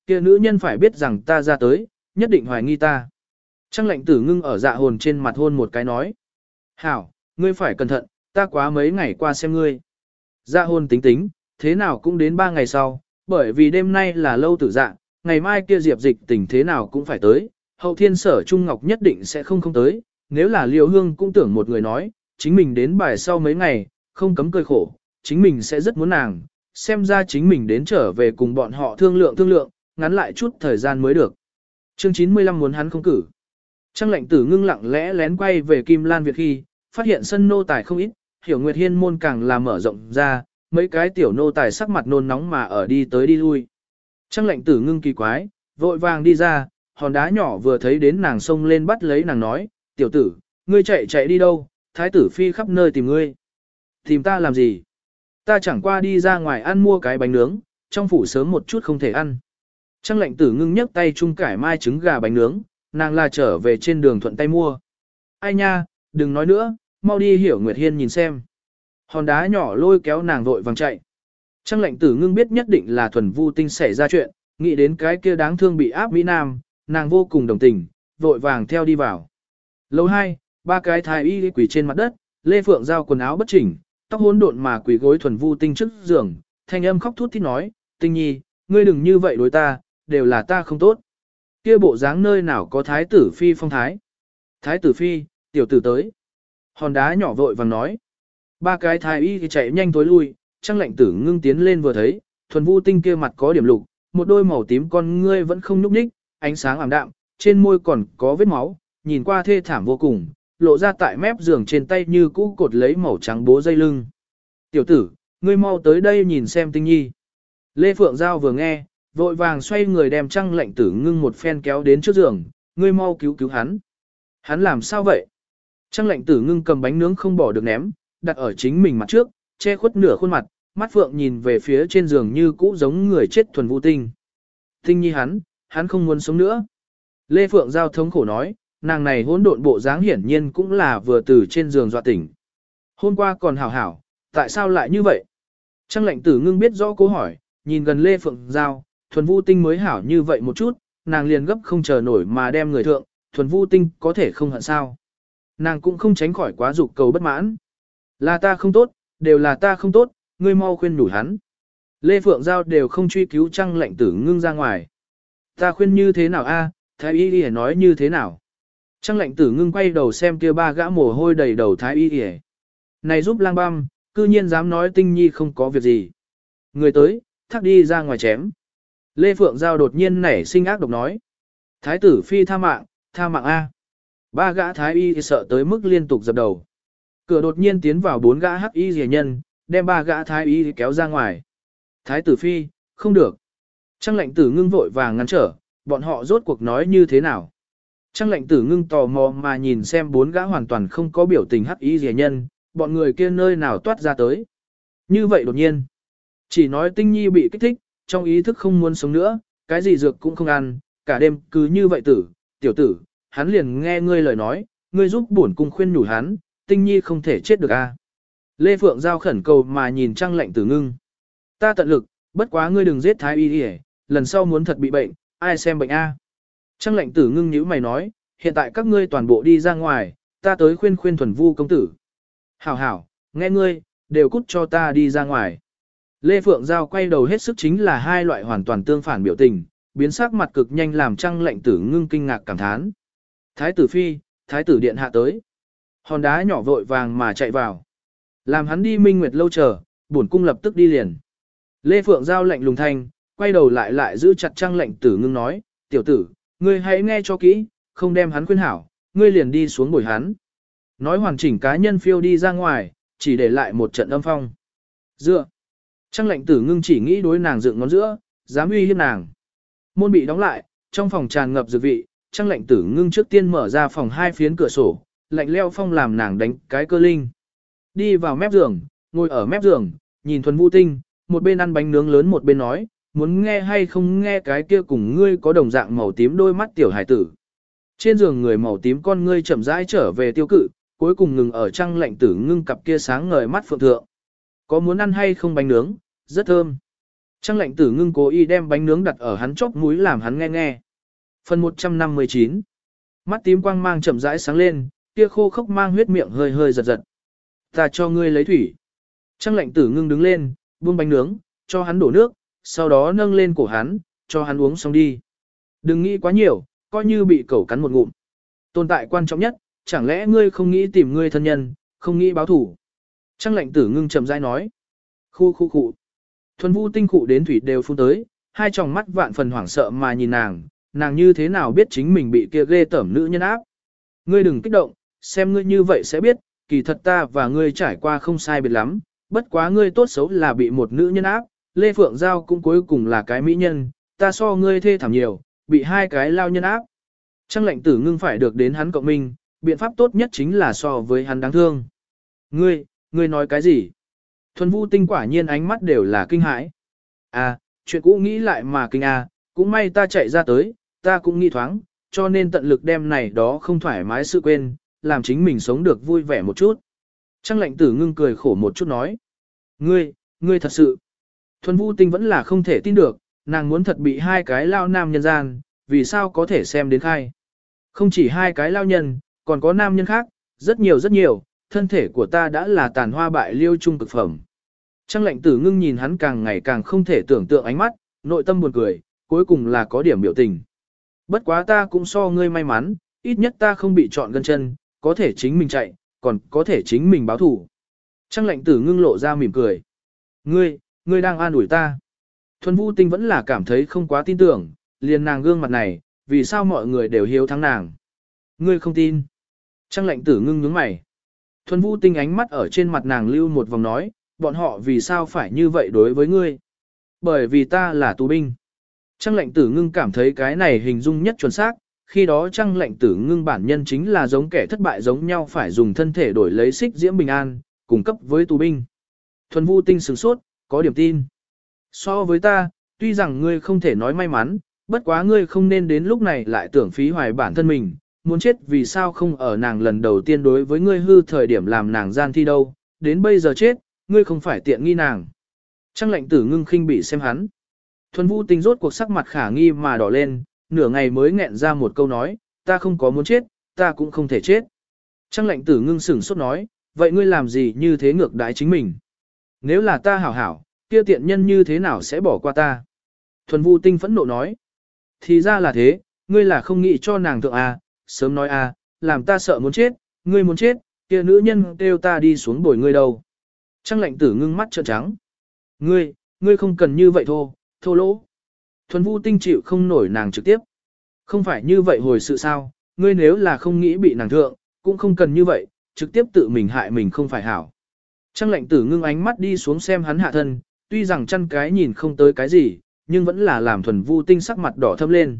A: kia nữ nhân phải biết rằng ta ra tới, nhất định hoài nghi ta. Trăng lệnh tử ngưng ở dạ hồn trên mặt hôn một cái nói. Hảo, ngươi phải cẩn thận, ta quá mấy ngày qua xem ngươi. Dạ hồn tính tính, thế nào cũng đến 3 ngày sau, bởi vì đêm nay là lâu tử dạ, ngày mai kia Diệp Dịch Tình thế nào cũng phải tới, Hậu Thiên Sở Trung Ngọc nhất định sẽ không tới, nếu là Liêu Hương cũng tưởng một người nói, chính mình đến bài sau mấy ngày, không cấm cười khổ, chính mình sẽ rất muốn nàng, xem ra chính mình đến trở về cùng bọn họ thương lượng, ngắn lại chút thời gian mới được. Chương 95 muốn hắn không cử. Trăng lệnh tử ngưng lặng lẽ lén quay về Kim Lan Việt khi, phát hiện sân nô tài không ít, Hiểu Nguyệt Hiên môn càng là mở rộng ra, mấy cái tiểu nô tài sắc mặt nôn nóng mà ở đi tới đi lui. Trăng lệnh tử ngưng kỳ quái, vội vàng đi ra, hòn đá nhỏ vừa thấy đến nàng xông lên bắt lấy nàng nói, tiểu tử, ngươi chạy đi đâu, thái tử phi khắp nơi tìm ngươi. Tìm ta làm gì? Ta chẳng qua đi ra ngoài ăn mua cái bánh nướng, trong phủ sớm một chút không thể ăn. Trăng lệnh tử ngưng nhấc tay chung cải mai trứng gà bánh nướng, nàng là trở về trên đường thuận tay mua. Ai nha, đừng nói nữa, mau đi Hiểu Nguyệt Hiên nhìn xem. Hòn đá nhỏ lôi kéo nàng vội vàng chạy. Trăng lệnh tử ngưng biết nhất định là Thuần Vu Tinh xảy ra chuyện, nghĩ đến cái kia đáng thương bị áp Mỹ Nam, nàng vô cùng đồng tình, vội vàng theo đi vào. Lầu 2, 3 cái thái y quỳ trên mặt đất, Lê Phượng Giao quần áo bất chỉnh, tóc hỗn độn mà quỳ gối Thuần Vu Tinh trước giường, thanh âm khóc thút thít nói, Tinh nhi, ngươi đừng như vậy đối ta, đều là ta không tốt. Kia bộ dáng nơi nào có thái tử phi phong thái. Thái tử phi, tiểu tử tới. Hòn đá nhỏ vội vàng nói. 3 cái thái y thì chạy nhanh tối lui, Trăng lệnh tử ngưng tiến lên vừa thấy, Thuần Vu Tinh kia mặt có điểm lục, một đôi màu tím con ngươi vẫn không nhúc nhích, ánh sáng ảm đạm, trên môi còn có vết máu, nhìn qua thê thảm vô cùng, lộ ra tại mép giường trên tay như cũ cột lấy màu trắng bố dây lưng. Tiểu tử, ngươi mau tới đây nhìn xem Tinh nhi. Lê Phượng Giao vừa nghe, vội vàng xoay người đem Trăng lệnh tử ngưng một phen kéo đến trước giường, ngươi mau cứu hắn. Hắn làm sao vậy? Trăng lệnh tử ngưng cầm bánh nướng không bỏ được ném, đặt ở chính mình mặt trước, che khuất nửa khuôn mặt, mắt phượng nhìn về phía trên giường như cũ giống người chết Thuần Vu Tinh. Tinh nhi hắn không muốn sống nữa. Lê Phượng Giao thống khổ nói, nàng này hỗn độn bộ dáng hiển nhiên cũng là vừa từ trên giường dọa tỉnh. Hôm qua còn hảo, tại sao lại như vậy? Trăng lệnh tử ngưng biết rõ câu hỏi, nhìn gần Lê Phượng Giao, Thuần Vu Tinh mới hảo như vậy một chút, nàng liền gấp không chờ nổi mà đem người thượng, Thuần Vu Tinh có thể không hận sao. Nàng cũng không tránh khỏi quá dục cầu bất mãn. Là ta không tốt, đều là ta không tốt, ngươi mau khuyên nhủ hắn. Lê Phượng Giao đều không truy cứu Trăng lệnh tử ngưng ra ngoài. Ta khuyên như thế nào a? Thái y y nói như thế nào? Trăng lệnh tử ngưng quay đầu xem kia 3 gã mồ hôi đầy đầu thái y y. Này giúp lang băm, cư nhiên dám nói Tinh nhi không có việc gì. Người tới, thác đi ra ngoài chém. Lê Phượng Giao đột nhiên nảy sinh ác độc nói. Thái tử phi tha mạng a. 3 gã thái y sợ tới mức liên tục dập đầu. Cửa đột nhiên tiến vào 4 gã hắc y rìa nhân, đem 3 gã thái y kéo ra ngoài. Thái tử phi, không được. Trăng lệnh tử ngưng vội vàng ngăn trở, bọn họ rốt cuộc nói như thế nào. Trăng lệnh tử ngưng tò mò mà nhìn xem 4 gã hoàn toàn không có biểu tình hắc y rìa nhân, bọn người kia nơi nào toát ra tới. Như vậy đột nhiên, chỉ nói Tinh nhi bị kích thích, trong ý thức không muốn sống nữa, cái gì dược cũng không ăn, cả đêm cứ như vậy tiểu tử, hắn liền nghe ngươi lời nói, ngươi giúp bổn cung khuyên nhủ hắn, Tinh nhi không thể chết được a. Lê Phượng Giao khẩn cầu mà nhìn Trăng lệnh tử ngưng. Ta tận lực, bất quá ngươi đừng giết thái y đi, lần sau muốn thật bị bệnh, ai xem bệnh a. Trăng lệnh tử ngưng nhíu mày nói, hiện tại các ngươi toàn bộ đi ra ngoài, ta tới khuyên Thuần Vu công tử. Hảo, nghe ngươi, đều cút cho ta đi ra ngoài. Lê Phượng Giao quay đầu hết sức chính là 2 loại hoàn toàn tương phản biểu tình, biến sắc mặt cực nhanh làm Trăng lệnh tử ngưng kinh ngạc cảm thán. Thái tử phi, thái tử điện hạ tới. Hòn đá nhỏ vội vàng mà chạy vào. Làm hắn đi Minh Nguyệt lâu chờ, bổn cung lập tức đi liền. Lê Phượng Giao lạnh lùng thanh, quay đầu lại giữ chặt Trăng lệnh tử ngưng nói, tiểu tử, ngươi hãy nghe cho kỹ, không đem hắn khuyên hảo, ngươi liền đi xuống bồi hắn. Nói hoàn chỉnh cá nhân phiêu đi ra ngoài, chỉ để lại một trận âm phong. Dựa. Trăng lệnh tử ngưng chỉ nghĩ đối nàng dựng ngón giữa, dám uy hiếp nàng. Môn bị đóng lại, trong phòng tràn ngập dược vị, Trăng lệnh tử ngưng trước tiên mở ra phòng 2 phiến cửa sổ, lạnh leo phong làm nàng đánh cái cơ linh. Đi vào mép giường, ngồi ở mép giường, nhìn Thuần Vu Tinh, một bên ăn bánh nướng lớn một bên nói, muốn nghe hay không nghe cái kia cùng ngươi có đồng dạng màu tím đôi mắt tiểu hải tử. Trên giường người màu tím con ngươi chậm rãi trở về tiêu cự, cuối cùng ngừng ở Trăng lệnh tử ngưng cặp kia sáng ngời mắt phượng thượng. Có muốn ăn hay không bánh nướng, rất thơm. Trang lệnh tử ngưng cố ý đem bánh nướng đặt ở hắn chóp mũi làm hắn nghe nghe. Phần 159. Mắt tím quang mang chậm rãi sáng lên, kia khô khốc mang huyết miệng hơi hơi giật giật. Ta cho ngươi lấy thủy. Trang lệnh tử ngưng đứng lên, buông bánh nướng, cho hắn đổ nước, sau đó nâng lên cổ hắn, cho hắn uống xong đi. Đừng nghĩ quá nhiều, coi như bị cẩu cắn một ngụm. Tồn tại quan trọng nhất, chẳng lẽ ngươi không nghĩ tìm ngươi thân nhân, không nghĩ báo thủ. Trang lệnh tử ngưng chậm rãi nói. Khu. Thuần Vu Tinh cụ đến thủy đều phun tới, hai tròng mắt vạn phần hoảng sợ mà nhìn nàng như thế nào biết chính mình bị kia ghê tởm nữ nhân áp. Ngươi đừng kích động, xem ngươi như vậy sẽ biết, kỳ thật ta và ngươi trải qua không sai biệt lắm, bất quá ngươi tốt xấu là bị một nữ nhân áp, Lê Phượng Giao cũng cuối cùng là cái mỹ nhân, ta so ngươi thê thảm nhiều, bị hai cái lao nhân áp. Trang lệnh tử ngưng phải được đến hắn cộng minh, biện pháp tốt nhất chính là so với hắn đáng thương. Ngươi nói cái gì? Thuần Vu Tinh quả nhiên ánh mắt đều là kinh hãi. À, chuyện cũ nghĩ lại mà kinh cũng may ta chạy ra tới, ta cũng nghĩ thoáng, cho nên tận lực đem này đó không thoải mái sự quên, làm chính mình sống được vui vẻ một chút. Trang lệnh tử ngưng cười khổ một chút nói. Ngươi thật sự. Thuần Vu Tinh vẫn là không thể tin được, nàng muốn thật bị hai cái lao nam nhân gian, vì sao có thể xem đến khai. Không chỉ hai cái lao nhân, còn có nam nhân khác, rất nhiều, thân thể của ta đã là tàn hoa bại liêu trung cực phẩm. Trang lệnh tử ngưng nhìn hắn càng ngày càng không thể tưởng tượng ánh mắt, nội tâm buồn cười, cuối cùng là có điểm biểu tình. Bất quá ta cũng so ngươi may mắn, ít nhất ta không bị chọn gân chân, có thể chính mình chạy, còn có thể chính mình báo thủ. Trang lệnh tử ngưng lộ ra mỉm cười. Ngươi đang an ủi ta. Thuần Vu Tinh vẫn là cảm thấy không quá tin tưởng, liền nàng gương mặt này, vì sao mọi người đều hiếu thắng nàng. Ngươi không tin. Trang lệnh tử ngưng nhướng mày. Thuần Vu Tinh ánh mắt ở trên mặt nàng lưu một vòng nói, bọn họ vì sao phải như vậy đối với ngươi? Bởi vì ta là tù binh. Trang lệnh tử ngưng cảm thấy cái này hình dung nhất chuẩn xác, khi đó trang lệnh tử ngưng bản nhân chính là giống kẻ thất bại giống nhau phải dùng thân thể đổi lấy xích diễm bình an, cung cấp với tù binh. Thuần Vu Tinh sửng sốt, có điểm tin. So với ta, tuy rằng ngươi không thể nói may mắn, bất quá ngươi không nên đến lúc này lại tưởng phí hoài bản thân mình, muốn chết vì sao không ở nàng lần đầu tiên đối với ngươi hư thời điểm làm nàng gian thi đâu, đến bây giờ chết, ngươi không phải tiện nghi nàng. Trang lệnh tử ngưng khinh bị xem hắn. Thuần Vu Tinh rốt cuộc sắc mặt khả nghi mà đỏ lên, nửa ngày mới nghẹn ra một câu nói, ta không có muốn chết, ta cũng không thể chết. Trang lệnh tử ngưng sửng sốt nói, vậy ngươi làm gì như thế ngược đãi chính mình? Nếu là ta hảo hảo, kia tiện nhân như thế nào sẽ bỏ qua ta? Thuần Vu Tinh phẫn nộ nói, thì ra là thế, ngươi là không nghĩ cho nàng thượng sớm nói làm ta sợ muốn chết, ngươi muốn chết, kia nữ nhân kêu ta đi xuống bồi ngươi đâu. Trang lệnh tử ngưng mắt trợn trắng. Ngươi không cần như vậy thô lỗ. Thuần Vu Tinh chịu không nổi nàng trực tiếp. Không phải như vậy hồi sự sao, ngươi nếu là không nghĩ bị nàng thượng, cũng không cần như vậy, trực tiếp tự mình hại mình không phải hảo. Trang lệnh tử ngưng ánh mắt đi xuống xem hắn hạ thân, tuy rằng chăn cái nhìn không tới cái gì, nhưng vẫn là làm Thuần Vu Tinh sắc mặt đỏ thâm lên.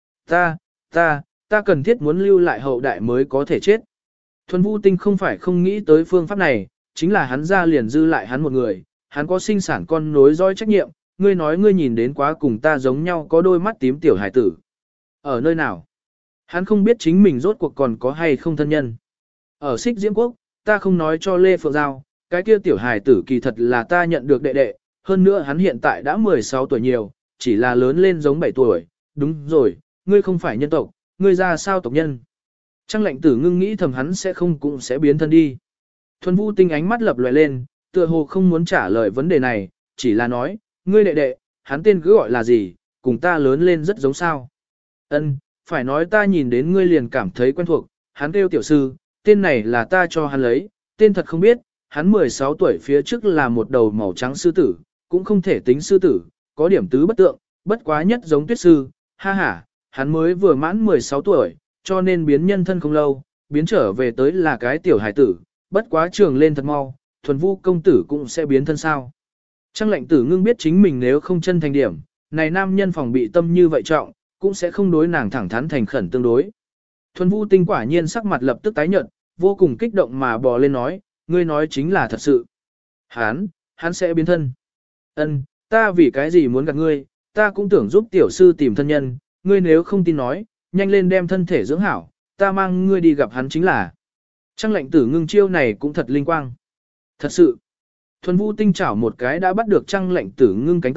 A: Ta cần thiết muốn lưu lại hậu đại mới có thể chết. Thuần Vu Tinh không phải không nghĩ tới phương pháp này, chính là hắn ra liền dư lại hắn một người, hắn có sinh sản con nối dõi trách nhiệm, ngươi nói ngươi nhìn đến quá cùng ta giống nhau có đôi mắt tím tiểu hải tử. Ở nơi nào? Hắn không biết chính mình rốt cuộc còn có hay không thân nhân. Ở Xích Diễm Quốc, ta không nói cho Lê Phượng Giao, cái kia tiểu hải tử kỳ thật là ta nhận được đệ đệ, hơn nữa hắn hiện tại đã 16 tuổi nhiều, chỉ là lớn lên giống 7 tuổi, đúng rồi, ngươi không phải nhân tộc, ngươi ra sao tộc nhân. Trang lệnh tử ngưng nghĩ thầm hắn sẽ không cũng sẽ biến thân đi. Thuần Vu Tinh ánh mắt lập lòe lên, tựa hồ không muốn trả lời vấn đề này, chỉ là nói, ngươi đệ đệ, hắn tên cứ gọi là gì, cùng ta lớn lên rất giống sao. Ân, phải nói ta nhìn đến ngươi liền cảm thấy quen thuộc, hắn kêu tiểu sư, tên này là ta cho hắn lấy, tên thật không biết, hắn 16 tuổi phía trước là một đầu màu trắng sư tử, cũng không thể tính sư tử, có điểm tứ bất tượng, bất quá nhất giống tuyết sư, ha ha, hắn mới vừa mãn 16 tuổi, cho nên biến nhân thân không lâu, biến trở về tới là cái tiểu hải tử, bất quá trường lên thật mau, Thuần Vu công tử cũng sẽ biến thân sao. Trang lệnh tử ngưng biết chính mình nếu không chân thành điểm, này nam nhân phòng bị tâm như vậy trọng, cũng sẽ không đối nàng thẳng thắn thành khẩn tương đối. Thuần Vu Tinh quả nhiên sắc mặt lập tức tái nhợt, vô cùng kích động mà bò lên nói, ngươi nói chính là thật sự. Hắn sẽ biến thân. Ân, ta vì cái gì muốn gặp ngươi, ta cũng tưởng giúp tiểu sư tìm thân nhân, ngươi nếu không tin nói, nhanh lên đem thân thể dưỡng hảo, ta mang ngươi đi gặp hắn chính là. Trang lệnh tử ngưng chiêu này cũng thật linh quang. Thật sự. Thuần Vu Tinh chảo một cái đã bắt được trang lệnh tử ngưng cánh tay,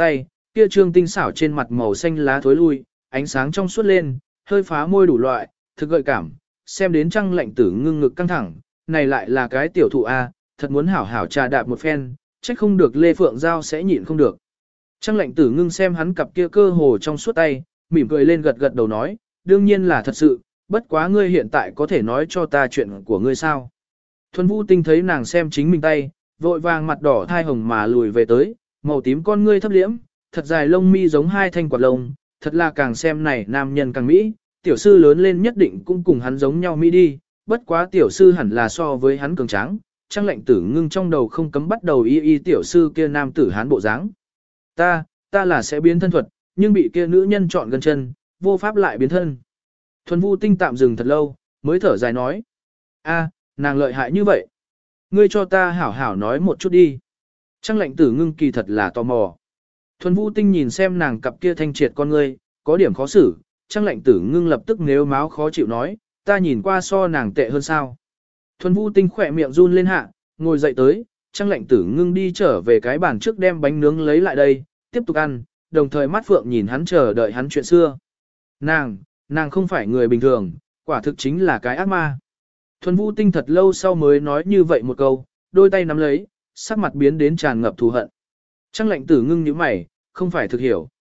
A: kia trương tinh xảo trên mặt màu xanh lá thối lui, ánh sáng trong suốt lên, hơi phá môi đủ loại, thực gợi cảm, xem đến Trăng Lệnh Tử ngưng ngực căng thẳng, này lại là cái tiểu thụ A, thật muốn hảo hảo trà đạp một phen, trách không được Lê Phượng Giao sẽ nhịn không được. Trăng Lệnh Tử ngưng xem hắn cặp kia cơ hồ trong suốt tay, mỉm cười lên gật gật đầu nói, đương nhiên là thật sự, bất quá ngươi hiện tại có thể nói cho ta chuyện của ngươi sao. Thuần Vũ Tinh thấy nàng xem chính mình tay, vội vàng mặt đỏ thai hồng mà lùi về tới, màu tím con ngươi thấp liễm, thật dài lông mi giống hai thanh quạt lông, thật là càng xem này nam nhân càng mỹ, tiểu sư lớn lên nhất định cũng cùng hắn giống nhau mỹ đi, bất quá tiểu sư hẳn là so với hắn cường tráng, Trăng Lệnh Tử ngưng trong đầu không cấm bắt đầu y tiểu sư kia nam tử hán bộ dáng. Ta là sẽ biến thân thuật, nhưng bị kia nữ nhân chọn gần chân, vô pháp lại biến thân. Thuần Vũ Tinh tạm dừng thật lâu, mới thở dài nói. Nàng lợi hại như vậy. Ngươi cho ta hảo hảo nói một chút đi. Trăng Lệnh Tử ngưng kỳ thật là tò mò. Thuần Vũ Tinh nhìn xem nàng cặp kia thanh triệt con ngươi, có điểm khó xử. Trăng Lệnh Tử ngưng lập tức nếu máu khó chịu nói, ta nhìn qua so nàng tệ hơn sao. Thuần Vũ Tinh khỏe miệng run lên hạ, ngồi dậy tới, Trăng Lệnh Tử ngưng đi trở về cái bàn trước đem bánh nướng lấy lại đây, tiếp tục ăn, đồng thời mắt phượng nhìn hắn chờ đợi hắn chuyện xưa. Nàng không phải người bình thường, quả thực chính là cái ác ma. Thuần Vũ Tinh thật lâu sau mới nói như vậy một câu, đôi tay nắm lấy, sắc mặt biến đến tràn ngập thù hận. Trăng Lệnh Tử ngưng nhíu mày, không phải thực hiểu.